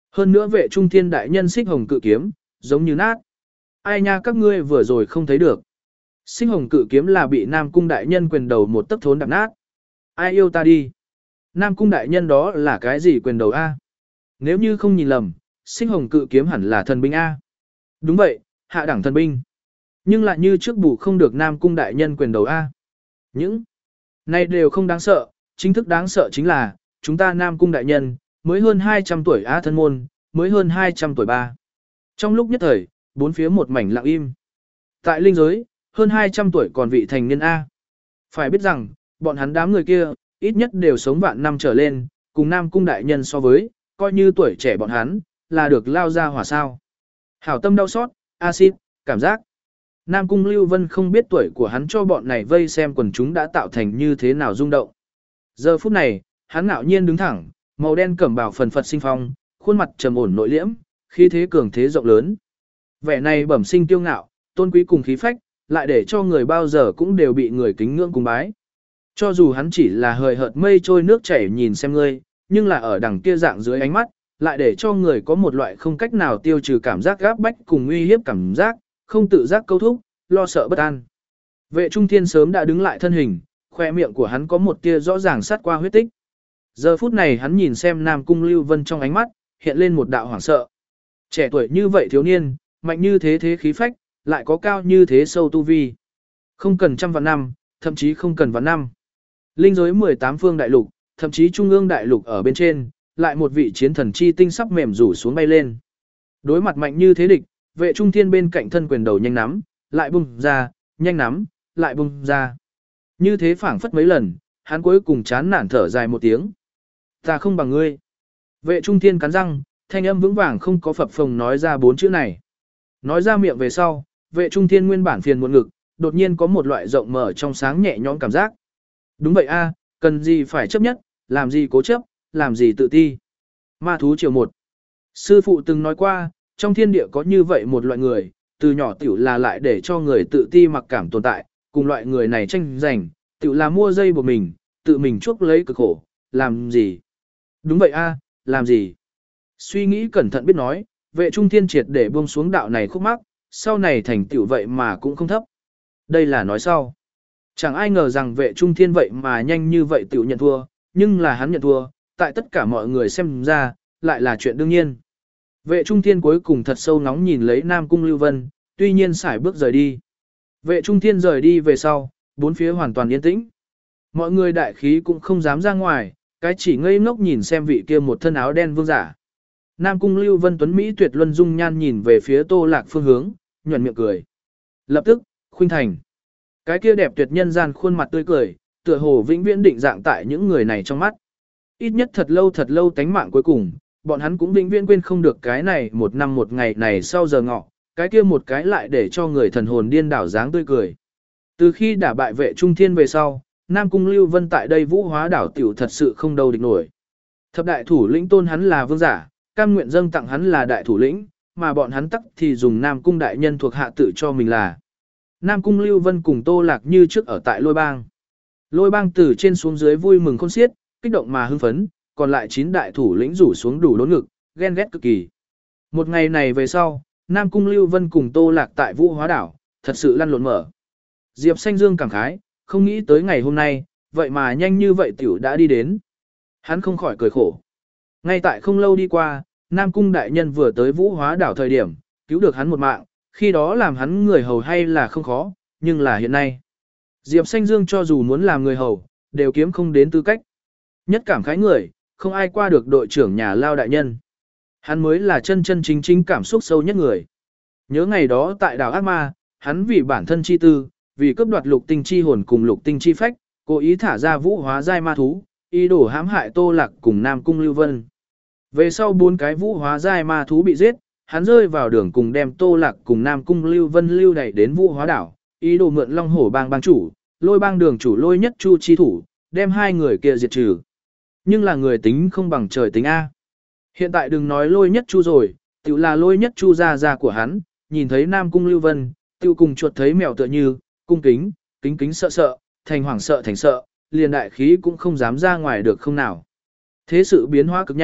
Hơn nữa vệ trung thiên đại nhân xích hồng cự kiếm, giống như nát. Ai nha các ngươi vừa rồi không thấy được. Xích hồng cự kiếm là bị Nam Cung đại nhân quyền đầu một tấc thốn đạp nát. Ai yêu ta đi. Nam Cung đại nhân đó là cái gì quyền đầu A? Nếu như không nhìn lầm, xích hồng cự kiếm hẳn là thần binh A. Đúng vậy, hạ đẳng thần binh. Nhưng lại như trước bù không được Nam Cung đại nhân quyền đầu A. Những này đều không đáng sợ, chính thức đáng sợ chính là, chúng ta Nam Cung đại nhân, mới hơn hai trăm tuổi A thân môn, mới hơn hai trăm tuổi ba. Trong lúc nhất thời, bốn phía một mảnh lặng im. Tại linh giới, hơn hai trăm tuổi còn vị thành niên A. Phải biết rằng, bọn hắn đám người kia, ít nhất đều sống vạn năm trở lên, cùng Nam Cung đại nhân so với, coi như tuổi trẻ bọn hắn, là được lao ra hỏa sao. Hảo tâm đau xót, acid, cảm giác. Nam Cung Lưu Vân không biết tuổi của hắn cho bọn này vây xem quần chúng đã tạo thành như thế nào rung động. Giờ phút này, hắn ngạo nhiên đứng thẳng, màu đen cẩm bào phần phật sinh phong, khuôn mặt trầm ổn nội liễm, khí thế cường thế rộng lớn. Vẻ này bẩm sinh tiêu ngạo, tôn quý cùng khí phách, lại để cho người bao giờ cũng đều bị người kính ngưỡng cùng bái. Cho dù hắn chỉ là hời hợt mây trôi nước chảy nhìn xem ngươi, nhưng là ở đằng kia dạng dưới ánh mắt, lại để cho người có một loại không cách nào tiêu trừ cảm giác gáp bách cùng uy hiếp cảm giác, không tự giác câu thúc, lo sợ bất an. Vệ Trung Thiên sớm đã đứng lại thân hình, khoe miệng của hắn có một tia rõ ràng sát qua huyết tích. Giờ phút này hắn nhìn xem Nam Cung Lưu Vân trong ánh mắt, hiện lên một đạo hoảng sợ. Trẻ tuổi như vậy thiếu niên, mạnh như thế thế khí phách, lại có cao như thế sâu tu vi. Không cần trăm vạn năm, thậm chí không cần vạn năm. Linh giới mười tám phương đại lục, thậm chí trung ương đại lục ở bên trên, lại một vị chiến thần chi tinh sắp mềm rủ xuống bay lên. Đối mặt mạnh như thế địch, vệ trung thiên bên cạnh thân quyền đầu nhanh nắm, lại bung ra, nhanh nắm, lại bung ra. Như thế phảng phất mấy lần, hắn cuối cùng chán nản thở dài một tiếng. Ta không bằng ngươi. Vệ trung thiên cắn răng, thanh âm vững vàng không có phập phồng nói ra bốn chữ này. Nói ra miệng về sau, vệ trung thiên nguyên bản phiền muộn ngực, đột nhiên có một loại rộng mở trong sáng nhẹ nhõm cảm giác. Đúng vậy a, cần gì phải chấp nhất, làm gì cố chấp, làm gì tự ti. Ma thú chiều một. Sư phụ từng nói qua, trong thiên địa có như vậy một loại người, từ nhỏ tiểu là lại để cho người tự ti mặc cảm tồn tại, cùng loại người này tranh giành, tiểu là mua dây của mình, tự mình chuốc lấy cực khổ, làm gì. Đúng vậy a, làm gì. Suy nghĩ cẩn thận biết nói, vệ trung thiên triệt để buông xuống đạo này khúc mắc, sau này thành tiểu vậy mà cũng không thấp. Đây là nói sau. Chẳng ai ngờ rằng vệ trung thiên vậy mà nhanh như vậy tiểu nhận thua, nhưng là hắn nhận thua, tại tất cả mọi người xem ra, lại là chuyện đương nhiên. Vệ trung thiên cuối cùng thật sâu nóng nhìn lấy Nam Cung Lưu Vân, tuy nhiên xài bước rời đi. Vệ trung thiên rời đi về sau, bốn phía hoàn toàn yên tĩnh. Mọi người đại khí cũng không dám ra ngoài, cái chỉ ngây ngốc nhìn xem vị kia một thân áo đen vương giả. Nam Cung Lưu Vân tuấn Mỹ tuyệt luân dung nhan nhìn về phía Tô Lạc phương hướng, nhuận miệng cười. Lập tức, khuynh thành. Cái kia đẹp tuyệt nhân gian khuôn mặt tươi cười, tựa hồ vĩnh viễn định dạng tại những người này trong mắt. Ít nhất thật lâu thật lâu tánh mạng cuối cùng, bọn hắn cũng vĩnh viễn quên không được cái này một năm một ngày này sau giờ ngọ, cái kia một cái lại để cho người thần hồn điên đảo dáng tươi cười. Từ khi đả bại vệ trung thiên về sau, Nam Cung Lưu Vân tại đây vũ hóa đảo tiểu thật sự không đâu địch nổi. Thập đại thủ lĩnh tôn hắn là vương giả, cam nguyện dâng tặng hắn là đại thủ lĩnh, mà bọn hắn tắc thì dùng Nam Cung đại nhân thuộc hạ tự cho mình là. Nam Cung Lưu Vân cùng Tô Lạc như trước ở tại Lôi Bang. Lôi Bang từ trên xuống dưới vui mừng khôn xiết, kích động mà hưng phấn, còn lại chín đại thủ lĩnh rủ xuống đủ đốn ngực, ghen ghét cực kỳ. Một ngày này về sau, Nam Cung Lưu Vân cùng Tô Lạc tại Vũ Hóa đảo, thật sự lăn lộn mở. Diệp Xanh Dương cảm khái, không nghĩ tới ngày hôm nay, vậy mà nhanh như vậy tiểu đã đi đến. Hắn không khỏi cười khổ. Ngay tại không lâu đi qua, Nam Cung đại nhân vừa tới Vũ Hóa đảo thời điểm, cứu được hắn một mạng, khi đó làm hắn người hầu hay là không khó, nhưng là hiện nay. Diệp Xanh Dương cho dù muốn làm người hầu, đều kiếm không đến tư cách. Nhất cảm khái người, không ai qua được đội trưởng nhà Lao đại nhân. Hắn mới là chân chân chính chính cảm xúc sâu nhất người. Nhớ ngày đó tại đảo Ác Ma, hắn vì bản thân chi tư, vì cướp đoạt lục tinh chi hồn cùng lục tinh chi phách, cố ý thả ra vũ hóa giai ma thú, ý đồ hãm hại Tô Lạc cùng Nam Cung Lưu Vân. Về sau bốn cái vũ hóa giai ma thú bị giết, hắn rơi vào đường cùng đem Tô Lạc cùng Nam Cung Lưu Vân lưu đẩy đến Vũ Hóa đảo, ý đồ mượn Long Hổ bang bang chủ, Lôi bang đường chủ Lôi Nhất Chu chi thủ, đem hai người kia diệt trừ. Nhưng là người tính không bằng trời tính a. Hiện tại đừng nói Lôi Nhất Chu rồi, tự là Lôi Nhất Chu gia gia của hắn, nhìn thấy Nam Cung Lưu Vân, tự cùng chuột thấy mèo tựa như, cung kính, kính kính sợ sợ, thành hoảng sợ thành sợ, liền đại khí cũng không dám ra ngoài được không nào. Thế sự biến hóa cực nhanh,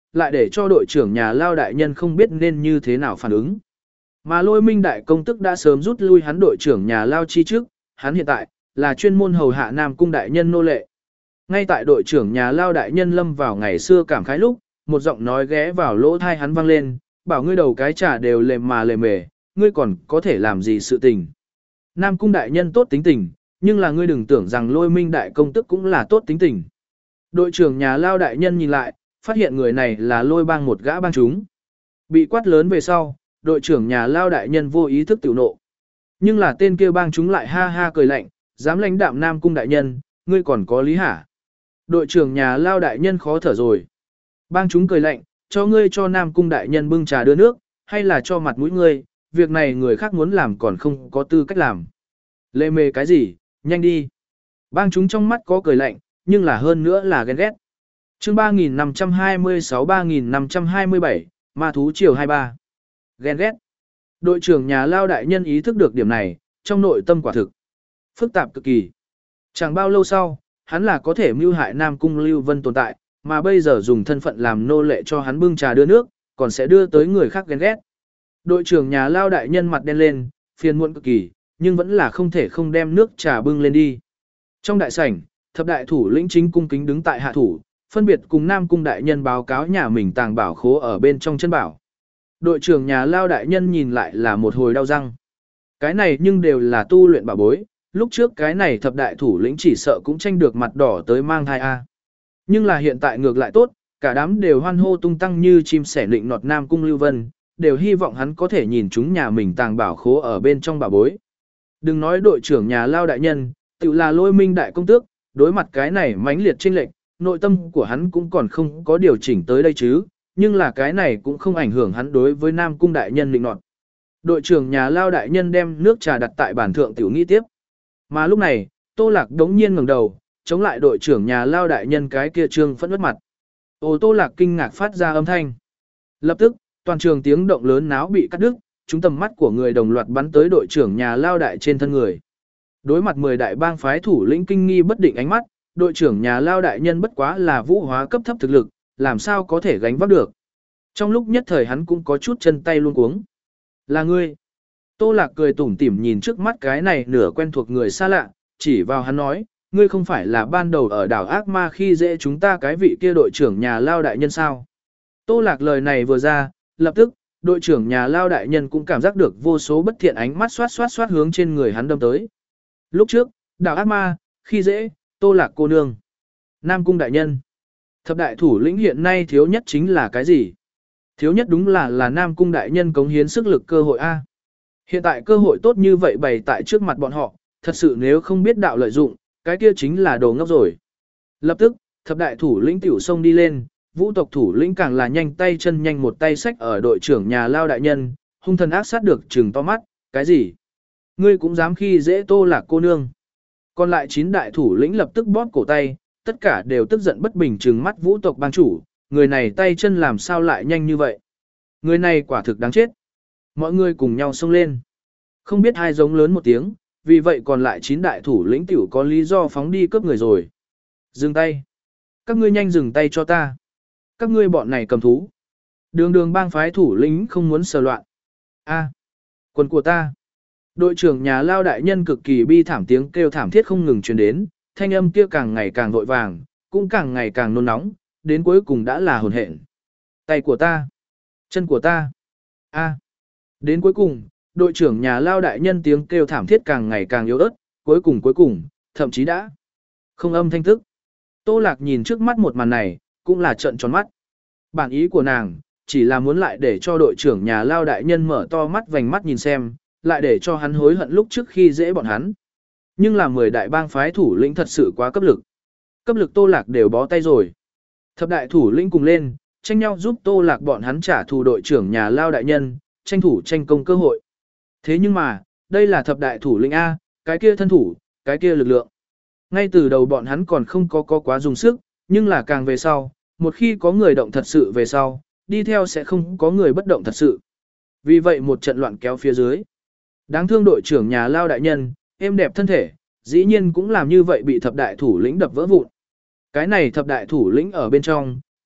lại để cho đội trưởng nhà lao đại nhân không biết nên như thế nào phản ứng. Mà Lôi Minh đại công tức đã sớm rút lui hắn đội trưởng nhà lao chi trước, hắn hiện tại là chuyên môn hầu hạ Nam cung đại nhân nô lệ. Ngay tại đội trưởng nhà lao đại nhân lâm vào ngày xưa cảm khái lúc, một giọng nói ghé vào lỗ tai hắn vang lên, bảo ngươi đầu cái trà đều lề mà lề mề, ngươi còn có thể làm gì sự tình. Nam cung đại nhân tốt tính tình, nhưng là ngươi đừng tưởng rằng Lôi Minh đại công tức cũng là tốt tính tình. Đội trưởng nhà lao đại nhân nhìn lại, phát hiện người này là Lôi bang một gã bang chúng. Bị quát lớn về sau, đội trưởng nhà lao đại nhân vô ý thức tiểu nộ. Nhưng là tên kia bang chúng lại ha ha cười lạnh, dám lãnh đạm Nam cung đại nhân, ngươi còn có lý hả? Đội trưởng nhà lao đại nhân khó thở rồi. Bang chúng cười lạnh, cho ngươi cho Nam cung đại nhân bưng trà đưa nước, hay là cho mặt mũi ngươi, việc này người khác muốn làm còn không có tư cách làm. Lê mê cái gì, nhanh đi. Bang chúng trong mắt có cười lạnh, nhưng là hơn nữa là ghen ghét. Chương ba nghìn năm trăm hai mươi sáu ba nghìn năm trăm hai mươi bảy, ma thú chiều hai mươi ba. Ghen ghét. Đội trưởng nhà lao đại nhân ý thức được điểm này, trong nội tâm quả thực phức tạp cực kỳ. Chẳng bao lâu sau, hắn là có thể mưu hại Nam cung Lưu Vân tồn tại, mà bây giờ dùng thân phận làm nô lệ cho hắn bưng trà đưa nước, còn sẽ đưa tới người khác ghen ghét. Đội trưởng nhà lao đại nhân mặt đen lên, phiền muộn cực kỳ, nhưng vẫn là không thể không đem nước trà bưng lên đi. Trong đại sảnh, thập đại thủ lĩnh chính cung kính đứng tại hạ thủ, phân biệt cùng Nam cung đại nhân báo cáo nhà mình tàng bảo khố ở bên trong chân bảo. Đội trưởng nhà lao đại nhân nhìn lại là một hồi đau răng. Cái này nhưng đều là tu luyện bảo bối, lúc trước cái này thập đại thủ lĩnh chỉ sợ cũng tranh được mặt đỏ tới mang thai A. Nhưng là hiện tại ngược lại tốt, cả đám đều hoan hô tung tăng như chim sẻ nịnh nọt Nam cung Lưu Vân, đều hy vọng hắn có thể nhìn chúng nhà mình tàng bảo khố ở bên trong bảo bối. Đừng nói đội trưởng nhà lao đại nhân, tự là Lôi Minh đại công tước, đối mặt cái này mãnh liệt chênh lệch, nội tâm của hắn cũng còn không có điều chỉnh tới đây chứ, nhưng là cái này cũng không ảnh hưởng hắn đối với Nam cung đại nhân nịnh nọt. Đội trưởng nhà lao đại nhân đem nước trà đặt tại bàn thượng tiểu nghĩ tiếp. Mà lúc này, Tô Lạc đống nhiên ngẩng đầu, chống lại đội trưởng nhà lao đại nhân cái kia trương phẫn uất mặt. Ô Tô Lạc kinh ngạc phát ra âm thanh. Lập tức, toàn trường tiếng động lớn náo bị cắt đứt, chúng tầm mắt của người đồng loạt bắn tới đội trưởng nhà lao đại trên thân người. Đối mặt mười đại bang phái thủ lĩnh kinh nghi bất định ánh mắt, đội trưởng nhà lao đại nhân bất quá là vũ hóa cấp thấp thực lực, làm sao có thể gánh vác được. Trong lúc nhất thời hắn cũng có chút chân tay luống cuống. Là ngươi. Tô Lạc cười tủm tỉm nhìn trước mắt cái này nửa quen thuộc người xa lạ, chỉ vào hắn nói, ngươi không phải là ban đầu ở đảo ác ma khi dễ chúng ta cái vị kia đội trưởng nhà lao đại nhân sao. Tô Lạc lời này vừa ra, lập tức, đội trưởng nhà lao đại nhân cũng cảm giác được vô số bất thiện ánh mắt xoát xoát xoát hướng trên người hắn đâm tới. Lúc trước, đảo ác ma, khi dễ, Tô Lạc cô nương. Nam cung đại nhân. Thập đại thủ lĩnh hiện nay thiếu nhất chính là cái gì? Thiếu nhất đúng là là Nam cung đại nhân cống hiến sức lực cơ hội A. Hiện tại cơ hội tốt như vậy bày tại trước mặt bọn họ, thật sự nếu không biết đạo lợi dụng, cái kia chính là đồ ngốc rồi. Lập tức, thập đại thủ lĩnh tiểu sông đi lên, vũ tộc thủ lĩnh càng là nhanh tay chân nhanh một tay sách ở đội trưởng nhà lao đại nhân, hung thần ác sát được trừng to mắt, cái gì? Ngươi cũng dám khi dễ Tô Lạc cô nương. Còn lại chín đại thủ lĩnh lập tức bóp cổ tay, tất cả đều tức giận bất bình trừng mắt vũ tộc bang chủ, người này tay chân làm sao lại nhanh như vậy? Người này quả thực đáng chết. Mọi người cùng nhau xông lên. Không biết ai giống lớn một tiếng, vì vậy còn lại chín đại thủ lĩnh tiểu có lý do phóng đi cướp người rồi. Dừng tay. Các ngươi nhanh dừng tay cho ta. Các ngươi bọn này cầm thú. Đường đường bang phái thủ lĩnh không muốn sờ loạn. A, quần của ta. Đội trưởng nhà lao đại nhân cực kỳ bi thảm tiếng kêu thảm thiết không ngừng truyền đến, thanh âm kia càng ngày càng vội vàng, cũng càng ngày càng nôn nóng, đến cuối cùng đã là hồn hện. Tay của ta. Chân của ta. A. Đến cuối cùng, đội trưởng nhà lao đại nhân tiếng kêu thảm thiết càng ngày càng yếu ớt, cuối cùng cuối cùng, thậm chí đã không âm thanh thức. Tô Lạc nhìn trước mắt một màn này, cũng là trợn tròn mắt. Bản ý của nàng, chỉ là muốn lại để cho đội trưởng nhà lao đại nhân mở to mắt vành mắt nhìn xem, lại để cho hắn hối hận lúc trước khi dễ bọn hắn. Nhưng là mười đại bang phái thủ lĩnh thật sự quá cấp lực. Cấp lực Tô Lạc đều bó tay rồi. Thập đại thủ lĩnh cùng lên, tranh nhau giúp Tô Lạc bọn hắn trả thù đội trưởng nhà lao đại nhân, tranh thủ tranh công cơ hội. Thế nhưng mà, đây là thập đại thủ lĩnh A, cái kia thân thủ, cái kia lực lượng. Ngay từ đầu bọn hắn còn không có có quá dùng sức, nhưng là càng về sau, một khi có người động thật sự về sau, đi theo sẽ không có người bất động thật sự. Vì vậy một trận loạn kéo phía dưới. Đáng thương đội trưởng nhà lao đại nhân, êm đẹp thân thể, dĩ nhiên cũng làm như vậy bị thập đại thủ lĩnh đập vỡ vụn. Cái này thập đại thủ lĩnh ở bên trong,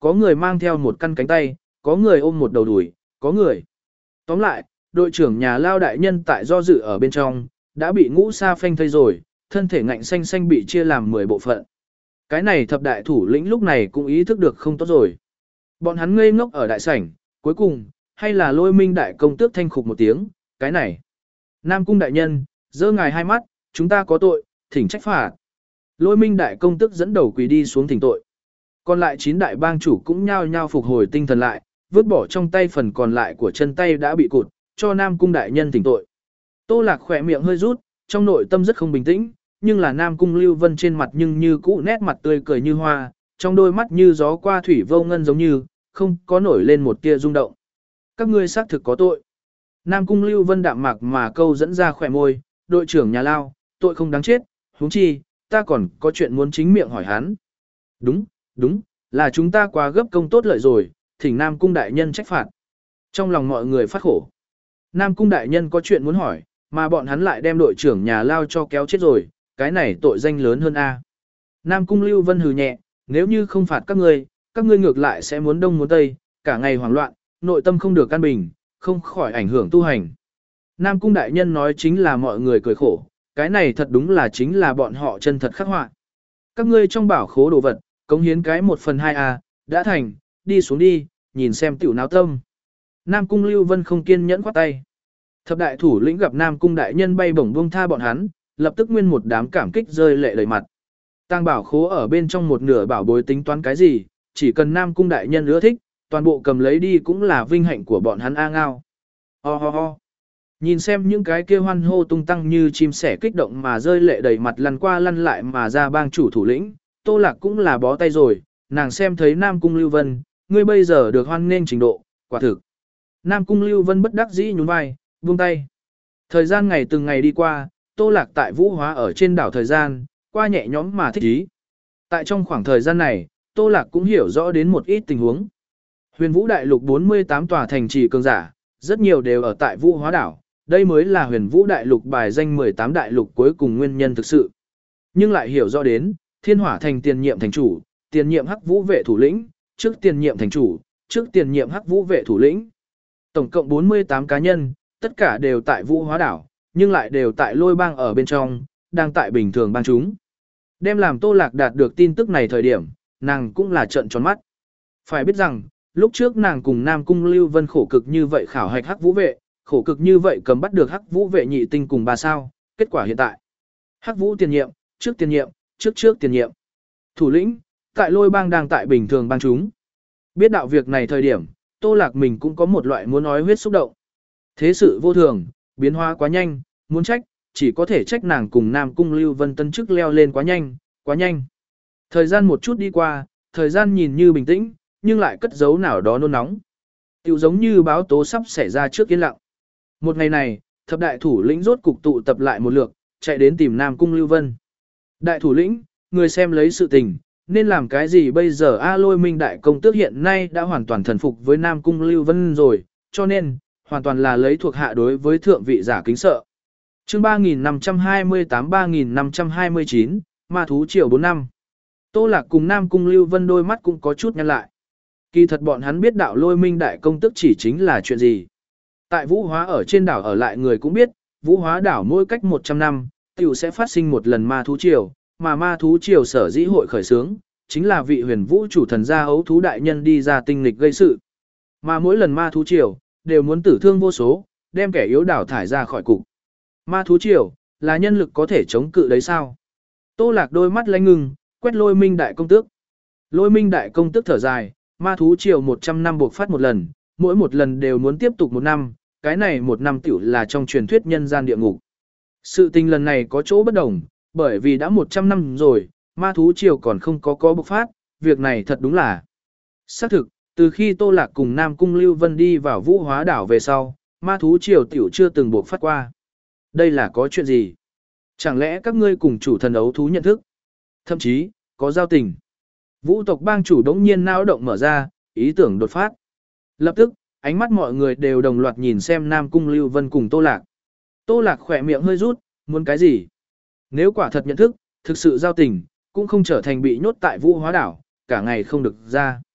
có người mang theo một căn cánh tay, có người ôm một đầu đùi, có người. Tóm lại, đội trưởng nhà lao đại nhân tại do dự ở bên trong, đã bị ngũ sa phanh thây rồi, thân thể ngạnh xanh xanh bị chia làm mười bộ phận. Cái này thập đại thủ lĩnh lúc này cũng ý thức được không tốt rồi. Bọn hắn ngây ngốc ở đại sảnh, cuối cùng, hay là Lôi Minh đại công tước thanh khục một tiếng, cái này. Nam cung đại nhân, giơ ngài hai mắt, chúng ta có tội, thỉnh trách phạt. Lôi Minh đại công tước dẫn đầu quỳ đi xuống thỉnh tội. Còn lại chín đại bang chủ cũng nhao nhao phục hồi tinh thần lại, vứt bỏ trong tay phần còn lại của chân tay đã bị cụt, cho Nam cung đại nhân thỉnh tội. Tô Lạc khỏe miệng hơi rút, trong nội tâm rất không bình tĩnh, nhưng là Nam cung Lưu Vân trên mặt nhưng như cũ nét mặt tươi cười như hoa, trong đôi mắt như gió qua thủy vô ngân giống như, không có nổi lên một tia rung động. Các ngươi xác thực có tội. Nam cung Lưu Vân đạm mạc mà câu dẫn ra khỏe môi, đội trưởng nhà lao, tội không đáng chết, huống chi, ta còn có chuyện muốn chính miệng hỏi hắn. Đúng, đúng, là chúng ta quá gấp công tốt lợi rồi, thỉnh Nam cung đại nhân trách phạt. Trong lòng mọi người phát khổ. Nam cung đại nhân có chuyện muốn hỏi, mà bọn hắn lại đem đội trưởng nhà lao cho kéo chết rồi, cái này tội danh lớn hơn a. Nam cung Lưu Vân hừ nhẹ, nếu như không phạt các ngươi, các ngươi ngược lại sẽ muốn đông muốn tây, cả ngày hoảng loạn, nội tâm không được căn bình, không khỏi ảnh hưởng tu hành. Nam cung đại nhân nói chính là mọi người cười khổ, cái này thật đúng là chính là bọn họ chân thật khắc họa. Các ngươi trong bảo khố đồ vật, cống hiến cái một phần hai a, đã thành, đi xuống đi, nhìn xem tiểu náo tâm. Nam cung Lưu Vân không kiên nhẫn khoát tay. Thập đại thủ lĩnh gặp Nam cung đại nhân bay bổng buông tha bọn hắn, lập tức nguyên một đám cảm kích rơi lệ đầy mặt. Tang bảo khố ở bên trong một nửa bảo bối tính toán cái gì, chỉ cần Nam cung đại nhân ưa thích, toàn bộ cầm lấy đi cũng là vinh hạnh của bọn hắn a ngao. Ho ho ho. Nhìn xem những cái kia hoan hô tung tăng như chim sẻ kích động mà rơi lệ đầy mặt lăn qua lăn lại mà ra bang chủ thủ lĩnh, Tô Lạc cũng là bó tay rồi, nàng xem thấy Nam cung Lưu Vân, ngươi bây giờ được hoan nghênh trình độ, quả thực. Nam cung Lưu Vân bất đắc dĩ nhún vai, buông tay. Thời gian ngày từng ngày đi qua, Tô Lạc tại Vũ Hóa ở trên đảo thời gian, qua nhẹ nhõm mà thích ý. Tại trong khoảng thời gian này, Tô Lạc cũng hiểu rõ đến một ít tình huống. Huyền Vũ Đại Lục bốn mươi tám tòa thành trì cường giả, rất nhiều đều ở tại Vũ Hóa đảo, đây mới là Huyền Vũ Đại Lục bài danh mười tám đại lục cuối cùng nguyên nhân thực sự. Nhưng lại hiểu rõ đến, Thiên Hỏa thành tiền nhiệm thành chủ, tiền nhiệm Hắc Vũ vệ thủ lĩnh, trước tiền nhiệm thành chủ, trước tiền nhiệm Hắc Vũ vệ thủ lĩnh. Tổng cộng bốn mươi tám cá nhân, tất cả đều tại Vũ Hóa đảo, nhưng lại đều tại Lôi Bang ở bên trong, đang tại bình thường bang chúng. Đem làm Tô Lạc đạt được tin tức này thời điểm, nàng cũng là trợn tròn mắt. Phải biết rằng, lúc trước nàng cùng Nam cung Lưu Vân khổ cực như vậy khảo hạch Hắc Vũ vệ, khổ cực như vậy cầm bắt được Hắc Vũ vệ nhị tinh cùng ba sao, kết quả hiện tại. Hắc Vũ tiền nhiệm, trước tiền nhiệm, trước trước tiền nhiệm. Thủ lĩnh, tại Lôi Bang đang tại bình thường bang chúng. Biết đạo việc này thời điểm, Tô Lạc mình cũng có một loại muốn nói huyết xúc động. Thế sự vô thường, biến hóa quá nhanh, muốn trách, chỉ có thể trách nàng cùng Nam cung Lưu Vân tân chức leo lên quá nhanh, quá nhanh. Thời gian một chút đi qua, thời gian nhìn như bình tĩnh, nhưng lại cất giấu nào đó nôn nóng. Tiểu giống như báo tố sắp xảy ra trước yên lặng. Một ngày này, thập đại thủ lĩnh rốt cục tụ tập lại một lượt, chạy đến tìm Nam cung Lưu Vân. Đại thủ lĩnh, người xem lấy sự tình, nên làm cái gì bây giờ? A Lôi Minh đại công tước hiện nay đã hoàn toàn thần phục với Nam cung Lưu Vân rồi, cho nên, hoàn toàn là lấy thuộc hạ đối với thượng vị giả kính sợ. Chương ba nghìn năm trăm hai mươi tám ba nghìn năm trăm hai mươi chín, Ma thú triều bốn năm. Tô Lạc cùng Nam cung Lưu Vân đôi mắt cũng có chút nhăn lại. Kỳ thật bọn hắn biết đạo Lôi Minh đại công tước chỉ chính là chuyện gì. Tại Vũ Hóa ở trên đảo ở lại người cũng biết, Vũ Hóa đảo mỗi cách một trăm năm, tiểu sẽ phát sinh một lần ma thú triều, mà ma thú triều sở dĩ hội khởi xướng, chính là vị huyền vũ chủ thần gia ấu thú đại nhân đi ra tinh nghịch gây sự. Mà mỗi lần ma thú triều, đều muốn tử thương vô số, đem kẻ yếu đảo thải ra khỏi cục. Ma thú triều, là nhân lực có thể chống cự đấy sao? Tô Lạc đôi mắt lanh ngừng, quét Lôi Minh đại công tước. Lôi Minh đại công tước thở dài, ma thú triều một trăm năm buộc phát một lần, mỗi một lần đều muốn tiếp tục một năm, cái này một năm tiểu là trong truyền thuyết nhân gian địa ngục. Sự tình lần này có chỗ bất đồng, bởi vì đã một trăm năm rồi, ma thú triều còn không có có bộc phát, việc này thật đúng là. Xác thực, từ khi Tô Lạc cùng Nam cung Lưu Vân đi vào Vũ Hóa đảo về sau, ma thú triều tiểu chưa từng bộc phát qua. Đây là có chuyện gì? Chẳng lẽ các ngươi cùng chủ thần ấu thú nhận thức? Thậm chí, có giao tình. Vũ tộc bang chủ đống nhiên não động mở ra, ý tưởng đột phát. Lập tức, ánh mắt mọi người đều đồng loạt nhìn xem Nam cung Lưu Vân cùng Tô Lạc. Tô Lạc khỏe miệng hơi rút, muốn cái gì? Nếu quả thật nhận thức, thực sự giao tình, cũng không trở thành bị nhốt tại Vũ Hóa đảo, cả ngày không được ra.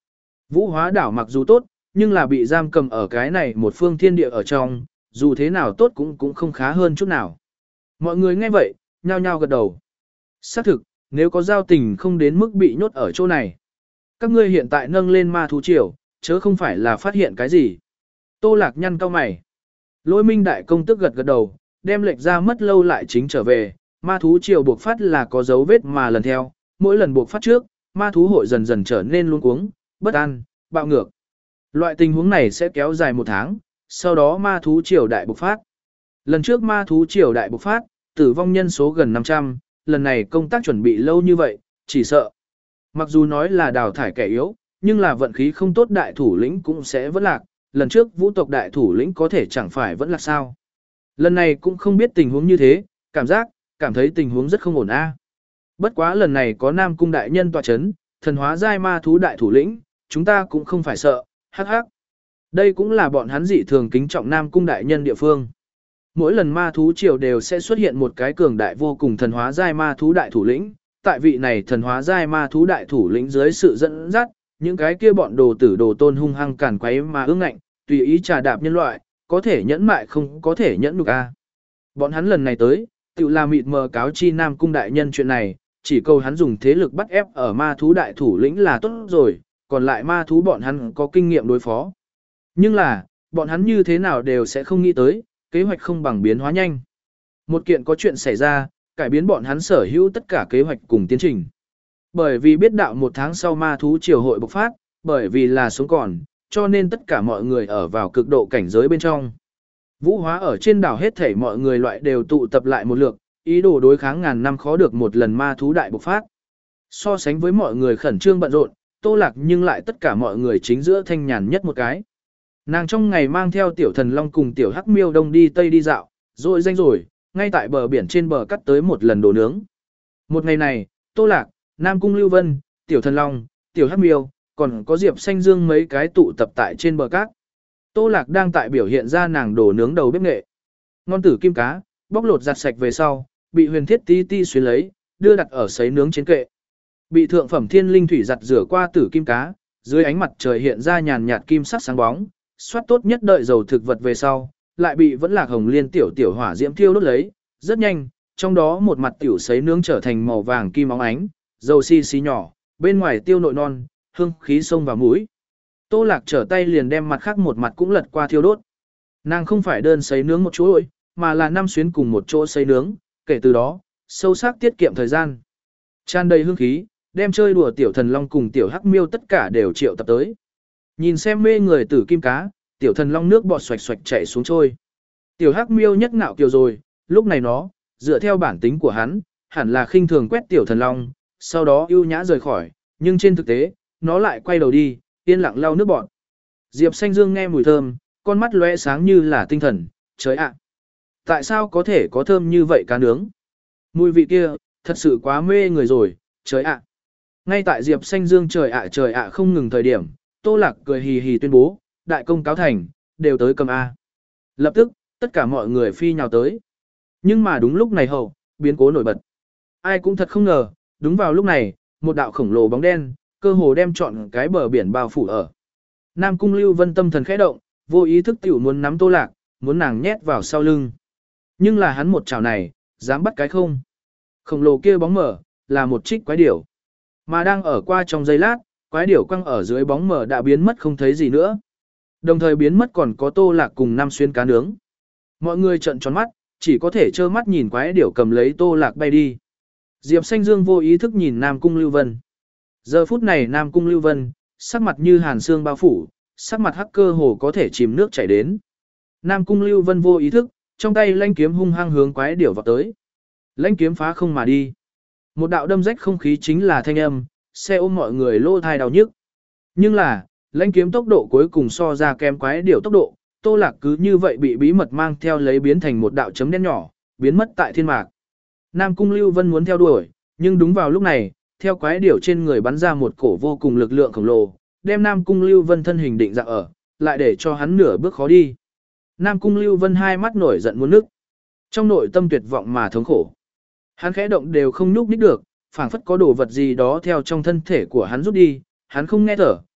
Vũ hóa đảo mặc dù tốt, nhưng là bị giam cầm ở cái này một phương thiên địa ở trong, dù thế nào tốt cũng cũng không khá hơn chút nào. Mọi người nghe vậy, nhao nhao gật đầu. Xác thực, nếu có giao tình không đến mức bị nhốt ở chỗ này. Các ngươi hiện tại nâng lên ma thú triều, chớ không phải là phát hiện cái gì. Tô Lạc nhăn cau mày. Lôi Minh đại công tức gật gật đầu, đem lệch ra mất lâu lại chính trở về, ma thú triều buộc phát là có dấu vết mà lần theo, mỗi lần buộc phát trước, ma thú hội dần dần trở nên luống cuống, bất an, bạo ngược. Loại tình huống này sẽ kéo dài một tháng, sau đó ma thú triều đại bộc phát. Lần trước ma thú triều đại bộc phát, tử vong nhân số gần năm trăm, lần này công tác chuẩn bị lâu như vậy, chỉ sợ. Mặc dù nói là đào thải kẻ yếu, nhưng là vận khí không tốt đại thủ lĩnh cũng sẽ vẫn lạc, lần trước vũ tộc đại thủ lĩnh có thể chẳng phải vẫn lạc sao. Lần này cũng không biết tình huống như thế, cảm giác, cảm thấy tình huống rất không ổn a. Bất quá lần này có Nam Cung đại nhân tọa chấn, thần hóa giai ma thú đại thủ lĩnh, chúng ta cũng không phải sợ, hắc hắc. Đây cũng là bọn hắn dị thường kính trọng Nam Cung đại nhân địa phương. Mỗi lần ma thú triều đều sẽ xuất hiện một cái cường đại vô cùng thần hóa giai ma thú đại thủ lĩnh, tại vị này thần hóa giai ma thú đại thủ lĩnh dưới sự dẫn dắt, những cái kia bọn đồ tử đồ tôn hung hăng càn quấy mà ương ngạnh, tùy ý trà đạp nhân loại, có thể nhẫn mại không có thể nhẫn nhục a. Bọn hắn lần này tới, tự là mịt mờ cáo chi Nam Cung đại nhân chuyện này, chỉ cầu hắn dùng thế lực bắt ép ở ma thú đại thủ lĩnh là tốt rồi, còn lại ma thú bọn hắn có kinh nghiệm đối phó. Nhưng là, bọn hắn như thế nào đều sẽ không nghĩ tới, kế hoạch không bằng biến hóa nhanh. Một kiện có chuyện xảy ra, cải biến bọn hắn sở hữu tất cả kế hoạch cùng tiến trình. Bởi vì biết đạo một tháng sau ma thú triều hội bộc phát, bởi vì là sống còn, cho nên tất cả mọi người ở vào cực độ cảnh giới bên trong. Vũ hóa ở trên đảo hết thảy mọi người loại đều tụ tập lại một lượt, ý đồ đối kháng ngàn năm khó được một lần ma thú đại bộc phát. So sánh với mọi người khẩn trương bận rộn, Tô Lạc nhưng lại tất cả mọi người chính giữa thanh nhàn nhất một cái. Nàng trong ngày mang theo tiểu thần long cùng tiểu hắc miêu đông đi tây đi dạo, rồi danh rồi, ngay tại bờ biển trên bờ cắt tới một lần đồ nướng. Một ngày này, Tô Lạc, Nam Cung Lưu Vân, tiểu thần long, tiểu hắc miêu, còn có Diệp Xanh Dương mấy cái tụ tập tại trên bờ cát. Tô Lạc đang tại biểu hiện ra nàng đồ nướng đầu bếp nghệ. Ngon tử kim cá, bóc lột giặt sạch về sau, bị huyền thiết ti ti xuyến lấy, đưa đặt ở sấy nướng trên kệ. Bị thượng phẩm thiên linh thủy giặt rửa qua tử kim cá, dưới ánh mặt trời hiện ra nhàn nhạt kim sắc sáng bóng, soát tốt nhất đợi dầu thực vật về sau, lại bị vẫn lạc hồng liên tiểu tiểu hỏa diễm thiêu đốt lấy, rất nhanh, trong đó một mặt tiểu sấy nướng trở thành màu vàng kim óng ánh, dầu xi xi nhỏ, bên ngoài tiêu nội non, hương khí xông vào mũi. Tô Lạc trở tay liền đem mặt khác một mặt cũng lật qua thiêu đốt. Nàng không phải đơn sấy nướng một chỗ, mà là năm xuyến cùng một chỗ sấy nướng, kể từ đó, sâu sắc tiết kiệm thời gian. Tràn đầy hương khí, đem chơi đùa tiểu thần long cùng tiểu hắc miêu tất cả đều triệu tập tới. Nhìn xem mê người tử kim cá, tiểu thần long nước bọt xoạch xoạch chảy xuống trôi. Tiểu hắc miêu nhất ngạo kiều rồi, lúc này nó, dựa theo bản tính của hắn, hẳn là khinh thường quét tiểu thần long, sau đó ưu nhã rời khỏi, nhưng trên thực tế, nó lại quay đầu đi, yên lặng lau nước bọt. Diệp Xanh Dương nghe mùi thơm, con mắt lóe sáng như là tinh thần, trời ạ! Tại sao có thể có thơm như vậy cá nướng? Mùi vị kia, thật sự quá mê người rồi, trời ạ! Ngay tại Diệp Xanh Dương trời ạ trời ạ không ngừng thời điểm, Tô Lạc cười hì hì tuyên bố, đại công cáo thành, đều tới cầm A. Lập tức, tất cả mọi người phi nhào tới. Nhưng mà đúng lúc này hậu, biến cố nổi bật. Ai cũng thật không ngờ, đúng vào lúc này, một đạo khổng lồ bóng đen, cơ hồ đem trọn cái bờ biển bao phủ ở. Nam Cung Lưu Vân tâm thần khẽ động, vô ý thức tiểu muốn nắm Tô Lạc, muốn nàng nhét vào sau lưng. Nhưng là hắn một chảo này, dám bắt cái không. Khổng lồ kia bóng mở, là một trích quái điểu. Mà đang ở qua trong giây lát, quái điểu quăng ở dưới bóng mở đã biến mất không thấy gì nữa. Đồng thời biến mất còn có Tô Lạc cùng năm xuyên cá nướng. Mọi người trợn tròn mắt, chỉ có thể trơ mắt nhìn quái điểu cầm lấy Tô Lạc bay đi. Diệp Xanh Dương vô ý thức nhìn Nam Cung Lưu Vân. Giờ phút này Nam Cung Lưu Vân, sắc mặt như hàn xương bao phủ, sắc mặt hắc cơ hồ có thể chìm nước chảy đến. Nam Cung Lưu Vân vô ý thức, trong tay lãnh kiếm hung hăng hướng quái điểu vào tới. Lãnh kiếm phá không mà đi. Một đạo đâm rách không khí chính là thanh âm, xe ôm mọi người lô thai đau nhức. Nhưng là, lãnh kiếm tốc độ cuối cùng so ra kém quái điểu tốc độ, Tô Lạc cứ như vậy bị bí mật mang theo lấy biến thành một đạo chấm đen nhỏ, biến mất tại thiên mạc. Nam Cung Lưu Vân muốn theo đuổi, nhưng đúng vào lúc này, theo quái điểu trên người bắn ra một cổ vô cùng lực lượng khổng lồ, đem Nam Cung Lưu Vân thân hình định dạng ở, lại để cho hắn nửa bước khó đi. Nam Cung Lưu Vân hai mắt nổi giận muốn nức. Trong nội tâm tuyệt vọng mà thống khổ. Hắn khẽ động đều không nhúc nhích được, phảng phất có đồ vật gì đó theo trong thân thể của hắn rút đi, hắn không nghe thở,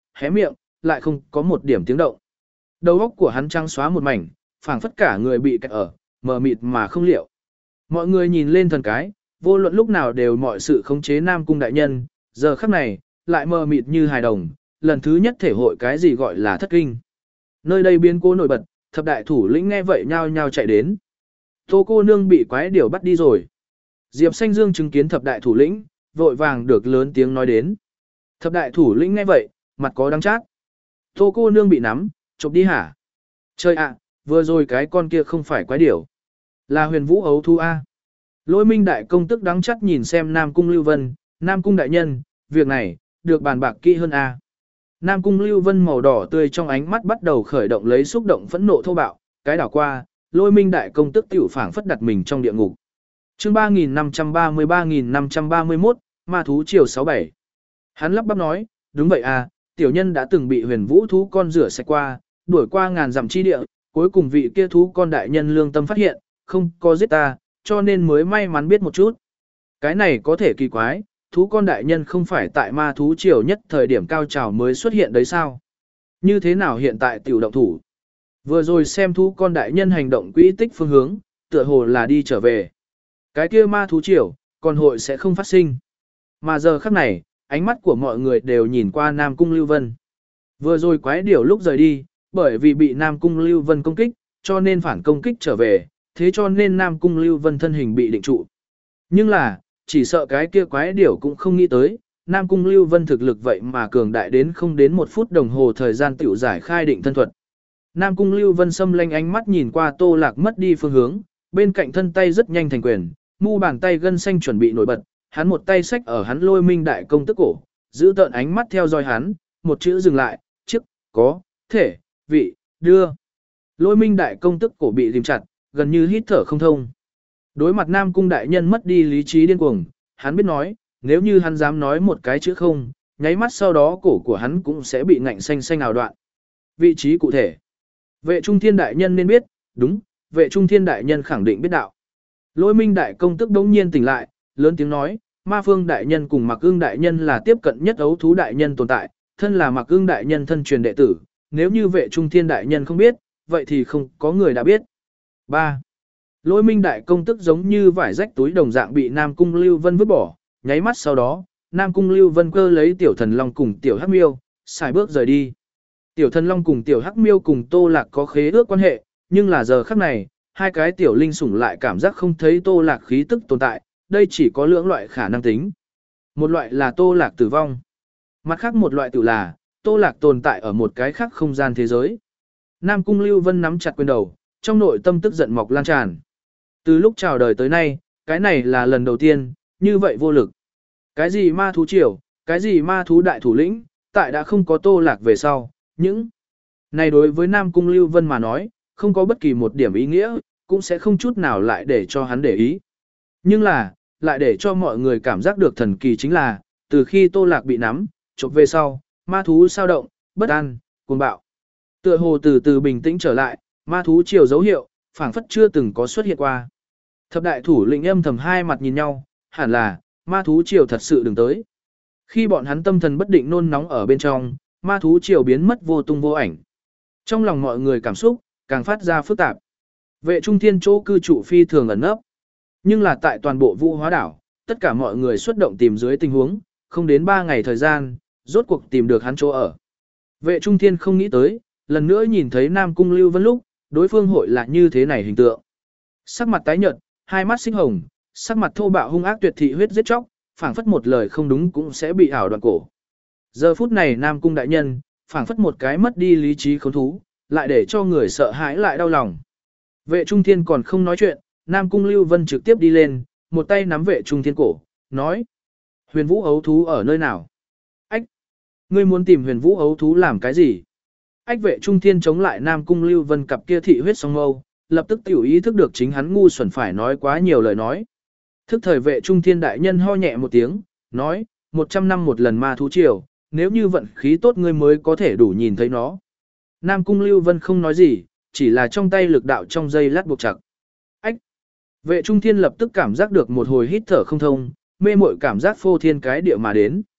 hé miệng, lại không có một điểm tiếng động. Đầu óc của hắn trắng xóa một mảnh, phảng phất cả người bị kẹt ở, mờ mịt mà không liệu. Mọi người nhìn lên thần cái, vô luận lúc nào đều mọi sự khống chế Nam Cung đại nhân, giờ khắc này, lại mờ mịt như hài đồng, lần thứ nhất thể hội cái gì gọi là thất kinh. Nơi đây biến cố nổi bật, thập đại thủ lĩnh nghe vậy nhao nhao chạy đến. Tô cô nương bị quái điểu bắt đi rồi. Diệp Xanh Dương chứng kiến thập đại thủ lĩnh, vội vàng được lớn tiếng nói đến. Thập đại thủ lĩnh nghe vậy, mặt có đắng chát. Tô cô nương bị nắm, chụp đi hả? Trời ạ, vừa rồi cái con kia không phải quái điểu. Là huyền vũ ấu thu A. Lôi minh đại công tức đắng chắt nhìn xem Nam Cung Lưu Vân, Nam Cung đại nhân, việc này, được bàn bạc kỹ hơn A. Nam Cung Lưu Vân màu đỏ tươi trong ánh mắt bắt đầu khởi động lấy xúc động phẫn nộ thô bạo, cái đảo qua, lôi minh đại công tức tiểu phảng phất đặt mình trong địa ngục. chương ba nghìn năm trăm ba mươi ba nghìn năm trăm ba mươi mốt, ma thú chiều sáu bảy. Hắn lắp bắp nói, đúng vậy à, tiểu nhân đã từng bị huyền vũ thú con rửa sạch qua, đuổi qua ngàn dặm chi địa, cuối cùng vị kia thú con đại nhân lương tâm phát hiện, không có giết ta, cho nên mới may mắn biết một chút. Cái này có thể kỳ quái, thú con đại nhân không phải tại ma thú triều nhất thời điểm cao trào mới xuất hiện đấy sao? Như thế nào hiện tại tiểu động thủ? Vừa rồi xem thú con đại nhân hành động quỹ tích phương hướng, tựa hồ là đi trở về. Cái kia ma thú triều, còn hội sẽ không phát sinh. Mà giờ khắc này, ánh mắt của mọi người đều nhìn qua Nam Cung Lưu Vân. Vừa rồi quái điểu lúc rời đi, bởi vì bị Nam Cung Lưu Vân công kích, cho nên phản công kích trở về, thế cho nên Nam Cung Lưu Vân thân hình bị định trụ. Nhưng là, chỉ sợ cái kia quái điểu cũng không nghĩ tới, Nam Cung Lưu Vân thực lực vậy mà cường đại đến không đến một phút đồng hồ thời gian tiểu giải khai định thân thuật. Nam Cung Lưu Vân xâm lanh ánh mắt nhìn qua Tô Lạc mất đi phương hướng, bên cạnh thân tay rất nhanh thành quyền, mu bàn tay gân xanh chuẩn bị nổi bật, hắn một tay xách ở hắn lôi minh đại công tức cổ, giữ tợn ánh mắt theo dõi hắn, một chữ dừng lại, chức, có, thể, vị, đưa. Lôi minh đại công tức cổ bị ghim chặt, gần như hít thở không thông. Đối mặt Nam Cung đại nhân mất đi lý trí điên cuồng, hắn biết nói, nếu như hắn dám nói một cái chữ không, nháy mắt sau đó cổ của hắn cũng sẽ bị ngạnh xanh xanh ào đoạn. Vị trí cụ thể. Vệ trung thiên đại nhân nên biết, đúng, vệ trung thiên đại nhân khẳng định biết đạo. Lôi minh đại công tức đống nhiên tỉnh lại, lớn tiếng nói, ma phương đại nhân cùng mặc ương đại nhân là tiếp cận nhất ấu thú đại nhân tồn tại, thân là mặc ương đại nhân thân truyền đệ tử, nếu như vệ trung thiên đại nhân không biết, vậy thì không có người đã biết. ba. Lôi minh đại công tức giống như vải rách túi đồng dạng bị Nam Cung Lưu Vân vứt bỏ, nháy mắt sau đó, Nam Cung Lưu Vân cơ lấy tiểu thần long cùng tiểu hắc miêu, xài bước rời đi. Tiểu thần long cùng tiểu hắc miêu cùng Tô Lạc có khế ước quan hệ, nhưng là giờ khắc này, hai cái tiểu linh sủng lại cảm giác không thấy Tô Lạc khí tức tồn tại, đây chỉ có lưỡng loại khả năng tính. Một loại là Tô Lạc tử vong. Mặt khác một loại tự là, Tô Lạc tồn tại ở một cái khác không gian thế giới. Nam Cung Lưu Vân nắm chặt quyền đầu, trong nội tâm tức giận mọc lan tràn. Từ lúc chào đời tới nay, cái này là lần đầu tiên, như vậy vô lực. Cái gì ma thú triều, cái gì ma thú đại thủ lĩnh, tại đã không có Tô Lạc về sau, những này đối với Nam Cung Lưu Vân mà nói, không có bất kỳ một điểm ý nghĩa, cũng sẽ không chút nào lại để cho hắn để ý. Nhưng là, lại để cho mọi người cảm giác được thần kỳ chính là, từ khi Tô Lạc bị nắm, chụp về sau, ma thú sao động, bất an, cuồng bạo. Tựa hồ từ từ bình tĩnh trở lại, ma thú triều dấu hiệu, phảng phất chưa từng có xuất hiện qua. Thập đại thủ lĩnh âm thầm hai mặt nhìn nhau, hẳn là, ma thú triều thật sự đừng tới. Khi bọn hắn tâm thần bất định nôn nóng ở bên trong, ma thú triều biến mất vô tung vô ảnh. Trong lòng mọi người cảm xúc, càng phát ra phức tạp. Vệ trung thiên chỗ cư trụ phi thường ẩn nấp. Nhưng là tại toàn bộ Vũ Hóa đảo, tất cả mọi người xuất động tìm dưới tình huống, không đến ba ngày thời gian, rốt cuộc tìm được hắn chỗ ở. Vệ trung thiên không nghĩ tới, lần nữa nhìn thấy Nam Cung Lưu Vân lúc, đối phương hội là như thế này hình tượng. Sắc mặt tái nhợt, hai mắt xích hồng, sắc mặt thô bạo hung ác tuyệt thị huyết giết chóc, phảng phất một lời không đúng cũng sẽ bị ảo đoạn cổ. Giờ phút này Nam Cung đại nhân, phảng phất một cái mất đi lý trí khốn thú, lại để cho người sợ hãi lại đau lòng. Vệ Trung Thiên còn không nói chuyện, Nam Cung Lưu Vân trực tiếp đi lên, một tay nắm Vệ Trung Thiên cổ, nói: "Huyền Vũ ấu thú ở nơi nào?" "Ách, ngươi muốn tìm Huyền Vũ ấu thú làm cái gì?" Ách Vệ Trung Thiên chống lại Nam Cung Lưu Vân cặp kia thị huyết song mâu, lập tức tiểu ý thức được chính hắn ngu xuẩn phải nói quá nhiều lời nói. Thức thời Vệ Trung Thiên đại nhân ho nhẹ một tiếng, nói: một trăm năm một lần ma thú triều, nếu như vận khí tốt ngươi mới có thể đủ nhìn thấy nó." Nam Cung Lưu Vân không nói gì, chỉ là trong tay lực đạo trong dây lát buộc chặt. Ách! Vệ Trung Thiên lập tức cảm giác được một hồi hít thở không thông, mê muội cảm giác phô thiên cái địa mà đến.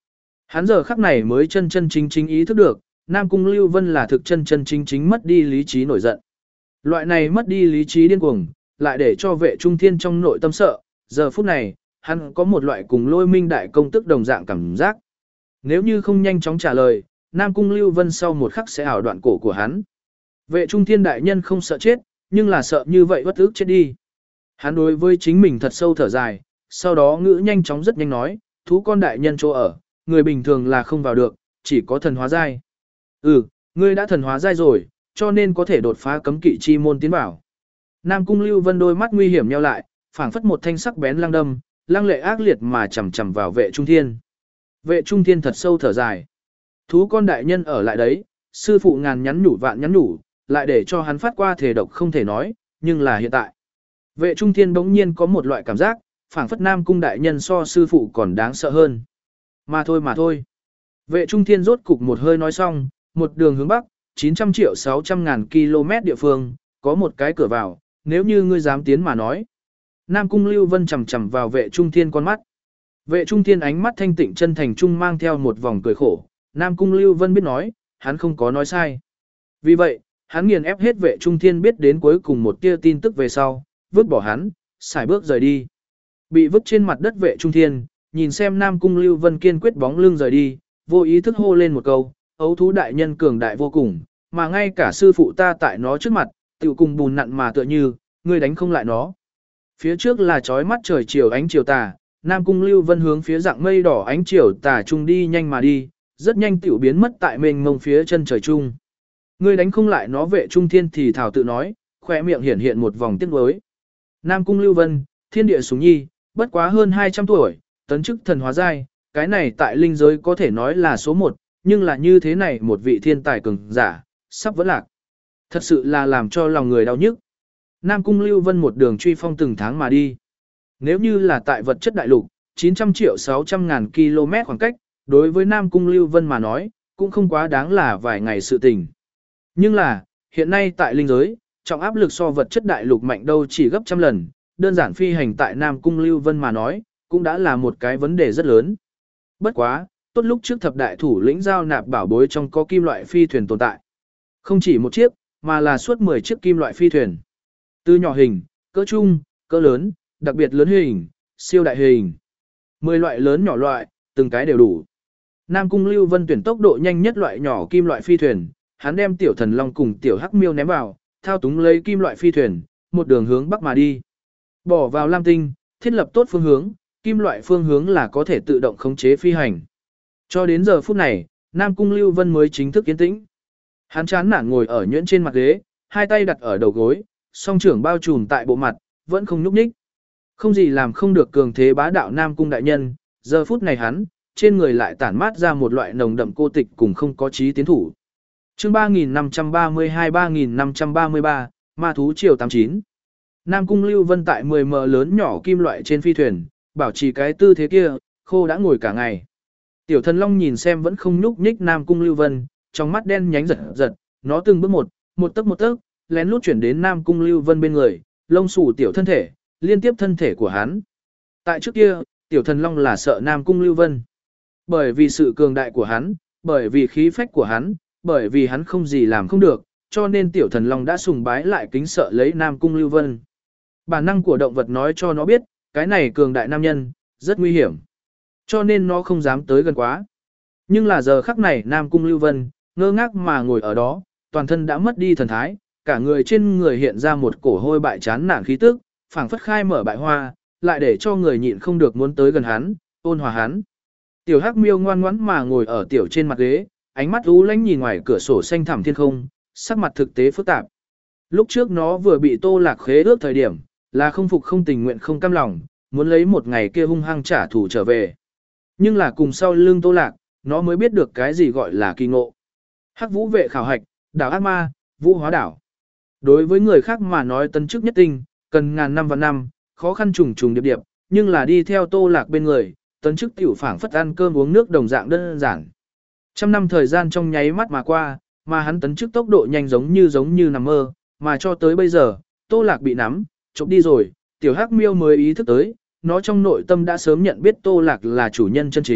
Hắn giờ khắc này mới chân chân chính chính ý thức được, Nam Cung Lưu Vân là thực chân chân chính chính mất đi lý trí nổi giận. Loại này mất đi lý trí điên cuồng, lại để cho vệ trung thiên trong nội tâm sợ, giờ phút này, hắn có một loại cùng lôi minh đại công tức đồng dạng cảm giác. Nếu như không nhanh chóng trả lời, Nam Cung Lưu Vân sau một khắc sẽ ảo đoạn cổ của hắn. Vệ trung thiên đại nhân không sợ chết, nhưng là sợ như vậy bất ức chết đi. Hắn đối với chính mình thật sâu thở dài, sau đó ngữ nhanh chóng rất nhanh nói, thú con đại nhân chỗ ở, người bình thường là không vào được, chỉ có thần hóa giai. Ừ, ngươi đã thần hóa giai rồi, cho nên có thể đột phá cấm kỵ chi môn tiến vào. Nam Cung Lưu Vân đôi mắt nguy hiểm nheo lại, phảng phất một thanh sắc bén lăng đâm, lăng lệ ác liệt mà chầm chầm vào vệ trung thiên. Vệ trung thiên thật sâu thở dài. Thú con đại nhân ở lại đấy, sư phụ ngàn nhắn nhủ vạn nhắn nhủ, lại để cho hắn phát qua thể độc không thể nói, nhưng là hiện tại. Vệ trung thiên bỗng nhiên có một loại cảm giác, phảng phất Nam Cung đại nhân so sư phụ còn đáng sợ hơn. Mà thôi mà thôi. Vệ trung thiên rốt cục một hơi nói xong, một đường hướng bắc, chín trăm triệu sáu trăm ngàn km địa phương, có một cái cửa vào, nếu như ngươi dám tiến mà nói. Nam Cung Lưu Vân chầm chầm vào vệ trung thiên con mắt. Vệ trung thiên ánh mắt thanh tịnh chân thành trung mang theo một vòng cười khổ, Nam Cung Lưu Vân biết nói, hắn không có nói sai. Vì vậy, hắn nghiền ép hết vệ trung thiên biết đến cuối cùng một tia tin tức về sau, vứt bỏ hắn, xài bước rời đi. Bị vứt trên mặt đất vệ trung thiên, nhìn xem Nam Cung Lưu Vân kiên quyết bóng lưng rời đi, vô ý thức hô lên một câu, ấu thú đại nhân cường đại vô cùng, mà ngay cả sư phụ ta tại nó trước mặt, tự cùng bùn nặn mà tựa như, ngươi đánh không lại nó. Phía trước là chói mắt trời chiều ánh chiều tà, Nam Cung Lưu Vân hướng phía dạng mây đỏ ánh chiều tà trung đi nhanh mà đi, rất nhanh tiểu biến mất tại mênh mông phía chân trời trung. Ngươi đánh không lại nó vệ trung thiên thì thảo tự nói, khỏe miệng hiển hiện một vòng tiếc nuối. Nam Cung Lưu Vân, thiên địa sủng nhi, bất quá hơn hai trăm tuổi, tấn chức thần hóa giai, cái này tại linh giới có thể nói là số một, nhưng là như thế này một vị thiên tài cường giả, sắp vẫn lạc. Thật sự là làm cho lòng người đau nhức. Nam Cung Lưu Vân một đường truy phong từng tháng mà đi. Nếu như là tại vật chất đại lục, chín trăm triệu sáu trăm ngàn km khoảng cách, đối với Nam Cung Lưu Vân mà nói, cũng không quá đáng là vài ngày sự tình. Nhưng là, hiện nay tại linh giới, trọng áp lực so vật chất đại lục mạnh đâu chỉ gấp trăm lần, đơn giản phi hành tại Nam Cung Lưu Vân mà nói, cũng đã là một cái vấn đề rất lớn. Bất quá, tốt lúc trước thập đại thủ lĩnh giao nạp bảo bối trong có kim loại phi thuyền tồn tại. Không chỉ một chiếc, mà là suốt mười chiếc kim loại phi thuyền. Từ nhỏ hình, cỡ trung, cỡ lớn, đặc biệt lớn hình, siêu đại hình. mười loại lớn nhỏ loại, từng cái đều đủ. Nam Cung Lưu Vân tuyển tốc độ nhanh nhất loại nhỏ kim loại phi thuyền, hắn đem tiểu thần long cùng tiểu hắc miêu ném vào, thao túng lấy kim loại phi thuyền, một đường hướng bắc mà đi. Bỏ vào Lam Tinh, thiết lập tốt phương hướng, kim loại phương hướng là có thể tự động khống chế phi hành. Cho đến giờ phút này, Nam Cung Lưu Vân mới chính thức yên tĩnh. Hắn chán nản ngồi ở nhuyễn trên mặt ghế, hai tay đặt ở đầu gối, song trưởng bao trùm tại bộ mặt, vẫn không nhúc nhích. Không gì làm không được cường thế bá đạo Nam Cung đại nhân, giờ phút này hắn, trên người lại tản mát ra một loại nồng đậm cô tịch cùng không có chí tiến thủ. Chương ba nghìn năm trăm ba mươi hai ba nghìn năm trăm ba mươi ba, Ma thú triều tám chín. Nam Cung Lưu Vân tại mười mờ lớn nhỏ kim loại trên phi thuyền, bảo trì cái tư thế kia, khô đã ngồi cả ngày. Tiểu Thần Long nhìn xem vẫn không nhúc nhích Nam Cung Lưu Vân, trong mắt đen nhánh giật giật, nó từng bước một, một tấc một tấc, lén lút chuyển đến Nam Cung Lưu Vân bên người, lông xù tiểu thân thể, liên tiếp thân thể của hắn. Tại trước kia, Tiểu Thần Long là sợ Nam Cung Lưu Vân. Bởi vì sự cường đại của hắn, bởi vì khí phách của hắn, bởi vì hắn không gì làm không được, cho nên Tiểu Thần Long đã sùng bái lại kính sợ lấy Nam Cung Lưu Vân. Bản năng của động vật nói cho nó biết, cái này cường đại nam nhân, rất nguy hiểm. Cho nên nó không dám tới gần quá. Nhưng là giờ khắc này Nam Cung Lưu Vân, ngơ ngác mà ngồi ở đó, toàn thân đã mất đi thần thái, cả người trên người hiện ra một cổ hôi bại chán nản khí tức, phảng phất khai mở bại hoa, lại để cho người nhịn không được muốn tới gần hắn, ôn hòa hắn. Tiểu Hắc Miêu ngoan ngoãn mà ngồi ở tiểu trên mặt ghế, ánh mắt u lãnh nhìn ngoài cửa sổ xanh thẳm thiên không, sắc mặt thực tế phức tạp. Lúc trước nó vừa bị Tô Lạc khế ước thời điểm, là không phục không tình nguyện không cam lòng, muốn lấy một ngày kia hung hăng trả thù trở về. Nhưng là cùng sau lưng Tô Lạc, nó mới biết được cái gì gọi là kỳ ngộ. Hắc Vũ vệ khảo hạch, đảo ác ma, vũ hóa đảo. Đối với người khác mà nói tân chức nhất tinh, cần ngàn năm và năm, khó khăn trùng trùng điệp điệp, nhưng là đi theo Tô Lạc bên người, tấn chức tiểu phảng phất ăn cơm uống nước đồng dạng đơn giản. Trăm năm thời gian trong nháy mắt mà qua, mà hắn tấn chức tốc độ nhanh giống như giống như nằm mơ, mà cho tới bây giờ, Tô Lạc bị nắm, chụp đi rồi, tiểu Hắc Miêu mới ý thức tới, nó trong nội tâm đã sớm nhận biết Tô Lạc là chủ nhân chân chính,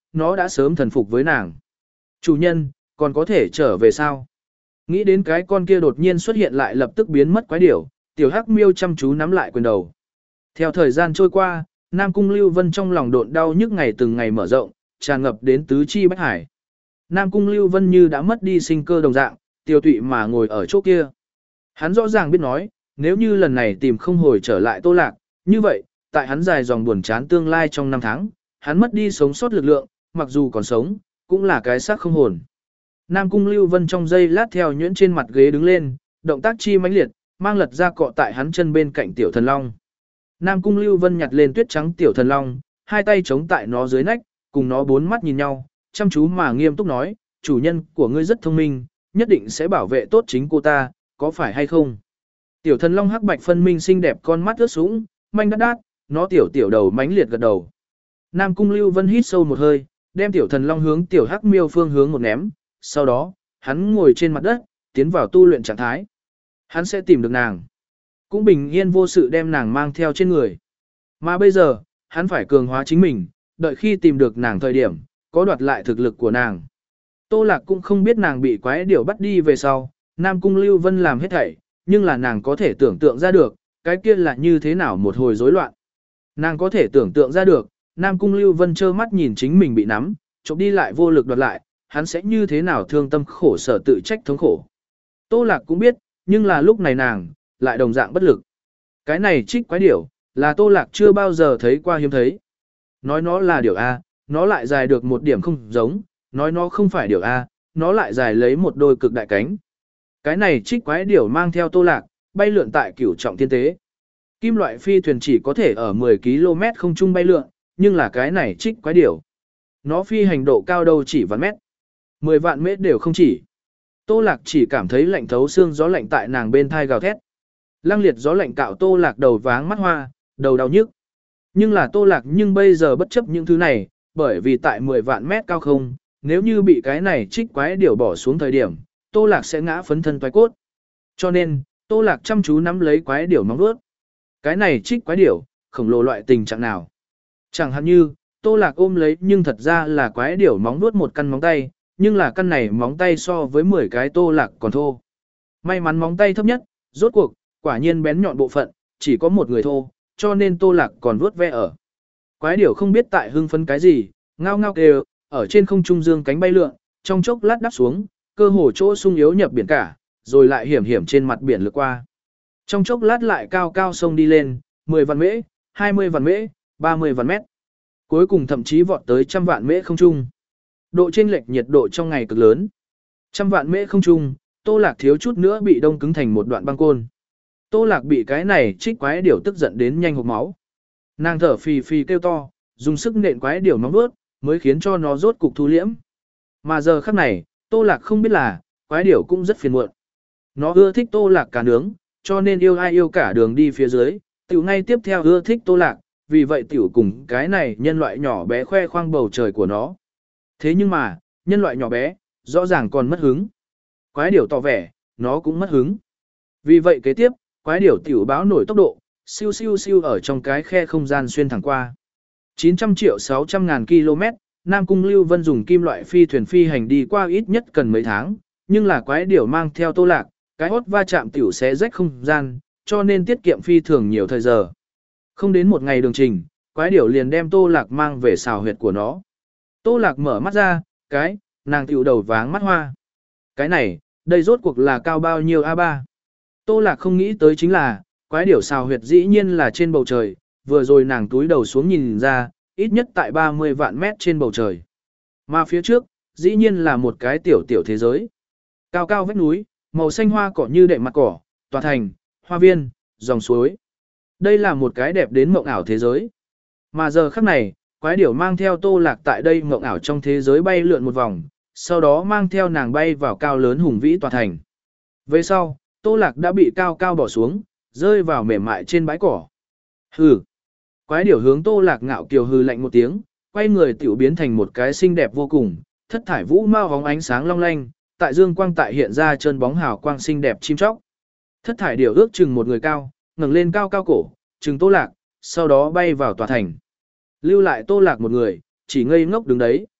nó đã sớm thần phục với nàng. Chủ nhân, còn có thể trở về sao? Nghĩ đến cái con kia đột nhiên xuất hiện lại lập tức biến mất quái điểu, tiểu hắc miêu chăm chú nắm lại quyền đầu. Theo thời gian trôi qua, Nam Cung Lưu Vân trong lòng độn đau nhức ngày từng ngày mở rộng, tràn ngập đến tứ chi bách hải. Nam Cung Lưu Vân như đã mất đi sinh cơ đồng dạng, tiêu tụy mà ngồi ở chỗ kia. Hắn rõ ràng biết nói, nếu như lần này tìm không hồi trở lại Tô Lạc, như vậy, tại hắn dài dòng buồn chán tương lai trong năm tháng, hắn mất đi sống sót lực lượng, mặc dù còn sống, cũng là cái xác không hồn. Nam Cung Lưu Vân trong giây lát theo nhuyễn trên mặt ghế đứng lên, động tác chi mãnh liệt, mang lật ra cọ tại hắn chân bên cạnh tiểu thần long. Nam Cung Lưu Vân nhặt lên tuyết trắng tiểu thần long, hai tay chống tại nó dưới nách, cùng nó bốn mắt nhìn nhau, chăm chú mà nghiêm túc nói, chủ nhân của ngươi rất thông minh, nhất định sẽ bảo vệ tốt chính cô ta, có phải hay không? Tiểu thần long hắc bạch phân minh xinh đẹp con mắt ướt sũng, manh đắt đát, nó tiểu tiểu đầu mãnh liệt gật đầu. Nam Cung Lưu Vân hít sâu một hơi, đem tiểu thần long hướng tiểu hắc miêu phương hướng một ném, sau đó, hắn ngồi trên mặt đất, tiến vào tu luyện trạng thái. Hắn sẽ tìm được nàng, cũng bình yên vô sự đem nàng mang theo trên người. Mà bây giờ, hắn phải cường hóa chính mình, đợi khi tìm được nàng thời điểm, có đoạt lại thực lực của nàng. Tô Lạc cũng không biết nàng bị quái điểu bắt đi về sau, Nam Cung Lưu Vân làm hết thảy, nhưng là nàng có thể tưởng tượng ra được, cái kia là như thế nào một hồi rối loạn. Nàng có thể tưởng tượng ra được, Nam Cung Lưu Vân trơ mắt nhìn chính mình bị nắm, trộm đi lại vô lực đoạt lại, hắn sẽ như thế nào thương tâm khổ sở tự trách thống khổ. Tô Lạc cũng biết, nhưng là lúc này nàng, lại đồng dạng bất lực. Cái này trích quái điểu, là Tô Lạc chưa bao giờ thấy qua hiếm thấy. Nói nó là điểu A, nó lại dài được một điểm không giống, nói nó không phải điểu A, nó lại dài lấy một đôi cực đại cánh. Cái này trích quái điểu mang theo Tô Lạc, bay lượn tại cửu trọng thiên tế. Kim loại phi thuyền chỉ có thể ở mười ki lô mét không trung bay lượn, nhưng là cái này trích quái điểu. Nó phi hành độ cao đâu chỉ vạn mét. mười vạn mét đều không chỉ. Tô Lạc chỉ cảm thấy lạnh thấu xương, gió lạnh tại nàng bên thai gào thét. Lăng liệt gió lạnh cạo Tô Lạc đầu váng mắt hoa, đầu đau nhức. Nhưng là Tô Lạc nhưng bây giờ bất chấp những thứ này, bởi vì tại mười vạn mét cao không, nếu như bị cái này trích quái điểu bỏ xuống thời điểm, Tô Lạc sẽ ngã phấn thân toái cốt. Cho nên, Tô Lạc chăm chú nắm lấy quái điểu móng vuốt. Cái này trích quái điểu, khổng lồ loại tình trạng nào? Chẳng hạn như, Tô Lạc ôm lấy nhưng thật ra là quái điểu móng vuốt một căn móng tay, nhưng là căn này móng tay so với mười cái Tô Lạc còn thô. May mắn móng tay thấp nhất, rốt cuộc, quả nhiên bén nhọn bộ phận, chỉ có một người thô, cho nên Tô Lạc còn vuốt ve ở. Quái điểu không biết tại hưng phấn cái gì, ngao ngao kêu, ở trên không trung dương cánh bay lượn, trong chốc lát đáp xuống, cơ hồ chỗ sung yếu nhập biển cả, rồi lại hiểm hiểm trên mặt biển lướt qua. Trong chốc lát lại cao cao sông đi lên, mười vạn mễ, hai mươi vạn mễ, ba mươi vạn mét. Cuối cùng thậm chí vọt tới trăm vạn mễ không trung. Độ chênh lệch nhiệt độ trong ngày cực lớn. Trăm vạn mễ không trung, Tô Lạc thiếu chút nữa bị đông cứng thành một đoạn băng côn. Tô Lạc bị cái này trích quái điểu tức giận đến nhanh hộc máu. Nàng thở phì phì kêu to, dùng sức nện quái điểu móng vuốt, mới khiến cho nó rốt cục thu liễm. Mà giờ khắc này, Tô Lạc không biết là, quái điểu cũng rất phiền muộn. Nó ưa thích Tô Lạc cả nướng, cho nên yêu ai yêu cả đường đi phía dưới, tiểu ngay tiếp theo ưa thích Tô Lạc, vì vậy tiểu cùng cái này nhân loại nhỏ bé khoe khoang bầu trời của nó. Thế nhưng mà, nhân loại nhỏ bé, rõ ràng còn mất hứng. Quái điểu tỏ vẻ, nó cũng mất hứng. Vì vậy kế tiếp, quái điểu tiểu báo nổi tốc độ, siêu siêu siêu ở trong cái khe không gian xuyên thẳng qua. chín trăm triệu sáu trăm ngàn km, Nam Cung Lưu Vân dùng kim loại phi thuyền phi hành đi qua ít nhất cần mấy tháng, nhưng là quái điểu mang theo Tô Lạc, cái hốt va chạm tiểu xé rách không gian, cho nên tiết kiệm phi thường nhiều thời giờ. Không đến một ngày đường trình, quái điểu liền đem Tô Lạc mang về xào huyệt của nó. Tô Lạc mở mắt ra, cái, nàng tiểu đầu váng mắt hoa. Cái này, đây rốt cuộc là cao bao nhiêu a ba? Tô Lạc không nghĩ tới chính là, quái điểu xào huyệt dĩ nhiên là trên bầu trời, vừa rồi nàng túi đầu xuống nhìn ra, ít nhất tại ba mươi vạn mét trên bầu trời. Mà phía trước, dĩ nhiên là một cái tiểu tiểu thế giới. Cao cao vách núi, màu xanh hoa cỏ như đệm mặt cỏ, tòa thành, hoa viên, dòng suối. Đây là một cái đẹp đến mộng ảo thế giới. Mà giờ khắc này, quái điểu mang theo Tô Lạc tại đây mộng ảo trong thế giới bay lượn một vòng, sau đó mang theo nàng bay vào cao lớn hùng vĩ tòa thành. Về sau, Tô Lạc đã bị cao cao bỏ xuống, rơi vào mềm mại trên bãi cỏ. Hừ. Quái điểu hướng Tô Lạc ngạo kiều hừ lạnh một tiếng, quay người tiểu biến thành một cái xinh đẹp vô cùng, thất thải vũ mao hóng ánh sáng long lanh, tại dương quang tại hiện ra chân bóng hào quang xinh đẹp chim chóc. Thất thải điểu ước chừng một người cao, ngẩng lên cao cao cổ, chừng Tô Lạc, sau đó bay vào tòa thành. Lưu lại Tô Lạc một người, chỉ ngây ngốc đứng đấy.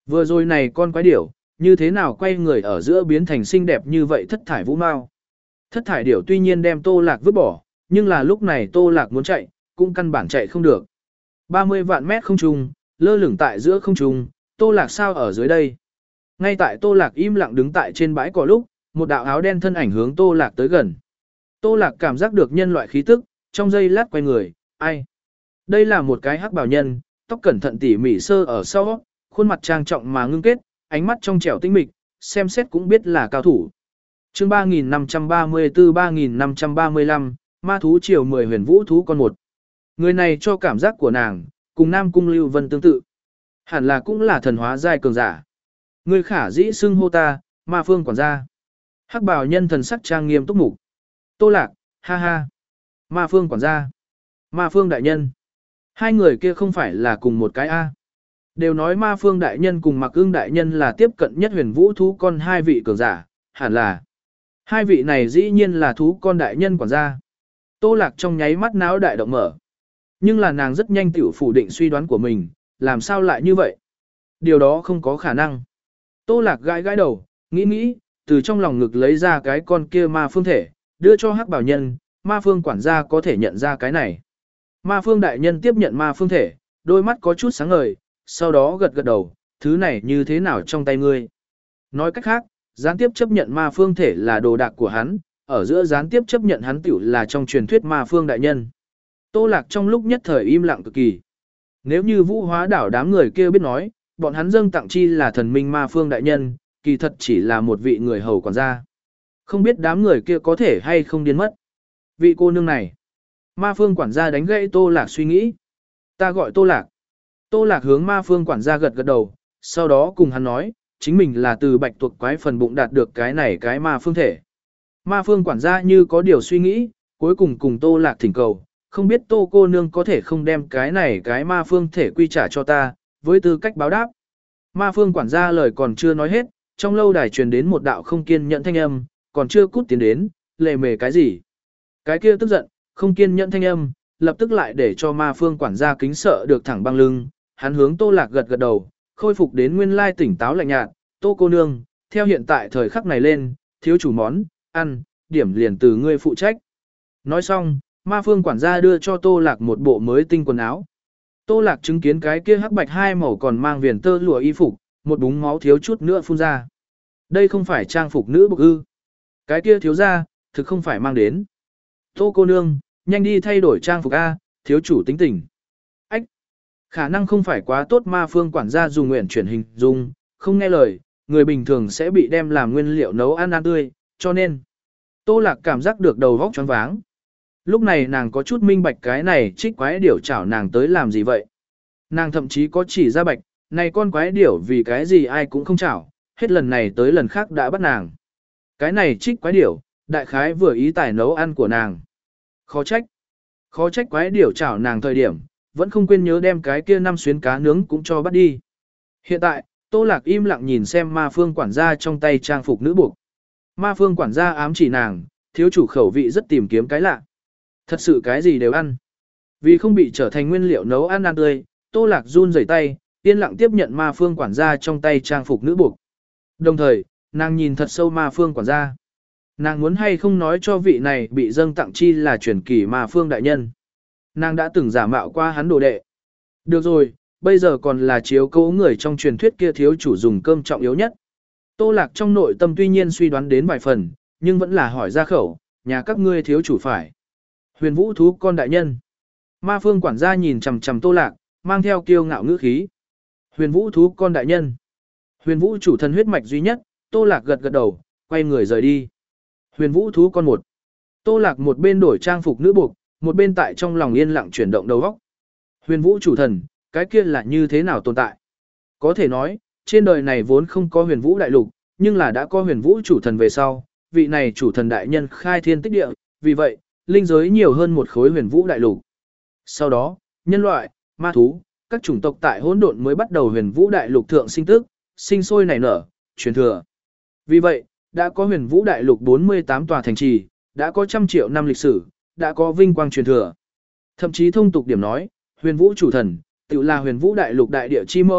Vừa rồi này con quái điểu, như thế nào quay người ở giữa biến thành xinh đẹp như vậy thất thải vũ mao. Thất thải điểu tuy nhiên đem Tô Lạc vứt bỏ, nhưng là lúc này Tô Lạc muốn chạy, cũng căn bản chạy không được. ba mươi vạn mét không trung, lơ lửng tại giữa không trung, Tô Lạc sao ở dưới đây. Ngay tại Tô Lạc im lặng đứng tại trên bãi cỏ lúc, một đạo áo đen thân ảnh hướng Tô Lạc tới gần. Tô Lạc cảm giác được nhân loại khí tức, trong giây lát quay người, ai? Đây là một cái hắc bào nhân, tóc cẩn thận tỉ mỉ sơ ở sau, khuôn mặt trang trọng mà ngưng kết, ánh mắt trong trẻo tinh mịch, xem xét cũng biết là cao thủ. Chương ba nghìn năm trăm ba mươi tư ba nghìn năm trăm ba mươi lăm, ma thú triều mười huyền vũ thú con một. Người này cho cảm giác của nàng, cùng Nam Cung Lưu Vân tương tự. Hẳn là cũng là thần hóa giai cường giả. Người khả dĩ xưng hô ta, ma phương quản gia. Hắc bào nhân thần sắc trang nghiêm túc mục. Tô Lạc, ha ha. Ma phương quản gia. Ma phương đại nhân. Hai người kia không phải là cùng một cái A. Đều nói ma phương đại nhân cùng mặc ương đại nhân là tiếp cận nhất huyền vũ thú con hai vị cường giả, hẳn là. Hai vị này dĩ nhiên là thú con đại nhân quản gia. Tô Lạc trong nháy mắt não đại động mở. Nhưng là nàng rất nhanh tiểu phủ định suy đoán của mình, làm sao lại như vậy? Điều đó không có khả năng. Tô Lạc gãi gãi đầu, nghĩ nghĩ, từ trong lòng ngực lấy ra cái con kia ma phương thể, đưa cho hắc bảo nhân, ma phương quản gia có thể nhận ra cái này. Ma phương đại nhân tiếp nhận ma phương thể, đôi mắt có chút sáng ngời, sau đó gật gật đầu, thứ này như thế nào trong tay ngươi? Nói cách khác, gián tiếp chấp nhận ma phương thể là đồ đạc của hắn, ở giữa gián tiếp chấp nhận hắn tiểu là trong truyền thuyết ma phương đại nhân. Tô Lạc trong lúc nhất thời im lặng cực kỳ. Nếu như vũ hóa đảo đám người kia biết nói, bọn hắn dâng tặng chi là thần minh ma phương đại nhân, kỳ thật chỉ là một vị người hầu quản gia. Không biết đám người kia có thể hay không điên mất. Vị cô nương này. Ma phương quản gia đánh gãy Tô Lạc suy nghĩ. Ta gọi Tô Lạc. Tô Lạc hướng ma phương quản gia gật gật đầu, sau đó cùng hắn nói, chính mình là từ bạch tuộc quái phần bụng đạt được cái này cái ma phương thể. Ma phương quản gia như có điều suy nghĩ, cuối cùng cùng Tô Lạc thỉnh cầu, không biết Tô cô nương có thể không đem cái này cái ma phương thể quy trả cho ta, với tư cách báo đáp. Ma phương quản gia lời còn chưa nói hết, trong lâu đài truyền đến một đạo không kiên nhẫn thanh âm, còn chưa cút tiến đến, lề mề cái gì. Cái kia tức giận, không kiên nhẫn thanh âm, lập tức lại để cho ma phương quản gia kính sợ được thẳng băng lưng, hắn hướng Tô Lạc gật gật đầu, khôi phục đến nguyên lai tỉnh táo lạnh nhạt, Tô cô nương, theo hiện tại thời khắc này lên, thiếu chủ món, ăn, điểm liền từ ngươi phụ trách. Nói xong, ma phương quản gia đưa cho Tô Lạc một bộ mới tinh quần áo. Tô Lạc chứng kiến cái kia hắc bạch hai màu còn mang viền tơ lụa y phục, một búng máu thiếu chút nữa phun ra. Đây không phải trang phục nữ bộc ư. Cái kia thiếu ra, thực không phải mang đến. Tô cô nương, nhanh đi thay đổi trang phục A, thiếu chủ tính tình. Ách! Khả năng không phải quá tốt ma phương quản gia dùng nguyện chuyển hình dung, không nghe lời, người bình thường sẽ bị đem làm nguyên liệu nấu ăn ăn tươi, cho nên. Tô Lạc cảm giác được đầu vóc choáng váng. Lúc này nàng có chút minh bạch cái này trích quái điểu chảo nàng tới làm gì vậy. Nàng thậm chí có chỉ ra bạch, này con quái điểu vì cái gì ai cũng không chảo, hết lần này tới lần khác đã bắt nàng. Cái này trích quái điểu, đại khái vừa ý tài nấu ăn của nàng. Khó trách. Khó trách quái điểu chảo nàng thời điểm, vẫn không quên nhớ đem cái kia năm xuyến cá nướng cũng cho bắt đi. Hiện tại, Tô Lạc im lặng nhìn xem ma phương quản gia trong tay trang phục nữ buộc. Ma phương quản gia ám chỉ nàng, thiếu chủ khẩu vị rất tìm kiếm cái lạ. Thật sự cái gì đều ăn. Vì không bị trở thành nguyên liệu nấu ăn ăn tươi, Tô Lạc run rẩy tay, yên lặng tiếp nhận ma phương quản gia trong tay trang phục nữ buộc. Đồng thời, nàng nhìn thật sâu ma phương quản gia. Nàng muốn hay không nói cho vị này bị dâng tặng chi là truyền kỳ ma phương đại nhân. Nàng đã từng giả mạo qua hắn đồ đệ. Được rồi, bây giờ còn là chiếu cố người trong truyền thuyết kia thiếu chủ dùng cơm trọng yếu nhất. Tô Lạc trong nội tâm tuy nhiên suy đoán đến vài phần, nhưng vẫn là hỏi ra khẩu, nhà các ngươi thiếu chủ phải. Huyền vũ thú con đại nhân. Ma phương quản gia nhìn chằm chằm Tô Lạc, mang theo kiêu ngạo ngữ khí. Huyền vũ thú con đại nhân. Huyền vũ chủ thần huyết mạch duy nhất, Tô Lạc gật gật đầu, quay người rời đi. Huyền vũ thú con một. Tô Lạc một bên đổi trang phục nữ buộc, một bên tại trong lòng yên lặng chuyển động đầu óc. Huyền vũ chủ thần, cái kia là như thế nào tồn tại? Có thể nói, trên đời này vốn không có huyền vũ đại lục, nhưng là đã có huyền vũ chủ thần về sau, vị này chủ thần đại nhân khai thiên tích địa, vì vậy, linh giới nhiều hơn một khối huyền vũ đại lục. Sau đó, nhân loại, ma thú, các chủng tộc tại hỗn độn mới bắt đầu huyền vũ đại lục thượng sinh tức, sinh sôi nảy nở, truyền thừa. Vì vậy, đã có huyền vũ đại lục bốn mươi tám tòa thành trì, đã có trăm triệu năm lịch sử, đã có vinh quang truyền thừa. Thậm chí thông tục điểm nói, huyền vũ chủ thần, tự là huyền vũ đại lục đại địa chi mẫu,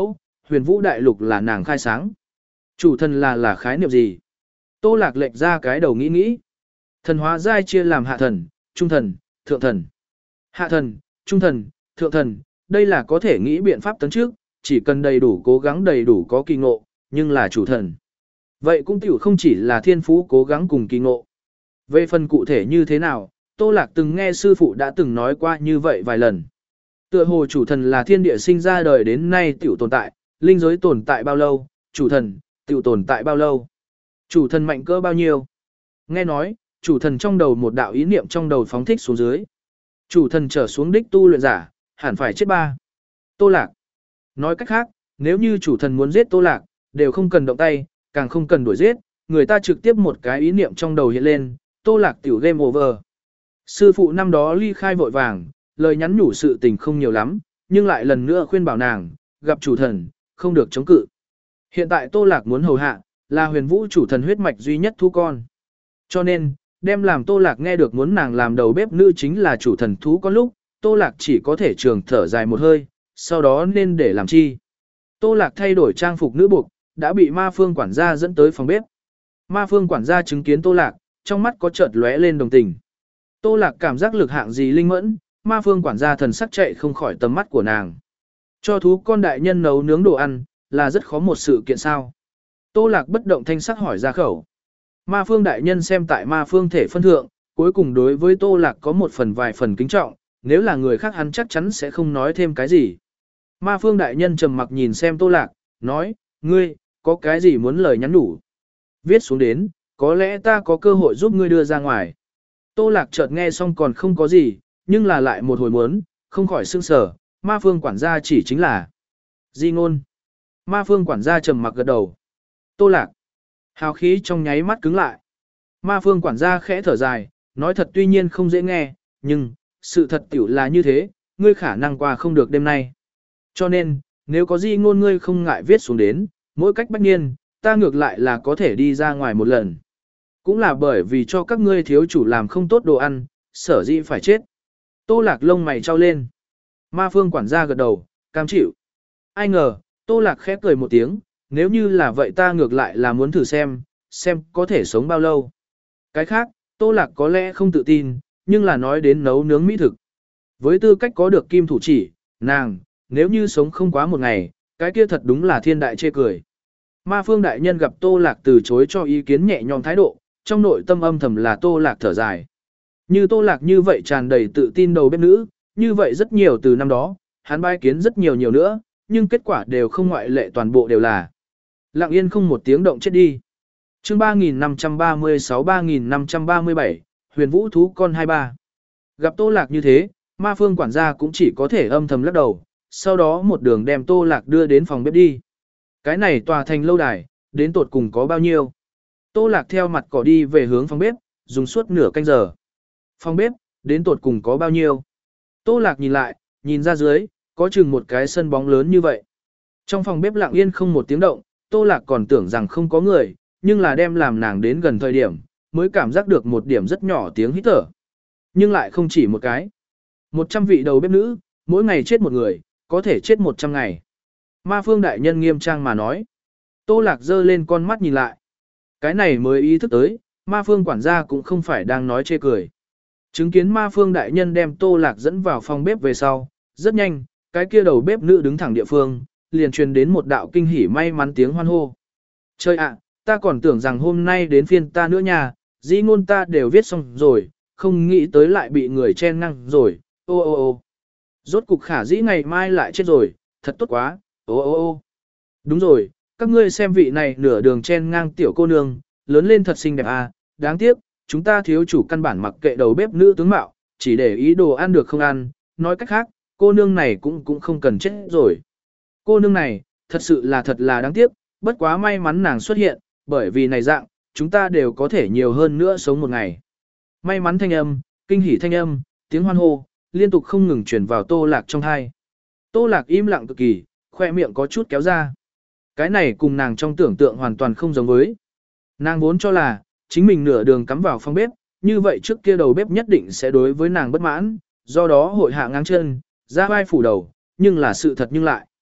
huyền vũ đại lục là nàng khai sáng. Chủ thần là là khái niệm gì? Tô Lạc lệch ra cái đầu nghĩ nghĩ. Thần hóa giai chia làm hạ thần, trung thần, thượng thần. Hạ thần, trung thần, thượng thần, đây là có thể nghĩ biện pháp tấn trước, chỉ cần đầy đủ cố gắng đầy đủ có kỳ ngộ, nhưng là chủ thần. Vậy cũng tiểu không chỉ là thiên phú cố gắng cùng kỳ ngộ. Về phần cụ thể như thế nào, Tô Lạc từng nghe sư phụ đã từng nói qua như vậy vài lần. Tựa hồ chủ thần là thiên địa sinh ra đời đến nay tiểu tồn tại, linh giới tồn tại bao lâu, chủ thần, tiểu tồn tại bao lâu. Chủ thần mạnh cỡ bao nhiêu? Nghe nói, chủ thần trong đầu một đạo ý niệm trong đầu phóng thích xuống dưới. Chủ thần trở xuống đích tu luyện giả, hẳn phải chết ba. Tô Lạc. Nói cách khác, nếu như chủ thần muốn giết Tô Lạc, đều không cần động tay, càng không cần đuổi giết, người ta trực tiếp một cái ý niệm trong đầu hiện lên, Tô Lạc tiểu game over. Sư phụ năm đó ly khai vội vàng, lời nhắn nhủ sự tình không nhiều lắm, nhưng lại lần nữa khuyên bảo nàng, gặp chủ thần, không được chống cự. Hiện tại Tô Lạc muốn hầu hạ, là huyền vũ chủ thần huyết mạch duy nhất thú con. Cho nên, đem làm Tô Lạc nghe được muốn nàng làm đầu bếp nữ chính là chủ thần thú con lúc, Tô Lạc chỉ có thể trường thở dài một hơi, sau đó nên để làm chi. Tô Lạc thay đổi trang phục nữ buộc, đã bị ma phương quản gia dẫn tới phòng bếp. Ma phương quản gia chứng kiến Tô Lạc, trong mắt có chợt lóe lên đồng tình. Tô Lạc cảm giác lực hạng gì linh mẫn, ma phương quản gia thần sắc chạy không khỏi tầm mắt của nàng. Cho thú con đại nhân nấu nướng đồ ăn, là rất khó một sự kiện sao. Tô Lạc bất động thanh sắc hỏi ra khẩu. Ma phương đại nhân xem tại ma phương thể phân thượng, cuối cùng đối với Tô Lạc có một phần vài phần kính trọng, nếu là người khác hắn chắc chắn sẽ không nói thêm cái gì. Ma phương đại nhân trầm mặc nhìn xem Tô Lạc, nói, ngươi, có cái gì muốn lời nhắn nhủ? Viết xuống đến, có lẽ ta có cơ hội giúp ngươi đưa ra ngoài. Tô Lạc chợt nghe xong còn không có gì, nhưng là lại một hồi muốn, không khỏi sương sở, ma phương quản gia chỉ chính là Di ngôn. Ma phương quản gia trầm mặc gật đầu. Tô Lạc. Hào khí trong nháy mắt cứng lại. Ma phương quản gia khẽ thở dài, nói thật tuy nhiên không dễ nghe, nhưng, sự thật tiểu là như thế, ngươi khả năng qua không được đêm nay. Cho nên, nếu có Di ngôn ngươi không ngại viết xuống đến, mỗi cách bách niên, ta ngược lại là có thể đi ra ngoài một lần. Cũng là bởi vì cho các ngươi thiếu chủ làm không tốt đồ ăn, sở dĩ phải chết. Tô Lạc lông mày trao lên. Ma phương quản gia gật đầu, cam chịu. Ai ngờ, Tô Lạc khẽ cười một tiếng, nếu như là vậy ta ngược lại là muốn thử xem, xem có thể sống bao lâu. Cái khác, Tô Lạc có lẽ không tự tin, nhưng là nói đến nấu nướng mỹ thực. Với tư cách có được kim thủ chỉ, nàng, nếu như sống không quá một ngày, cái kia thật đúng là thiên đại chê cười. Ma phương đại nhân gặp Tô Lạc từ chối cho ý kiến nhẹ nhõm thái độ, trong nội tâm âm thầm là Tô Lạc thở dài. Như Tô Lạc như vậy tràn đầy tự tin đầu bếp nữ, như vậy rất nhiều từ năm đó, hắn bái kiến rất nhiều nhiều nữa, nhưng kết quả đều không ngoại lệ toàn bộ đều là lặng yên không một tiếng động chết đi. Chương ba nghìn năm trăm ba mươi sáu ba nghìn năm trăm ba mươi bảy, huyền vũ thú con hai ba. Gặp Tô Lạc như thế, ma phương quản gia cũng chỉ có thể âm thầm lắc đầu, sau đó một đường đem Tô Lạc đưa đến phòng bếp đi. Cái này tòa thành lâu đài, đến tột cùng có bao nhiêu? Tô Lạc theo mặt cỏ đi về hướng phòng bếp, dùng suốt nửa canh giờ. Phòng bếp, đến tột cùng có bao nhiêu? Tô Lạc nhìn lại, nhìn ra dưới, có chừng một cái sân bóng lớn như vậy. Trong phòng bếp lặng yên không một tiếng động, Tô Lạc còn tưởng rằng không có người, nhưng là đem làm nàng đến gần thời điểm, mới cảm giác được một điểm rất nhỏ tiếng hít thở. Nhưng lại không chỉ một cái. Một trăm vị đầu bếp nữ, mỗi ngày chết một người, có thể chết một trăm ngày. Ma phương đại nhân nghiêm trang mà nói. Tô Lạc giơ lên con mắt nhìn lại. Cái này mới ý thức tới, ma phương quản gia cũng không phải đang nói chê cười. Chứng kiến ma phương đại nhân đem Tô Lạc dẫn vào phòng bếp về sau, rất nhanh, cái kia đầu bếp nữ đứng thẳng địa phương, liền truyền đến một đạo kinh hỉ may mắn tiếng hoan hô. Trời ạ, ta còn tưởng rằng hôm nay đến phiên ta nữa nha, dĩ ngôn ta đều viết xong rồi, không nghĩ tới lại bị người chen ngang rồi, ô ô ô. Rốt cục khả dĩ ngày mai lại chết rồi, thật tốt quá, ô ô ô. Đúng rồi, các ngươi xem vị này nửa đường chen ngang tiểu cô nương, lớn lên thật xinh đẹp à, đáng tiếc, chúng ta thiếu chủ căn bản mặc kệ đầu bếp nữ tướng mạo, chỉ để ý đồ ăn được không ăn, nói cách khác, cô nương này cũng cũng không cần chết rồi. Cô nương này, thật sự là thật là đáng tiếc, bất quá may mắn nàng xuất hiện, bởi vì này dạng, chúng ta đều có thể nhiều hơn nữa sống một ngày. May mắn thanh âm, kinh hỉ thanh âm, tiếng hoan hô, liên tục không ngừng truyền vào Tô Lạc trong tai. Tô Lạc im lặng cực kỳ, khoe miệng có chút kéo ra. Cái này cùng nàng trong tưởng tượng hoàn toàn không giống với. Nàng vốn cho là, chính mình nửa đường cắm vào phòng bếp, như vậy trước kia đầu bếp nhất định sẽ đối với nàng bất mãn, do đó hội hạ ngang chân, ra vai phủ đầu, nhưng là sự thật nhưng lại.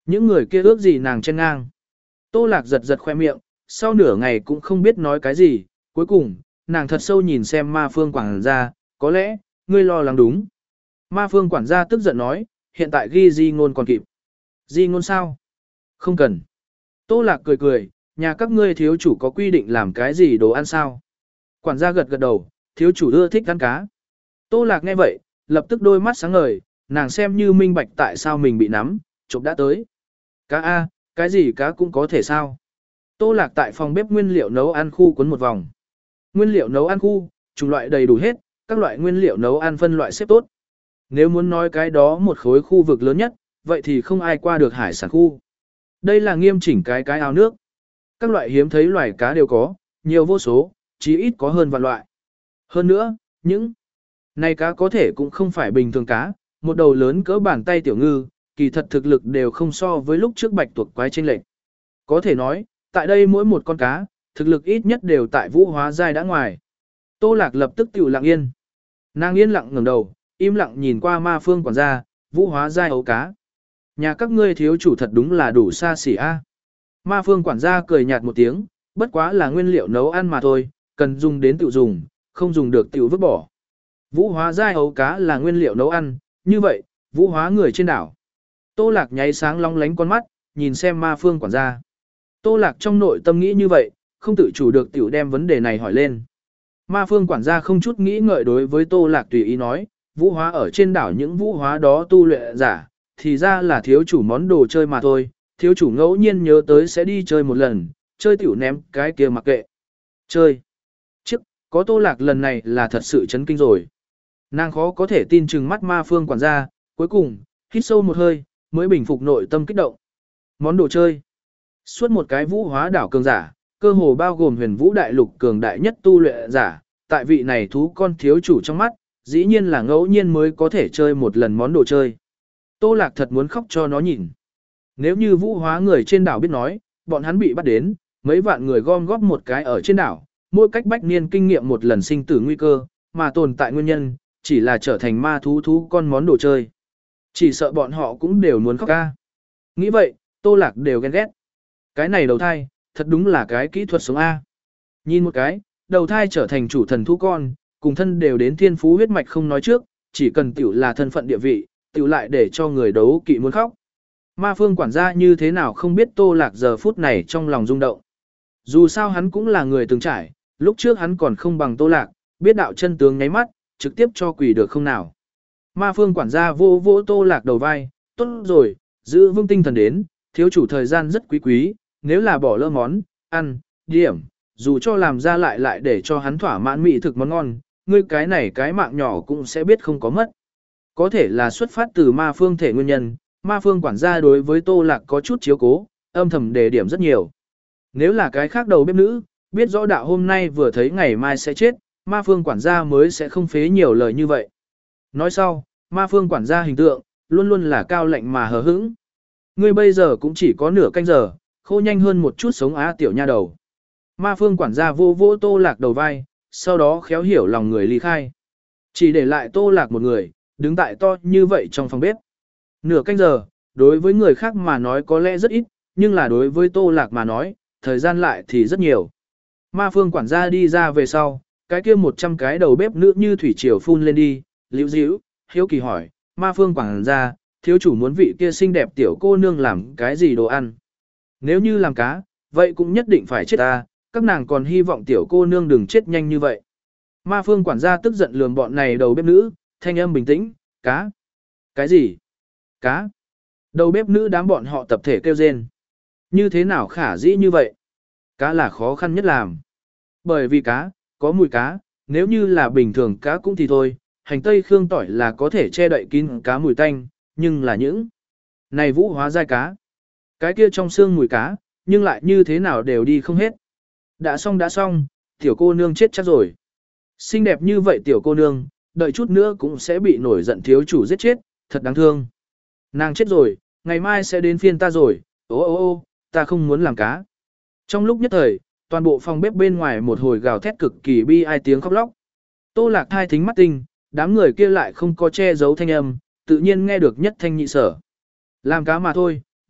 Những người kia ước gì nàng chen ngang. Tô Lạc giật giật khoe miệng, sau nửa ngày cũng không biết nói cái gì, cuối cùng, nàng thật sâu nhìn xem ma phương quản gia, có lẽ, ngươi lo lắng đúng. Ma phương quản gia tức giận nói, hiện tại ghi di ngôn còn kịp. Di ngôn sao? Không cần. Tô Lạc cười cười, nhà các ngươi thiếu chủ có quy định làm cái gì đồ ăn sao? Quản gia gật gật đầu, thiếu chủ ưa thích ăn cá. Tô Lạc nghe vậy, lập tức đôi mắt sáng ngời, nàng xem như minh bạch tại sao mình bị nắm, chụp đã tới. Cá A, cái gì cá cũng có thể sao? Tô Lạc tại phòng bếp nguyên liệu nấu ăn khu quấn một vòng. Nguyên liệu nấu ăn khu, chủng loại đầy đủ hết, các loại nguyên liệu nấu ăn phân loại xếp tốt. Nếu muốn nói cái đó một khối khu vực lớn nhất, vậy thì không ai qua được hải sản khu. Đây là nghiêm chỉnh cái cái ao nước. Các loại hiếm thấy loài cá đều có, nhiều vô số, chí ít có hơn vạn loại. Hơn nữa, những này cá có thể cũng không phải bình thường cá, một đầu lớn cỡ bàn tay tiểu ngư, kỳ thật thực lực đều không so với lúc trước bạch tuộc quái chênh lệch. Có thể nói, tại đây mỗi một con cá, thực lực ít nhất đều tại vũ hóa giai đã ngoài. Tô Lạc lập tức tiểu lặng yên. Nàng yên lặng ngẩng đầu, im lặng nhìn qua ma phương quản gia, vũ hóa giai ấu cá. Nhà các ngươi thiếu chủ thật đúng là đủ xa xỉ a. Ma phương quản gia cười nhạt một tiếng, bất quá là nguyên liệu nấu ăn mà thôi, cần dùng đến tự dùng, không dùng được tiểu vứt bỏ. Vũ hóa giai ấu cá là nguyên liệu nấu ăn, như vậy, vũ hóa người trên đảo. Tô Lạc nháy sáng long lánh con mắt, nhìn xem ma phương quản gia. Tô Lạc trong nội tâm nghĩ như vậy, không tự chủ được tiểu đem vấn đề này hỏi lên. Ma phương quản gia không chút nghĩ ngợi đối với Tô Lạc tùy ý nói, vũ hóa ở trên đảo những vũ hóa đó tu luyện giả, thì ra là thiếu chủ món đồ chơi mà thôi, thiếu chủ ngẫu nhiên nhớ tới sẽ đi chơi một lần, chơi tiểu ném cái kia mặc kệ. Chơi. Trước, có Tô Lạc lần này là thật sự chấn kinh rồi. Nàng khó có thể tin chừng mắt ma phương quản gia, cuối cùng, hít sâu một hơi, mới bình phục nội tâm kích động. Món đồ chơi. Suốt một cái vũ hóa đảo cường giả, cơ hồ bao gồm huyền vũ đại lục cường đại nhất tu luyện giả, tại vị này thú con thiếu chủ trong mắt, dĩ nhiên là ngẫu nhiên mới có thể chơi một lần món đồ chơi. Tô Lạc thật muốn khóc cho nó nhìn. Nếu như vũ hóa người trên đảo biết nói, bọn hắn bị bắt đến, mấy vạn người gom góp một cái ở trên đảo, mỗi cách bách niên kinh nghiệm một lần sinh tử nguy cơ, mà tồn tại nguyên nhân, chỉ là trở thành ma thú thú con món đồ chơi. Chỉ sợ bọn họ cũng đều muốn khóc ca. Nghĩ vậy, Tô Lạc đều ghen ghét. Cái này đầu thai, thật đúng là cái kỹ thuật sống A. Nhìn một cái, đầu thai trở thành chủ thần thú con, cùng thân đều đến thiên phú huyết mạch không nói trước, chỉ cần tiểu là thân phận địa vị, tiểu lại để cho người đấu kỵ muốn khóc. Ma phương quản gia như thế nào không biết Tô Lạc giờ phút này trong lòng rung động. Dù sao hắn cũng là người từng trải, lúc trước hắn còn không bằng Tô Lạc, biết đạo chân tướng nháy mắt, trực tiếp cho quỷ được không nào. Ma phương quản gia vô vô Tô Lạc đầu vai, tốt rồi, giữ vững tinh thần đến, thiếu chủ thời gian rất quý quý, nếu là bỏ lỡ món, ăn, điểm, dù cho làm ra lại lại để cho hắn thỏa mãn mỹ thực món ngon, ngươi cái này cái mạng nhỏ cũng sẽ biết không có mất. Có thể là xuất phát từ ma phương thể nguyên nhân, ma phương quản gia đối với Tô Lạc có chút chiếu cố, âm thầm đề điểm rất nhiều. Nếu là cái khác đầu bếp nữ, biết rõ đạo hôm nay vừa thấy ngày mai sẽ chết, ma phương quản gia mới sẽ không phế nhiều lời như vậy. Nói sau, ma phương quản gia hình tượng, luôn luôn là cao lạnh mà hờ hững. Ngươi bây giờ cũng chỉ có nửa canh giờ, khô nhanh hơn một chút sống á tiểu nha đầu. Ma phương quản gia vô vô Tô Lạc đầu vai, sau đó khéo hiểu lòng người ly khai. Chỉ để lại Tô Lạc một người, đứng tại to như vậy trong phòng bếp. Nửa canh giờ, đối với người khác mà nói có lẽ rất ít, nhưng là đối với Tô Lạc mà nói, thời gian lại thì rất nhiều. Ma phương quản gia đi ra về sau, cái kia một trăm cái đầu bếp nữ như thủy triều phun lên đi, liễu díu, hiếu kỳ hỏi, ma phương quản gia, thiếu chủ muốn vị kia xinh đẹp tiểu cô nương làm cái gì đồ ăn. Nếu như làm cá, vậy cũng nhất định phải chết ta, các nàng còn hy vọng tiểu cô nương đừng chết nhanh như vậy. Ma phương quản gia tức giận lườm bọn này đầu bếp nữ, thanh âm bình tĩnh, cá. Cái gì? Cá. Đầu bếp nữ đám bọn họ tập thể kêu rên. Như thế nào khả dĩ như vậy? Cá là khó khăn nhất làm. Bởi vì cá, có mùi cá, nếu như là bình thường cá cũng thì thôi, hành tây khương tỏi là có thể che đậy kín cá mùi tanh, nhưng là những này vũ hóa giai cá. Cái kia trong xương mùi cá, nhưng lại như thế nào đều đi không hết. Đã xong đã xong, tiểu cô nương chết chắc rồi. Xinh đẹp như vậy tiểu cô nương, đợi chút nữa cũng sẽ bị nổi giận thiếu chủ giết chết, thật đáng thương. Nàng chết rồi, ngày mai sẽ đến phiên ta rồi, ô ô ô, ta không muốn làm cá. Trong lúc nhất thời, toàn bộ phòng bếp bên ngoài một hồi gào thét cực kỳ bi ai tiếng khóc lóc. Tô Lạc thai thính mắt tinh, đám người kia lại không có che giấu thanh âm, tự nhiên nghe được nhất thanh nhị sở. Làm cá mà thôi,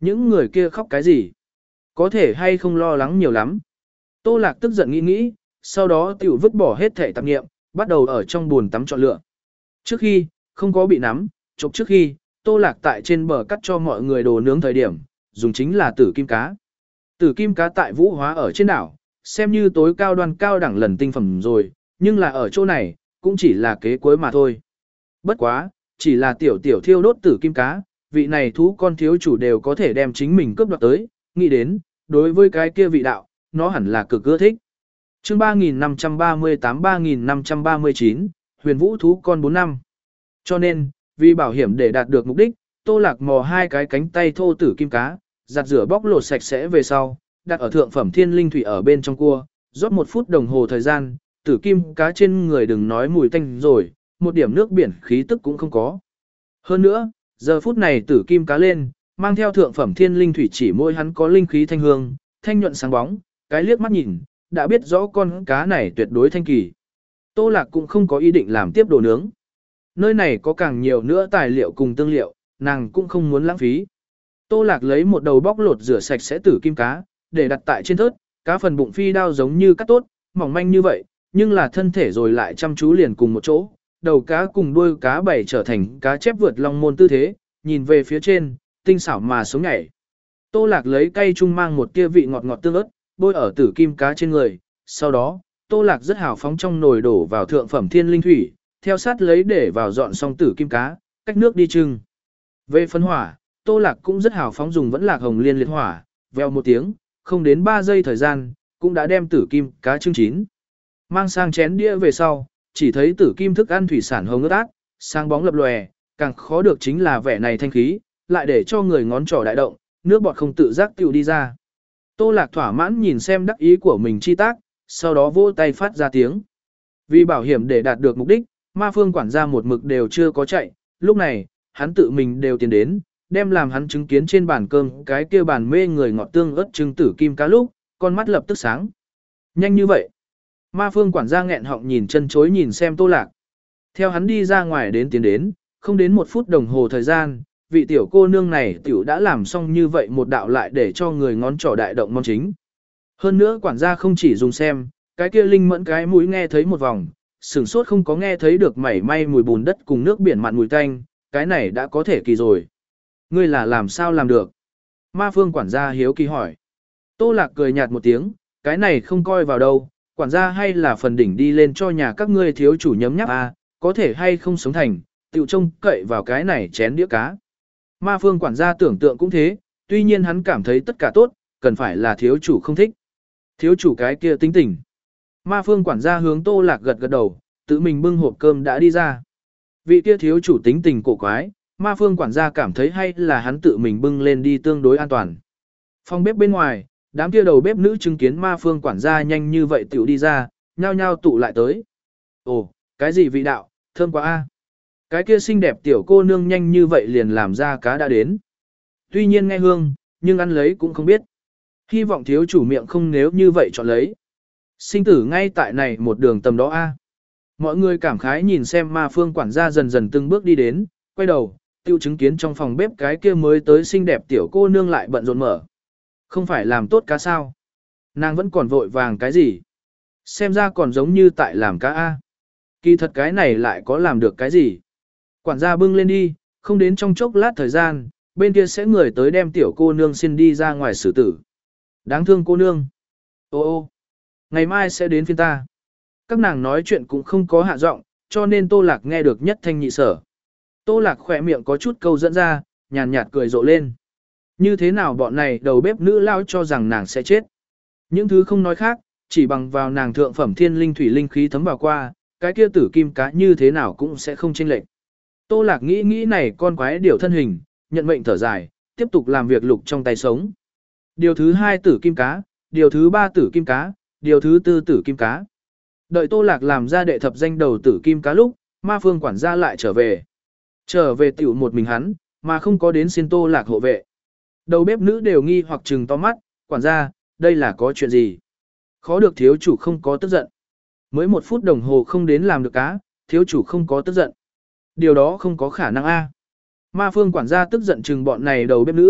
Những người kia khóc cái gì? Có thể hay không lo lắng nhiều lắm. Tô Lạc tức giận nghĩ nghĩ, sau đó tiểu vứt bỏ hết thể tạp nghiệm, bắt đầu ở trong buồn tắm chọn lựa. Trước khi, không có bị nắm, chụp trước khi, Tô Lạc tại trên bờ cắt cho mọi người đồ nướng thời điểm, dùng chính là tử kim cá. Tử kim cá tại Vũ Hóa ở trên đảo, xem như tối cao đoan cao đẳng lần tinh phẩm rồi, nhưng là ở chỗ này, cũng chỉ là kế cuối mà thôi. Bất quá, chỉ là tiểu tiểu thiêu đốt tử kim cá, vị này thú con thiếu chủ đều có thể đem chính mình cướp đoạt tới, nghĩ đến, đối với cái kia vị đạo, nó hẳn là cực ưa thích. Chương ba nghìn năm trăm ba mươi tám ba nghìn năm trăm ba mươi chín, Huyền Vũ thú con bốn năm. Cho nên, vì bảo hiểm để đạt được mục đích, Tô Lạc mò hai cái cánh tay thô tử kim cá, giặt rửa bóc lột sạch sẽ về sau, đặt ở thượng phẩm thiên linh thủy ở bên trong cua, rót một phút đồng hồ thời gian, tử kim cá trên người đừng nói mùi tanh rồi, một điểm nước biển khí tức cũng không có. Hơn nữa, giờ phút này tử kim cá lên, mang theo thượng phẩm thiên linh thủy chỉ môi hắn có linh khí thanh hương, thanh nhuận sáng bóng, cái liếc mắt nhìn, đã biết rõ con cá này tuyệt đối thanh kỳ. Tô Lạc cũng không có ý định làm tiếp đồ nướng. Nơi này có càng nhiều nữa tài liệu cùng tương liệu, nàng cũng không muốn lãng phí. Tô Lạc lấy một đầu bóc lột rửa sạch sẽ tử kim cá, để đặt tại trên thớt, cá phần bụng phi đao giống như cắt tốt, mỏng manh như vậy, nhưng là thân thể rồi lại chăm chú liền cùng một chỗ, đầu cá cùng đuôi cá bảy trở thành cá chép vượt long môn tư thế, nhìn về phía trên, tinh xảo mà sống nhảy. Tô Lạc lấy cây trung mang một tia vị ngọt ngọt tương ớt, bôi ở tử kim cá trên người, sau đó, Tô Lạc rất hào phóng trong nồi đổ vào thượng phẩm thiên linh thủy, theo sát lấy để vào dọn xong tử kim cá, cách nước đi trưng. Về phân hỏa, Tô Lạc cũng rất hào phóng dùng vẫn lạc hồng liên liệt hỏa, veo một tiếng, không đến ba giây thời gian, cũng đã đem tử kim cá trưng chín. Mang sang chén đĩa về sau, chỉ thấy tử kim thức ăn thủy sản hồng ướt át, sáng bóng lập lòe, càng khó được chính là vẻ này thanh khí, lại để cho người ngón trỏ đại động, nước bọt không tự giác tiêu đi ra. Tô Lạc thỏa mãn nhìn xem đắc ý của mình chi tác, sau đó vỗ tay phát ra tiếng. Vì bảo hiểm để đạt được mục đích, Ma Phương quản gia một mực đều chưa có chạy, lúc này, hắn tự mình đều tiến đến, đem làm hắn chứng kiến trên bàn cơm cái kia bàn mê người ngọt tương ớt trứng tử kim cá lúc, con mắt lập tức sáng. Nhanh như vậy. Ma Phương quản gia nghẹn họng nhìn chân chối nhìn xem Tô Lạc. Theo hắn đi ra ngoài đến tiến đến, không đến một phút đồng hồ thời gian, vị tiểu cô nương này tiểu đã làm xong như vậy một đạo lại để cho người ngón trỏ đại động món chính. Hơn nữa quản gia không chỉ dùng xem, cái kia linh mẫn cái mũi nghe thấy một vòng, sửng sốt không có nghe thấy được mảy may mùi bùn đất cùng nước biển mặn mùi tanh, cái này đã có thể kỳ rồi. Ngươi là làm sao làm được? Ma Phương quản gia hiếu kỳ hỏi. Tô Lạc cười nhạt một tiếng, cái này không coi vào đâu, quản gia hay là phần đỉnh đi lên cho nhà các ngươi thiếu chủ nhấm nháp à, có thể hay không sống thành, tiểu trông cậy vào cái này chén đĩa cá. Ma Phương quản gia tưởng tượng cũng thế, tuy nhiên hắn cảm thấy tất cả tốt, cần phải là thiếu chủ không thích. Thiếu chủ cái kia tính tình. Ma Phương quản gia hướng Tô Lạc gật gật đầu, tự mình bưng hộp cơm đã đi ra. Vị kia thiếu chủ tính tình cổ quái, Ma Phương quản gia cảm thấy hay là hắn tự mình bưng lên đi tương đối an toàn. Phòng bếp bên ngoài, đám kia đầu bếp nữ chứng kiến Ma Phương quản gia nhanh như vậy tiểu đi ra, nhao nhao tụ lại tới. Ồ, cái gì vị đạo, thơm quá a. Cái kia xinh đẹp tiểu cô nương nhanh như vậy liền làm ra cá đã đến. Tuy nhiên nghe hương, nhưng ăn lấy cũng không biết. Hy vọng thiếu chủ miệng không nếu như vậy chọn lấy. Sinh tử ngay tại này một đường tầm đó a. Mọi người cảm khái nhìn xem Ma Phương quản gia dần dần từng bước đi đến, quay đầu, tiêu chứng kiến trong phòng bếp cái kia mới tới xinh đẹp tiểu cô nương lại bận rộn mở. Không phải làm tốt cá sao? Nàng vẫn còn vội vàng cái gì? Xem ra còn giống như tại làm cá a. Kỳ thật cái này lại có làm được cái gì? Quản gia bưng lên đi, không đến trong chốc lát thời gian, bên kia sẽ người tới đem tiểu cô nương xin đi ra ngoài xử tử. Đáng thương cô nương. Ô ô, ngày mai sẽ đến phiên ta. Các nàng nói chuyện cũng không có hạ giọng, cho nên Tô Lạc nghe được nhất thanh nhị sở. Tô Lạc khỏe miệng có chút câu dẫn ra, nhàn nhạt cười rộ lên. Như thế nào bọn này đầu bếp nữ lao cho rằng nàng sẽ chết. Những thứ không nói khác, chỉ bằng vào nàng thượng phẩm thiên linh thủy linh khí thấm vào qua, cái kia tử kim cá như thế nào cũng sẽ không chênh lệch. Tô Lạc nghĩ nghĩ này con quái điều thân hình, nhận mệnh thở dài, tiếp tục làm việc lục trong tay sống. Điều thứ hai tử kim cá, điều thứ ba tử kim cá, điều thứ tư tử kim cá. Đợi Tô Lạc làm ra đệ thập danh đầu tử kim cá lúc, Ma Phương quản gia lại trở về. Trở về tiểu một mình hắn, mà không có đến xin Tô Lạc hộ vệ. Đầu bếp nữ đều nghi hoặc trừng to mắt, quản gia, đây là có chuyện gì? Khó được thiếu chủ không có tức giận. Mới một phút đồng hồ không đến làm được cá, thiếu chủ không có tức giận. Điều đó không có khả năng a. Ma Phương quản gia tức giận trừng bọn này đầu bếp nữ,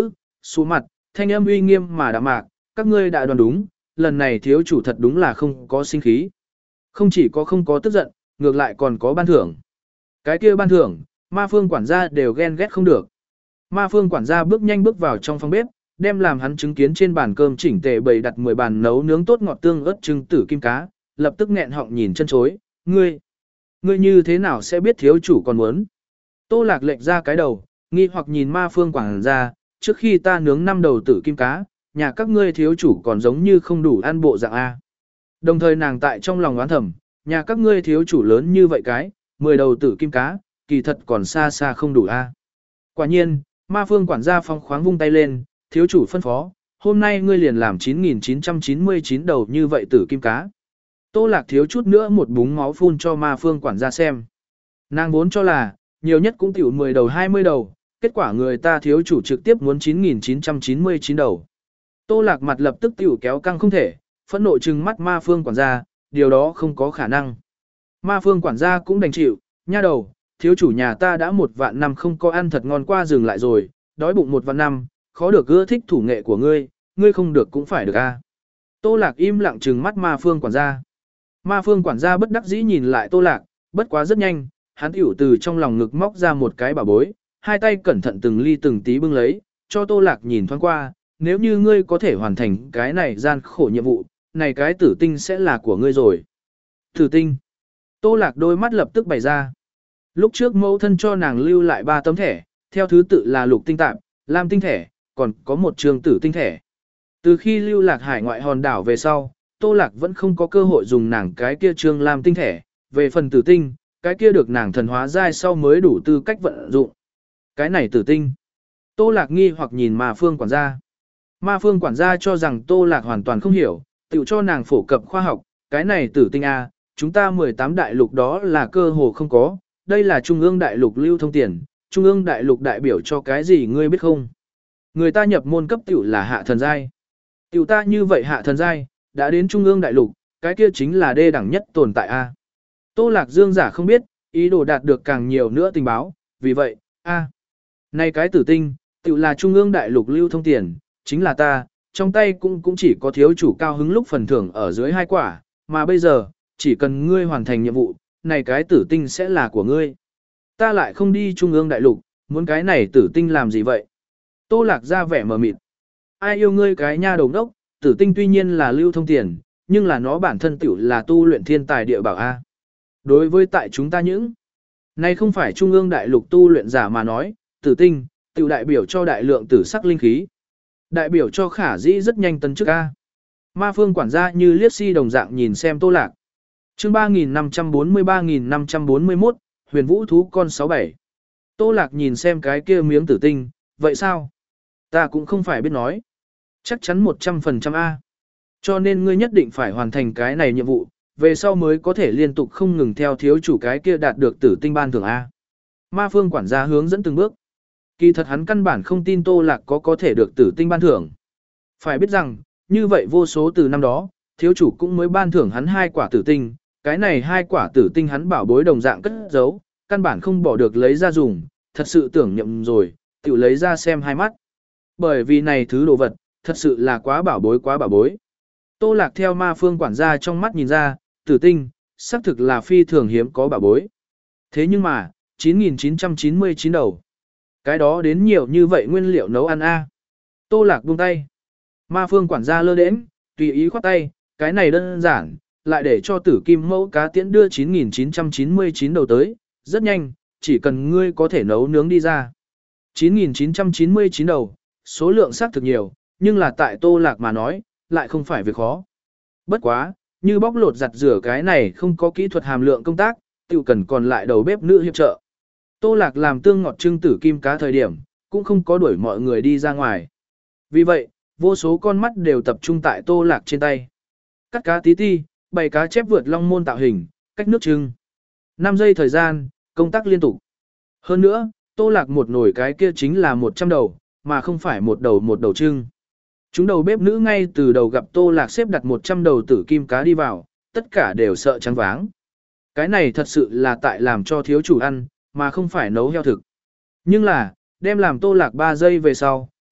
Xuống mặt, thanh âm uy nghiêm mà đạm mạc, các ngươi đã đoán đúng, lần này thiếu chủ thật đúng là không có sinh khí. Không chỉ có không có tức giận, ngược lại còn có ban thưởng. Cái kia ban thưởng, ma phương quản gia đều ghen ghét không được. Ma phương quản gia bước nhanh bước vào trong phòng bếp, đem làm hắn chứng kiến trên bàn cơm chỉnh tề bày đặt mười bàn nấu nướng tốt ngọt tương ớt trứng tử kim cá, lập tức nghẹn họng nhìn chân chối, ngươi, ngươi như thế nào sẽ biết thiếu chủ còn muốn. Tô Lạc lệch ra cái đầu, nghi hoặc nhìn ma phương quản gia, trước khi ta nướng năm đầu tử kim cá, nhà các ngươi thiếu chủ còn giống như không đủ ăn bộ dạng A. Đồng thời nàng tại trong lòng oán thầm, nhà các ngươi thiếu chủ lớn như vậy cái, mười đầu tử kim cá, kỳ thật còn xa xa không đủ A. Quả nhiên, ma phương quản gia phong khoáng vung tay lên, thiếu chủ phân phó, hôm nay ngươi liền làm chín nghìn chín trăm chín mươi chín đầu như vậy tử kim cá. Tô Lạc thiếu chút nữa một búng máu phun cho ma phương quản gia xem. Nàng vốn cho là, nhiều nhất cũng tiểu mười đầu hai mươi đầu, kết quả người ta thiếu chủ trực tiếp muốn chín nghìn chín trăm chín mươi chín đầu. Tô Lạc mặt lập tức tiểu kéo căng không thể, phẫn nộ trừng mắt ma phương quản gia, điều đó không có khả năng. Ma phương quản gia cũng đành chịu, nha đầu, thiếu chủ nhà ta đã một vạn năm không có ăn thật ngon qua dừng lại rồi, đói bụng một vạn năm, khó được ưa thích thủ nghệ của ngươi, ngươi không được cũng phải được a. Tô Lạc im lặng trừng mắt ma phương quản gia. Ma phương quản gia bất đắc dĩ nhìn lại Tô Lạc, bất quá rất nhanh, hắn tiểu từ trong lòng ngực móc ra một cái bảo bối, hai tay cẩn thận từng ly từng tí bưng lấy, cho Tô Lạc nhìn thoáng qua, nếu như ngươi có thể hoàn thành cái này gian khổ nhiệm vụ, này cái tử tinh sẽ là của ngươi rồi. Tử tinh. Tô Lạc đôi mắt lập tức bày ra. Lúc trước mẫu thân cho nàng lưu lại ba tấm thẻ, theo thứ tự là lục tinh tạp, lam tinh thẻ, còn có một trường tử tinh thẻ. Từ khi lưu lạc hải ngoại hòn đảo về sau, Tô Lạc vẫn không có cơ hội dùng nàng cái kia trương lam tinh thẻ, về phần tử tinh, cái kia được nàng thần hóa giai sau mới đủ tư cách vận dụng. Cái này tử tinh. Tô Lạc nghi hoặc nhìn ma phương quản gia. Ma phương quản gia cho rằng Tô Lạc hoàn toàn không hiểu, tự cho nàng phổ cập khoa học, cái này tử tinh A, chúng ta mười tám đại lục đó là cơ hồ không có, đây là trung ương đại lục lưu thông tiền, trung ương đại lục đại biểu cho cái gì ngươi biết không? Người ta nhập môn cấp tiểu là hạ thần giai. Tiểu ta như vậy hạ thần giai, đã đến trung ương đại lục, cái kia chính là đê đẳng nhất tồn tại A. Tô Lạc Dương giả không biết, ý đồ đạt được càng nhiều nữa tình báo, vì vậy, A. Này cái tử tinh, tiểu là trung ương đại lục lưu thông tiền, chính là ta, trong tay cũng cũng chỉ có thiếu chủ cao hứng lúc phần thưởng ở dưới hai quả, mà bây giờ, chỉ cần ngươi hoàn thành nhiệm vụ, này cái tử tinh sẽ là của ngươi. Ta lại không đi trung ương đại lục, muốn cái này tử tinh làm gì vậy? Tô Lạc ra vẻ mờ mịt. Ai yêu ngươi cái nha đầu đốc, tử tinh tuy nhiên là lưu thông tiền, nhưng là nó bản thân tiểu là tu luyện thiên tài địa bảo A. Đối với tại chúng ta những, này không phải trung ương đại lục tu luyện giả mà nói, tử tinh, tiểu đại biểu cho đại lượng tử sắc linh khí. Đại biểu cho khả dĩ rất nhanh tấn chức A. Ma phương quản gia như liếc si đồng dạng nhìn xem Tô Lạc. Chương ba nghìn năm trăm bốn mươi ba nghìn năm trăm bốn mươi mốt, huyền vũ thú con sáu bảy. Tô Lạc nhìn xem cái kia miếng tử tinh, vậy sao? Ta cũng không phải biết nói. Chắc chắn một trăm phần trăm A. Cho nên ngươi nhất định phải hoàn thành cái này nhiệm vụ, về sau mới có thể liên tục không ngừng theo thiếu chủ cái kia đạt được tử tinh ban thưởng A. Ma phương quản gia hướng dẫn từng bước. Kỳ thật hắn căn bản không tin Tô Lạc có có thể được tử tinh ban thưởng. Phải biết rằng, như vậy vô số từ năm đó, thiếu chủ cũng mới ban thưởng hắn hai quả tử tinh, cái này hai quả tử tinh hắn bảo bối đồng dạng cất giấu, căn bản không bỏ được lấy ra dùng, thật sự tưởng nhậm rồi, tự lấy ra xem hai mắt. Bởi vì này thứ đồ vật, thật sự là quá bảo bối quá bảo bối. Tô Lạc theo ma phương quản gia trong mắt nhìn ra, tử tinh, xác thực là phi thường hiếm có bảo bối. Thế nhưng mà, chín nghìn chín trăm chín mươi chín đầu. Cái đó đến nhiều như vậy nguyên liệu nấu ăn a. Tô Lạc buông tay. Ma phương quản gia lơ đễnh, tùy ý khoát tay, cái này đơn giản, lại để cho tử kim mẫu cá tiễn đưa chín nghìn chín trăm chín mươi chín đầu tới, rất nhanh, chỉ cần ngươi có thể nấu nướng đi ra. chín nghìn chín trăm chín mươi chín đầu, số lượng xác thực nhiều, nhưng là tại Tô Lạc mà nói, lại không phải việc khó. Bất quá, như bóc lột giặt rửa cái này không có kỹ thuật hàm lượng công tác, tiểu cần còn lại đầu bếp nữ hiệp trợ. Tô Lạc làm tương ngọt trưng tử kim cá thời điểm, cũng không có đuổi mọi người đi ra ngoài. Vì vậy, vô số con mắt đều tập trung tại Tô Lạc trên tay. Cắt cá tí ti, bày cá chép vượt long môn tạo hình, cách nước trưng. năm giây thời gian, công tác liên tục. Hơn nữa, Tô Lạc một nồi cái kia chính là một trăm đầu, mà không phải một đầu một đầu trưng. Chúng đầu bếp nữ ngay từ đầu gặp Tô Lạc xếp đặt một trăm đầu tử kim cá đi vào, tất cả đều sợ trắng váng. Cái này thật sự là tại làm cho thiếu chủ ăn, mà không phải nấu heo thực. Nhưng là, đem làm Tô Lạc ba giây về sau,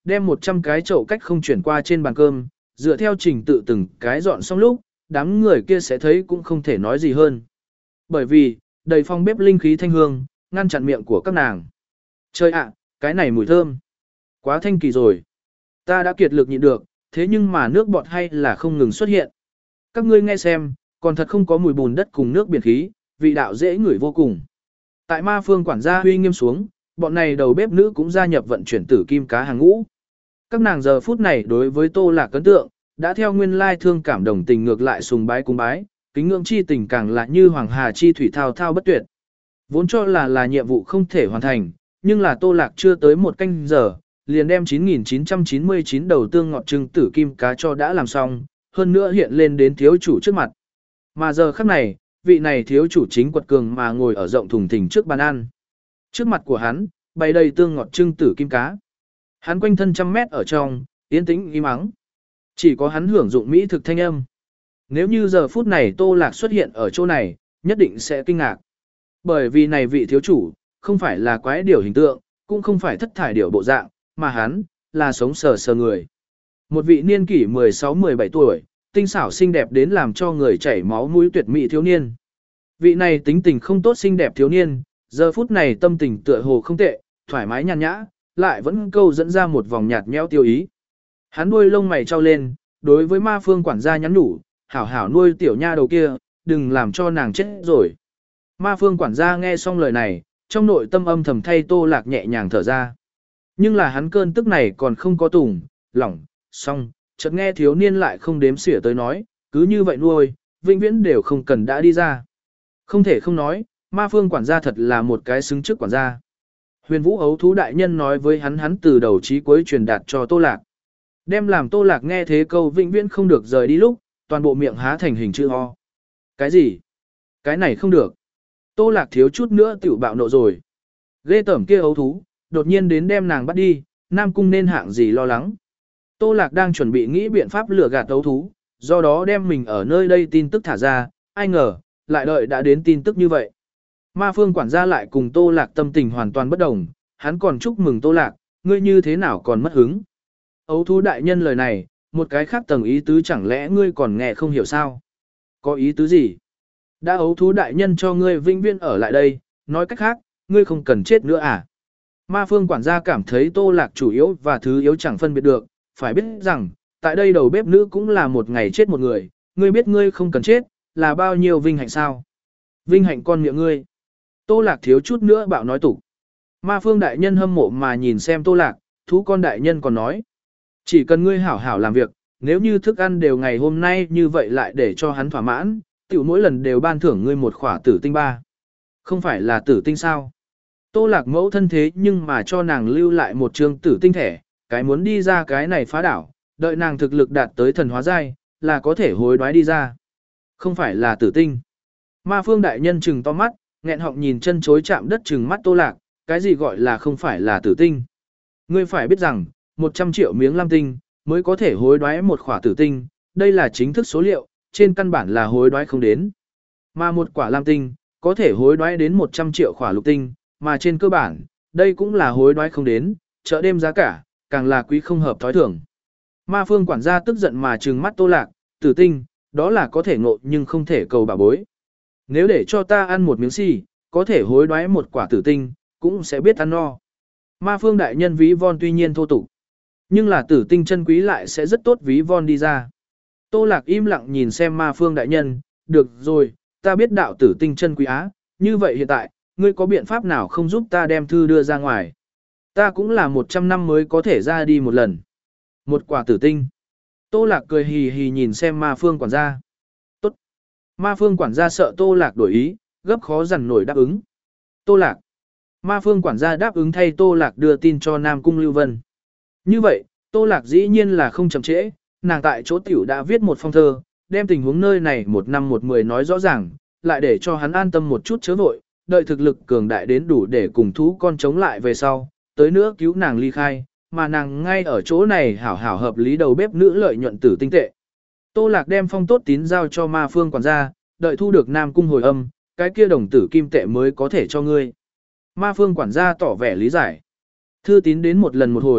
đem một trăm cái chậu cách không chuyển qua trên bàn cơm, dựa theo trình tự từng cái dọn xong lúc, đám người kia sẽ thấy cũng không thể nói gì hơn. Bởi vì, đầy phòng bếp linh khí thanh hương, ngăn chặn miệng của các nàng. Trời ạ, cái này mùi thơm. Quá thanh kỳ rồi. Ta đã kiệt lực nhịn được, thế nhưng mà nước bọt hay là không ngừng xuất hiện. Các ngươi nghe xem, còn thật không có mùi bùn đất cùng nước biển khí, vị đạo dễ ngửi vô cùng. Tại ma phương quản gia huy nghiêm xuống, bọn này đầu bếp nữ cũng gia nhập vận chuyển tử kim cá hàng ngũ. Các nàng giờ phút này đối với Tô Lạc ấn tượng, đã theo nguyên lai thương cảm đồng tình ngược lại sùng bái cung bái, kính ngưỡng chi tình càng lại như hoàng hà chi thủy thao thao bất tuyệt. Vốn cho là là nhiệm vụ không thể hoàn thành, nhưng là Tô Lạc chưa tới một canh giờ, liền đem chín nghìn chín trăm chín mươi chín đầu tương ngọt trưng tử kim cá cho đã làm xong, hơn nữa hiện lên đến thiếu chủ trước mặt. Mà giờ khắc này, vị này thiếu chủ chính quật cường mà ngồi ở rộng thùng thình trước bàn ăn. Trước mặt của hắn, bày đầy tương ngọt trưng tử kim cá. Hắn quanh thân trăm mét ở trong, yên tĩnh im ắng. Chỉ có hắn hưởng dụng mỹ thực thanh âm. Nếu như giờ phút này Tô Lạc xuất hiện ở chỗ này, nhất định sẽ kinh ngạc. Bởi vì này vị thiếu chủ, không phải là quái điểu hình tượng, cũng không phải thất thải điểu bộ dạng, mà hắn, là sống sờ sờ người. Một vị niên kỷ mười sáu mười bảy tuổi, tinh xảo xinh đẹp đến làm cho người chảy máu mũi tuyệt mỹ thiếu niên. Vị này tính tình không tốt xinh đẹp thiếu niên, giờ phút này tâm tình tựa hồ không tệ, thoải mái nhàn nhã, lại vẫn câu dẫn ra một vòng nhạt nhẽo tiêu ý. Hắn đuôi lông mày trao lên, đối với ma phương quản gia nhắn nhủ, hảo hảo nuôi tiểu nha đầu kia, đừng làm cho nàng chết rồi. Ma phương quản gia nghe xong lời này, trong nội tâm âm thầm thay Tô Lạc nhẹ nhàng thở ra. Nhưng là hắn cơn tức này còn không có tùng, lỏng, xong, chợt nghe thiếu niên lại không đếm xỉa tới nói, cứ như vậy nuôi, vĩnh viễn đều không cần đã đi ra. Không thể không nói, ma phương quản gia thật là một cái xứng trước quản gia. Huyền Vũ ấu thú đại nhân nói với hắn hắn từ đầu chí cuối truyền đạt cho Tô Lạc. Đem làm Tô Lạc nghe thế câu vĩnh viễn không được rời đi lúc, toàn bộ miệng há thành hình chữ O. Cái gì? Cái này không được. Tô Lạc thiếu chút nữa tiểu bạo nộ rồi. Ghê tởm kia ấu thú, đột nhiên đến đem nàng bắt đi, Nam Cung nên hạng gì lo lắng. Tô Lạc đang chuẩn bị nghĩ biện pháp lừa gạt ấu thú, do đó đem mình ở nơi đây tin tức thả ra, ai ngờ, lại đợi đã đến tin tức như vậy. Ma phương quản gia lại cùng Tô Lạc tâm tình hoàn toàn bất đồng, hắn còn chúc mừng Tô Lạc, ngươi như thế nào còn mất hứng. Ấu thú đại nhân lời này, một cái khác tầng ý tứ chẳng lẽ ngươi còn nghe không hiểu sao? Có ý tứ gì? Đã ấu thú đại nhân cho ngươi vinh viên ở lại đây, nói cách khác, ngươi không cần chết nữa à? Ma phương quản gia cảm thấy Tô Lạc chủ yếu và thứ yếu chẳng phân biệt được, phải biết rằng, tại đây đầu bếp nữ cũng là một ngày chết một người, ngươi biết ngươi không cần chết, là bao nhiêu vinh hạnh sao? Vinh hạnh con miệng ngươi. Tô Lạc thiếu chút nữa bạo nói tục. Ma phương đại nhân hâm mộ mà nhìn xem Tô Lạc, thú con đại nhân còn nói. Chỉ cần ngươi hảo hảo làm việc, nếu như thức ăn đều ngày hôm nay như vậy lại để cho hắn thỏa mãn, tiểu mỗi lần đều ban thưởng ngươi một khỏa tử tinh ba. Không phải là tử tinh sao? Tô Lạc mẫu thân thế nhưng mà cho nàng lưu lại một trường tử tinh thẻ, cái muốn đi ra cái này phá đảo, đợi nàng thực lực đạt tới thần hóa giai, là có thể hối đoái đi ra. Không phải là tử tinh. Ma phương đại nhân trừng to mắt, nghẹn họng nhìn chân chối chạm đất trừng mắt Tô Lạc, cái gì gọi là không phải là tử tinh. Ngươi phải biết rằng, một trăm triệu miếng lam tinh, mới có thể hối đoái một khỏa tử tinh, đây là chính thức số liệu, trên căn bản là hối đoái không đến. Mà một quả lam tinh, có thể hối đoái đến một trăm triệu khỏa lục tinh, mà trên cơ bản, đây cũng là hối đoái không đến, chợ đêm giá cả, càng là quý không hợp thói thường. Ma phương quản gia tức giận mà trừng mắt Tô Lạc, tử tinh, đó là có thể ngộ nhưng không thể cầu bà bối. Nếu để cho ta ăn một miếng xì, có thể hối đoái một quả tử tinh, cũng sẽ biết ăn no. Ma phương đại nhân ví von tuy nhiên thô tục, nhưng là tử tinh chân quý lại sẽ rất tốt ví von đi ra. Tô Lạc im lặng nhìn xem ma phương đại nhân, được rồi, ta biết đạo tử tinh chân quý á, như vậy hiện tại, ngươi có biện pháp nào không giúp ta đem thư đưa ra ngoài? Ta cũng là một trăm năm mới có thể ra đi một lần. Một quả tử tinh. Tô Lạc cười hì hì nhìn xem ma phương quản gia. Tốt. Ma phương quản gia sợ Tô Lạc đổi ý, gấp khó dằn nổi đáp ứng. Tô Lạc. Ma phương quản gia đáp ứng thay Tô Lạc đưa tin cho Nam Cung Lưu Vân. Như vậy, Tô Lạc dĩ nhiên là không chậm trễ, nàng tại chỗ tiểu đã viết một phong thơ, đem tình huống nơi này một năm một mười nói rõ ràng, lại để cho hắn an tâm một chút chớ vội, đợi thực lực cường đại đến đủ để cùng thú con chống lại về sau, tới nữa cứu nàng ly khai, mà nàng ngay ở chỗ này hảo hảo hợp lý đầu bếp nữ lợi nhuận tử tinh tệ. Tô Lạc đem phong tốt tín giao cho ma phương quản gia, đợi thu được Nam Cung hồi âm, cái kia đồng tử kim tệ mới có thể cho ngươi. Ma phương quản gia tỏ vẻ lý giải. Thư tín đến một lần một hồi,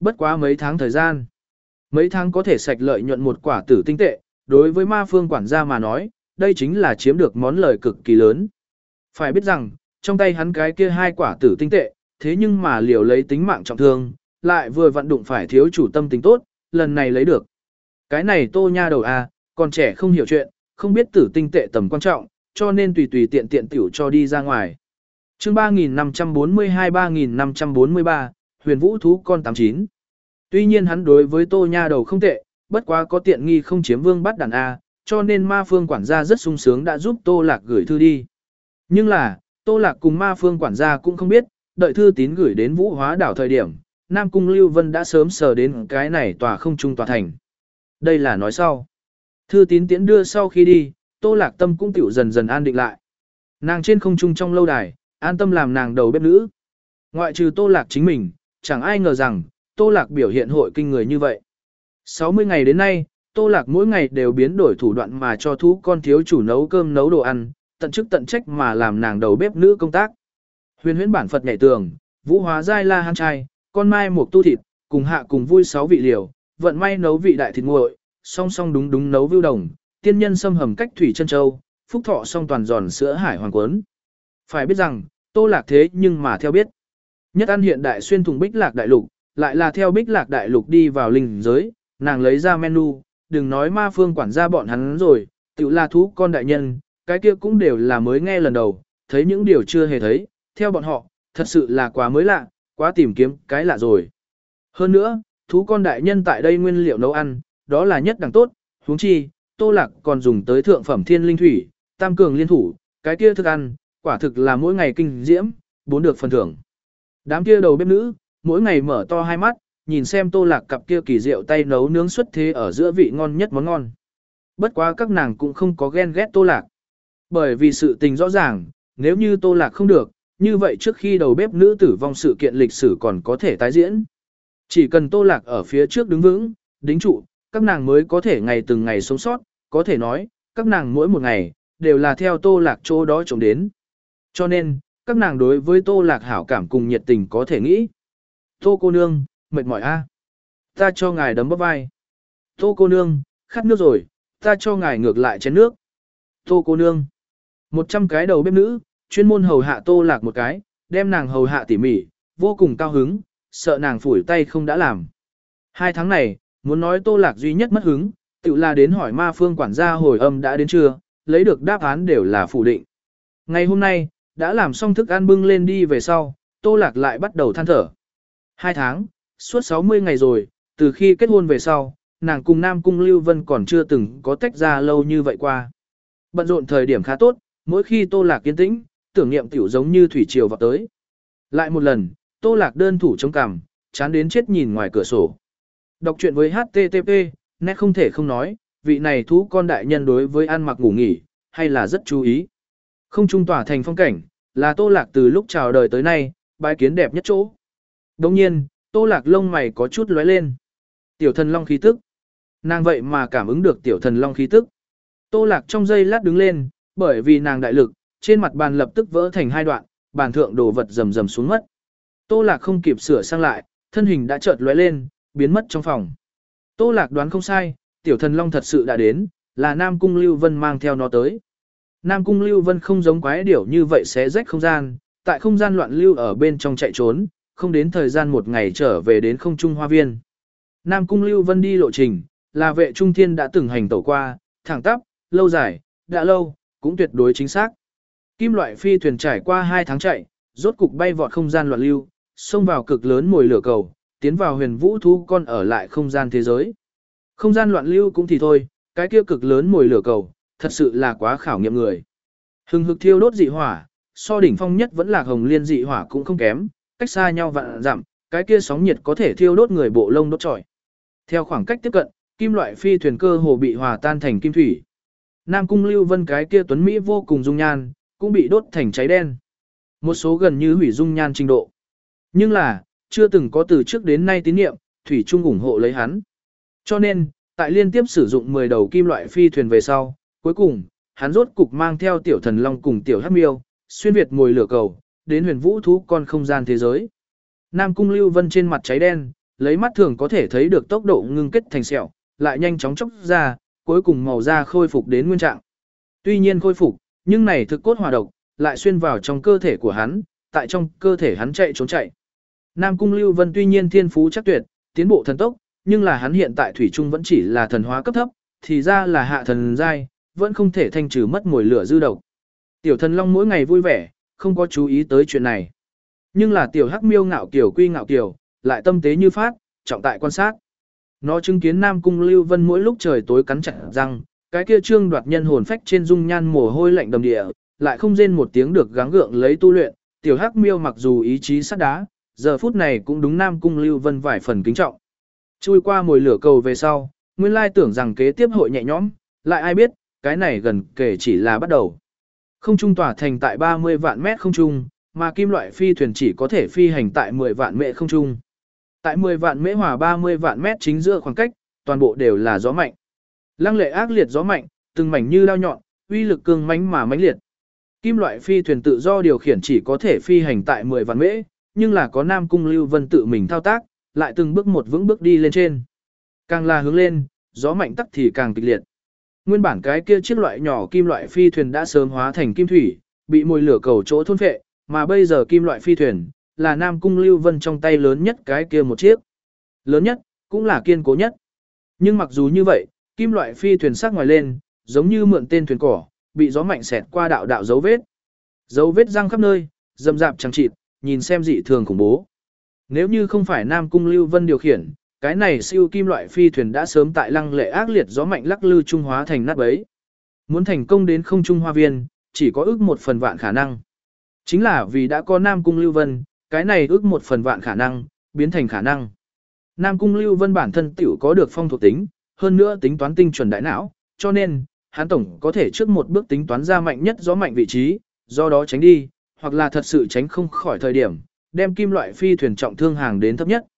Bất quá mấy tháng thời gian. Mấy tháng có thể sạch lợi nhuận một quả tử tinh tệ, đối với ma phương quản gia mà nói, đây chính là chiếm được món lời cực kỳ lớn. Phải biết rằng, trong tay hắn cái kia hai quả tử tinh tệ, thế nhưng mà liều lấy tính mạng trọng thương, lại vừa vận đụng phải thiếu chủ tâm tính tốt, lần này lấy được. Cái này Tô nha đầu à, còn trẻ không hiểu chuyện, không biết tử tinh tệ tầm quan trọng, cho nên tùy tùy tiện tiện tiểu cho đi ra ngoài. Chương ba nghìn năm trăm bốn mươi hai ba nghìn năm trăm bốn mươi ba, Huyền Vũ thú con tám chín. Tuy nhiên hắn đối với Tô nha đầu không tệ, bất quá có tiện nghi không chiếm vương bắt đàn A, cho nên ma phương quản gia rất sung sướng đã giúp Tô Lạc gửi thư đi. Nhưng là, Tô Lạc cùng ma phương quản gia cũng không biết, đợi thư tín gửi đến Vũ Hóa đảo thời điểm, Nam Cung Lưu Vân đã sớm sờ đến cái này tòa không trung tòa thành. Đây là nói sau. Thư tín tiễn đưa sau khi đi, Tô Lạc tâm cũng tiểu dần dần an định lại. Nàng trên không trung trong lâu đài, an tâm làm nàng đầu bếp nữ. Ngoại trừ Tô Lạc chính mình, chẳng ai ngờ rằng, Tô Lạc biểu hiện hội kinh người như vậy. sáu mươi ngày đến nay, Tô Lạc mỗi ngày đều biến đổi thủ đoạn mà cho thú con thiếu chủ nấu cơm nấu đồ ăn, tận chức tận trách mà làm nàng đầu bếp nữ công tác. Huyền huyễn bản Phật nhảy tường, Vũ Hóa giai la hăng trai, con mai một tu thịt, cùng hạ cùng vui sáu vị liều, vận may nấu vị đại thịt nguội, song song đúng đúng nấu vưu đồng, tiên nhân xâm hầm cách thủy chân châu, phúc thọ song toàn giòn sữa hải hoàng cuốn. Phải biết rằng, Tô Lạc thế nhưng mà theo biết, nhất ăn hiện đại xuyên thùng Bích Lạc đại lục, lại là theo Bích Lạc đại lục đi vào linh giới, nàng lấy ra menu, đừng nói ma phương quản gia bọn hắn rồi, tự là thú con đại nhân, cái kia cũng đều là mới nghe lần đầu, thấy những điều chưa hề thấy, theo bọn họ, thật sự là quá mới lạ, quá tìm kiếm cái lạ rồi. Hơn nữa, thú con đại nhân tại đây nguyên liệu nấu ăn, đó là nhất đẳng tốt, huống chi, Tô Lạc còn dùng tới thượng phẩm thiên linh thủy, tam cường liên thủ, cái kia thức ăn, quả thực là mỗi ngày kinh diễm, bốn được phần thưởng. Đám kia đầu bếp nữ, mỗi ngày mở to hai mắt, nhìn xem Tô Lạc cặp kia kỳ diệu tay nấu nướng xuất thế ở giữa vị ngon nhất món ngon. Bất quá các nàng cũng không có ghen ghét Tô Lạc. Bởi vì sự tình rõ ràng, nếu như Tô Lạc không được, như vậy trước khi đầu bếp nữ tử vong sự kiện lịch sử còn có thể tái diễn. Chỉ cần Tô Lạc ở phía trước đứng vững, đính trụ, các nàng mới có thể ngày từng ngày sống sót, có thể nói, các nàng mỗi một ngày, đều là theo Tô Lạc chỗ đó trông đến. Cho nên, các nàng đối với Tô Lạc hảo cảm cùng nhiệt tình có thể nghĩ. Tô cô nương, mệt mỏi a, ta cho ngài đấm bắp vai. Tô cô nương, khát nước rồi, ta cho ngài ngược lại chén nước. Tô cô nương, một trăm cái đầu bếp nữ, chuyên môn hầu hạ Tô Lạc một cái, đem nàng hầu hạ tỉ mỉ, vô cùng cao hứng, sợ nàng phủi tay không đã làm. Hai tháng này, muốn nói Tô Lạc duy nhất mất hứng, tự là đến hỏi ma phương quản gia hồi âm đã đến chưa, lấy được đáp án đều là phủ định. Ngày hôm nay, đã làm xong thức ăn bưng lên đi về sau, Tô Lạc lại bắt đầu than thở. Hai tháng, suốt sáu mươi ngày rồi, từ khi kết hôn về sau, nàng cùng Nam Cung Lưu Vân còn chưa từng có tách ra lâu như vậy qua. Bận rộn thời điểm khá tốt, mỗi khi Tô Lạc yên tĩnh, tưởng niệm tiểu giống như thủy triều vào tới. Lại một lần, Tô Lạc đơn thủ chống cằm, chán đến chết nhìn ngoài cửa sổ. Đọc truyện với hát tê tê pê, nét không thể không nói, vị này thú con đại nhân đối với ăn mặc ngủ nghỉ, hay là rất chú ý. Không trung tỏa thành phong cảnh, là Tô Lạc từ lúc chào đời tới nay, bái kiến đẹp nhất chỗ. Đồng nhiên, Tô Lạc lông mày có chút lóe lên. Tiểu thần long khí tức. Nàng vậy mà cảm ứng được tiểu thần long khí tức. Tô Lạc trong giây lát đứng lên, bởi vì nàng đại lực, trên mặt bàn lập tức vỡ thành hai đoạn, bàn thượng đồ vật rầm rầm xuống mất. Tô Lạc không kịp sửa sang lại, thân hình đã chợt lóe lên, biến mất trong phòng. Tô Lạc đoán không sai, tiểu thần long thật sự đã đến, là Nam Cung Lưu Vân mang theo nó tới. Nam Cung Lưu Vân không giống quái điểu như vậy xé rách không gian, tại không gian loạn lưu ở bên trong chạy trốn, không đến thời gian một ngày trở về đến không trung hoa viên. Nam Cung Lưu Vân đi lộ trình, là vệ trung thiên đã từng hành tẩu qua, thẳng tắp, lâu dài, đã lâu, cũng tuyệt đối chính xác. Kim loại phi thuyền trải qua hai tháng chạy, rốt cục bay vọt không gian loạn lưu, xông vào cực lớn mồi lửa cầu, tiến vào huyền vũ thú con ở lại không gian thế giới. Không gian loạn lưu cũng thì thôi, cái kia cực lớn mồi lửa cầu, thật sự là quá khảo nghiệm người. Hừng hực thiêu đốt dị hỏa, so đỉnh phong nhất vẫn là hồng liên dị hỏa cũng không kém, cách xa nhau vạn dặm, cái kia sóng nhiệt có thể thiêu đốt người bộ lông đốt trọi. Theo khoảng cách tiếp cận, kim loại phi thuyền cơ hồ bị hòa tan thành kim thủy. Nam Cung Lưu Vân cái kia tuấn mỹ vô cùng dung nhan, cũng bị đốt thành cháy đen. Một số gần như hủy dung nhan trình độ. Nhưng là, chưa từng có từ trước đến nay tín niệm, thủy chung ủng hộ lấy hắn. Cho nên, tại liên tiếp sử dụng mười đầu kim loại phi thuyền về sau, cuối cùng, hắn rốt cục mang theo tiểu thần long cùng tiểu hắc miêu, xuyên việt mồi lửa cầu, đến huyền vũ thú con không gian thế giới. Nam Cung Lưu Vân trên mặt cháy đen, Lấy mắt thường có thể thấy được tốc độ ngưng kết thành sẹo, lại nhanh chóng chốc ra, cuối cùng màu da khôi phục đến nguyên trạng. Tuy nhiên khôi phục, nhưng này thực cốt hỏa độc, lại xuyên vào trong cơ thể của hắn, tại trong cơ thể hắn chạy trốn chạy. Nam Cung Lưu Vân tuy nhiên thiên phú chắc tuyệt, tiến bộ thần tốc, nhưng là hắn hiện tại thủy chung vẫn chỉ là thần hóa cấp thấp, thì ra là hạ thần giai, vẫn không thể thanh trừ mất mùi lửa dư độc. Tiểu Thần Long mỗi ngày vui vẻ, không có chú ý tới chuyện này. Nhưng là tiểu Hắc Miêu ngạo kiều quy ngạo kiều, lại tâm tế như phát, trọng tại quan sát. Nó chứng kiến Nam Cung Lưu Vân mỗi lúc trời tối cắn chặt răng, cái kia trương đoạt nhân hồn phách trên dung nhan mồ hôi lạnh đầm địa, lại không rên một tiếng được gắng gượng lấy tu luyện, tiểu Hắc Miêu mặc dù ý chí sắt đá, giờ phút này cũng đúng Nam Cung Lưu Vân vài phần kính trọng. Chui qua mồi lửa cầu về sau, nguyên lai tưởng rằng kế tiếp hội nhẹ nhõm, lại ai biết, cái này gần kể chỉ là bắt đầu. Không trung tỏa thành tại ba mươi vạn mét không trung, mà kim loại phi thuyền chỉ có thể phi hành tại mười vạn mệ không trung. Tại mười vạn mễ hòa ba mươi vạn mét chính giữa khoảng cách, toàn bộ đều là gió mạnh. Lăng lệ ác liệt gió mạnh, từng mảnh như dao nhọn, uy lực cường mãnh mà mãnh liệt. Kim loại phi thuyền tự do điều khiển chỉ có thể phi hành tại mười vạn mễ, nhưng là có Nam Cung Lưu Vân tự mình thao tác, lại từng bước một vững bước đi lên trên. Càng là hướng lên, gió mạnh tắc thì càng kịch liệt. Nguyên bản cái kia chiếc loại nhỏ kim loại phi thuyền đã sớm hóa thành kim thủy, bị mồi lửa cầu chỗ thôn phệ, mà bây giờ kim loại phi thuyền là Nam Cung Lưu Vân trong tay lớn nhất cái kia một chiếc. Lớn nhất, cũng là kiên cố nhất. Nhưng mặc dù như vậy, kim loại phi thuyền sắc ngoài lên, giống như mượn tên thuyền cỏ, bị gió mạnh xẹt qua đạo đạo dấu vết. Dấu vết răng khắp nơi, rậm rạp chẳng chịt, nhìn xem dị thường khủng bố. Nếu như không phải Nam Cung Lưu Vân điều khiển, cái này siêu kim loại phi thuyền đã sớm tại lăng lệ ác liệt gió mạnh lắc lư trung hóa thành nát bấy. Muốn thành công đến không trung hoa viên, chỉ có ước một phần vạn khả năng. Chính là vì đã có Nam Cung Lưu Vân, cái này ước một phần vạn khả năng, biến thành khả năng. Nam Cung Lưu Vân bản thân tiểu có được phong thuộc tính, hơn nữa tính toán tinh chuẩn đại não, cho nên, hắn tổng có thể trước một bước tính toán ra mạnh nhất gió mạnh vị trí, do đó tránh đi, hoặc là thật sự tránh không khỏi thời điểm, đem kim loại phi thuyền trọng thương hàng đến thấp nhất.